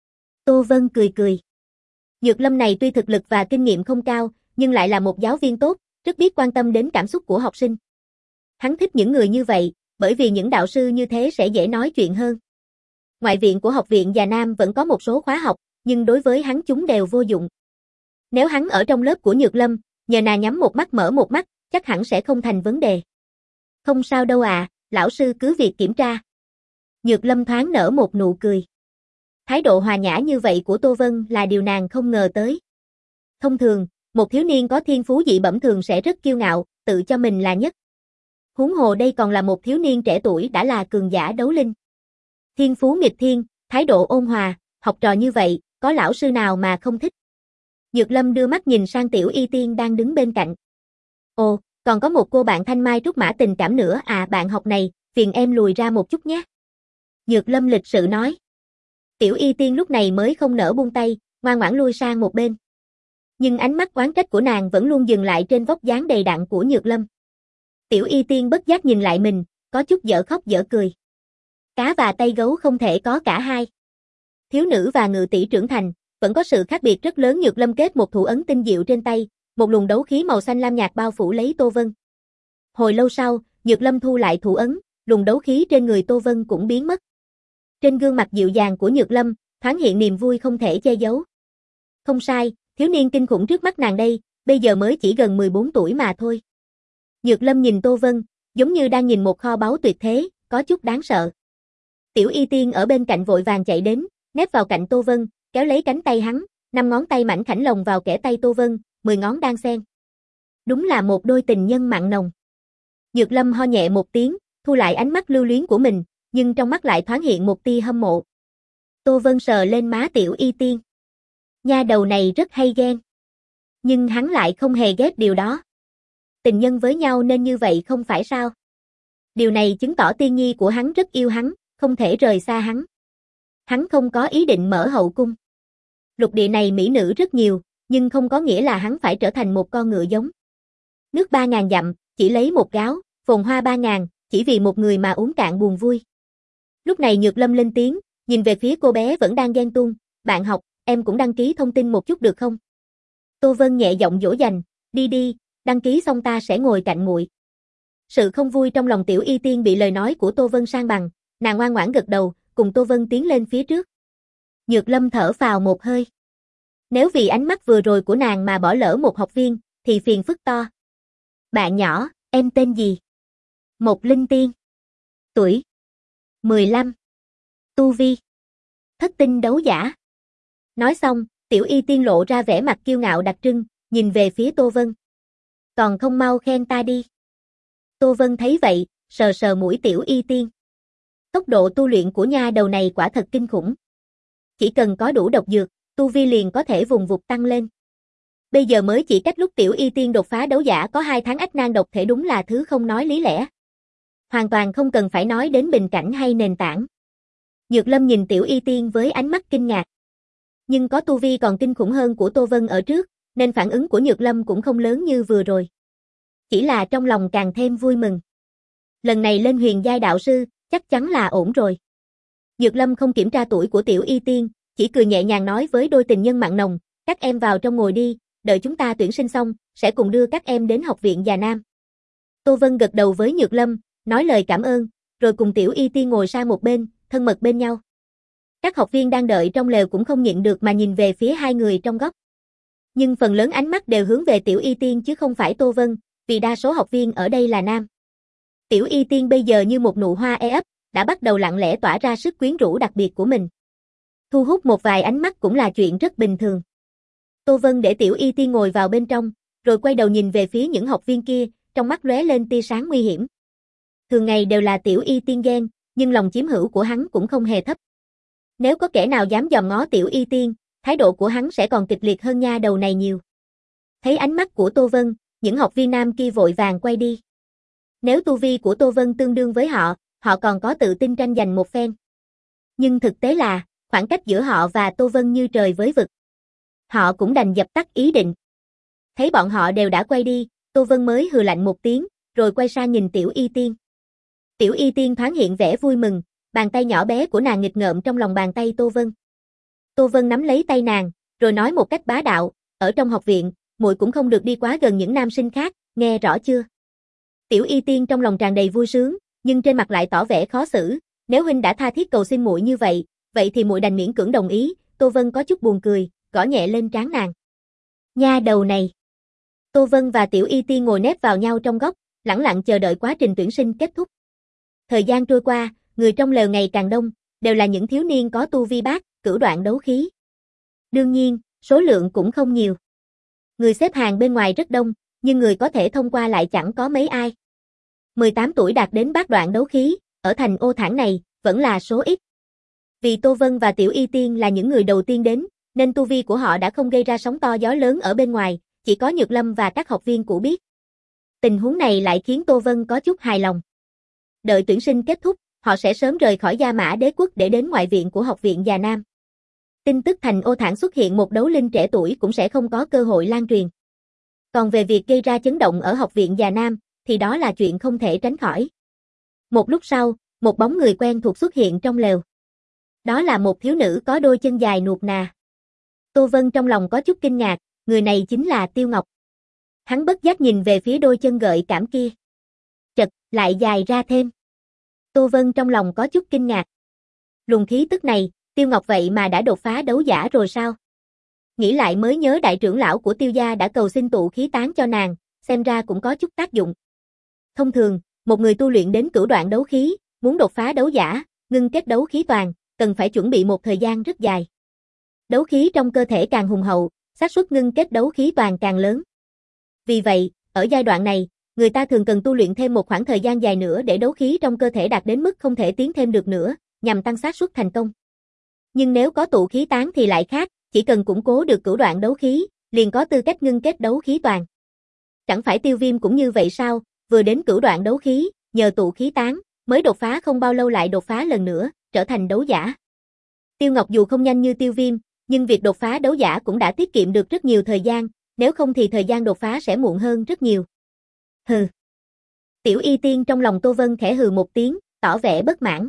Tô Vân cười cười. Nhược Lâm này tuy thực lực và kinh nghiệm không cao, nhưng lại là một giáo viên tốt, rất biết quan tâm đến cảm xúc của học sinh. Hắn thích những người như vậy, bởi vì những đạo sư như thế sẽ dễ nói chuyện hơn. Ngoại viện của học viện Già Nam vẫn có một số khóa học, nhưng đối với hắn chúng đều vô dụng. Nếu hắn ở trong lớp của Nhược Lâm, nhờ nàng nhắm một mắt mở một mắt, chắc hẳn sẽ không thành vấn đề. Không sao đâu à, lão sư cứ việc kiểm tra. Nhược Lâm thoáng nở một nụ cười. Thái độ hòa nhã như vậy của Tô Vân là điều nàng không ngờ tới. Thông thường, một thiếu niên có thiên phú dị bẩm thường sẽ rất kiêu ngạo, tự cho mình là nhất. Huống hồ đây còn là một thiếu niên trẻ tuổi đã là cường giả đấu linh. Thiên phú nghịch thiên, thái độ ôn hòa, học trò như vậy, có lão sư nào mà không thích. Nhược Lâm đưa mắt nhìn sang Tiểu Y Tiên đang đứng bên cạnh. Ồ, còn có một cô bạn thanh mai trúc mã tình cảm nữa à, bạn học này, phiền em lùi ra một chút nhé. Nhược Lâm lịch sự nói. Tiểu Y Tiên lúc này mới không nỡ buông tay, ngoan ngoãn lui sang một bên. Nhưng ánh mắt oán trách của nàng vẫn luôn dừng lại trên vóc dáng đầy đặn của Nhược Lâm. Tiểu Y Tiên bất giác nhìn lại mình, có chút dở khóc dở cười. Cá và tay gấu không thể có cả hai. Thiếu nữ và ngự tỷ trưởng thành, vẫn có sự khác biệt rất lớn. Nhược Lâm kết một thủ ấn tinh diệu trên tay, một luồng đấu khí màu xanh lam nhạt bao phủ lấy Tô Vân. Hồi lâu sau, Nhược Lâm thu lại thủ ấn, luồng đấu khí trên người Tô Vân cũng biến mất. Trên gương mặt dịu dàng của Nhược Lâm, thoáng hiện niềm vui không thể che giấu. Không sai, thiếu niên kinh khủng trước mắt nàng đây, bây giờ mới chỉ gần mười bốn tuổi mà thôi. Nhược Lâm nhìn Tô Vân, giống như đang nhìn một kho báu tuyệt thế, có chút đáng sợ. Tiểu Y Tiên ở bên cạnh vội vàng chạy đến, nép vào cạnh Tô Vân, kéo lấy cánh tay hắn, năm ngón tay mảnh khảnh lồng vào kẽ tay Tô Vân, mười ngón đan xen. Đúng là một đôi tình nhân mặn nồng. Nhược Lâm ho nhẹ một tiếng, thu lại ánh mắt lưu luyến của mình, nhưng trong mắt lại thoáng hiện một tia hâm mộ. Tô Vân sờ lên má Tiểu Y Tiên. Nha đầu này rất hay ghen. Nhưng hắn lại không hề ghét điều đó. Tình nhân với nhau nên như vậy không phải sao? Điều này chứng tỏ tiên nhi của hắn rất yêu hắn, không thể rời xa hắn. Hắn không có ý định mở hậu cung. Lục địa này mỹ nữ rất nhiều, nhưng không có nghĩa là hắn phải trở thành một con ngựa giống. Nước ba ngàn dặm, chỉ lấy một gáo, phồn hoa ba ngàn, chỉ vì một người mà uống cạn buồn vui. Lúc này Nhược Lâm lên tiếng, nhìn về phía cô bé vẫn đang ghen tuông, bạn học, em cũng đăng ký thông tin một chút được không? Tô Vân nhẹ giọng dỗ dành, đi đi, đăng ký xong ta sẽ ngồi cạnh muội. Sự không vui trong lòng Tiểu Y Tiên bị lời nói của Tô Vân san bằng, nàng ngoan ngoãn gật đầu, cùng Tô Vân tiến lên phía trước. Nhược Lâm thở phào một hơi. Nếu vì ánh mắt vừa rồi của nàng mà bỏ lỡ một học viên, thì phiền phức to. Bạn nhỏ, em tên gì? Một Linh Tiên. Tuổi? mười lăm. Tu vi? Thất tinh đấu giả. Nói xong, Tiểu Y Tiên lộ ra vẻ mặt kiêu ngạo đặc trưng, nhìn về phía Tô Vân. Còn không mau khen ta đi. Tô Vân thấy vậy, sờ sờ mũi Tiểu Y Tiên. Tốc độ tu luyện của nha đầu này quả thật kinh khủng. Chỉ cần có đủ độc dược, tu vi liền có thể vùng vụt tăng lên. Bây giờ mới chỉ cách lúc Tiểu Y Tiên đột phá đấu giả có hai tháng ách nan độc thể đúng là thứ không nói lý lẽ. Hoàn toàn không cần phải nói đến bình cảnh hay nền tảng. Nhược Lâm nhìn Tiểu Y Tiên với ánh mắt kinh ngạc. Nhưng có tu vi còn kinh khủng hơn của Tô Vân ở trước, nên phản ứng của Nhược Lâm cũng không lớn như vừa rồi. Chỉ là trong lòng càng thêm vui mừng. Lần này lên huyền giai đạo sư, chắc chắn là ổn rồi. Nhược Lâm không kiểm tra tuổi của Tiểu Y Tiên, chỉ cười nhẹ nhàng nói với đôi tình nhân mặn nồng, các em vào trong ngồi đi, đợi chúng ta tuyển sinh xong, sẽ cùng đưa các em đến học viện Già Nam. Tô Vân gật đầu với Nhược Lâm, nói lời cảm ơn, rồi cùng Tiểu Y Tiên ngồi sang một bên, thân mật bên nhau. Các học viên đang đợi trong lều cũng không nhịn được mà nhìn về phía hai người trong góc. Nhưng phần lớn ánh mắt đều hướng về Tiểu Y Tiên chứ không phải Tô Vân, vì đa số học viên ở đây là nam. Tiểu Y Tiên bây giờ như một nụ hoa e ấp, đã bắt đầu lặng lẽ tỏa ra sức quyến rũ đặc biệt của mình. Thu hút một vài ánh mắt cũng là chuyện rất bình thường. Tô Vân để Tiểu Y Tiên ngồi vào bên trong, rồi quay đầu nhìn về phía những học viên kia, trong mắt lóe lên tia sáng nguy hiểm. Thường ngày đều là Tiểu Y Tiên ghen, nhưng lòng chiếm hữu của hắn cũng không hề thấp. Nếu có kẻ nào dám dòm ngó Tiểu Y Tiên, thái độ của hắn sẽ còn kịch liệt hơn nha đầu này nhiều. Thấy ánh mắt của Tô Vân, những học viên nam kia vội vàng quay đi. Nếu tu vi của Tô Vân tương đương với họ, họ còn có tự tin tranh giành một phen. Nhưng thực tế là, khoảng cách giữa họ và Tô Vân như trời với vực. Họ cũng đành dập tắt ý định. Thấy bọn họ đều đã quay đi, Tô Vân mới hừ lạnh một tiếng, rồi quay sang nhìn Tiểu Y Tiên. Tiểu Y Tiên thoáng hiện vẻ vui mừng, bàn tay nhỏ bé của nàng nghịch ngợm trong lòng bàn tay Tô Vân. Tô Vân nắm lấy tay nàng, rồi nói một cách bá đạo, ở trong học viện, muội cũng không được đi quá gần những nam sinh khác, nghe rõ chưa? Tiểu Y Tiên trong lòng tràn đầy vui sướng, nhưng trên mặt lại tỏ vẻ khó xử, nếu huynh đã tha thiết cầu xin muội như vậy, vậy thì muội đành miễn cưỡng đồng ý. Tô Vân có chút buồn cười, gõ nhẹ lên trán nàng. Nha đầu này. Tô Vân và Tiểu Y Tiên ngồi nép vào nhau trong góc, lẳng lặng chờ đợi quá trình tuyển sinh kết thúc. Thời gian trôi qua, người trong lều ngày càng đông, đều là những thiếu niên có tu vi bát, cửu đoạn đấu khí. Đương nhiên, số lượng cũng không nhiều. Người xếp hàng bên ngoài rất đông, nhưng người có thể thông qua lại chẳng có mấy ai. mười tám tuổi đạt đến bát đoạn đấu khí, ở thành Ô Thản này, vẫn là số ít. Vì Tô Vân và Tiểu Y Tiên là những người đầu tiên đến, nên tu vi của họ đã không gây ra sóng to gió lớn ở bên ngoài, chỉ có Nhược Lâm và các học viên cũ biết. Tình huống này lại khiến Tô Vân có chút hài lòng. Đợi tuyển sinh kết thúc, họ sẽ sớm rời khỏi Gia Mã Đế quốc để đến ngoại viện của học viện Già Nam. Tin tức thành Ô Thản xuất hiện một đấu linh trẻ tuổi cũng sẽ không có cơ hội lan truyền. Còn về việc gây ra chấn động ở học viện Già Nam, thì đó là chuyện không thể tránh khỏi. Một lúc sau, một bóng người quen thuộc xuất hiện trong lều. Đó là một thiếu nữ có đôi chân dài nuột nà. Tô Vân trong lòng có chút kinh ngạc, người này chính là Tiêu Ngọc. Hắn bất giác nhìn về phía đôi chân gợi cảm kia. Chật, lại dài ra thêm. Tô Vân trong lòng có chút kinh ngạc. Luồng khí tức này, Tiêu Ngọc vậy mà đã đột phá đấu giả rồi sao? Nghĩ lại mới nhớ đại trưởng lão của Tiêu gia đã cầu xin tụ khí tán cho nàng, xem ra cũng có chút tác dụng. Thông thường, một người tu luyện đến cửu đoạn đấu khí, muốn đột phá đấu giả, ngưng kết đấu khí toàn, cần phải chuẩn bị một thời gian rất dài. Đấu khí trong cơ thể càng hùng hậu, xác suất ngưng kết đấu khí toàn càng lớn. Vì vậy, ở giai đoạn này, người ta thường cần tu luyện thêm một khoảng thời gian dài nữa để đấu khí trong cơ thể đạt đến mức không thể tiến thêm được nữa, nhằm tăng xác suất thành công. Nhưng nếu có tụ khí tán thì lại khác, chỉ cần củng cố được cửu đoạn đấu khí, liền có tư cách ngưng kết đấu khí toàn. Chẳng phải Tiêu Viêm cũng như vậy sao, vừa đến cửu đoạn đấu khí, nhờ tụ khí tán, mới đột phá không bao lâu lại đột phá lần nữa, trở thành đấu giả. Tiêu Ngọc dù không nhanh như Tiêu Viêm, nhưng việc đột phá đấu giả cũng đã tiết kiệm được rất nhiều thời gian, nếu không thì thời gian đột phá sẽ muộn hơn rất nhiều. Hừ. Tiểu Y Tiên trong lòng Tô Vân khẽ hừ một tiếng, tỏ vẻ bất mãn.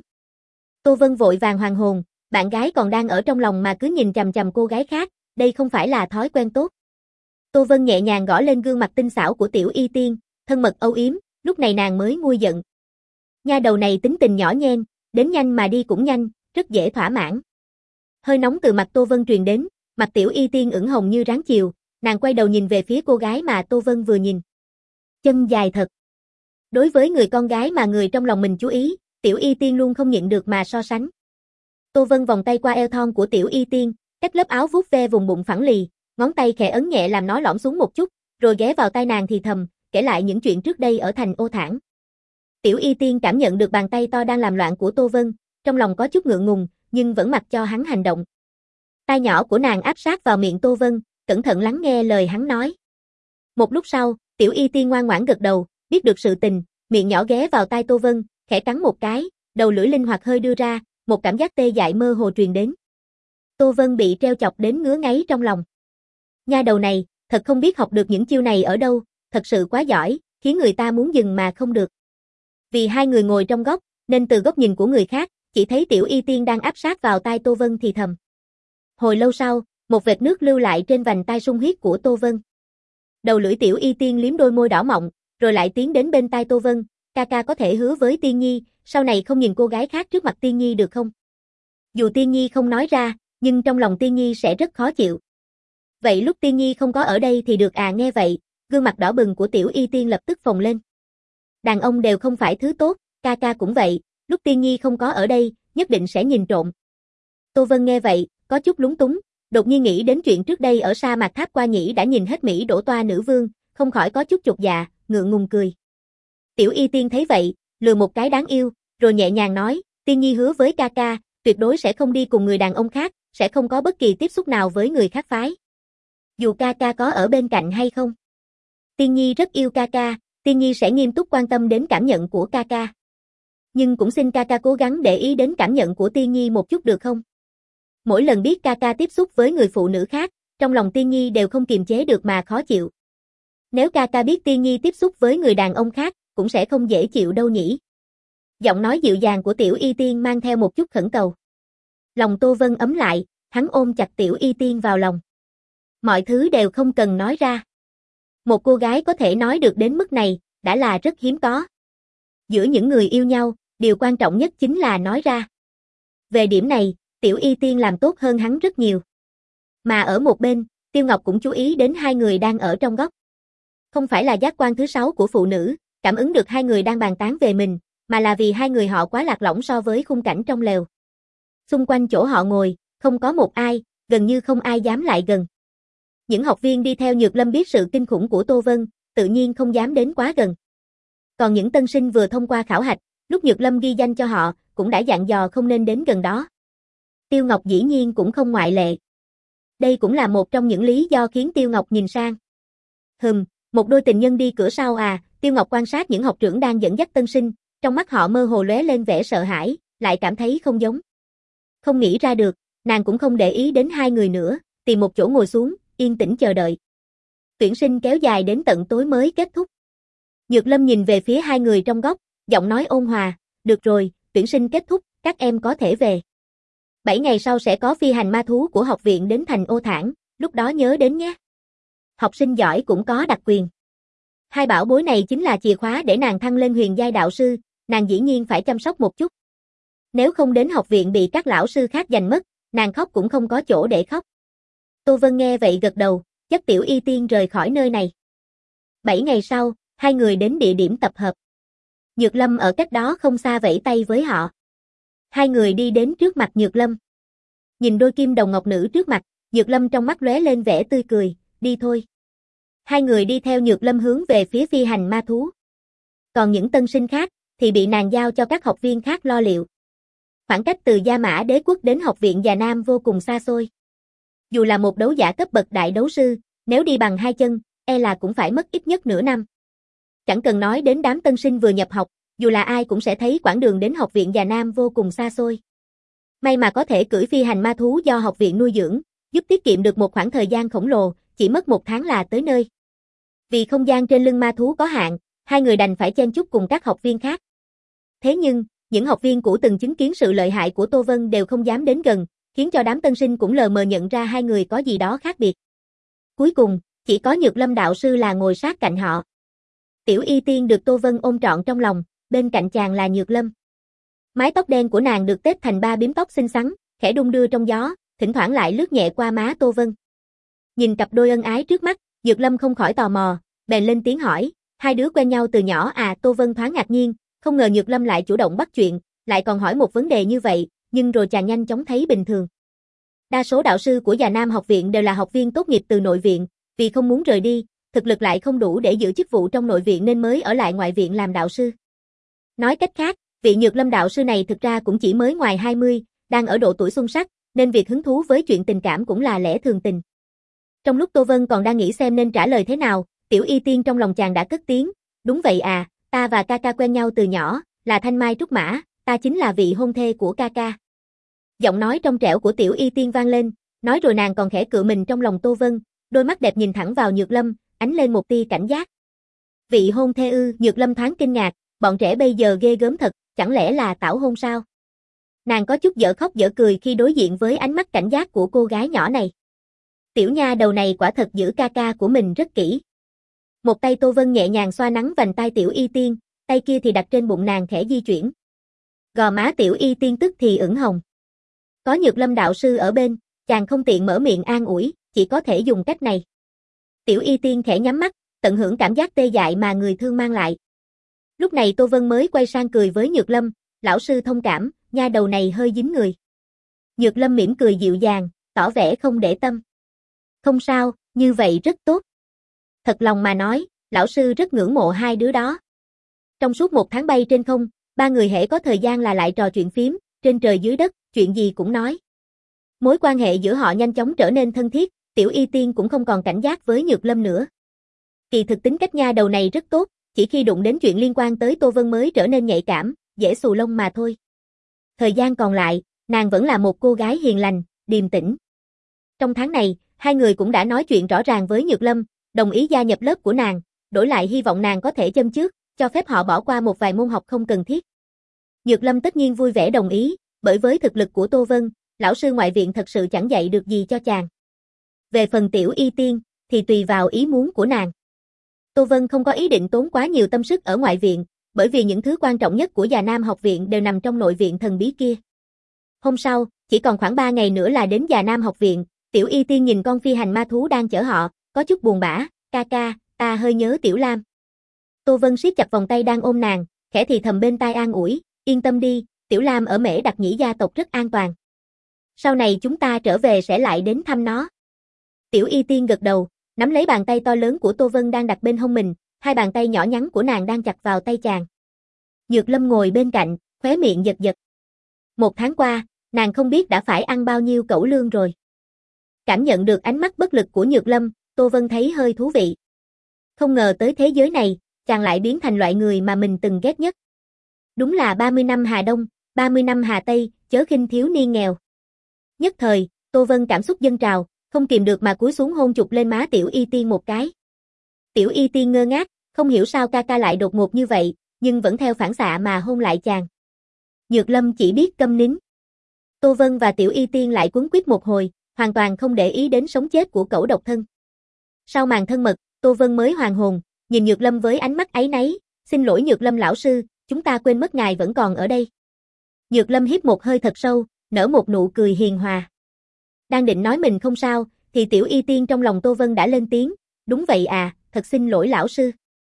Tô Vân vội vàng hoàn hồn, bạn gái còn đang ở trong lòng mà cứ nhìn chằm chằm cô gái khác, đây không phải là thói quen tốt. Tô Vân nhẹ nhàng gõ lên gương mặt tinh xảo của Tiểu Y Tiên, thân mật âu yếm, lúc này nàng mới nguôi giận. Nha đầu này tính tình nhỏ nhen, đến nhanh mà đi cũng nhanh, rất dễ thỏa mãn. Hơi nóng từ mặt Tô Vân truyền đến, mặt Tiểu Y Tiên ửng hồng như ráng chiều, nàng quay đầu nhìn về phía cô gái mà Tô Vân vừa nhìn. Chân dài thật. Đối với người con gái mà người trong lòng mình chú ý, Tiểu Y Tiên luôn không nhịn được mà so sánh. Tô Vân vòng tay qua eo thon của Tiểu Y Tiên, cách lớp áo vuốt ve vùng bụng phẳng lì, ngón tay khẽ ấn nhẹ làm nó lõm xuống một chút, rồi ghé vào tai nàng thì thầm, kể lại những chuyện trước đây ở thành Ô Thản. Tiểu Y Tiên cảm nhận được bàn tay to đang làm loạn của Tô Vân, trong lòng có chút ngượng ngùng, nhưng vẫn mặc cho hắn hành động. Tai nhỏ của nàng áp sát vào miệng Tô Vân, cẩn thận lắng nghe lời hắn nói. Một lúc sau, Tiểu Y Tiên ngoan ngoãn gật đầu, biết được sự tình, miệng nhỏ ghé vào tai Tô Vân, khẽ cắn một cái, đầu lưỡi linh hoạt hơi đưa ra, một cảm giác tê dại mơ hồ truyền đến. Tô Vân bị treo chọc đến ngứa ngáy trong lòng. Nha đầu này, thật không biết học được những chiêu này ở đâu, thật sự quá giỏi, khiến người ta muốn dừng mà không được. Vì hai người ngồi trong góc, nên từ góc nhìn của người khác, chỉ thấy Tiểu Y Tiên đang áp sát vào tai Tô Vân thì thầm. Hồi lâu sau, một vệt nước lưu lại trên vành tai sung huyết của Tô Vân. Đầu lưỡi Tiểu Y Tiên liếm đôi môi đỏ mọng, rồi lại tiến đến bên tai Tô Vân, ca ca có thể hứa với Tiên Nhi, sau này không nhìn cô gái khác trước mặt Tiên Nhi được không? Dù Tiên Nhi không nói ra, nhưng trong lòng Tiên Nhi sẽ rất khó chịu. Vậy lúc Tiên Nhi không có ở đây thì được à? Nghe vậy, gương mặt đỏ bừng của Tiểu Y Tiên lập tức phồng lên. Đàn ông đều không phải thứ tốt, ca ca cũng vậy, lúc Tiên Nhi không có ở đây, nhất định sẽ nhìn trộm. Tô Vân nghe vậy, có chút lúng túng, đột nhiên nghĩ đến chuyện trước đây ở sa mạc Tháp Qua Nhĩ đã nhìn hết Mỹ đổ toa nữ vương, không khỏi có chút chột dạ, ngượng ngùng cười. Tiểu Y Tiên thấy vậy, lừa một cái đáng yêu, rồi nhẹ nhàng nói, Tiên Nhi hứa với ca ca, tuyệt đối sẽ không đi cùng người đàn ông khác, sẽ không có bất kỳ tiếp xúc nào với người khác phái. Dù ca ca có ở bên cạnh hay không. Tiên Nhi rất yêu ca ca, Tiên Nhi sẽ nghiêm túc quan tâm đến cảm nhận của ca ca. Nhưng cũng xin ca ca cố gắng để ý đến cảm nhận của Tiên Nhi một chút được không? Mỗi lần biết ca ca tiếp xúc với người phụ nữ khác, trong lòng Tiên Nhi đều không kiềm chế được mà khó chịu. Nếu ca ca biết Tiên Nhi tiếp xúc với người đàn ông khác, cũng sẽ không dễ chịu đâu nhỉ. Giọng nói dịu dàng của Tiểu Y Tiên mang theo một chút khẩn cầu. Lòng Tô Vân ấm lại, hắn ôm chặt Tiểu Y Tiên vào lòng. Mọi thứ đều không cần nói ra. Một cô gái có thể nói được đến mức này, đã là rất hiếm có. Giữa những người yêu nhau, điều quan trọng nhất chính là nói ra. Về điểm này, Tiểu Y Tiên làm tốt hơn hắn rất nhiều. Mà ở một bên, Tiêu Ngọc cũng chú ý đến hai người đang ở trong góc. Không phải là giác quan thứ sáu của phụ nữ, cảm ứng được hai người đang bàn tán về mình, mà là vì hai người họ quá lạc lõng so với khung cảnh trong lều. Xung quanh chỗ họ ngồi, không có một ai, gần như không ai dám lại gần. Những học viên đi theo Nhược Lâm biết sự kinh khủng của Tô Vân, tự nhiên không dám đến quá gần. Còn những tân sinh vừa thông qua khảo hạch, lúc Nhược Lâm ghi danh cho họ, cũng đã dặn dò không nên đến gần đó. Tiêu Ngọc dĩ nhiên cũng không ngoại lệ. Đây cũng là một trong những lý do khiến Tiêu Ngọc nhìn sang. Hừm, một đôi tình nhân đi cửa sau à, Tiêu Ngọc quan sát những học trưởng đang dẫn dắt tân sinh, trong mắt họ mơ hồ lóe lên vẻ sợ hãi, lại cảm thấy không giống. Không nghĩ ra được, nàng cũng không để ý đến hai người nữa, tìm một chỗ ngồi xuống, yên tĩnh chờ đợi. Tuyển sinh kéo dài đến tận tối mới kết thúc. Nhược Lâm nhìn về phía hai người trong góc, giọng nói ôn hòa, được rồi, tuyển sinh kết thúc, các em có thể về. Bảy ngày sau sẽ có phi hành ma thú của học viện đến thành Ô Thản, lúc đó nhớ đến nhé. Học sinh giỏi cũng có đặc quyền. Hai bảo bối này chính là chìa khóa để nàng thăng lên huyền giai đạo sư, nàng dĩ nhiên phải chăm sóc một chút. Nếu không đến học viện bị các lão sư khác giành mất, nàng khóc cũng không có chỗ để khóc. Tô Vân nghe vậy gật đầu, dắt Tiểu Y Tiên rời khỏi nơi này. Bảy ngày sau, hai người đến địa điểm tập hợp. Nhược Lâm ở cách đó không xa vẫy tay với họ. Hai người đi đến trước mặt Nhược Lâm. Nhìn đôi kim đồng ngọc nữ trước mặt, Nhược Lâm trong mắt lóe lên vẻ tươi cười, đi thôi. Hai người đi theo Nhược Lâm hướng về phía phi hành ma thú. Còn những tân sinh khác, thì bị nàng giao cho các học viên khác lo liệu. Khoảng cách từ Gia Mã Đế Quốc đến học viện Già Nam vô cùng xa xôi. Dù là một đấu giả cấp bậc đại đấu sư, nếu đi bằng hai chân, e là cũng phải mất ít nhất nửa năm. Chẳng cần nói đến đám tân sinh vừa nhập học, dù là ai cũng sẽ thấy quãng đường đến học viện Già Nam vô cùng xa xôi. May mà có thể cưỡi phi hành ma thú do học viện nuôi dưỡng, giúp tiết kiệm được một khoảng thời gian khổng lồ, chỉ mất một tháng là tới nơi. Vì không gian trên lưng ma thú có hạn, hai người đành phải chen chúc cùng các học viên khác. Thế nhưng, những học viên cũ từng chứng kiến sự lợi hại của Tô Vân đều không dám đến gần, khiến cho đám tân sinh cũng lờ mờ nhận ra hai người có gì đó khác biệt. Cuối cùng, chỉ có Nhược Lâm đạo sư là ngồi sát cạnh họ. Tiểu Y Tiên được Tô Vân ôm trọn trong lòng, bên cạnh chàng là Nhược Lâm. Mái tóc đen của nàng được tết thành ba bím tóc xinh xắn, khẽ đung đưa trong gió, thỉnh thoảng lại lướt nhẹ qua má Tô Vân. Nhìn cặp đôi ân ái trước mắt, Nhược Lâm không khỏi tò mò, bèn lên tiếng hỏi, hai đứa quen nhau từ nhỏ à? Tô Vân thoáng ngạc nhiên, không ngờ Nhược Lâm lại chủ động bắt chuyện, lại còn hỏi một vấn đề như vậy, nhưng rồi chàng nhanh chóng thấy bình thường. Đa số đạo sư của Già Nam học viện đều là học viên tốt nghiệp từ nội viện, vì không muốn rời đi, thực lực lại không đủ để giữ chức vụ trong nội viện nên mới ở lại ngoại viện làm đạo sư. Nói cách khác, vị Nhược Lâm đạo sư này thực ra cũng chỉ mới ngoài hai mươi, đang ở độ tuổi xung sắc, nên việc hứng thú với chuyện tình cảm cũng là lẽ thường tình. Trong lúc Tô Vân còn đang nghĩ xem nên trả lời thế nào, Tiểu Y Tiên trong lòng chàng đã cất tiếng, đúng vậy à, ta và ca ca quen nhau từ nhỏ, là Thanh Mai Trúc Mã, ta chính là vị hôn thê của ca ca. Giọng nói trong trẻo của Tiểu Y Tiên vang lên, nói rồi nàng còn khẽ cựa mình trong lòng Tô Vân, đôi mắt đẹp nhìn thẳng vào Nhược Lâm, ánh lên một tia cảnh giác. Vị hôn thê ư? Nhược Lâm thoáng kinh ngạc, bọn trẻ bây giờ ghê gớm thật, chẳng lẽ là tảo hôn sao? Nàng có chút dở khóc dở cười khi đối diện với ánh mắt cảnh giác của cô gái nhỏ này. Tiểu nha đầu này quả thật giữ ca ca của mình rất kỹ. Một tay Tô Vân nhẹ nhàng xoa nắn vành tai Tiểu Y Tiên, tay kia thì đặt trên bụng nàng khẽ di chuyển. Gò má Tiểu Y Tiên tức thì ửng hồng. Có Nhược Lâm đạo sư ở bên, chàng không tiện mở miệng an ủi, chỉ có thể dùng cách này. Tiểu Y Tiên khẽ nhắm mắt, tận hưởng cảm giác tê dại mà người thương mang lại. Lúc này Tô Vân mới quay sang cười với Nhược Lâm, lão sư thông cảm, nha đầu này hơi dính người. Nhược Lâm mỉm cười dịu dàng, tỏ vẻ không để tâm. Không sao, như vậy rất tốt. Thật lòng mà nói, lão sư rất ngưỡng mộ hai đứa đó. Trong suốt một tháng bay trên không, ba người hễ có thời gian là lại trò chuyện phím, trên trời dưới đất, chuyện gì cũng nói. Mối quan hệ giữa họ nhanh chóng trở nên thân thiết, Tiểu Y Tiên cũng không còn cảnh giác với Nhược Lâm nữa. Kỳ thực tính cách nha đầu này rất tốt, chỉ khi đụng đến chuyện liên quan tới Tô Vân mới trở nên nhạy cảm, dễ xù lông mà thôi. Thời gian còn lại, nàng vẫn là một cô gái hiền lành, điềm tĩnh. Trong tháng này, hai người cũng đã nói chuyện rõ ràng với Nhược Lâm, đồng ý gia nhập lớp của nàng, đổi lại hy vọng nàng có thể châm chước, cho phép họ bỏ qua một vài môn học không cần thiết. Nhược Lâm tất nhiên vui vẻ đồng ý, bởi với thực lực của Tô Vân, lão sư ngoại viện thật sự chẳng dạy được gì cho chàng. Về phần Tiểu Y Tiên, thì tùy vào ý muốn của nàng. Tô Vân không có ý định tốn quá nhiều tâm sức ở ngoại viện, bởi vì những thứ quan trọng nhất của Già Nam học viện đều nằm trong nội viện thần bí kia. Hôm sau, chỉ còn khoảng ba ngày nữa là đến Già Nam học viện, Tiểu Y Tiên nhìn con phi hành ma thú đang chở họ, có chút buồn bã, ca ca, ta hơi nhớ Tiểu Lam. Tô Vân siết chặt vòng tay đang ôm nàng, khẽ thì thầm bên tai an ủi, yên tâm đi, Tiểu Lam ở Mễ Đặc Nhĩ gia tộc rất an toàn. Sau này chúng ta trở về sẽ lại đến thăm nó. Tiểu Y Tiên gật đầu, nắm lấy bàn tay to lớn của Tô Vân đang đặt bên hông mình, hai bàn tay nhỏ nhắn của nàng đang chặt vào tay chàng. Nhược Lâm ngồi bên cạnh, khóe miệng giật giật. Một tháng qua, nàng không biết đã phải ăn bao nhiêu cẩu lương rồi. Cảm nhận được ánh mắt bất lực của Nhược Lâm, Tô Vân thấy hơi thú vị. Không ngờ tới thế giới này, chàng lại biến thành loại người mà mình từng ghét nhất. Đúng là ba mươi năm Hà Đông, ba mươi năm Hà Tây, chớ khinh thiếu niên nghèo. Nhất thời, Tô Vân cảm xúc dâng trào, không kìm được mà cúi xuống hôn chụp lên má Tiểu Y Tiên một cái. Tiểu Y Tiên ngơ ngác, không hiểu sao ca ca lại đột ngột như vậy, nhưng vẫn theo phản xạ mà hôn lại chàng. Nhược Lâm chỉ biết câm nín. Tô Vân và Tiểu Y Tiên lại quấn quýt một hồi, hoàn toàn không để ý đến sống chết của cẩu độc thân. Sau màn thân mật, Tô Vân mới hoàn hồn, nhìn Nhược Lâm với ánh mắt áy náy, xin lỗi Nhược Lâm lão sư, chúng ta quên mất ngài vẫn còn ở đây. Nhược Lâm hít một hơi thật sâu, nở một nụ cười hiền hòa. Đang định nói mình không sao, thì Tiểu Y Tiên trong lòng Tô Vân đã lên tiếng, đúng vậy à, thật xin lỗi lão sư.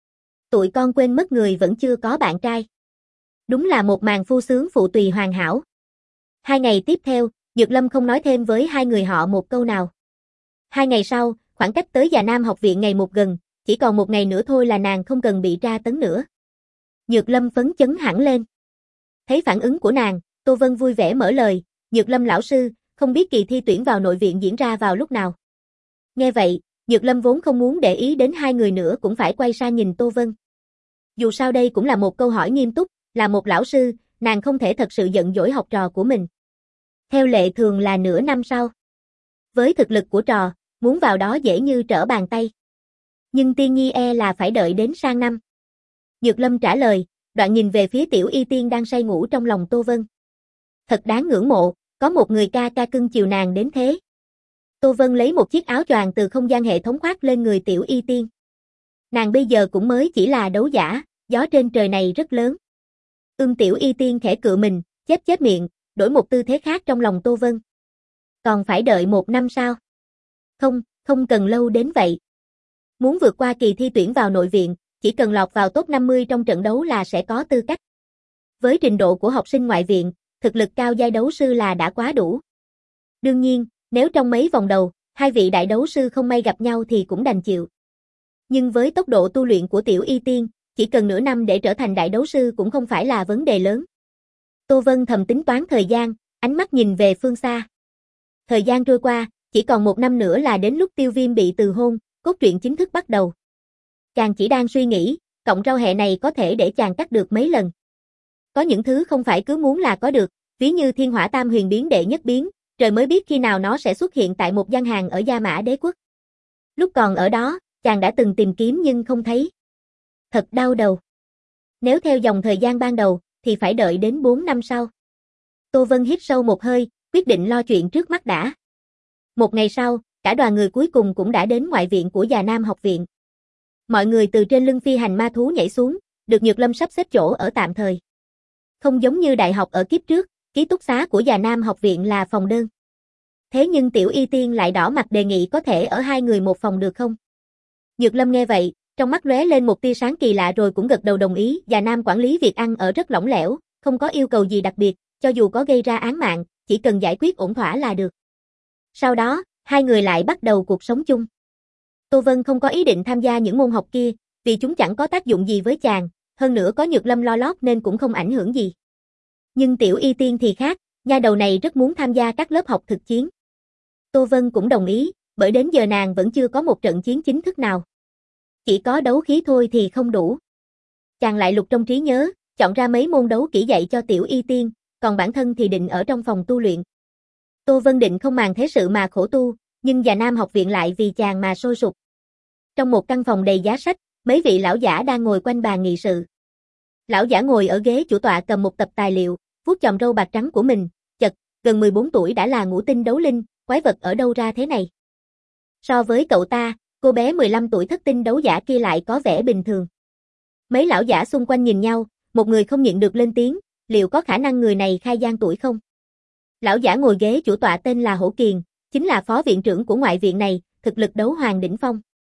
Tụi con quên mất người vẫn chưa có bạn trai. Đúng là một màn phu sướng phụ tùy hoàn hảo. Hai ngày tiếp theo, Nhược Lâm không nói thêm với hai người họ một câu nào. Hai ngày sau, khoảng cách tới Già Nam học viện ngày một gần, chỉ còn một ngày nữa thôi là nàng không cần bị tra tấn nữa. Nhược Lâm phấn chấn hẳn lên. Thấy phản ứng của nàng, Tô Vân vui vẻ mở lời, Nhược Lâm lão sư, không biết kỳ thi tuyển vào nội viện diễn ra vào lúc nào. Nghe vậy, Nhược Lâm vốn không muốn để ý đến hai người nữa cũng phải quay sang nhìn Tô Vân. Dù sao đây cũng là một câu hỏi nghiêm túc, là một lão sư, nàng không thể thật sự giận dỗi học trò của mình. Theo lệ thường là nửa năm sau. Với thực lực của trò, muốn vào đó dễ như trở bàn tay. Nhưng Tiên Nhi e là phải đợi đến sang năm. Nhược Lâm trả lời, đoạn nhìn về phía Tiểu Y Tiên đang say ngủ trong lòng Tô Vân. Thật đáng ngưỡng mộ, có một người ca ca cưng chiều nàng đến thế. Tô Vân lấy một chiếc áo choàng từ không gian hệ thống khoác lên người Tiểu Y Tiên. Nàng bây giờ cũng mới chỉ là đấu giả, gió trên trời này rất lớn. Ưm Tiểu Y Tiên khẽ cựa mình, chép chép miệng, đổi một tư thế khác trong lòng Tô Vân. Còn phải đợi một năm sao? Không, không cần lâu đến vậy. Muốn vượt qua kỳ thi tuyển vào nội viện, chỉ cần lọt vào top năm mươi trong trận đấu là sẽ có tư cách. Với trình độ của học sinh ngoại viện, thực lực cao giai đấu sư là đã quá đủ. Đương nhiên, nếu trong mấy vòng đầu, hai vị đại đấu sư không may gặp nhau thì cũng đành chịu. Nhưng với tốc độ tu luyện của Tiểu Y Tiên, chỉ cần nửa năm để trở thành đại đấu sư cũng không phải là vấn đề lớn. Tô Vân thầm tính toán thời gian, ánh mắt nhìn về phương xa. Thời gian trôi qua, chỉ còn một năm nữa là đến lúc Tiêu Viêm bị từ hôn, cốt truyện chính thức bắt đầu. Chàng chỉ đang suy nghĩ, cọng rau hẹ này có thể để chàng cắt được mấy lần. Có những thứ không phải cứ muốn là có được, ví như Thiên Hỏa Tam Huyền biến đệ nhất biến, trời mới biết khi nào nó sẽ xuất hiện tại một gian hàng ở Gia Mã Đế quốc. Lúc còn ở đó, chàng đã từng tìm kiếm nhưng không thấy. Thật đau đầu. Nếu theo dòng thời gian ban đầu, thì phải đợi đến bốn năm sau. Tô Vân hít sâu một hơi, quyết định lo chuyện trước mắt đã. Một ngày sau, cả đoàn người cuối cùng cũng đã đến ngoại viện của Già Nam học viện. Mọi người từ trên lưng phi hành ma thú nhảy xuống, được Nhược Lâm sắp xếp chỗ ở tạm thời. Không giống như đại học ở kiếp trước, ký túc xá của Già Nam học viện là phòng đơn. Thế nhưng Tiểu Y Tiên lại đỏ mặt đề nghị có thể ở hai người một phòng được không? Nhược Lâm nghe vậy, trong mắt lóe lên một tia sáng kỳ lạ rồi cũng gật đầu đồng ý. Già Nam quản lý việc ăn ở rất lỏng lẻo, không có yêu cầu gì đặc biệt, cho dù có gây ra án mạng, chỉ cần giải quyết ổn thỏa là được. Sau đó, hai người lại bắt đầu cuộc sống chung. Tô Vân không có ý định tham gia những môn học kia, vì chúng chẳng có tác dụng gì với chàng, hơn nữa có Nhược Lâm lo lót nên cũng không ảnh hưởng gì. Nhưng Tiểu Y Tiên thì khác, nha đầu này rất muốn tham gia các lớp học thực chiến. Tô Vân cũng đồng ý, bởi đến giờ nàng vẫn chưa có một trận chiến chính thức nào. Chỉ có đấu khí thôi thì không đủ. Chàng lại lục trong trí nhớ, chọn ra mấy môn đấu kỹ dạy cho Tiểu Y Tiên, còn bản thân thì định ở trong phòng tu luyện. Tô Vân định không màng thế sự mà khổ tu, nhưng Già Nam học viện lại vì chàng mà sôi sục. Trong một căn phòng đầy giá sách, mấy vị lão giả đang ngồi quanh bàn nghị sự. Lão giả ngồi ở ghế chủ tọa cầm một tập tài liệu, vuốt chòm râu bạc trắng của mình, chật, gần mười bốn tuổi đã là ngũ tinh đấu linh, quái vật ở đâu ra thế này? So với cậu ta, cô bé mười lăm tuổi thất tinh đấu giả kia lại có vẻ bình thường. Mấy lão giả xung quanh nhìn nhau, một người không nhịn được lên tiếng, liệu có khả năng người này khai gian tuổi không? Lão giả ngồi ghế chủ tọa tên là Hổ Kiền, chính là phó viện trưởng của ngoại viện này, thực lực đấu hoàng đỉnh phong.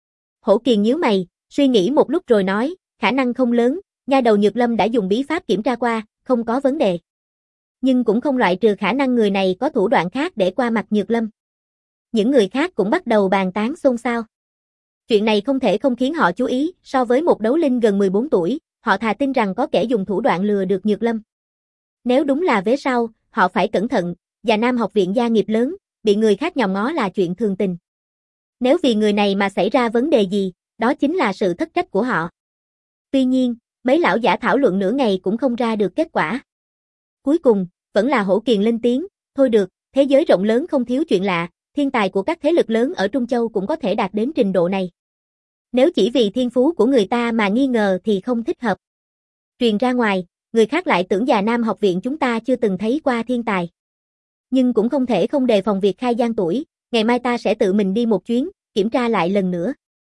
Hổ Kiền nhíu mày, suy nghĩ một lúc rồi nói, khả năng không lớn, nha đầu Nhược Lâm đã dùng bí pháp kiểm tra qua, không có vấn đề. Nhưng cũng không loại trừ khả năng người này có thủ đoạn khác để qua mặt Nhược Lâm. Những người khác cũng bắt đầu bàn tán xôn xao. Chuyện này không thể không khiến họ chú ý, so với một đấu linh gần mười bốn tuổi, họ thà tin rằng có kẻ dùng thủ đoạn lừa được Nhược Lâm. Nếu đúng là vế sau, họ phải cẩn thận, và Nam học viện gia nghiệp lớn, bị người khác nhòm ngó là chuyện thường tình. Nếu vì người này mà xảy ra vấn đề gì, đó chính là sự thất trách của họ. Tuy nhiên, mấy lão giả thảo luận nửa ngày cũng không ra được kết quả. Cuối cùng, vẫn là Hổ Kiền lên tiếng, thôi được, thế giới rộng lớn không thiếu chuyện lạ, thiên tài của các thế lực lớn ở Trung Châu cũng có thể đạt đến trình độ này. Nếu chỉ vì thiên phú của người ta mà nghi ngờ thì không thích hợp. Truyền ra ngoài, người khác lại tưởng già Nam học viện chúng ta chưa từng thấy qua thiên tài. Nhưng cũng không thể không đề phòng việc khai gian tuổi, ngày mai ta sẽ tự mình đi một chuyến, kiểm tra lại lần nữa.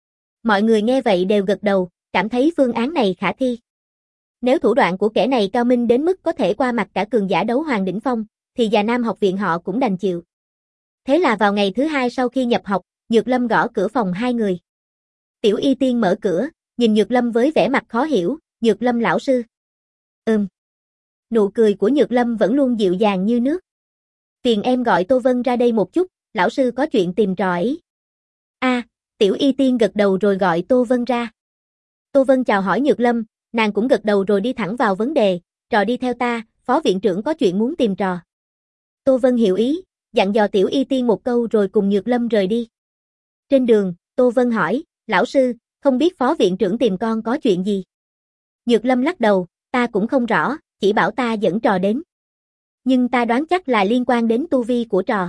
Mọi người nghe vậy đều gật đầu, cảm thấy phương án này khả thi. Nếu thủ đoạn của kẻ này cao minh đến mức có thể qua mặt cả cường giả đấu hoàng đỉnh phong, thì già Nam học viện họ cũng đành chịu. Thế là vào ngày thứ hai sau khi nhập học, Nhược Lâm gõ cửa phòng hai người. Tiểu Y Tiên mở cửa, nhìn Nhược Lâm với vẻ mặt khó hiểu, Nhược Lâm lão sư. Ừm. Nụ cười của Nhược Lâm vẫn luôn dịu dàng như nước. Phiền em gọi Tô Vân ra đây một chút, lão sư có chuyện tìm trò ấy. A, à, Tiểu Y Tiên gật đầu rồi gọi Tô Vân ra. Tô Vân chào hỏi Nhược Lâm, nàng cũng gật đầu rồi đi thẳng vào vấn đề, trò đi theo ta, phó viện trưởng có chuyện muốn tìm trò. Tô Vân hiểu ý, dặn dò Tiểu Y Tiên một câu rồi cùng Nhược Lâm rời đi. Trên đường, Tô Vân hỏi, lão sư, không biết phó viện trưởng tìm con có chuyện gì? Nhược Lâm lắc đầu, ta cũng không rõ, chỉ bảo ta dẫn trò đến. Nhưng ta đoán chắc là liên quan đến tu vi của trò.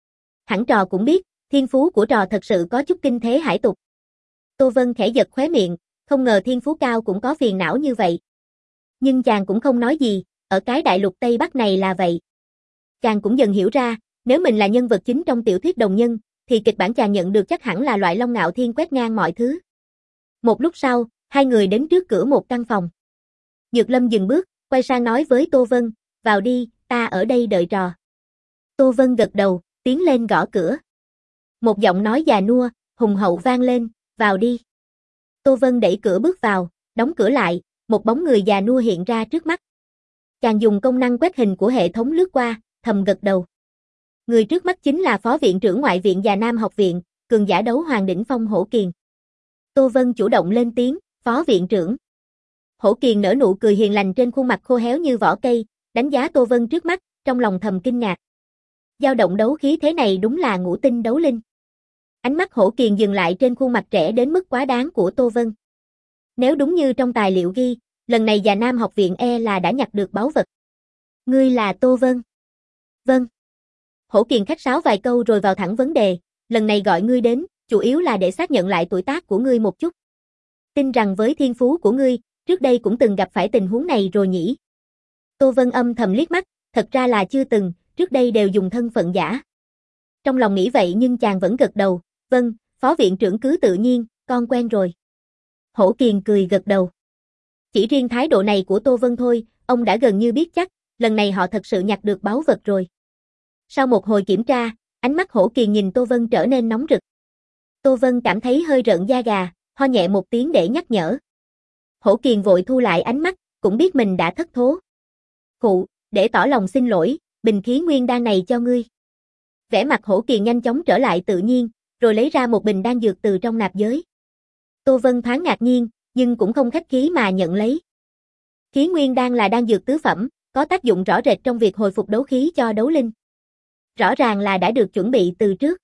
Hẳn trò cũng biết, thiên phú của trò thật sự có chút kinh thế hải tục. Tô Vân khẽ giật khóe miệng, không ngờ thiên phú cao cũng có phiền não như vậy. Nhưng chàng cũng không nói gì, ở cái đại lục Tây Bắc này là vậy. Chàng cũng dần hiểu ra, nếu mình là nhân vật chính trong tiểu thuyết đồng nhân, thì kịch bản chàng nhận được chắc hẳn là loại Long Ngạo Thiên quét ngang mọi thứ. Một lúc sau, hai người đến trước cửa một căn phòng. Nhược Lâm dừng bước, quay sang nói với Tô Vân, vào đi, ta ở đây đợi trò. Tô Vân gật đầu, tiến lên gõ cửa. Một giọng nói già nua, hùng hậu vang lên, vào đi. Tô Vân đẩy cửa bước vào, đóng cửa lại, một bóng người già nua hiện ra trước mắt. Chàng dùng công năng quét hình của hệ thống lướt qua, thầm gật đầu. Người trước mắt chính là phó viện trưởng ngoại viện già Nam học viện, cường giả đấu hoàng đỉnh phong Hổ Kiền. Tô Vân chủ động lên tiếng, phó viện trưởng. Hổ Kiền nở nụ cười hiền lành trên khuôn mặt khô héo như vỏ cây, đánh giá Tô Vân trước mắt, trong lòng thầm kinh ngạc. Dao động đấu khí thế này đúng là ngũ tinh đấu linh. Ánh mắt Hổ Kiền dừng lại trên khuôn mặt trẻ đến mức quá đáng của Tô Vân. Nếu đúng như trong tài liệu ghi, lần này già Nam học viện e là đã nhặt được báu vật. Ngươi là Tô Vân? Vâng. Hổ Kiền khách sáo vài câu rồi vào thẳng vấn đề, lần này gọi ngươi đến, chủ yếu là để xác nhận lại tuổi tác của ngươi một chút. Tin rằng với thiên phú của ngươi, trước đây cũng từng gặp phải tình huống này rồi nhỉ? Tô Vân âm thầm liếc mắt, thật ra là chưa từng, trước đây đều dùng thân phận giả. Trong lòng nghĩ vậy nhưng chàng vẫn gật đầu, vâng, phó viện trưởng cứ tự nhiên, con quen rồi. Hổ Kiền cười gật đầu. Chỉ riêng thái độ này của Tô Vân thôi, ông đã gần như biết chắc, lần này họ thật sự nhặt được báu vật rồi. Sau một hồi kiểm tra, ánh mắt Hổ Kiền nhìn Tô Vân trở nên nóng rực. Tô Vân cảm thấy hơi rợn da gà, ho nhẹ một tiếng để nhắc nhở. Hổ Kiền vội thu lại ánh mắt, cũng biết mình đã thất thố. Khụ, để tỏ lòng xin lỗi, bình khí nguyên đan này cho ngươi. Vẻ mặt Hổ Kiền nhanh chóng trở lại tự nhiên, rồi lấy ra một bình đan dược từ trong nạp giới. Tô Vân thoáng ngạc nhiên, nhưng cũng không khách khí mà nhận lấy. Khí nguyên đan là đan dược tứ phẩm, có tác dụng rõ rệt trong việc hồi phục đấu khí cho đấu linh. Rõ ràng là đã được chuẩn bị từ trước.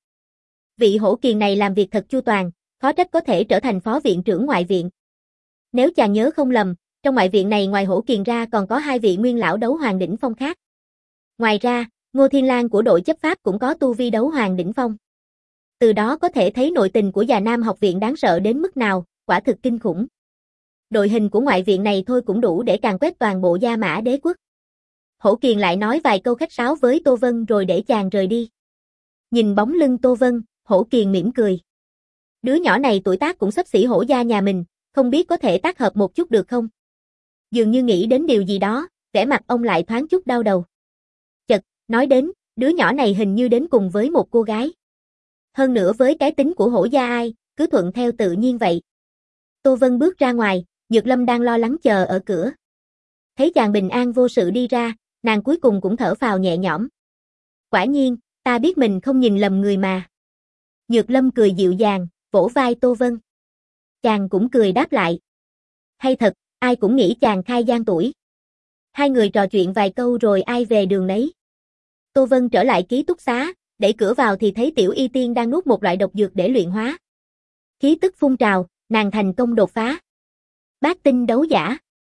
Vị Hổ Kiền này làm việc thật chu toàn, khó trách có thể trở thành phó viện trưởng ngoại viện. Nếu chàng nhớ không lầm, trong ngoại viện này ngoài Hổ Kiền ra còn có hai vị nguyên lão đấu hoàng đỉnh phong khác. Ngoài ra, Ngô Thiên Lang của đội chấp pháp cũng có tu vi đấu hoàng đỉnh phong. Từ đó có thể thấy nội tình của Già Nam học viện đáng sợ đến mức nào, quả thực kinh khủng. Đội hình của ngoại viện này thôi cũng đủ để càn quét toàn bộ Gia Mã Đế quốc. Hổ Kiền lại nói vài câu khách sáo với Tô Vân rồi để chàng rời đi. Nhìn bóng lưng Tô Vân, Hổ Kiền mỉm cười. Đứa nhỏ này tuổi tác cũng xấp xỉ Hổ gia nhà mình, không biết có thể tác hợp một chút được không? Dường như nghĩ đến điều gì đó, vẻ mặt ông lại thoáng chút đau đầu. Chật, nói đến, đứa nhỏ này hình như đến cùng với một cô gái. Hơn nữa với cái tính của Hổ gia ai, cứ thuận theo tự nhiên vậy. Tô Vân bước ra ngoài, Nhược Lâm đang lo lắng chờ ở cửa. Thấy chàng bình an vô sự đi ra, nàng cuối cùng cũng thở phào nhẹ nhõm. Quả nhiên, ta biết mình không nhìn lầm người mà. Nhược Lâm cười dịu dàng, vỗ vai Tô Vân. Chàng cũng cười đáp lại. Hay thật, ai cũng nghĩ chàng khai gian tuổi. Hai người trò chuyện vài câu rồi ai về đường nấy. Tô Vân trở lại ký túc xá, đẩy cửa vào thì thấy Tiểu Y Tiên đang nuốt một loại độc dược để luyện hóa. Khí tức phun trào, nàng thành công đột phá. Bát tinh đấu giả.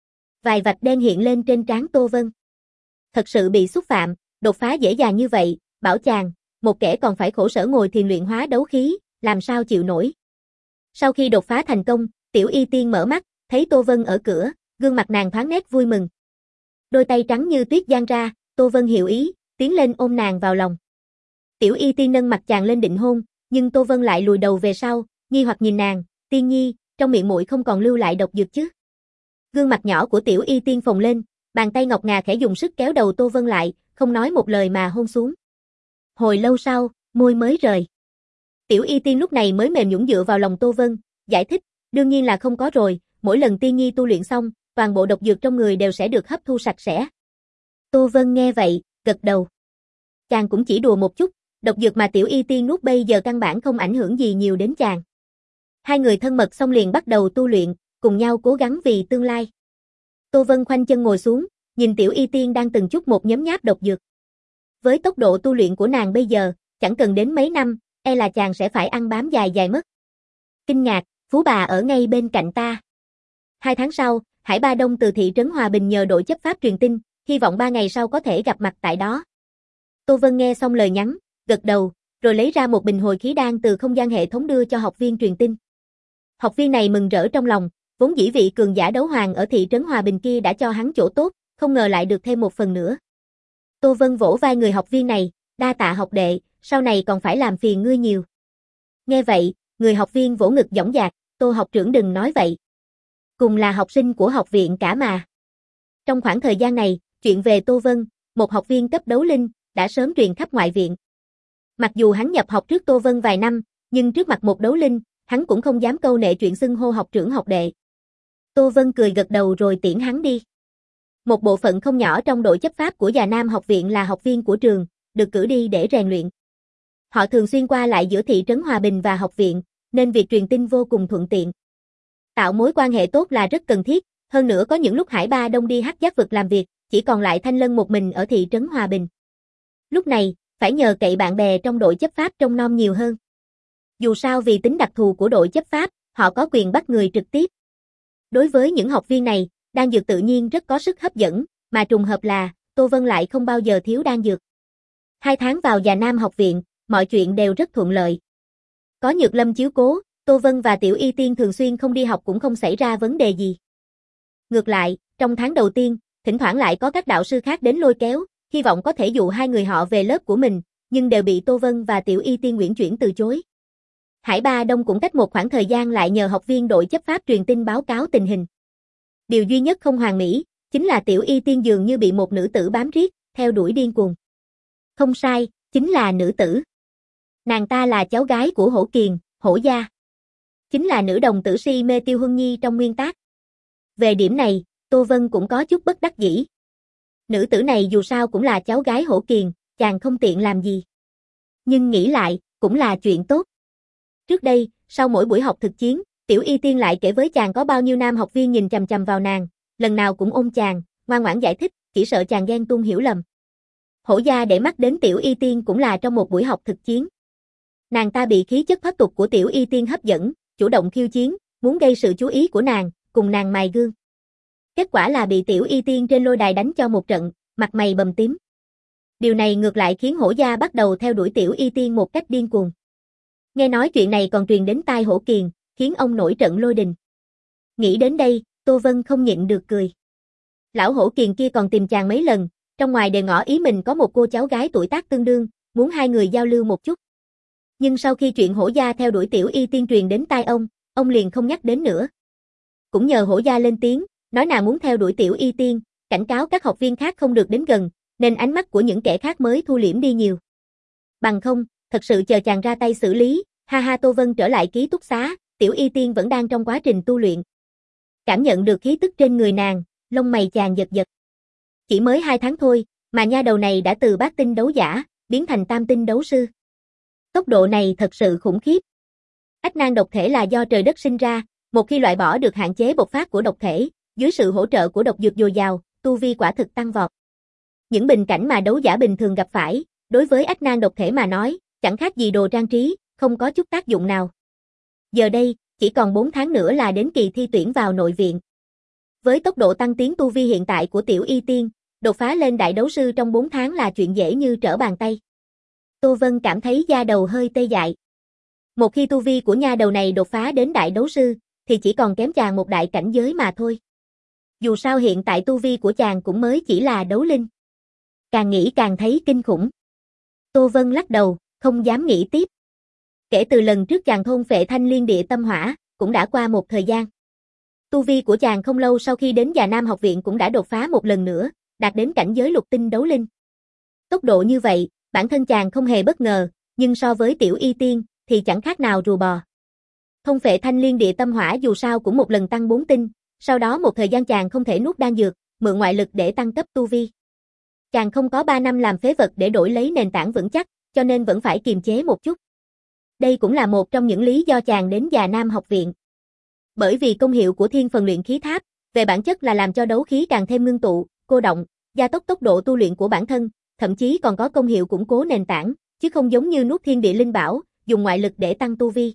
Vài vạch đen hiện lên trên trán Tô Vân. Thật sự bị xúc phạm, đột phá dễ dàng như vậy, bảo chàng, một kẻ còn phải khổ sở ngồi thiền luyện hóa đấu khí, làm sao chịu nổi. Sau khi đột phá thành công, Tiểu Y Tiên mở mắt, thấy Tô Vân ở cửa, gương mặt nàng thoáng nét vui mừng. Đôi tay trắng như tuyết dang ra, Tô Vân hiểu ý, tiến lên ôm nàng vào lòng. Tiểu Y Tiên nâng mặt chàng lên định hôn, nhưng Tô Vân lại lùi đầu về sau, nghi hoặc nhìn nàng, Tiên nhi, trong miệng muội không còn lưu lại độc dược chứ? Gương mặt nhỏ của Tiểu Y Tiên phồng lên, bàn tay ngọc ngà khẽ dùng sức kéo đầu Tô Vân lại, không nói một lời mà hôn xuống. Hồi lâu sau, môi mới rời. Tiểu Y Tiên lúc này mới mềm nhũn dựa vào lòng Tô Vân, giải thích, đương nhiên là không có rồi, mỗi lần Tiên nhi tu luyện xong, toàn bộ độc dược trong người đều sẽ được hấp thu sạch sẽ. Tô Vân nghe vậy, gật đầu. Chàng cũng chỉ đùa một chút, độc dược mà Tiểu Y Tiên nuốt bây giờ căn bản không ảnh hưởng gì nhiều đến chàng. Hai người thân mật xong liền bắt đầu tu luyện, cùng nhau cố gắng vì tương lai. Tô Vân khoanh chân ngồi xuống, nhìn Tiểu Y Tiên đang từng chút một nhấm nháp độc dược. Với tốc độ tu luyện của nàng bây giờ, chẳng cần đến mấy năm, e là chàng sẽ phải ăn bám dài dài mất. Kinh ngạc, Phú bà ở ngay bên cạnh ta. Hai tháng sau, Hải Ba Đông từ thị trấn Hòa Bình nhờ đội chấp pháp truyền tin, hy vọng ba ngày sau có thể gặp mặt tại đó. Tô Vân nghe xong lời nhắn, gật đầu, rồi lấy ra một bình hồi khí đan từ không gian hệ thống đưa cho học viên truyền tin. Học viên này mừng rỡ trong lòng, vốn dĩ vị cường giả đấu hoàng ở thị trấn Hòa Bình kia đã cho hắn chỗ tốt, không ngờ lại được thêm một phần nữa. Tô Vân vỗ vai người học viên này, đa tạ học đệ, sau này còn phải làm phiền ngươi nhiều. Nghe vậy, người học viên vỗ ngực dõng dạc, Tô học trưởng đừng nói vậy. Cùng là học sinh của học viện cả mà. Trong khoảng thời gian này, chuyện về Tô Vân, một học viên cấp đấu linh, đã sớm truyền khắp ngoại viện. Mặc dù hắn nhập học trước Tô Vân vài năm, nhưng trước mặt một đấu linh, hắn cũng không dám câu nệ chuyện xưng hô học trưởng học đệ. Tô Vân cười gật đầu rồi tiễn hắn đi. Một bộ phận không nhỏ trong đội chấp pháp của Già Nam học viện là học viên của trường, được cử đi để rèn luyện. Họ thường xuyên qua lại giữa thị trấn Hòa Bình và học viện, nên việc truyền tin vô cùng thuận tiện. Tạo mối quan hệ tốt là rất cần thiết, hơn nữa có những lúc Hải Ba Đông đi Hắc Giác vực làm việc, chỉ còn lại Thanh Lân một mình ở thị trấn Hòa Bình. Lúc này, phải nhờ cậy bạn bè trong đội chấp pháp trông nom nhiều hơn. Dù sao vì tính đặc thù của đội chấp pháp, họ có quyền bắt người trực tiếp. Đối với những học viên này, đan dược tự nhiên rất có sức hấp dẫn, mà trùng hợp là, Tô Vân lại không bao giờ thiếu đan dược. Hai tháng vào Già Nam học viện, mọi chuyện đều rất thuận lợi. Có Nhược Lâm chiếu cố, Tô Vân và Tiểu Y Tiên thường xuyên không đi học cũng không xảy ra vấn đề gì. Ngược lại, trong tháng đầu tiên, thỉnh thoảng lại có các đạo sư khác đến lôi kéo, hy vọng có thể dụ hai người họ về lớp của mình, nhưng đều bị Tô Vân và Tiểu Y Tiên uyển chuyển từ chối. Hải Ba Đông cũng cách một khoảng thời gian lại nhờ học viên đội chấp pháp truyền tin báo cáo tình hình. Điều duy nhất không hoàn mỹ, chính là Tiểu Y Tiên dường như bị một nữ tử bám riết, theo đuổi điên cuồng. Không sai, chính là nữ tử. Nàng ta là cháu gái của Hổ Kiền, Hổ gia. Chính là nữ đồng tử si mê Tiêu Huân Nhi trong nguyên tác. Về điểm này, Tô Vân cũng có chút bất đắc dĩ. Nữ tử này dù sao cũng là cháu gái Hổ Kiền, chàng không tiện làm gì. Nhưng nghĩ lại, cũng là chuyện tốt. Trước đây, sau mỗi buổi học thực chiến, Tiểu Y Tiên lại kể với chàng có bao nhiêu nam học viên nhìn chằm chằm vào nàng, lần nào cũng ôm chàng, ngoan ngoãn giải thích, chỉ sợ chàng ghen tuông hiểu lầm. Hổ gia để mắt đến Tiểu Y Tiên cũng là trong một buổi học thực chiến. Nàng ta bị khí chất thoát tục của Tiểu Y Tiên hấp dẫn, chủ động khiêu chiến, muốn gây sự chú ý của nàng, cùng nàng mài gương. Kết quả là bị Tiểu Y Tiên trên lôi đài đánh cho một trận, mặt mày bầm tím. Điều này ngược lại khiến Hổ gia bắt đầu theo đuổi Tiểu Y Tiên một cách điên cuồng. Nghe nói chuyện này còn truyền đến tai Hổ Kiền, khiến ông nổi trận lôi đình. Nghĩ đến đây, Tô Vân không nhịn được cười. Lão Hổ Kiền kia còn tìm chàng mấy lần, trong ngoài đề ngỏ ý mình có một cô cháu gái tuổi tác tương đương, muốn hai người giao lưu một chút. Nhưng sau khi chuyện Hổ gia theo đuổi Tiểu Y Tiên truyền đến tai ông, ông liền không nhắc đến nữa. Cũng nhờ Hổ gia lên tiếng, nói nàng muốn theo đuổi Tiểu Y Tiên, cảnh cáo các học viên khác không được đến gần, nên ánh mắt của những kẻ khác mới thu liễm đi nhiều. Bằng không, thật sự chờ chàng ra tay xử lý, ha ha. Tô Vân trở lại ký túc xá, Tiểu Y Tiên vẫn đang trong quá trình tu luyện. Cảm nhận được khí tức trên người nàng, lông mày chàng giật giật. Chỉ mới hai tháng thôi, mà nha đầu này đã từ bát tinh đấu giả, biến thành tam tinh đấu sư. Tốc độ này thật sự khủng khiếp. Ách nan độc thể là do trời đất sinh ra, một khi loại bỏ được hạn chế bộc phát của độc thể, dưới sự hỗ trợ của độc dược dồi dào, tu vi quả thực tăng vọt. Những bình cảnh mà đấu giả bình thường gặp phải, đối với ách nan độc thể mà nói, chẳng khác gì đồ trang trí, không có chút tác dụng nào. Giờ đây, chỉ còn bốn tháng nữa là đến kỳ thi tuyển vào nội viện. Với tốc độ tăng tiến tu vi hiện tại của Tiểu Y Tiên, đột phá lên đại đấu sư trong bốn tháng là chuyện dễ như trở bàn tay. Tô Vân cảm thấy da đầu hơi tê dại. Một khi tu vi của nha đầu này đột phá đến đại đấu sư, thì chỉ còn kém chàng một đại cảnh giới mà thôi. Dù sao hiện tại tu vi của chàng cũng mới chỉ là đấu linh. Càng nghĩ càng thấy kinh khủng. Tô Vân lắc đầu, không dám nghĩ tiếp. Kể từ lần trước chàng thôn phệ thanh liên địa tâm hỏa, cũng đã qua một thời gian. Tu vi của chàng không lâu sau khi đến Già Nam học viện cũng đã đột phá một lần nữa, đạt đến cảnh giới lục tinh đấu linh. Tốc độ như vậy, bản thân chàng không hề bất ngờ, nhưng so với Tiểu Y Tiên, thì chẳng khác nào rùa bò. Thôn phệ thanh liên địa tâm hỏa dù sao cũng một lần tăng bốn tinh, sau đó một thời gian chàng không thể nuốt đan dược, mượn ngoại lực để tăng cấp tu vi. Chàng không có ba năm làm phế vật để đổi lấy nền tảng vững chắc, cho nên vẫn phải kiềm chế một chút. Đây cũng là một trong những lý do chàng đến Già Nam học viện. Bởi vì công hiệu của thiên phần luyện khí tháp, về bản chất là làm cho đấu khí càng thêm ngưng tụ, cô động, gia tốc tốc độ tu luyện của bản thân, thậm chí còn có công hiệu củng cố nền tảng, chứ không giống như nuốt thiên địa linh bảo, dùng ngoại lực để tăng tu vi.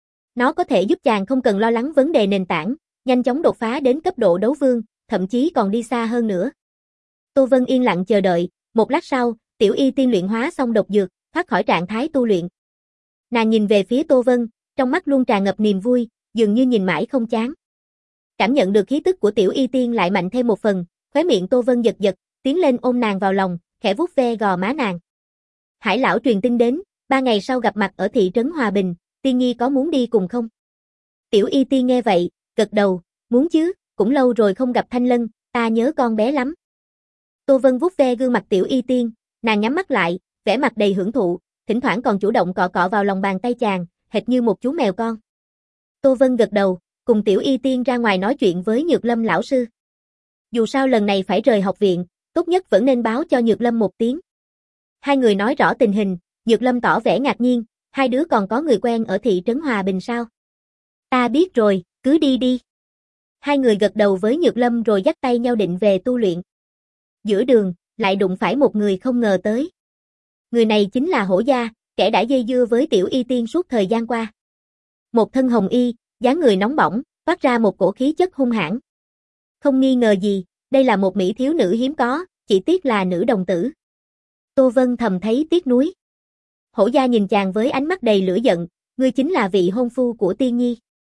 Nó có thể giúp chàng không cần lo lắng vấn đề nền tảng, nhanh chóng đột phá đến cấp độ đấu vương, thậm chí còn đi xa hơn nữa. Tô Vân yên lặng chờ đợi, một lát sau, Tiểu Y Tiên luyện hóa xong độc dược, thoát khỏi trạng thái tu luyện. Nàng nhìn về phía Tô Vân, trong mắt luôn tràn ngập niềm vui, dường như nhìn mãi không chán. Cảm nhận được khí tức của Tiểu Y Tiên lại mạnh thêm một phần, khóe miệng Tô Vân giật giật, tiến lên ôm nàng vào lòng, khẽ vuốt ve gò má nàng. Hải lão truyền tin đến, ba ngày sau gặp mặt ở thị trấn Hòa Bình, Tiên Nhi có muốn đi cùng không? Tiểu Y Tiên nghe vậy, gật đầu, muốn chứ, cũng lâu rồi không gặp Thanh Lân, ta nhớ con bé lắm. Tô Vân vuốt ve gương mặt Tiểu Y Tiên, nàng nhắm mắt lại, vẻ mặt đầy hưởng thụ, thỉnh thoảng còn chủ động cọ cọ vào lòng bàn tay chàng, hệt như một chú mèo con. Tô Vân gật đầu, cùng Tiểu Y Tiên ra ngoài nói chuyện với Nhược Lâm lão sư. Dù sao lần này phải rời học viện, tốt nhất vẫn nên báo cho Nhược Lâm một tiếng. Hai người nói rõ tình hình, Nhược Lâm tỏ vẻ ngạc nhiên, hai đứa còn có người quen ở thị trấn Hòa Bình sao? Ta biết rồi, cứ đi đi. Hai người gật đầu với Nhược Lâm rồi dắt tay nhau định về tu luyện. Giữa đường, lại đụng phải một người không ngờ tới. Người này chính là Hổ gia, kẻ đã dây dưa với Tiểu Y Tiên suốt thời gian qua. Một thân hồng y, dáng người nóng bỏng, phát ra một cổ khí chất hung hãn. Không nghi ngờ gì, đây là một mỹ thiếu nữ hiếm có, chỉ tiếc là nữ đồng tử. Tô Vân thầm thấy tiếc nuối. Hổ gia nhìn chàng với ánh mắt đầy lửa giận, ngươi chính là vị hôn phu của Tiên Nhi.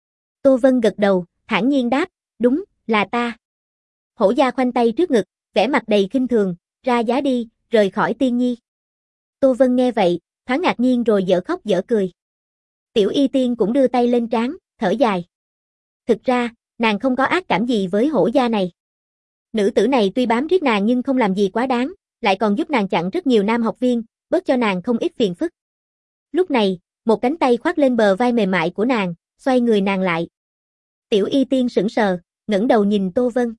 Tô Vân gật đầu, thản nhiên đáp, đúng, là ta. Hổ gia khoanh tay trước ngực, vẻ mặt đầy khinh thường, ra giá đi, rời khỏi Tiên Nhi. Tô Vân nghe vậy, thoáng ngạc nhiên rồi dở khóc dở cười. Tiểu Y Tiên cũng đưa tay lên trán, thở dài. Thực ra, nàng không có ác cảm gì với Hổ gia này. Nữ tử này tuy bám riết nàng nhưng không làm gì quá đáng, lại còn giúp nàng chặn rất nhiều nam học viên, bớt cho nàng không ít phiền phức. Lúc này, một cánh tay khoác lên bờ vai mềm mại của nàng, xoay người nàng lại. Tiểu Y Tiên sững sờ, ngẩng đầu nhìn Tô Vân.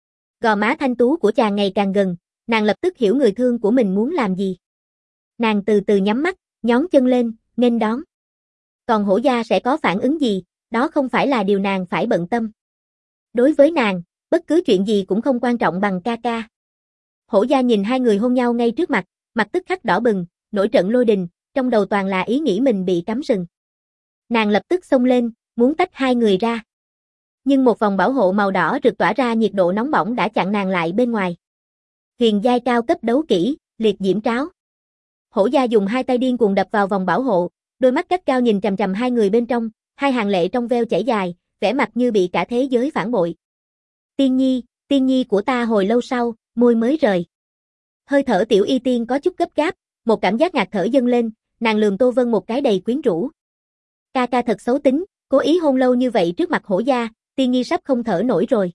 Gò má thanh tú của chàng ngày càng gần, nàng lập tức hiểu người thương của mình muốn làm gì. Nàng từ từ nhắm mắt, nhón chân lên, nghênh đón. Còn Hổ gia sẽ có phản ứng gì, đó không phải là điều nàng phải bận tâm. Đối với nàng, bất cứ chuyện gì cũng không quan trọng bằng ca ca. Hổ gia nhìn hai người hôn nhau ngay trước mặt, mặt tức khắc đỏ bừng, nổi trận lôi đình, trong đầu toàn là ý nghĩ mình bị cắm sừng. Nàng lập tức xông lên, muốn tách hai người ra. Nhưng một vòng bảo hộ màu đỏ rực tỏa ra nhiệt độ nóng bỏng đã chặn nàng lại bên ngoài. Huyền giai cao cấp đấu kỹ, liệt diễm tráo. Hổ gia dùng hai tay điên cuồng đập vào vòng bảo hộ, đôi Đôi mắt gắt cao nhìn chằm chằm hai người bên trong, hai hàng lệ trong veo chảy dài, vẻ mặt như bị cả thế giới phản bội. Tiên nhi, tiên nhi của ta. Hồi lâu sau, môi mới rời. Hơi thở Tiểu Y Tiên có chút gấp gáp, một cảm giác ngạt thở dâng lên, nàng lườm Tô Vân một cái đầy quyến rũ. Ca ca thật xấu tính, cố ý hôn lâu như vậy trước mặt hổ gia, tiên nhi sắp không thở nổi rồi.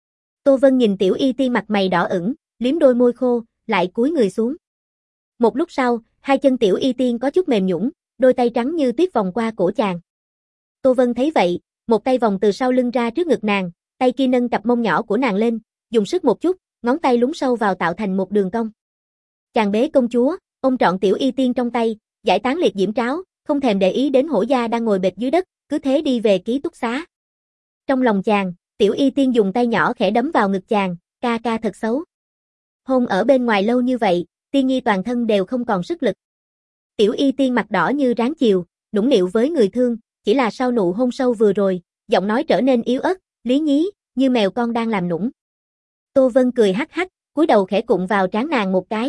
Tô Vân nhìn Tiểu Y Tiên mặt mày đỏ ửng, liếm đôi môi khô, lại cúi người xuống. Một lúc sau, hai chân Tiểu Y Tiên có chút mềm nhũn, đôi tay trắng như tuyết vòng qua cổ chàng. Tô Vân thấy vậy, một tay vòng từ sau lưng ra trước ngực nàng, tay kia nâng cặp mông nhỏ của nàng lên, dùng sức một chút, ngón tay lún sâu vào tạo thành một đường cong. Chàng bế công chúa, ôm trọn Tiểu Y Tiên trong tay, giải tán liệt diễm tráo, không thèm để ý đến hổ gia đang ngồi bệt dưới đất, cứ thế đi về ký túc xá. Trong lòng chàng, Tiểu Y Tiên dùng tay nhỏ khẽ đấm vào ngực chàng, ca ca thật xấu. Hôn ở bên ngoài lâu như vậy, Tiên nhi toàn thân đều không còn sức lực. Tiểu Y Tiên mặt đỏ như ráng chiều, nũng nịu với người thương, chỉ là sau nụ hôn sâu vừa rồi, giọng nói trở nên yếu ớt, lý nhí, như mèo con đang làm nũng. Tô Vân cười hắc hắc, cúi đầu khẽ cụng vào trán nàng một cái.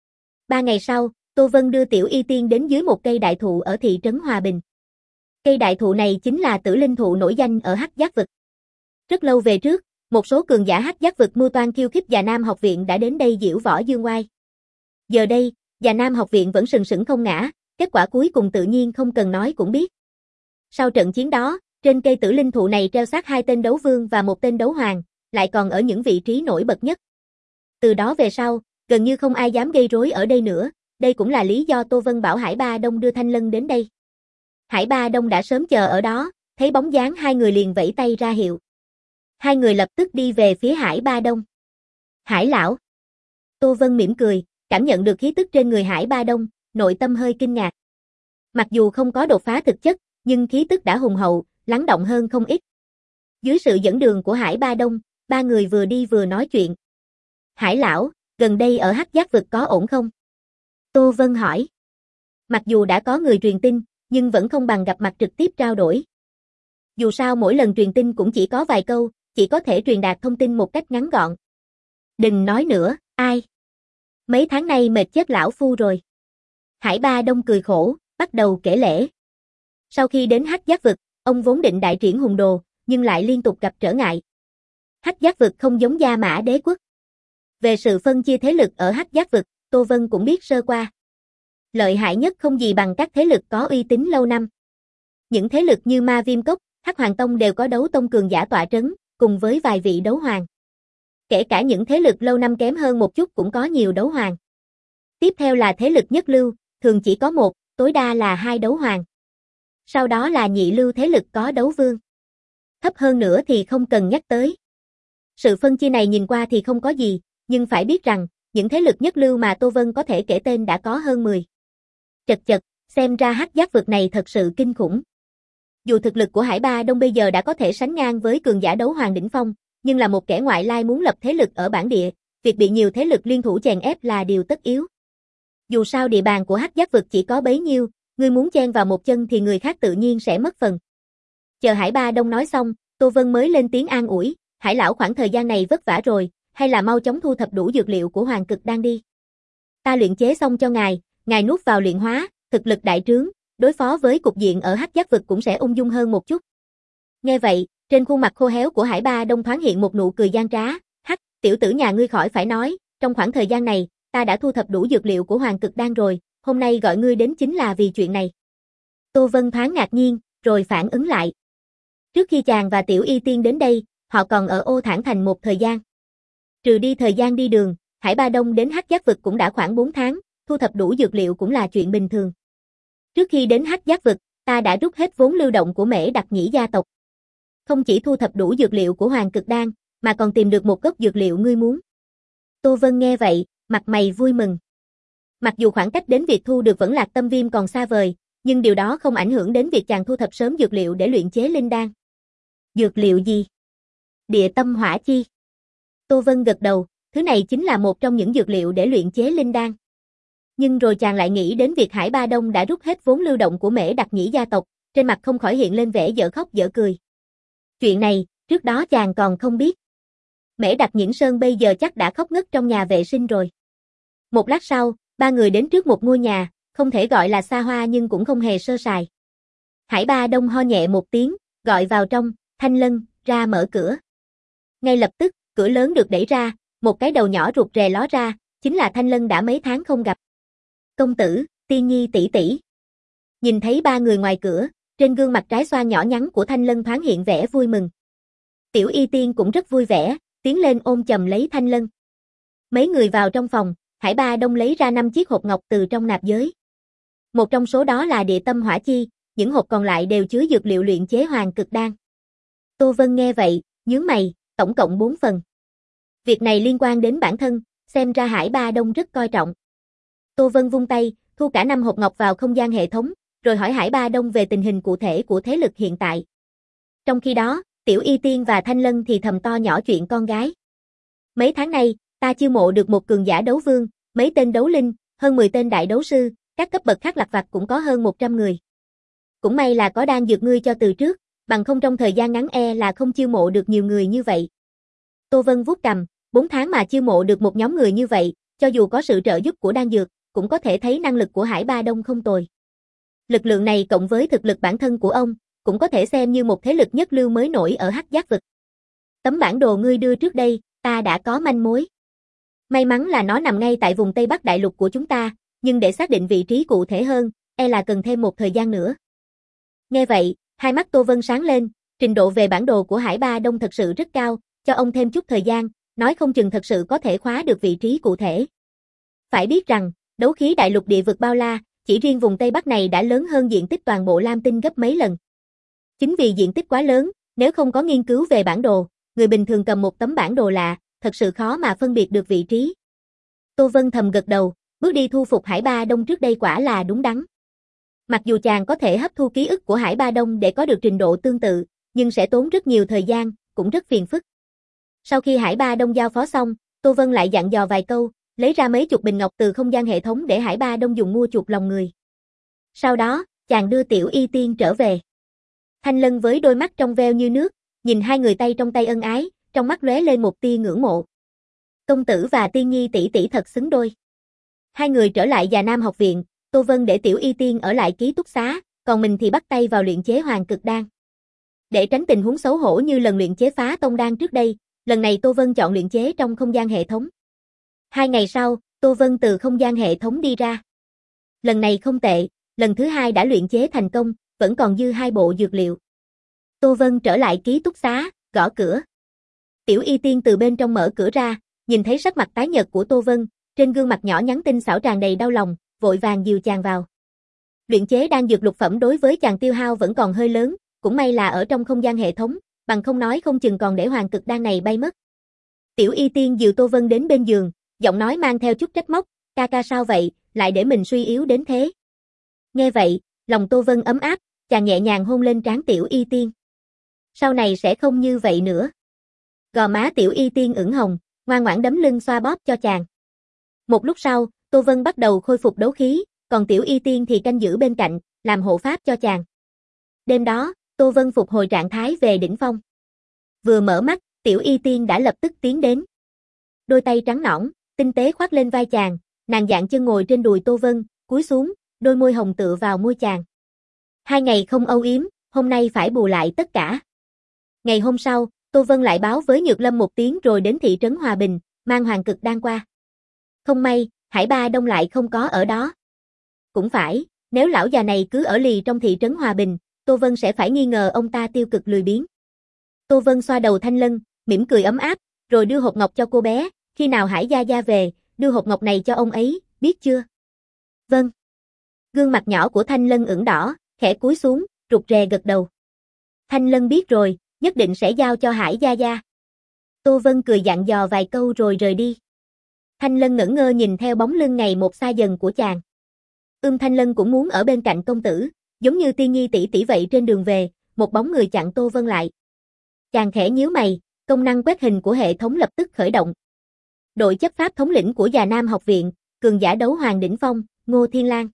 Ba ngày sau, Tô Vân đưa Tiểu Y Tiên đến dưới một cây đại thụ ở thị trấn Hòa Bình. Cây đại thụ này chính là Tử Linh thụ nổi danh ở Hắc Giác vực. Rất lâu về trước, một số cường giả Hắc Giác vực mưu toan khiêu khích Già Nam học viện đã đến đây diễu võ dương oai. Giờ đây, Già Nam học viện vẫn sừng sững không ngã, kết quả cuối cùng tự nhiên không cần nói cũng biết. Sau trận chiến đó, trên cây Tử Linh thụ này treo xác hai tên đấu vương và một tên đấu hoàng, lại còn ở những vị trí nổi bật nhất. Từ đó về sau, gần như không ai dám gây rối ở đây nữa, đây cũng là lý do Tô Vân bảo Hải Ba Đông đưa Thanh Lân đến đây. Hải Ba Đông đã sớm chờ ở đó, thấy bóng dáng hai người liền vẫy tay ra hiệu. Hai người lập tức đi về phía Hải Ba Đông. Hải lão. Tô Vân mỉm cười, cảm nhận được khí tức trên người Hải Ba Đông, nội tâm hơi kinh ngạc. Mặc dù không có đột phá thực chất, nhưng khí tức đã hùng hậu, lắng động hơn không ít. Dưới sự dẫn đường của Hải Ba Đông, ba người vừa đi vừa nói chuyện. Hải lão, gần đây ở Hắc Giác vực có ổn không? Tô Vân hỏi. Mặc dù đã có người truyền tin, nhưng vẫn không bằng gặp mặt trực tiếp trao đổi. Dù sao mỗi lần truyền tin cũng chỉ có vài câu, chỉ có thể truyền đạt thông tin một cách ngắn gọn. Đừng nói nữa, ai? Mấy tháng nay mệt chết lão phu rồi. Hải Ba Đông cười khổ, bắt đầu kể lể. Sau khi đến Hắc Giác vực, ông vốn định đại triển hùng đồ, nhưng lại liên tục gặp trở ngại. Hắc Giác vực không giống Gia Mã Đế quốc. Về sự phân chia thế lực ở Hắc Giác vực, Tô Vân cũng biết sơ qua. Lợi hại nhất không gì bằng các thế lực có uy tín lâu năm. Những thế lực như Ma Viêm Cốc, Hắc Hoàng Tông đều có đấu tông cường giả tọa trấn, cùng với vài vị đấu hoàng. Kể cả những thế lực lâu năm kém hơn một chút cũng có nhiều đấu hoàng. Tiếp theo là thế lực nhất lưu, thường chỉ có một, tối đa là hai đấu hoàng. Sau đó là nhị lưu thế lực có đấu vương. Thấp hơn nữa thì không cần nhắc tới. Sự phân chia này nhìn qua thì không có gì, nhưng phải biết rằng, những thế lực nhất lưu mà Tô Vân có thể kể tên đã có hơn mười. Chật chật, xem ra Hắc Giác vực này thật sự kinh khủng. Dù thực lực của Hải Ba Đông bây giờ đã có thể sánh ngang với cường giả đấu hoàng đỉnh phong, nhưng là một kẻ ngoại lai muốn lập thế lực ở bản địa, việc bị nhiều thế lực liên thủ chèn ép là điều tất yếu. Dù sao địa bàn của Hắc Giác vực chỉ có bấy nhiêu, ngươi muốn chen vào một chân thì người khác tự nhiên sẽ mất phần. Chờ Hải Ba Đông nói xong, Tô Vân mới lên tiếng an ủi, Hải lão khoảng thời gian này vất vả rồi, hay là mau chóng thu thập đủ dược liệu của Hoàng Cực Đan đi. Ta luyện chế xong cho ngài, ngài nuốt vào luyện hóa, thực lực đại trướng, đối phó với cục diện ở Hắc Giác vực cũng sẽ ung dung hơn một chút. Nghe vậy, trên khuôn mặt khô héo của Hải Ba Đông thoáng hiện một nụ cười gian trá, hắc, tiểu tử nhà ngươi khỏi phải nói, trong khoảng thời gian này, ta đã thu thập đủ dược liệu của Hoàng Cực Đan rồi, hôm nay gọi ngươi đến chính là vì chuyện này. Tô Vân thoáng ngạc nhiên, rồi phản ứng lại. Trước khi chàng và Tiểu Y Tiên đến đây, họ còn ở Ô Thản Thành một thời gian. Trừ đi thời gian đi đường, Hải Ba Đông đến Hắc Giác vực cũng đã khoảng bốn tháng, thu thập đủ dược liệu cũng là chuyện bình thường. Trước khi đến Hắc Giác vực, ta đã rút hết vốn lưu động của Mễ Đặc Nhĩ gia tộc. Không chỉ thu thập đủ dược liệu của Hoàng Cực Đan, mà còn tìm được một gốc dược liệu ngươi muốn. Tô Vân nghe vậy, mặt mày vui mừng. Mặc dù khoảng cách đến việc thu được Vẫn Lạc Tâm Viêm còn xa vời, nhưng điều đó không ảnh hưởng đến việc chàng thu thập sớm dược liệu để luyện chế linh đan. Dược liệu gì? Địa tâm hỏa chi. Tô Vân gật đầu, thứ này chính là một trong những dược liệu để luyện chế linh đan. Nhưng rồi chàng lại nghĩ đến việc Hải Ba Đông đã rút hết vốn lưu động của Mễ Đặc Nhĩ gia tộc, trên mặt không khỏi hiện lên vẻ dở khóc dở cười. Chuyện này, trước đó chàng còn không biết. Mễ Đặc Nhĩ Sơn bây giờ chắc đã khóc ngất trong nhà vệ sinh rồi. Một lát sau, ba người đến trước một ngôi nhà, không thể gọi là xa hoa nhưng cũng không hề sơ sài. Hải Ba Đông ho nhẹ một tiếng, gọi vào trong, Thanh Lân, ra mở cửa. Ngay lập tức, cửa lớn được đẩy ra, một cái đầu nhỏ rụt rè ló ra, chính là Thanh Lân đã mấy tháng không gặp. Công tử, Tiên Nhi tỷ tỷ. Nhìn thấy ba người ngoài cửa, trên gương mặt trái xoan nhỏ nhắn của Thanh Lân thoáng hiện vẻ vui mừng. Tiểu Y Tiên cũng rất vui vẻ, tiến lên ôm chầm lấy Thanh Lân. Mấy người vào trong phòng, Hải Ba Đông lấy ra năm chiếc hộp ngọc từ trong nạp giới. Một trong số đó là địa tâm hỏa chi, những hộp còn lại đều chứa dược liệu luyện chế hoàng cực đan. Tô Vân nghe vậy, nhướng mày, tổng cộng bốn phần. Việc này liên quan đến bản thân, xem ra Hải Ba Đông rất coi trọng. Tô Vân vung tay, thu cả năm hộp ngọc vào không gian hệ thống, rồi hỏi Hải Ba Đông về tình hình cụ thể của thế lực hiện tại. Trong khi đó, Tiểu Y Tiên và Thanh Lân thì thầm to nhỏ chuyện con gái. Mấy tháng nay, ta chiêu mộ được một cường giả đấu vương, mấy tên đấu linh, hơn mười tên đại đấu sư, các cấp bậc khác lặt vặt cũng có hơn một trăm người. Cũng may là có đan dược ngươi cho từ trước, bằng không trong thời gian ngắn e là không chiêu mộ được nhiều người như vậy. Tô Vân vuốt cằm, bốn tháng mà chiêu mộ được một nhóm người như vậy, cho dù có sự trợ giúp của đan dược, cũng có thể thấy năng lực của Hải Ba Đông không tồi. Lực lượng này cộng với thực lực bản thân của ông, cũng có thể xem như một thế lực nhất lưu mới nổi ở Hắc Giác vực. Tấm bản đồ ngươi đưa trước đây, ta đã có manh mối. May mắn là nó nằm ngay tại vùng Tây Bắc Đại Lục của chúng ta, nhưng để xác định vị trí cụ thể hơn, e là cần thêm một thời gian nữa. Nghe vậy, hai mắt Tô Vân sáng lên, trình độ về bản đồ của Hải Ba Đông thật sự rất cao, cho ông thêm chút thời gian, nói không chừng thật sự có thể khóa được vị trí cụ thể. Phải biết rằng, đấu khí đại lục địa vực bao la, chỉ riêng vùng Tây Bắc này đã lớn hơn diện tích toàn bộ Lam Tinh gấp mấy lần. Chính vì diện tích quá lớn, nếu không có nghiên cứu về bản đồ, người bình thường cầm một tấm bản đồ lạ, thật sự khó mà phân biệt được vị trí. Tô Vân thầm gật đầu, bước đi thu phục Hải Ba Đông trước đây quả là đúng đắn. Mặc dù chàng có thể hấp thu ký ức của Hải Ba Đông để có được trình độ tương tự, nhưng sẽ tốn rất nhiều thời gian, cũng rất phiền phức. Sau khi Hải Ba Đông giao phó xong, Tô Vân lại dặn dò vài câu, lấy ra mấy chục bình ngọc từ không gian hệ thống để Hải Ba Đông dùng mua chuộc lòng người. Sau đó, chàng đưa Tiểu Y Tiên trở về. Thanh Lân với đôi mắt trong veo như nước, nhìn hai người tay trong tay ân ái, trong mắt lóe lên một tia ngưỡng mộ. Công tử và Tiên Nhi tỷ tỷ thật xứng đôi. Hai người trở lại Già Nam học viện, Tô Vân để Tiểu Y Tiên ở lại ký túc xá, còn mình thì bắt tay vào luyện chế hoàng cực đan. Để tránh tình huống xấu hổ như lần luyện chế phá tông đan trước đây, lần này Tô Vân chọn luyện chế trong không gian hệ thống. Hai ngày sau, Tô Vân từ không gian hệ thống đi ra. Lần này không tệ, lần thứ hai đã luyện chế thành công, vẫn còn dư hai bộ dược liệu. Tô Vân trở lại ký túc xá, gõ cửa. Tiểu Y Tiên từ bên trong mở cửa ra, nhìn thấy sắc mặt tái nhợt của Tô Vân, trên gương mặt nhỏ nhắn tinh xảo tràn đầy đau lòng, vội vàng dìu chàng vào. Luyện chế đan dược lục phẩm đối với chàng tiêu hao vẫn còn hơi lớn, cũng may là ở trong không gian hệ thống, bằng không nói không chừng còn để hoàng cực đan này bay mất. Tiểu Y Tiên dìu Tô Vân đến bên giường, giọng nói mang theo chút trách móc, ca ca sao vậy, lại để mình suy yếu đến thế. Nghe vậy, lòng Tô Vân ấm áp, chàng nhẹ nhàng hôn lên trán Tiểu Y Tiên. Sau này sẽ không như vậy nữa. Gò má Tiểu Y Tiên ửng hồng, ngoan ngoãn đấm lưng xoa bóp cho chàng. Một lúc sau, Tô Vân bắt đầu khôi phục đấu khí, còn Tiểu Y Tiên thì canh giữ bên cạnh, làm hộ pháp cho chàng. Đêm đó, Tô Vân phục hồi trạng thái về đỉnh phong. Vừa mở mắt, Tiểu Y Tiên đã lập tức tiến đến. Đôi tay trắng nõn, tinh tế khoác lên vai chàng, nàng dạng chân ngồi trên đùi Tô Vân, cúi xuống, đôi môi hồng tựa vào môi chàng. Hai ngày không âu yếm, hôm nay phải bù lại tất cả. Ngày hôm sau, Tô Vân lại báo với Nhược Lâm một tiếng rồi đến thị trấn Hòa Bình, mang hoàng cực đan qua. Không may, Hải Ba Đông lại không có ở đó. Cũng phải, nếu lão già này cứ ở lì trong thị trấn Hòa Bình, Tô Vân sẽ phải nghi ngờ ông ta tiêu cực lười biếng. Tô Vân xoa đầu Thanh Lân, mỉm cười ấm áp, rồi đưa hộp ngọc cho cô bé, khi nào Hải gia gia về, đưa hộp ngọc này cho ông ấy, biết chưa? Vâng. Gương mặt nhỏ của Thanh Lân ửng đỏ, khẽ cúi xuống, rụt rè gật đầu. Thanh Lân biết rồi, nhất định sẽ giao cho Hải gia gia. Tô Vân cười dặn dò vài câu rồi rời đi. Thanh Lân ngẩn ngơ nhìn theo bóng lưng ngày một xa dần của chàng. Ưm Thanh Lân cũng muốn ở bên cạnh công tử, giống như Tiên Nhi tỷ tỷ vậy. Trên đường về, một bóng người chặn Tô Vân lại. Chàng khẽ nhíu mày, công năng quét hình của hệ thống lập tức khởi động. Đội chấp pháp thống lĩnh của Già Nam học viện, cường giả đấu hoàng đỉnh phong, Ngô Thiên Lang.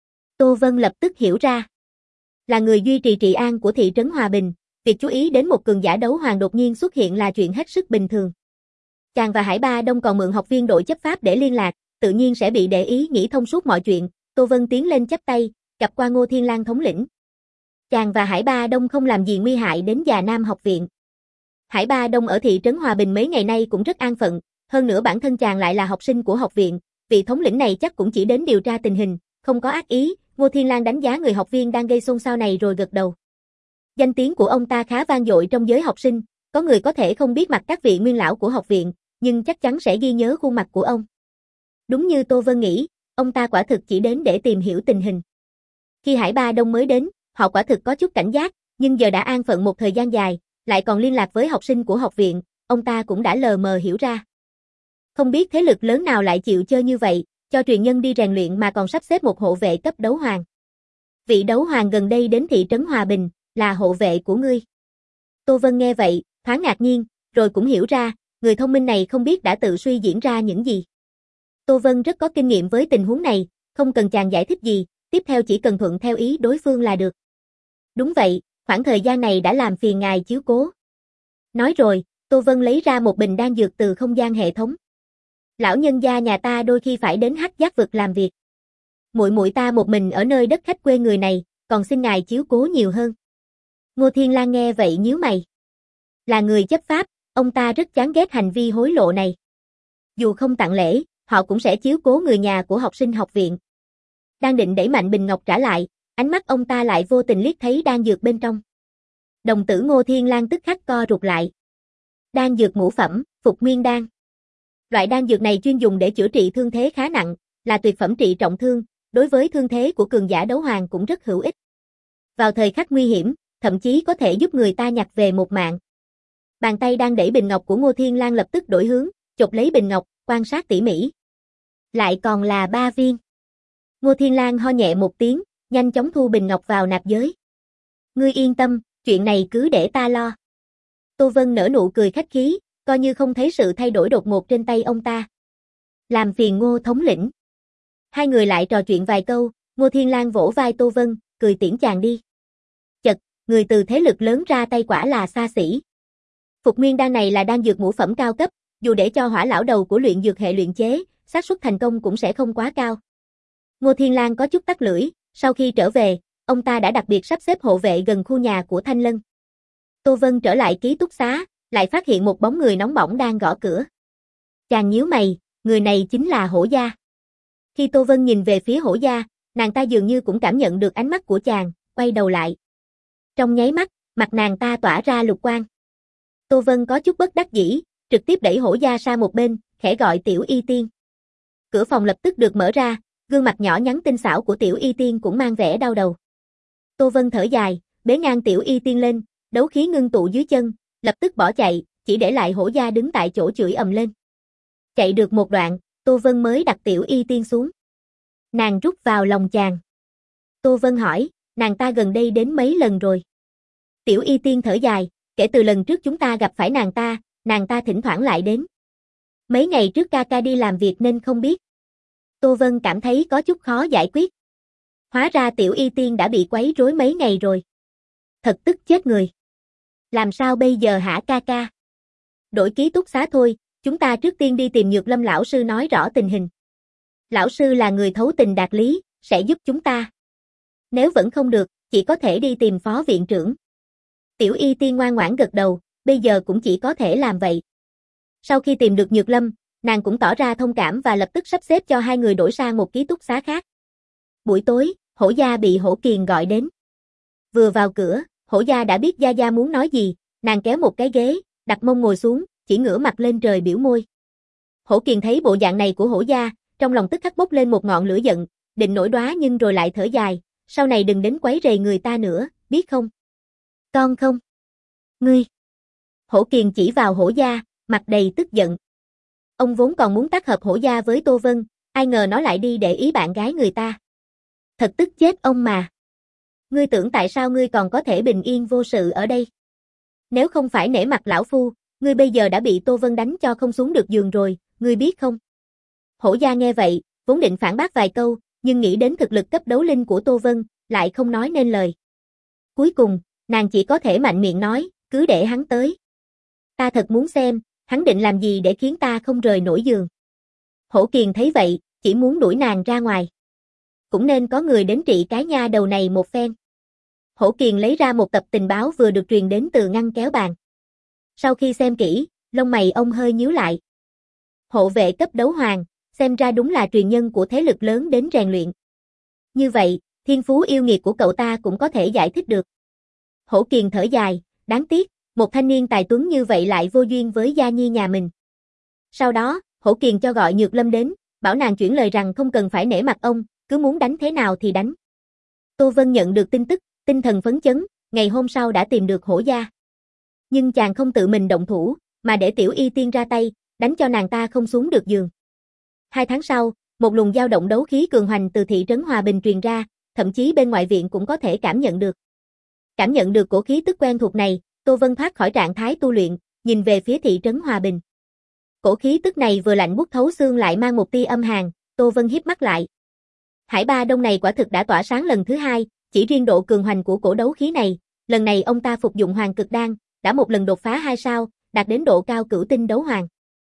Tô Vân lập tức hiểu ra. Là người duy trì trị an của thị trấn Hòa Bình, việc chú ý đến một cường giả đấu hoàng đột nhiên xuất hiện là chuyện hết sức bình thường. Chàng và Hải Ba Đông còn mượn học viên đội chấp pháp để liên lạc, tự nhiên sẽ bị để ý nghĩ thông suốt mọi chuyện. Tô Vân tiến lên chắp tay, gặp qua Ngô Thiên Lang thống lĩnh. Chàng và Hải Ba Đông không làm gì nguy hại đến Già Nam học viện. Hải Ba Đông ở thị trấn Hòa Bình mấy ngày nay cũng rất an phận, hơn nữa bản thân chàng lại là học sinh của học viện, vị thống lĩnh này chắc cũng chỉ đến điều tra tình hình, không có ác ý. Ngô Thiên Lang đánh giá người học viên đang gây xôn xao này rồi gật đầu. Danh tiếng của ông ta khá vang dội trong giới học sinh, có người có thể không biết mặt các vị nguyên lão của học viện, nhưng chắc chắn sẽ ghi nhớ khuôn mặt của ông. Đúng như Tô Vân nghĩ, ông ta quả thực chỉ đến để tìm hiểu tình hình. Khi Hải Ba Đông mới đến, họ quả thực có chút cảnh giác, nhưng giờ đã an phận một thời gian dài, lại còn liên lạc với học sinh của học viện, ông ta cũng đã lờ mờ hiểu ra. Không biết thế lực lớn nào lại chịu chơi như vậy, cho truyền nhân đi rèn luyện mà còn sắp xếp một hộ vệ cấp đấu hoàng. Vị đấu hoàng gần đây đến thị trấn Hòa Bình, là hộ vệ của ngươi. Tô Vân nghe vậy, thoáng ngạc nhiên, rồi cũng hiểu ra, người thông minh này không biết đã tự suy diễn ra những gì. Tô Vân rất có kinh nghiệm với tình huống này, không cần chàng giải thích gì, tiếp theo chỉ cần thuận theo ý đối phương là được. Đúng vậy, khoảng thời gian này đã làm phiền ngài chiếu cố. Nói rồi, Tô Vân lấy ra một bình đan dược từ không gian hệ thống. Lão nhân gia nhà ta đôi khi phải đến Hắc Giác vực làm việc. Muội muội ta một mình ở nơi đất khách quê người này, còn xin ngài chiếu cố nhiều hơn. Ngô Thiên Lang nghe vậy nhíu mày. Là người chấp pháp, ông ta rất chán ghét hành vi hối lộ này. Dù không tặng lễ, họ cũng sẽ chiếu cố người nhà của học sinh học viện. Đang định đẩy mạnh bình ngọc trả lại, ánh mắt ông ta lại vô tình liếc thấy đan dược bên trong. Đồng tử Ngô Thiên Lang tức khắc co rụt lại. Đan dược ngũ phẩm, Phục Nguyên đan. Loại đan dược này chuyên dùng để chữa trị thương thế khá nặng, là tuyệt phẩm trị trọng thương, đối với thương thế của cường giả đấu hoàng cũng rất hữu ích. Vào thời khắc nguy hiểm, thậm chí có thể giúp người ta nhặt về một mạng. Bàn tay đang đẩy bình ngọc của Ngô Thiên Lang lập tức đổi hướng, chộp lấy bình ngọc, quan sát tỉ mỉ. Lại còn là ba viên. Ngô Thiên Lang ho nhẹ một tiếng, nhanh chóng thu bình ngọc vào nạp giới. Ngươi yên tâm, chuyện này cứ để ta lo. Tô Vân nở nụ cười khách khí, coi như không thấy sự thay đổi đột ngột trên tay ông ta. Làm phiền Ngô thống lĩnh. Hai người lại trò chuyện vài câu, Ngô Thiên Lang vỗ vai Tô Vân, cười tiễn chàng đi. Chật, người từ thế lực lớn ra tay quả là xa xỉ. Phục Nguyên đan này là đan dược ngũ phẩm cao cấp, dù để cho hỏa lão đầu của luyện dược hệ luyện chế, xác suất thành công cũng sẽ không quá cao. Ngô Thiên Lang có chút tắc lưỡi, sau khi trở về, ông ta đã đặc biệt sắp xếp hộ vệ gần khu nhà của Thanh Lân. Tô Vân trở lại ký túc xá, lại phát hiện một bóng người nóng bỏng đang gõ cửa. Chàng nhíu mày, người này chính là Hổ Gia. Khi Tô Vân nhìn về phía Hổ Gia, nàng ta dường như cũng cảm nhận được ánh mắt của chàng, quay đầu lại. Trong nháy mắt, mặt nàng ta tỏa ra lục quang. Tô Vân có chút bất đắc dĩ, trực tiếp đẩy Hổ Gia sang một bên, khẽ gọi Tiểu Y Tiên. Cửa phòng lập tức được mở ra, gương mặt nhỏ nhắn tinh xảo của Tiểu Y Tiên cũng mang vẻ đau đầu. Tô Vân thở dài, bế ngang Tiểu Y Tiên lên, đấu khí ngưng tụ dưới chân, lập tức bỏ chạy, chỉ để lại Hổ Gia đứng tại chỗ chửi ầm lên. Chạy được một đoạn, Tô Vân mới đặt Tiểu Y Tiên xuống. Nàng rút vào lòng chàng. Tô Vân hỏi, nàng ta gần đây đến mấy lần rồi? Tiểu Y Tiên thở dài, kể từ lần trước chúng ta gặp phải nàng ta, nàng ta thỉnh thoảng lại đến. Mấy ngày trước ca ca đi làm việc nên không biết. Tô Vân cảm thấy có chút khó giải quyết. Hóa ra Tiểu Y Tiên đã bị quấy rối mấy ngày rồi. Thật tức chết người. Làm sao bây giờ hả ca ca? Đổi ký túc xá thôi, chúng ta trước tiên đi tìm Nhược Lâm lão sư nói rõ tình hình. Lão sư là người thấu tình đạt lý, sẽ giúp chúng ta. Nếu vẫn không được, chỉ có thể đi tìm phó viện trưởng. Tiểu Y Tiên ngoan ngoãn gật đầu, bây giờ cũng chỉ có thể làm vậy. Sau khi tìm được Nhược Lâm, nàng cũng tỏ ra thông cảm và lập tức sắp xếp cho hai người đổi sang một ký túc xá khác. Buổi tối, Hổ Gia bị Hổ Kiền gọi đến. Vừa vào cửa, Hổ Gia đã biết Gia Gia muốn nói gì, nàng kéo một cái ghế, đặt mông ngồi xuống, chỉ ngửa mặt lên trời biểu môi. Hổ Kiền thấy bộ dạng này của Hổ Gia, trong lòng tức khắc bốc lên một ngọn lửa giận, định nổi đoá nhưng rồi lại thở dài, sau này đừng đến quấy rầy người ta nữa, biết không? Con không? Ngươi! Hổ Kiền chỉ vào Hổ Gia, mặt đầy tức giận. Ông vốn còn muốn tác hợp Hổ Gia với Tô Vân, ai ngờ nó lại đi để ý bạn gái người ta. Thật tức chết ông mà. Ngươi tưởng tại sao ngươi còn có thể bình yên vô sự ở đây? Nếu không phải nể mặt lão phu, ngươi bây giờ đã bị Tô Vân đánh cho không xuống được giường rồi, ngươi biết không? Hổ Gia nghe vậy, vốn định phản bác vài câu, nhưng nghĩ đến thực lực cấp đấu linh của Tô Vân, lại không nói nên lời. Cuối cùng, nàng chỉ có thể mạnh miệng nói, cứ để hắn tới. Ta thật muốn xem, hắn định làm gì để khiến ta không rời nổi giường. Hổ Kiền thấy vậy, chỉ muốn đuổi nàng ra ngoài. Cũng nên có người đến trị cái nha đầu này một phen. Hổ Kiền lấy ra một tập tình báo vừa được truyền đến từ ngăn kéo bàn. Sau khi xem kỹ, lông mày ông hơi nhíu lại. Hộ vệ cấp đấu hoàng, xem ra đúng là truyền nhân của thế lực lớn đến rèn luyện. Như vậy, thiên phú yêu nghiệt của cậu ta cũng có thể giải thích được. Hổ Kiền thở dài, đáng tiếc, một thanh niên tài tuấn như vậy lại vô duyên với Gia Nhi nhà mình. Sau đó, Hổ Kiền cho gọi Nhược Lâm đến, bảo nàng chuyển lời rằng không cần phải nể mặt ông, cứ muốn đánh thế nào thì đánh. Tô Vân nhận được tin tức, tinh thần phấn chấn, ngày hôm sau đã tìm được Hổ gia. Nhưng chàng không tự mình động thủ, mà để Tiểu Y Tiên ra tay, đánh cho nàng ta không xuống được giường. Hai tháng sau, một luồng dao động đấu khí cường hoành từ thị trấn Hòa Bình truyền ra, thậm chí bên ngoại viện cũng có thể cảm nhận được. Cảm nhận được cổ khí tức quen thuộc này, Tô Vân thoát khỏi trạng thái tu luyện, nhìn về phía thị trấn Hòa Bình. Cổ khí tức này vừa lạnh buốt thấu xương lại mang một tia âm hàn, Tô Vân híp mắt lại. Hải Ba Đông này quả thực đã tỏa sáng lần thứ hai, chỉ riêng độ cường hoành của cổ đấu khí này, lần này ông ta phục dụng Hoàng Cực Đan, đã một lần đột phá hai sao, đạt đến độ cao cửu tinh đấu hoàng.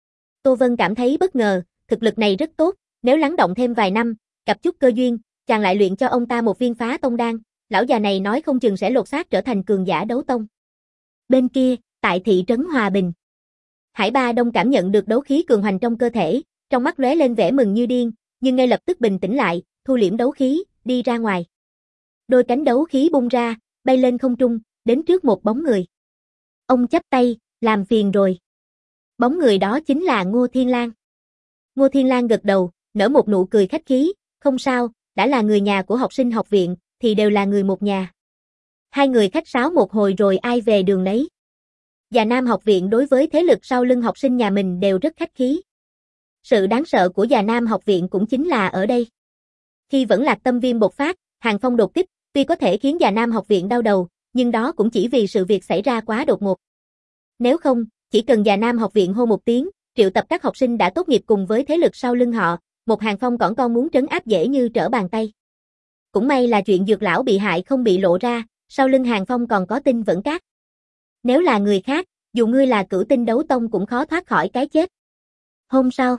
Tô Vân cảm thấy bất ngờ, thực lực này rất tốt, nếu lắng động thêm vài năm, gặp chút cơ duyên, chàng lại luyện cho ông ta một viên phá tông đan, lão già này nói không chừng sẽ lột xác trở thành cường giả đấu tông. Bên kia, tại thị trấn Hòa Bình, Hải Ba Đông cảm nhận được đấu khí cường hoành trong cơ thể, trong mắt lóe lên vẻ mừng như điên, nhưng ngay lập tức bình tĩnh lại, thu liễm đấu khí, đi ra ngoài. Đôi cánh đấu khí bung ra, bay lên không trung, đến trước một bóng người. Ông chắp tay, làm phiền rồi. Bóng người đó chính là Ngô Thiên Lang. Ngô Thiên Lang gật đầu, nở một nụ cười khách khí, không sao, đã là người nhà của học sinh học viện, thì đều là người một nhà. Hai người khách sáo một hồi rồi ai về đường nấy. Già Nam học viện đối với thế lực sau lưng học sinh nhà mình đều rất khách khí. Sự đáng sợ của Già Nam học viện cũng chính là ở đây. Khi vẫn Lạc Tâm Viêm bộc phát, Hàng Phong đột kích, tuy có thể khiến Già Nam học viện đau đầu, nhưng đó cũng chỉ vì sự việc xảy ra quá đột ngột. Nếu không, chỉ cần Già Nam học viện hô một tiếng, triệu tập các học sinh đã tốt nghiệp cùng với thế lực sau lưng họ, một Hàng Phong cỏn con muốn trấn áp dễ như trở bàn tay. Cũng may là chuyện Dược lão bị hại không bị lộ ra, sau lưng Hàng Phong còn có Tinh Vẫn Các. Nếu là người khác, dù ngươi là cửu tinh đấu tông cũng khó thoát khỏi cái chết. Hôm sau,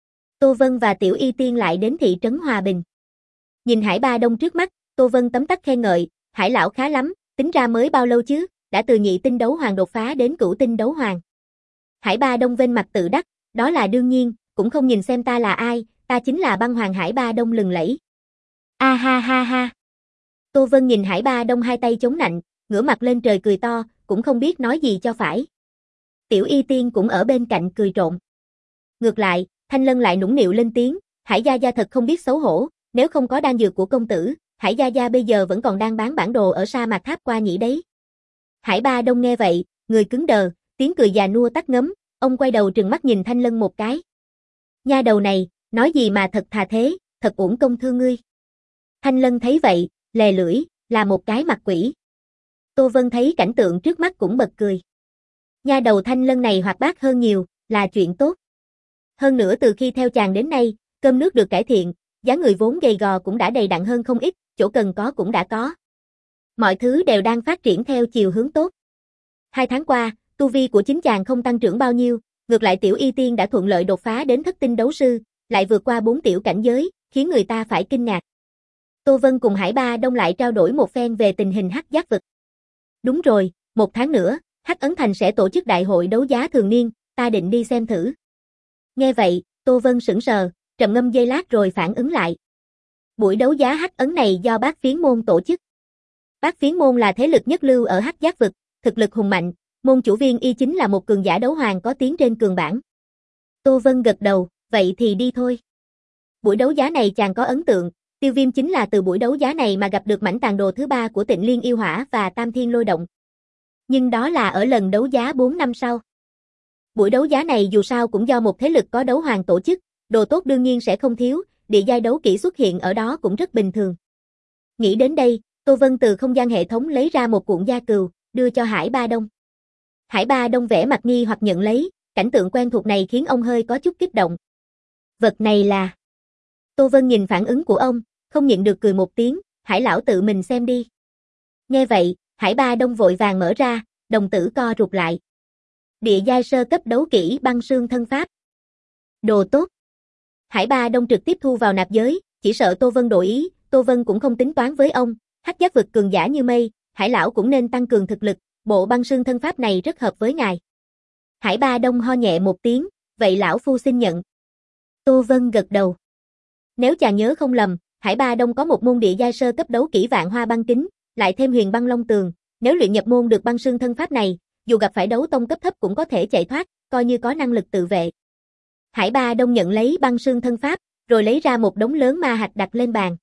Tô Vân và Tiểu Y Tiên lại đến thị trấn Hòa Bình. Nhìn Hải Ba Đông trước mắt, Tô Vân tấm tắc khen ngợi, Hải lão khá lắm, tính ra mới bao lâu chứ, đã từ nhị tinh đấu hoàng đột phá đến cửu tinh đấu hoàng. Hải Ba Đông vênh mặt tự đắc, đó là đương nhiên, cũng không nhìn xem ta là ai, ta chính là băng hoàng Hải Ba Đông lừng lẫy. A ha ha ha. Tô Vân nhìn Hải Ba Đông hai tay chống nạnh, ngửa mặt lên trời cười to, cũng không biết nói gì cho phải. Tiểu Y Tiên cũng ở bên cạnh cười trộn. Ngược lại, Thanh Lân lại nũng nịu lên tiếng, Hải gia gia thật không biết xấu hổ, nếu không có đan dược của công tử, Hải gia gia bây giờ vẫn còn đang bán bản đồ ở sa mạc Tháp Qua nhỉ đấy. Hải Ba Đông nghe vậy, người cứng đờ, tiếng cười già nua tắt ngấm, ông quay đầu trừng mắt nhìn Thanh Lân một cái. Nha đầu này, nói gì mà thật thà thế, thật uổng công thương ngươi. Thanh Lân thấy vậy, lè lưỡi, là một cái mặt quỷ. Tô Vân thấy cảnh tượng trước mắt cũng bật cười. Nha đầu Thanh Lân này hoạt bát hơn nhiều, là chuyện tốt. Hơn nữa từ khi theo chàng đến nay, cơm nước được cải thiện, dáng người vốn gầy gò cũng đã đầy đặn hơn không ít, chỗ cần có cũng đã có. Mọi thứ đều đang phát triển theo chiều hướng tốt. Hai tháng qua, tu vi của chính chàng không tăng trưởng bao nhiêu, ngược lại Tiểu Y Tiên đã thuận lợi đột phá đến thất tinh đấu sư, lại vượt qua bốn tiểu cảnh giới, khiến người ta phải kinh ngạc. Tô Vân cùng Hải Ba Đông lại trao đổi một phen về tình hình Hắc Giác vực. Đúng rồi, một tháng nữa, Hắc Ấn Thành sẽ tổ chức đại hội đấu giá thường niên, ta định đi xem thử. Nghe vậy, Tô Vân sững sờ, trầm ngâm giây lát rồi phản ứng lại. Buổi đấu giá Hắc Ấn này do Bát Phiến Môn tổ chức. Bát Phiến Môn là thế lực nhất lưu ở Hắc Giác vực, thực lực hùng mạnh, môn chủ viên y chính là một cường giả đấu hoàng có tiếng trên cường bảng. Tô Vân gật đầu, vậy thì đi thôi. Buổi đấu giá này chàng có ấn tượng, Tiêu Viêm chính là từ buổi đấu giá này mà gặp được mảnh tàn đồ thứ ba của Tịnh Liên Yêu Hỏa và Tam Thiên Lôi Động. Nhưng đó là ở lần đấu giá bốn năm sau. Buổi đấu giá này dù sao cũng do một thế lực có đấu hoàng tổ chức, đồ tốt đương nhiên sẽ không thiếu, địa giai đấu kỹ xuất hiện ở đó cũng rất bình thường. Nghĩ đến đây, Tô Vân từ không gian hệ thống lấy ra một cuộn gia cừu, đưa cho Hải Ba Đông. Hải Ba Đông vẽ mặt nghi hoặc nhận lấy, cảnh tượng quen thuộc này khiến ông hơi có chút kích động. Vật này là... Tô Vân nhìn phản ứng của ông, không nhịn được cười một tiếng, Hải lão tự mình xem đi. Nghe vậy, Hải Ba Đông vội vàng mở ra, đồng tử co rụt lại. Địa giai sơ cấp đấu kỹ băng sương thân pháp. Đồ tốt. Hải Ba Đông trực tiếp thu vào nạp giới, chỉ sợ Tô Vân đổi ý, Tô Vân cũng không tính toán với ông, Hắc Giác vực cường giả như mây, Hải lão cũng nên tăng cường thực lực, bộ băng sương thân pháp này rất hợp với ngài. Hải Ba Đông ho nhẹ một tiếng, vậy lão phu xin nhận. Tô Vân gật đầu. Nếu chàng nhớ không lầm, Hải Ba Đông có một môn địa giai sơ cấp đấu kỹ vạn hoa băng kính, lại thêm huyền băng long tường, nếu luyện nhập môn được băng sương thân pháp này, dù gặp phải đấu tông cấp thấp cũng có thể chạy thoát, coi như có năng lực tự vệ. Hải Ba Đông nhận lấy băng sương thân pháp, rồi lấy ra một đống lớn ma hạch đặt lên bàn.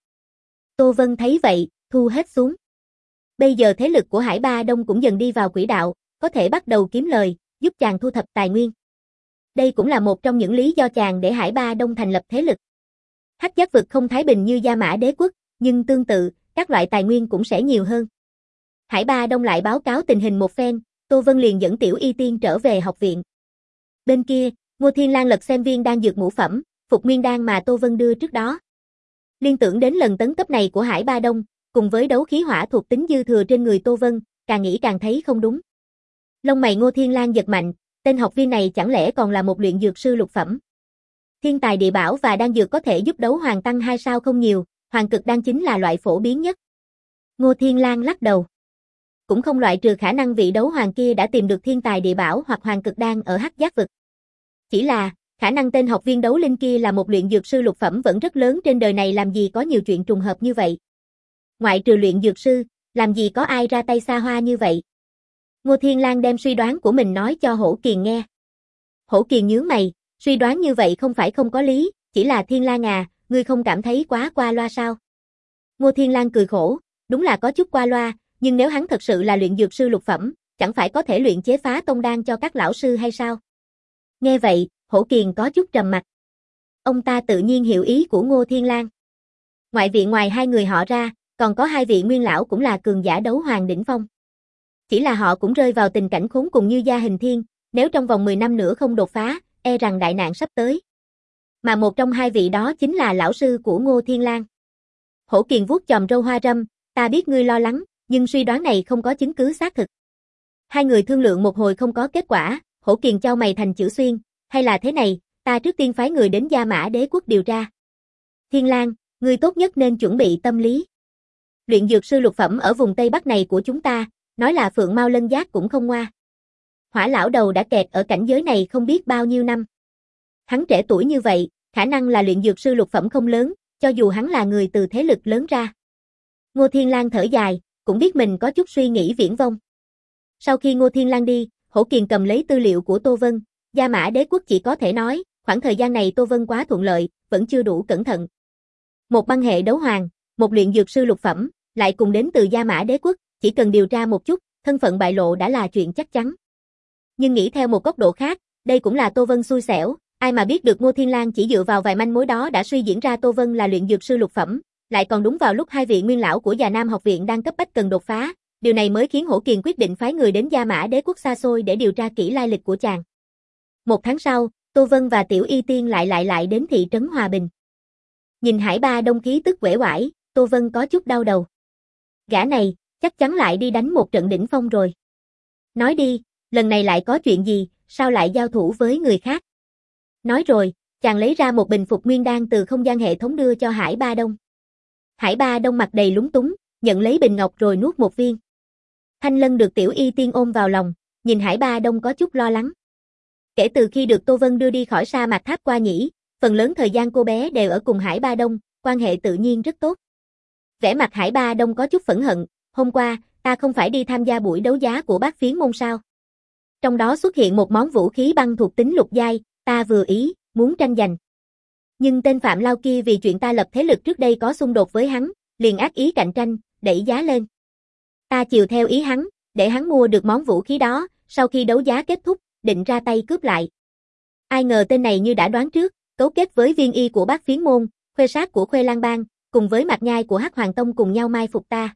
Tô Vân thấy vậy, thu hết xuống. Bây giờ thế lực của Hải Ba Đông cũng dần đi vào quỹ đạo, có thể bắt đầu kiếm lời, giúp chàng thu thập tài nguyên. Đây cũng là một trong những lý do chàng để Hải Ba Đông thành lập thế lực. Hắc Giác vực không thái bình như Gia Mã Đế quốc, nhưng tương tự, các loại tài nguyên cũng sẽ nhiều hơn. Hải Ba Đông lại báo cáo tình hình một phen, Tô Vân liền dẫn Tiểu Y Tiên trở về học viện. Bên kia, Ngô Thiên Lang lật xem viên đan dược ngũ phẩm, phục nguyên đan mà Tô Vân đưa trước đó. Liên tưởng đến lần tấn cấp này của Hải Ba Đông, cùng với đấu khí hỏa thuộc tính dư thừa trên người Tô Vân, càng nghĩ càng thấy không đúng. Lông mày Ngô Thiên Lang giật mạnh, tên học viên này chẳng lẽ còn là một luyện dược sư lục phẩm. Thiên tài địa bảo và đan dược có thể giúp đấu hoàng tăng hai sao không nhiều, hoàng cực đan chính là loại phổ biến nhất. Ngô Thiên Lang lắc đầu. Cũng không loại trừ khả năng vị đấu hoàng kia đã tìm được thiên tài địa bảo hoặc hoàng cực đan ở Hắc Giác vực. Chỉ là, khả năng tên học viên đấu linh kia là một luyện dược sư lục phẩm vẫn rất lớn, trên đời này làm gì có nhiều chuyện trùng hợp như vậy. Ngoại trừ luyện dược sư, làm gì có ai ra tay xa hoa như vậy. Ngô Thiên Lang đem suy đoán của mình nói cho Hổ Kiền nghe. Hổ Kiền nhướng mày, suy đoán như vậy không phải không có lý, chỉ là Thiên Lang à, ngươi không cảm thấy quá qua loa sao? Ngô Thiên Lang cười khổ, đúng là có chút qua loa, nhưng nếu hắn thật sự là luyện dược sư lục phẩm, chẳng phải có thể luyện chế phá tông đan cho các lão sư hay sao? Nghe vậy, Hổ Kiền có chút trầm mặt. Ông ta tự nhiên hiểu ý của Ngô Thiên Lang. Ngoại viện ngoài hai người họ ra, còn có hai vị nguyên lão cũng là cường giả đấu hoàng đỉnh phong. Chỉ là họ cũng rơi vào tình cảnh khốn cùng như Gia Hình Thiên, nếu trong vòng mười năm nữa không đột phá, e rằng đại nạn sắp tới. Mà một trong hai vị đó chính là lão sư của Ngô Thiên Lang. Hổ Kiền vuốt chòm râu hoa râm, ta biết ngươi lo lắng, nhưng suy đoán này không có chứng cứ xác thực. Hai người thương lượng một hồi không có kết quả, Hổ Kiền chau mày thành chữ xuyên, hay là thế này, ta trước tiên phái người đến Gia Mã Đế quốc điều tra. Thiên Lang, ngươi tốt nhất nên chuẩn bị tâm lý. Luyện dược sư lục phẩm ở vùng Tây Bắc này của chúng ta, nói là phượng mao lân giác cũng không ngoa. Hỏa lão đầu đã kẹt ở cảnh giới này không biết bao nhiêu năm. Hắn trẻ tuổi như vậy, khả năng là luyện dược sư lục phẩm không lớn, cho dù hắn là người từ thế lực lớn ra. Ngô Thiên Lang thở dài, cũng biết mình có chút suy nghĩ viển vông. Sau khi Ngô Thiên Lang đi, Hổ Kiền cầm lấy tư liệu của Tô Vân, Gia Mã Đế quốc chỉ có thể nói, khoảng thời gian này Tô Vân quá thuận lợi, vẫn chưa đủ cẩn thận. Một băng hệ đấu hoàng, một luyện dược sư lục phẩm, lại cùng đến từ Gia Mã Đế quốc, chỉ cần điều tra một chút, thân phận bại lộ đã là chuyện chắc chắn. Nhưng nghĩ theo một góc độ khác, đây cũng là Tô Vân xui xẻo, ai mà biết được Ngô Thiên Lang chỉ dựa vào vài manh mối đó đã suy diễn ra Tô Vân là luyện dược sư lục phẩm, lại còn đúng vào lúc hai vị nguyên lão của Già Nam học viện đang cấp bách cần đột phá, điều này mới khiến Hổ Kiền quyết định phái người đến Gia Mã Đế quốc xa xôi để điều tra kỹ lai lịch của chàng. Một tháng sau, Tô Vân và Tiểu Y Tiên lại lại lại đến thị trấn Hòa Bình. Nhìn Hải Ba Đông khí tức uể oải, Tô Vân có chút đau đầu. Gã này, chắc chắn lại đi đánh một trận đỉnh phong rồi. Nói đi, lần này lại có chuyện gì, sao lại giao thủ với người khác? Nói rồi, chàng lấy ra một bình phục nguyên đan từ không gian hệ thống đưa cho Hải Ba Đông. Hải Ba Đông mặt đầy lúng túng, nhận lấy bình ngọc rồi nuốt một viên. Thanh Lân được Tiểu Y Tiên ôm vào lòng, nhìn Hải Ba Đông có chút lo lắng. Kể từ khi được Tô Vân đưa đi khỏi sa mạc Tháp Qua Nhĩ, phần lớn thời gian cô bé đều ở cùng Hải Ba Đông, quan hệ tự nhiên rất tốt. Vẻ mặt Hải Ba Đông có chút phẫn hận, hôm qua, ta không phải đi tham gia buổi đấu giá của Bát Phiến môn sao? Trong đó xuất hiện một món vũ khí băng thuộc tính lục giai, ta vừa ý, muốn tranh giành. Nhưng tên Phạm Lao kia vì chuyện ta lập thế lực trước đây có xung đột với hắn, liền ác ý cạnh tranh, đẩy giá lên. Ta chiều theo ý hắn, để hắn mua được món vũ khí đó, sau khi đấu giá kết thúc, định ra tay cướp lại. Ai ngờ tên này như đã đoán trước, cấu kết với viên y của Bát Phiến môn, khuê sát của Khuê Lang Bang, cùng với Mạc Nhai của Hắc Hoàng Tông cùng nhau mai phục ta.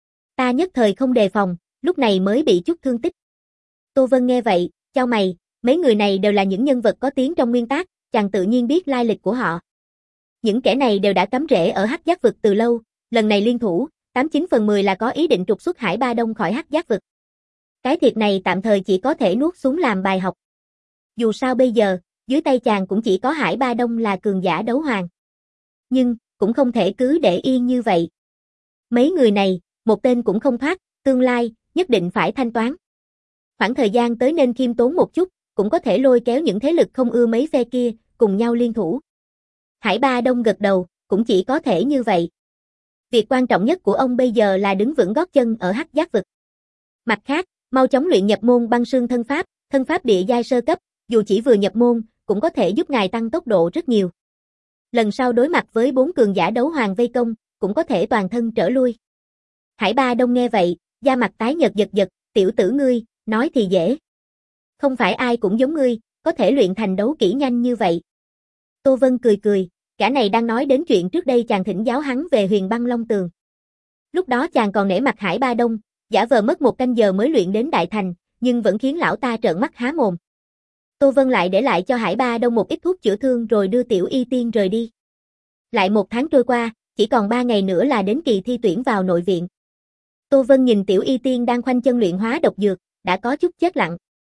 Ta nhất thời không đề phòng, lúc này mới bị chút thương tích. Tô Vân nghe vậy, chau mày, mấy người này đều là những nhân vật có tiếng trong nguyên tác, chàng tự nhiên biết lai lịch của họ. Những kẻ này đều đã cắm rễ ở Hắc Giác vực từ lâu, lần này liên thủ, tám chín phần mười là có ý định trục xuất Hải Ba Đông khỏi Hắc Giác vực. Cái thiệt này tạm thời chỉ có thể nuốt xuống làm bài học. Dù sao bây giờ, dưới tay chàng cũng chỉ có Hải Ba Đông là cường giả đấu hoàng. Nhưng, cũng không thể cứ để yên như vậy. Mấy người này, một tên cũng không thoát, Tương lai, nhất định phải thanh toán. Khoảng thời gian tới nên khiêm tốn một chút, cũng có thể lôi kéo những thế lực không ưa mấy phe kia, cùng nhau liên thủ. Hải Ba Đông gật đầu, cũng chỉ có thể như vậy. Việc quan trọng nhất của ông bây giờ là đứng vững gót chân ở Hắc Giác vực. Mặt khác, mau chóng luyện nhập môn băng sương thân pháp, thân pháp địa giai sơ cấp, dù chỉ vừa nhập môn, cũng có thể giúp ngài tăng tốc độ rất nhiều. Lần sau đối mặt với bốn cường giả đấu hoàng vây công, cũng có thể toàn thân trở lui. Hải Ba Đông nghe vậy, da mặt tái nhợt giật giật, tiểu tử ngươi, nói thì dễ. Không phải ai cũng giống ngươi, có thể luyện thành đấu kỹ nhanh như vậy. Tô Vân cười cười, cả này đang nói đến chuyện trước đây chàng thỉnh giáo hắn về Huyền Băng Long Tường. Lúc đó chàng còn nể mặt Hải Ba Đông, giả vờ mất một canh giờ mới luyện đến đại thành, nhưng vẫn khiến lão ta trợn mắt há mồm. Tô Vân lại để lại cho Hải Ba Đông một ít thuốc chữa thương rồi đưa Tiểu Y Tiên rời đi. Lại một tháng trôi qua, chỉ còn ba ngày nữa là đến kỳ thi tuyển vào nội viện. Tô Vân nhìn Tiểu Y Tiên đang khoanh chân luyện hóa độc dược, đã có chút chết lặng.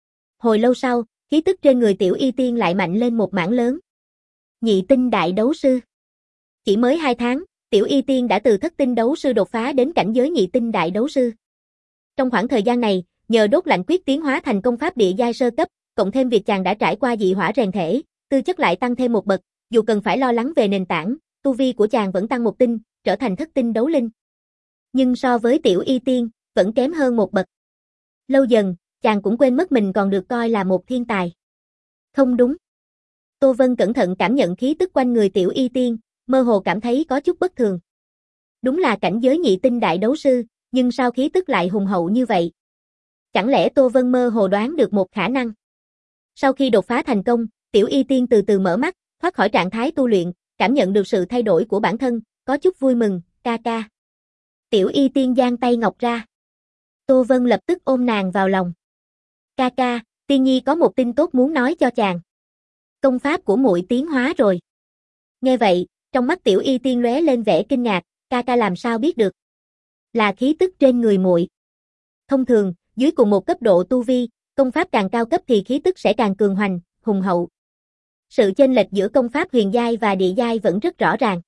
Hồi lâu sau, khí tức trên người Tiểu Y Tiên lại mạnh lên một mảng lớn. Nhị tinh đại đấu sư. Chỉ mới hai tháng, Tiểu Y Tiên đã từ thất tinh đấu sư đột phá đến cảnh giới nhị tinh đại đấu sư. Trong khoảng thời gian này, nhờ đốt lạnh quyết tiến hóa thành công pháp địa giai sơ cấp, cộng thêm việc chàng đã trải qua dị hỏa rèn thể, tư chất lại tăng thêm một bậc, dù cần phải lo lắng về nền tảng, tu vi của chàng vẫn tăng một tinh, trở thành thất tinh đấu linh. Nhưng so với Tiểu Y Tiên, vẫn kém hơn một bậc. Lâu dần, chàng cũng quên mất mình còn được coi là một thiên tài. Không đúng. Tô Vân cẩn thận cảm nhận khí tức quanh người Tiểu Y Tiên, mơ hồ cảm thấy có chút bất thường. Đúng là cảnh giới nhị tinh đại đấu sư, nhưng sao khí tức lại hùng hậu như vậy? Chẳng lẽ Tô Vân mơ hồ đoán được một khả năng? Sau khi đột phá thành công, Tiểu Y Tiên từ từ mở mắt, thoát khỏi trạng thái tu luyện, cảm nhận được sự thay đổi của bản thân, có chút vui mừng, ca ca. Tiểu Y Tiên giang tay ngọc ra. Tô Vân lập tức ôm nàng vào lòng. Ca ca, Tiên Nhi có một tin tốt muốn nói cho chàng. Công pháp của muội tiến hóa rồi. Nghe vậy, trong mắt Tiểu Y Tiên lóe lên vẻ kinh ngạc, ca ca làm sao biết được? Là khí tức trên người muội. Thông thường, dưới cùng một cấp độ tu vi, công pháp càng cao cấp thì khí tức sẽ càng cường hoành, hùng hậu. Sự chênh lệch giữa công pháp huyền giai và địa giai vẫn rất rõ ràng.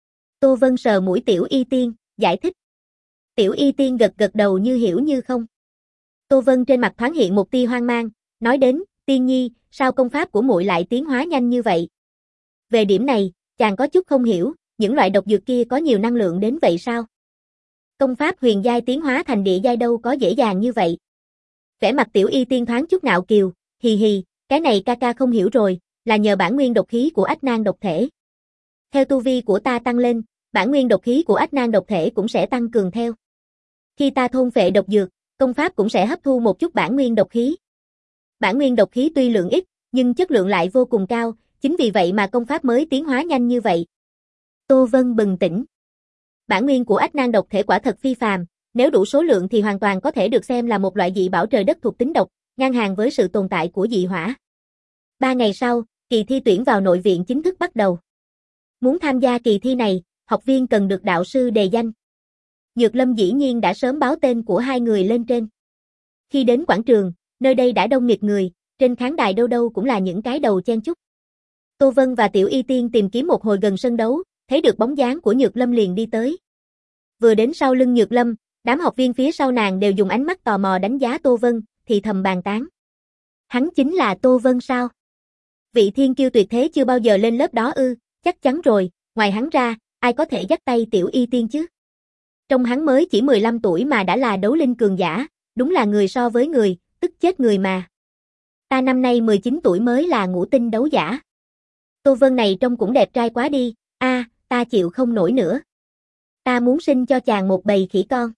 Tô Vân sờ mũi Tiểu Y Tiên, giải thích. Tiểu Y Tiên gật gật đầu như hiểu như không. Tô Vân trên mặt thoáng hiện một tia hoang mang, nói đến, Tiên Nhi, sao công pháp của muội lại tiến hóa nhanh như vậy? Về điểm này, chàng có chút không hiểu, những loại độc dược kia có nhiều năng lượng đến vậy sao? Công pháp huyền giai tiến hóa thành địa giai đâu có dễ dàng như vậy. Vẻ mặt Tiểu Y Tiên thoáng chút ngạo kiều, hì hì, cái này ca ca không hiểu rồi, là nhờ bản nguyên độc khí của Ách Nan độc thể. Theo tu vi của ta tăng lên, bản nguyên độc khí của Ách Nan độc thể cũng sẽ tăng cường theo. Khi ta thôn phệ độc dược, công pháp cũng sẽ hấp thu một chút bản nguyên độc khí. Bản nguyên độc khí tuy lượng ít, nhưng chất lượng lại vô cùng cao, chính vì vậy mà công pháp mới tiến hóa nhanh như vậy. Tô Vân bừng tỉnh. Bản nguyên của Ách Nan độc thể quả thật phi phàm, nếu đủ số lượng thì hoàn toàn có thể được xem là một loại dị bảo trời đất thuộc tính độc, ngang hàng với sự tồn tại của dị hỏa. Ba ngày sau, kỳ thi tuyển vào nội viện chính thức bắt đầu. Muốn tham gia kỳ thi này, học viên cần được đạo sư đề danh. Nhược Lâm dĩ nhiên đã sớm báo tên của hai người lên trên. Khi đến quảng trường, nơi đây đã đông nghịt người, trên khán đài đâu đâu cũng là những cái đầu chen chúc. Tô Vân và Tiểu Y Tiên tìm kiếm một hồi gần sân đấu, thấy được bóng dáng của Nhược Lâm liền đi tới. Vừa đến sau lưng Nhược Lâm, đám học viên phía sau nàng đều dùng ánh mắt tò mò đánh giá Tô Vân, thì thầm bàn tán. Hắn chính là Tô Vân sao? Vị thiên kiêu tuyệt thế chưa bao giờ lên lớp đó ư, chắc chắn rồi, ngoài hắn ra, ai có thể dắt tay Tiểu Y Tiên chứ? Trong hắn mới chỉ mười lăm tuổi mà đã là đấu linh cường giả, đúng là người so với người, tức chết người mà. Ta năm nay mười chín tuổi mới là ngũ tinh đấu giả. Tô Vân này trông cũng đẹp trai quá đi, a, à, ta chịu không nổi nữa. Ta muốn sinh cho chàng một bầy khỉ con.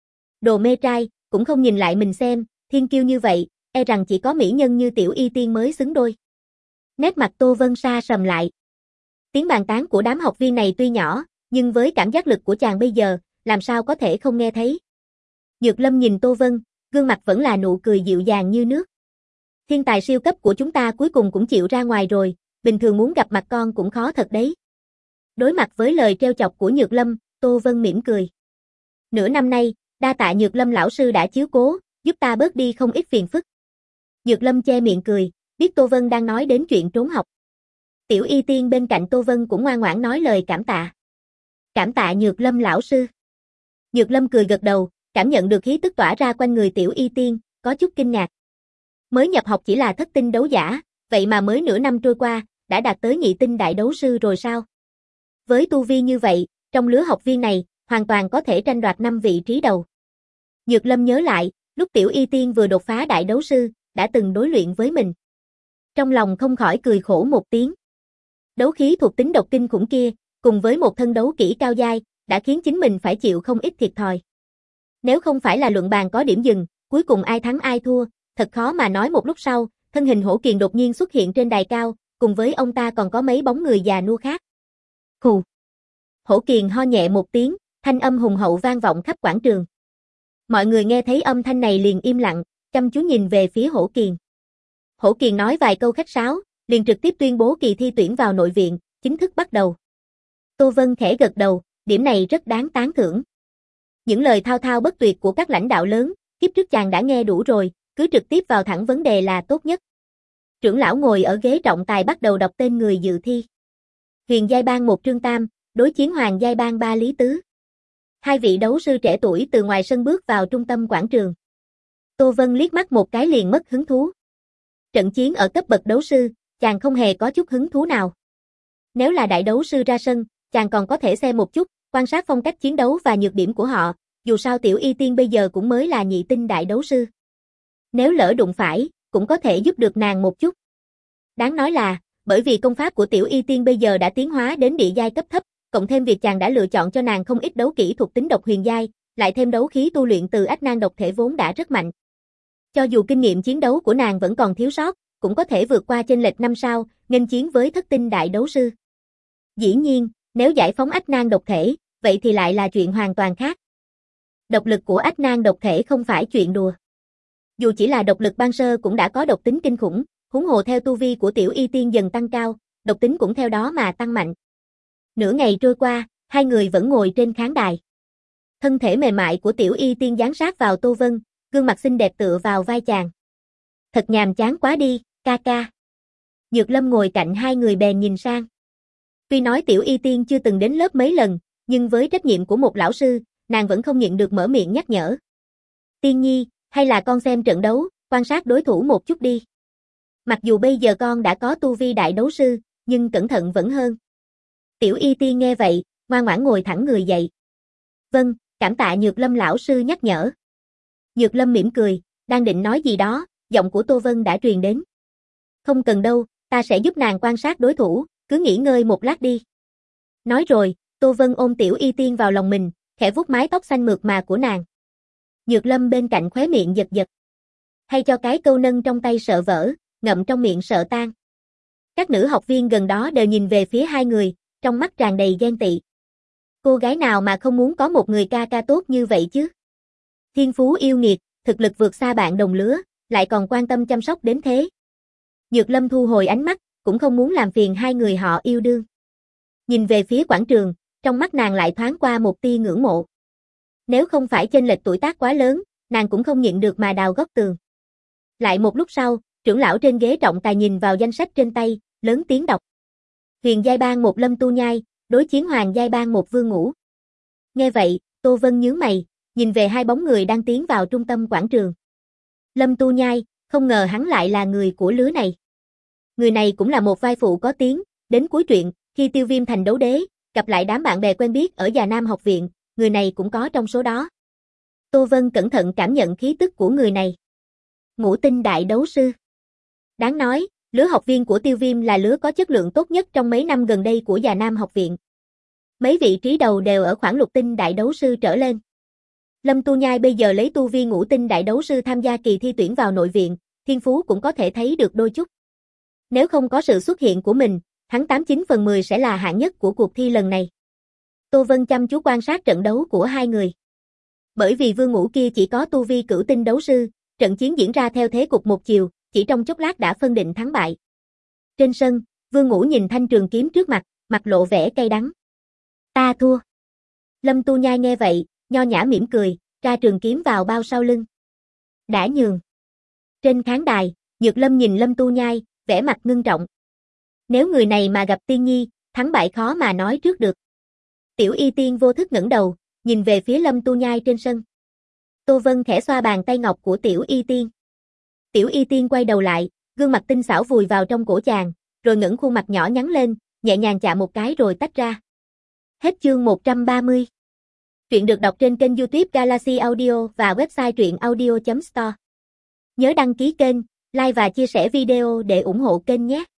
Đồ mê trai, cũng không nhìn lại mình xem, thiên kiêu như vậy, e rằng chỉ có mỹ nhân như Tiểu Y Tiên mới xứng đôi. Nét mặt Tô Vân sa sầm lại. Tiếng bàn tán của đám học viên này tuy nhỏ, nhưng với cảm giác lực của chàng bây giờ, làm sao có thể không nghe thấy. Nhược Lâm nhìn Tô Vân, gương mặt vẫn là nụ cười dịu dàng như nước. Thiên tài siêu cấp của chúng ta cuối cùng cũng chịu ra ngoài rồi, bình thường muốn gặp mặt con cũng khó thật đấy. Đối mặt với lời trêu chọc của Nhược Lâm, Tô Vân mỉm cười. Nửa năm nay, đa tạ Nhược Lâm lão sư đã chiếu cố, giúp ta bớt đi không ít phiền phức. Nhược Lâm che miệng cười, biết Tô Vân đang nói đến chuyện trốn học. Tiểu Y Tiên bên cạnh Tô Vân cũng ngoan ngoãn nói lời cảm tạ. Cảm tạ Nhược Lâm lão sư. Nhược Lâm cười gật đầu, cảm nhận được khí tức tỏa ra quanh người Tiểu Y Tiên, có chút kinh ngạc. Mới nhập học chỉ là thất tinh đấu giả, vậy mà mới nửa năm trôi qua, đã đạt tới nhị tinh đại đấu sư rồi sao? Với tu vi như vậy, trong lứa học viên này, hoàn toàn có thể tranh đoạt năm vị trí đầu. Nhược Lâm nhớ lại, lúc Tiểu Y Tiên vừa đột phá đại đấu sư, đã từng đối luyện với mình. Trong lòng không khỏi cười khổ một tiếng. Đấu khí thuộc tính độc kinh khủng kia, cùng với một thân đấu kỹ cao giai, đã khiến chính mình phải chịu không ít thiệt thòi. Nếu không phải là luận bàn có điểm dừng, cuối cùng ai thắng ai thua, thật khó mà nói. Một lúc sau, thân hình Hổ Kiền đột nhiên xuất hiện trên đài cao, cùng với ông ta còn có mấy bóng người già nua khác. Hù! Hổ Kiền ho nhẹ một tiếng, thanh âm hùng hậu vang vọng khắp quảng trường. Mọi người nghe thấy âm thanh này liền im lặng, chăm chú nhìn về phía Hổ Kiền. Hổ Kiền nói vài câu khách sáo, liền trực tiếp tuyên bố kỳ thi tuyển vào nội viện, chính thức bắt đầu. Tô Vân khẽ gật đầu, điểm này rất đáng tán thưởng. Những lời thao thao bất tuyệt của các lãnh đạo lớn, kiếp trước chàng đã nghe đủ rồi, cứ trực tiếp vào thẳng vấn đề là tốt nhất. Trưởng lão ngồi ở ghế trọng tài bắt đầu đọc tên người dự thi. Huyền giai bang một Trương Tam, đối chiến Hoàng giai bang ba Lý Tứ. Hai vị đấu sư trẻ tuổi từ ngoài sân bước vào trung tâm quảng trường. Tô Vân liếc mắt một cái liền mất hứng thú. Trận chiến ở cấp bậc đấu sư, chàng không hề có chút hứng thú nào. Nếu là đại đấu sư ra sân, chàng còn có thể xem một chút, quan sát phong cách chiến đấu và nhược điểm của họ, dù sao Tiểu Y Tiên bây giờ cũng mới là nhị tinh đại đấu sư. Nếu lỡ đụng phải, cũng có thể giúp được nàng một chút. Đáng nói là, bởi vì công pháp của Tiểu Y Tiên bây giờ đã tiến hóa đến địa giai cấp thấp, cộng thêm việc chàng đã lựa chọn cho nàng không ít đấu kỹ thuộc tính độc huyền giai, lại thêm đấu khí tu luyện từ Ách Nan độc thể vốn đã rất mạnh. Cho dù kinh nghiệm chiến đấu của nàng vẫn còn thiếu sót, cũng có thể vượt qua chênh lệch năm sao, nghênh chiến với thất tinh đại đấu sư. Dĩ nhiên, nếu giải phóng Ách Nan độc thể, vậy thì lại là chuyện hoàn toàn khác. Độc lực của Ách Nan độc thể không phải chuyện đùa. Dù chỉ là độc lực ban sơ cũng đã có độc tính kinh khủng, huống hồ theo tu vi của Tiểu Y Tiên dần tăng cao, độc tính cũng theo đó mà tăng mạnh. Nửa ngày trôi qua, hai người vẫn ngồi trên khán đài. Thân thể mềm mại của Tiểu Y Tiên dán sát vào Tô Vân, gương mặt xinh đẹp tựa vào vai chàng. Thật nhàm chán quá đi, ca ca. Nhược Lâm ngồi cạnh hai người bèn nhìn sang. Tuy nói Tiểu Y Tiên chưa từng đến lớp mấy lần, nhưng với trách nhiệm của một lão sư, nàng vẫn không nhịn được mở miệng nhắc nhở. Tiên Nhi, hay là con xem trận đấu, quan sát đối thủ một chút đi. Mặc dù bây giờ con đã có tu vi đại đấu sư, nhưng cẩn thận vẫn hơn. Tiểu Y Tiên nghe vậy, ngoan ngoãn ngồi thẳng người dậy. Vâng, cảm tạ Nhược Lâm lão sư nhắc nhở. Nhược Lâm mỉm cười, đang định nói gì đó, giọng của Tô Vân đã truyền đến. Không cần đâu, ta sẽ giúp nàng quan sát đối thủ, cứ nghỉ ngơi một lát đi. Nói rồi, Tô Vân ôm Tiểu Y Tiên vào lòng mình, khẽ vuốt mái tóc xanh mượt mà của nàng. Nhược Lâm bên cạnh khóe miệng giật giật. Hay cho cái câu nâng trong tay sợ vỡ, ngậm trong miệng sợ tan. Các nữ học viên gần đó đều nhìn về phía hai người, trong mắt tràn đầy ghen tị. Cô gái nào mà không muốn có một người ca ca tốt như vậy chứ? Thiên phú yêu nghiệt, thực lực vượt xa bạn đồng lứa, lại còn quan tâm chăm sóc đến thế. Nhược Lâm thu hồi ánh mắt, cũng không muốn làm phiền hai người họ yêu đương. Nhìn về phía quảng trường, trong mắt nàng lại thoáng qua một tia ngưỡng mộ. Nếu không phải chênh lệch tuổi tác quá lớn, nàng cũng không nhịn được mà đào góc tường. Lại một lúc sau, trưởng lão trên ghế trọng tài nhìn vào danh sách trên tay, lớn tiếng đọc. Huyền giai bang một Lâm Tu Nhai, đối chiến Hoàng giai bang một Vương Ngũ. Nghe vậy, Tô Vân nhướng mày, nhìn về hai bóng người đang tiến vào trung tâm quảng trường. Lâm Tu Nhai, không ngờ hắn lại là người của lứa này. Người này cũng là một vai phụ có tiếng, đến cuối truyện, khi Tiêu Viêm thành đấu đế, gặp lại đám bạn bè quen biết ở Già Nam học viện, người này cũng có trong số đó. Tô Vân cẩn thận cảm nhận khí tức của người này. Ngũ tinh đại đấu sư. Đáng nói, lứa học viên của Tiêu Viêm là lứa có chất lượng tốt nhất trong mấy năm gần đây của Già Nam học viện. Mấy vị trí đầu đều ở khoảng lục tinh đại đấu sư trở lên. Lâm Tu Nhai bây giờ lấy tu vi ngũ tinh đại đấu sư tham gia kỳ thi tuyển vào nội viện, thiên phú cũng có thể thấy được đôi chút. Nếu không có sự xuất hiện của mình, hắn tám chín phần mười sẽ là hạng nhất của cuộc thi lần này. Tô Vân chăm chú quan sát trận đấu của hai người. Bởi vì Vương Ngũ kia chỉ có tu vi cửu tinh đấu sư, trận chiến diễn ra theo thế cục một chiều, chỉ trong chốc lát đã phân định thắng bại. Trên sân, Vương Ngũ nhìn thanh trường kiếm trước mặt, mặt lộ vẻ cay đắng. Ta thua. Lâm Tu Nhai nghe vậy, nho nhã mỉm cười, tra trường kiếm vào bao sau lưng. Đã nhường. Trên khán đài, Nhược Lâm nhìn Lâm Tu Nhai, vẻ mặt ngưng trọng. Nếu người này mà gặp Tiên Nhi, thắng bại khó mà nói trước được. Tiểu Y Tiên vô thức ngẩng đầu, nhìn về phía Lâm Tu Nhai trên sân. Tô Vân khẽ xoa bàn tay ngọc của Tiểu Y Tiên. Tiểu Y Tiên quay đầu lại, gương mặt tinh xảo vùi vào trong cổ chàng, rồi ngẩng khuôn mặt nhỏ nhắn lên, nhẹ nhàng chạm một cái rồi tách ra. Hết chương một trăm ba mươi. Truyện được đọc trên kênh YouTube Galaxy Audio và website truyện audio chấm store. Nhớ đăng ký kênh, like và chia sẻ video để ủng hộ kênh nhé.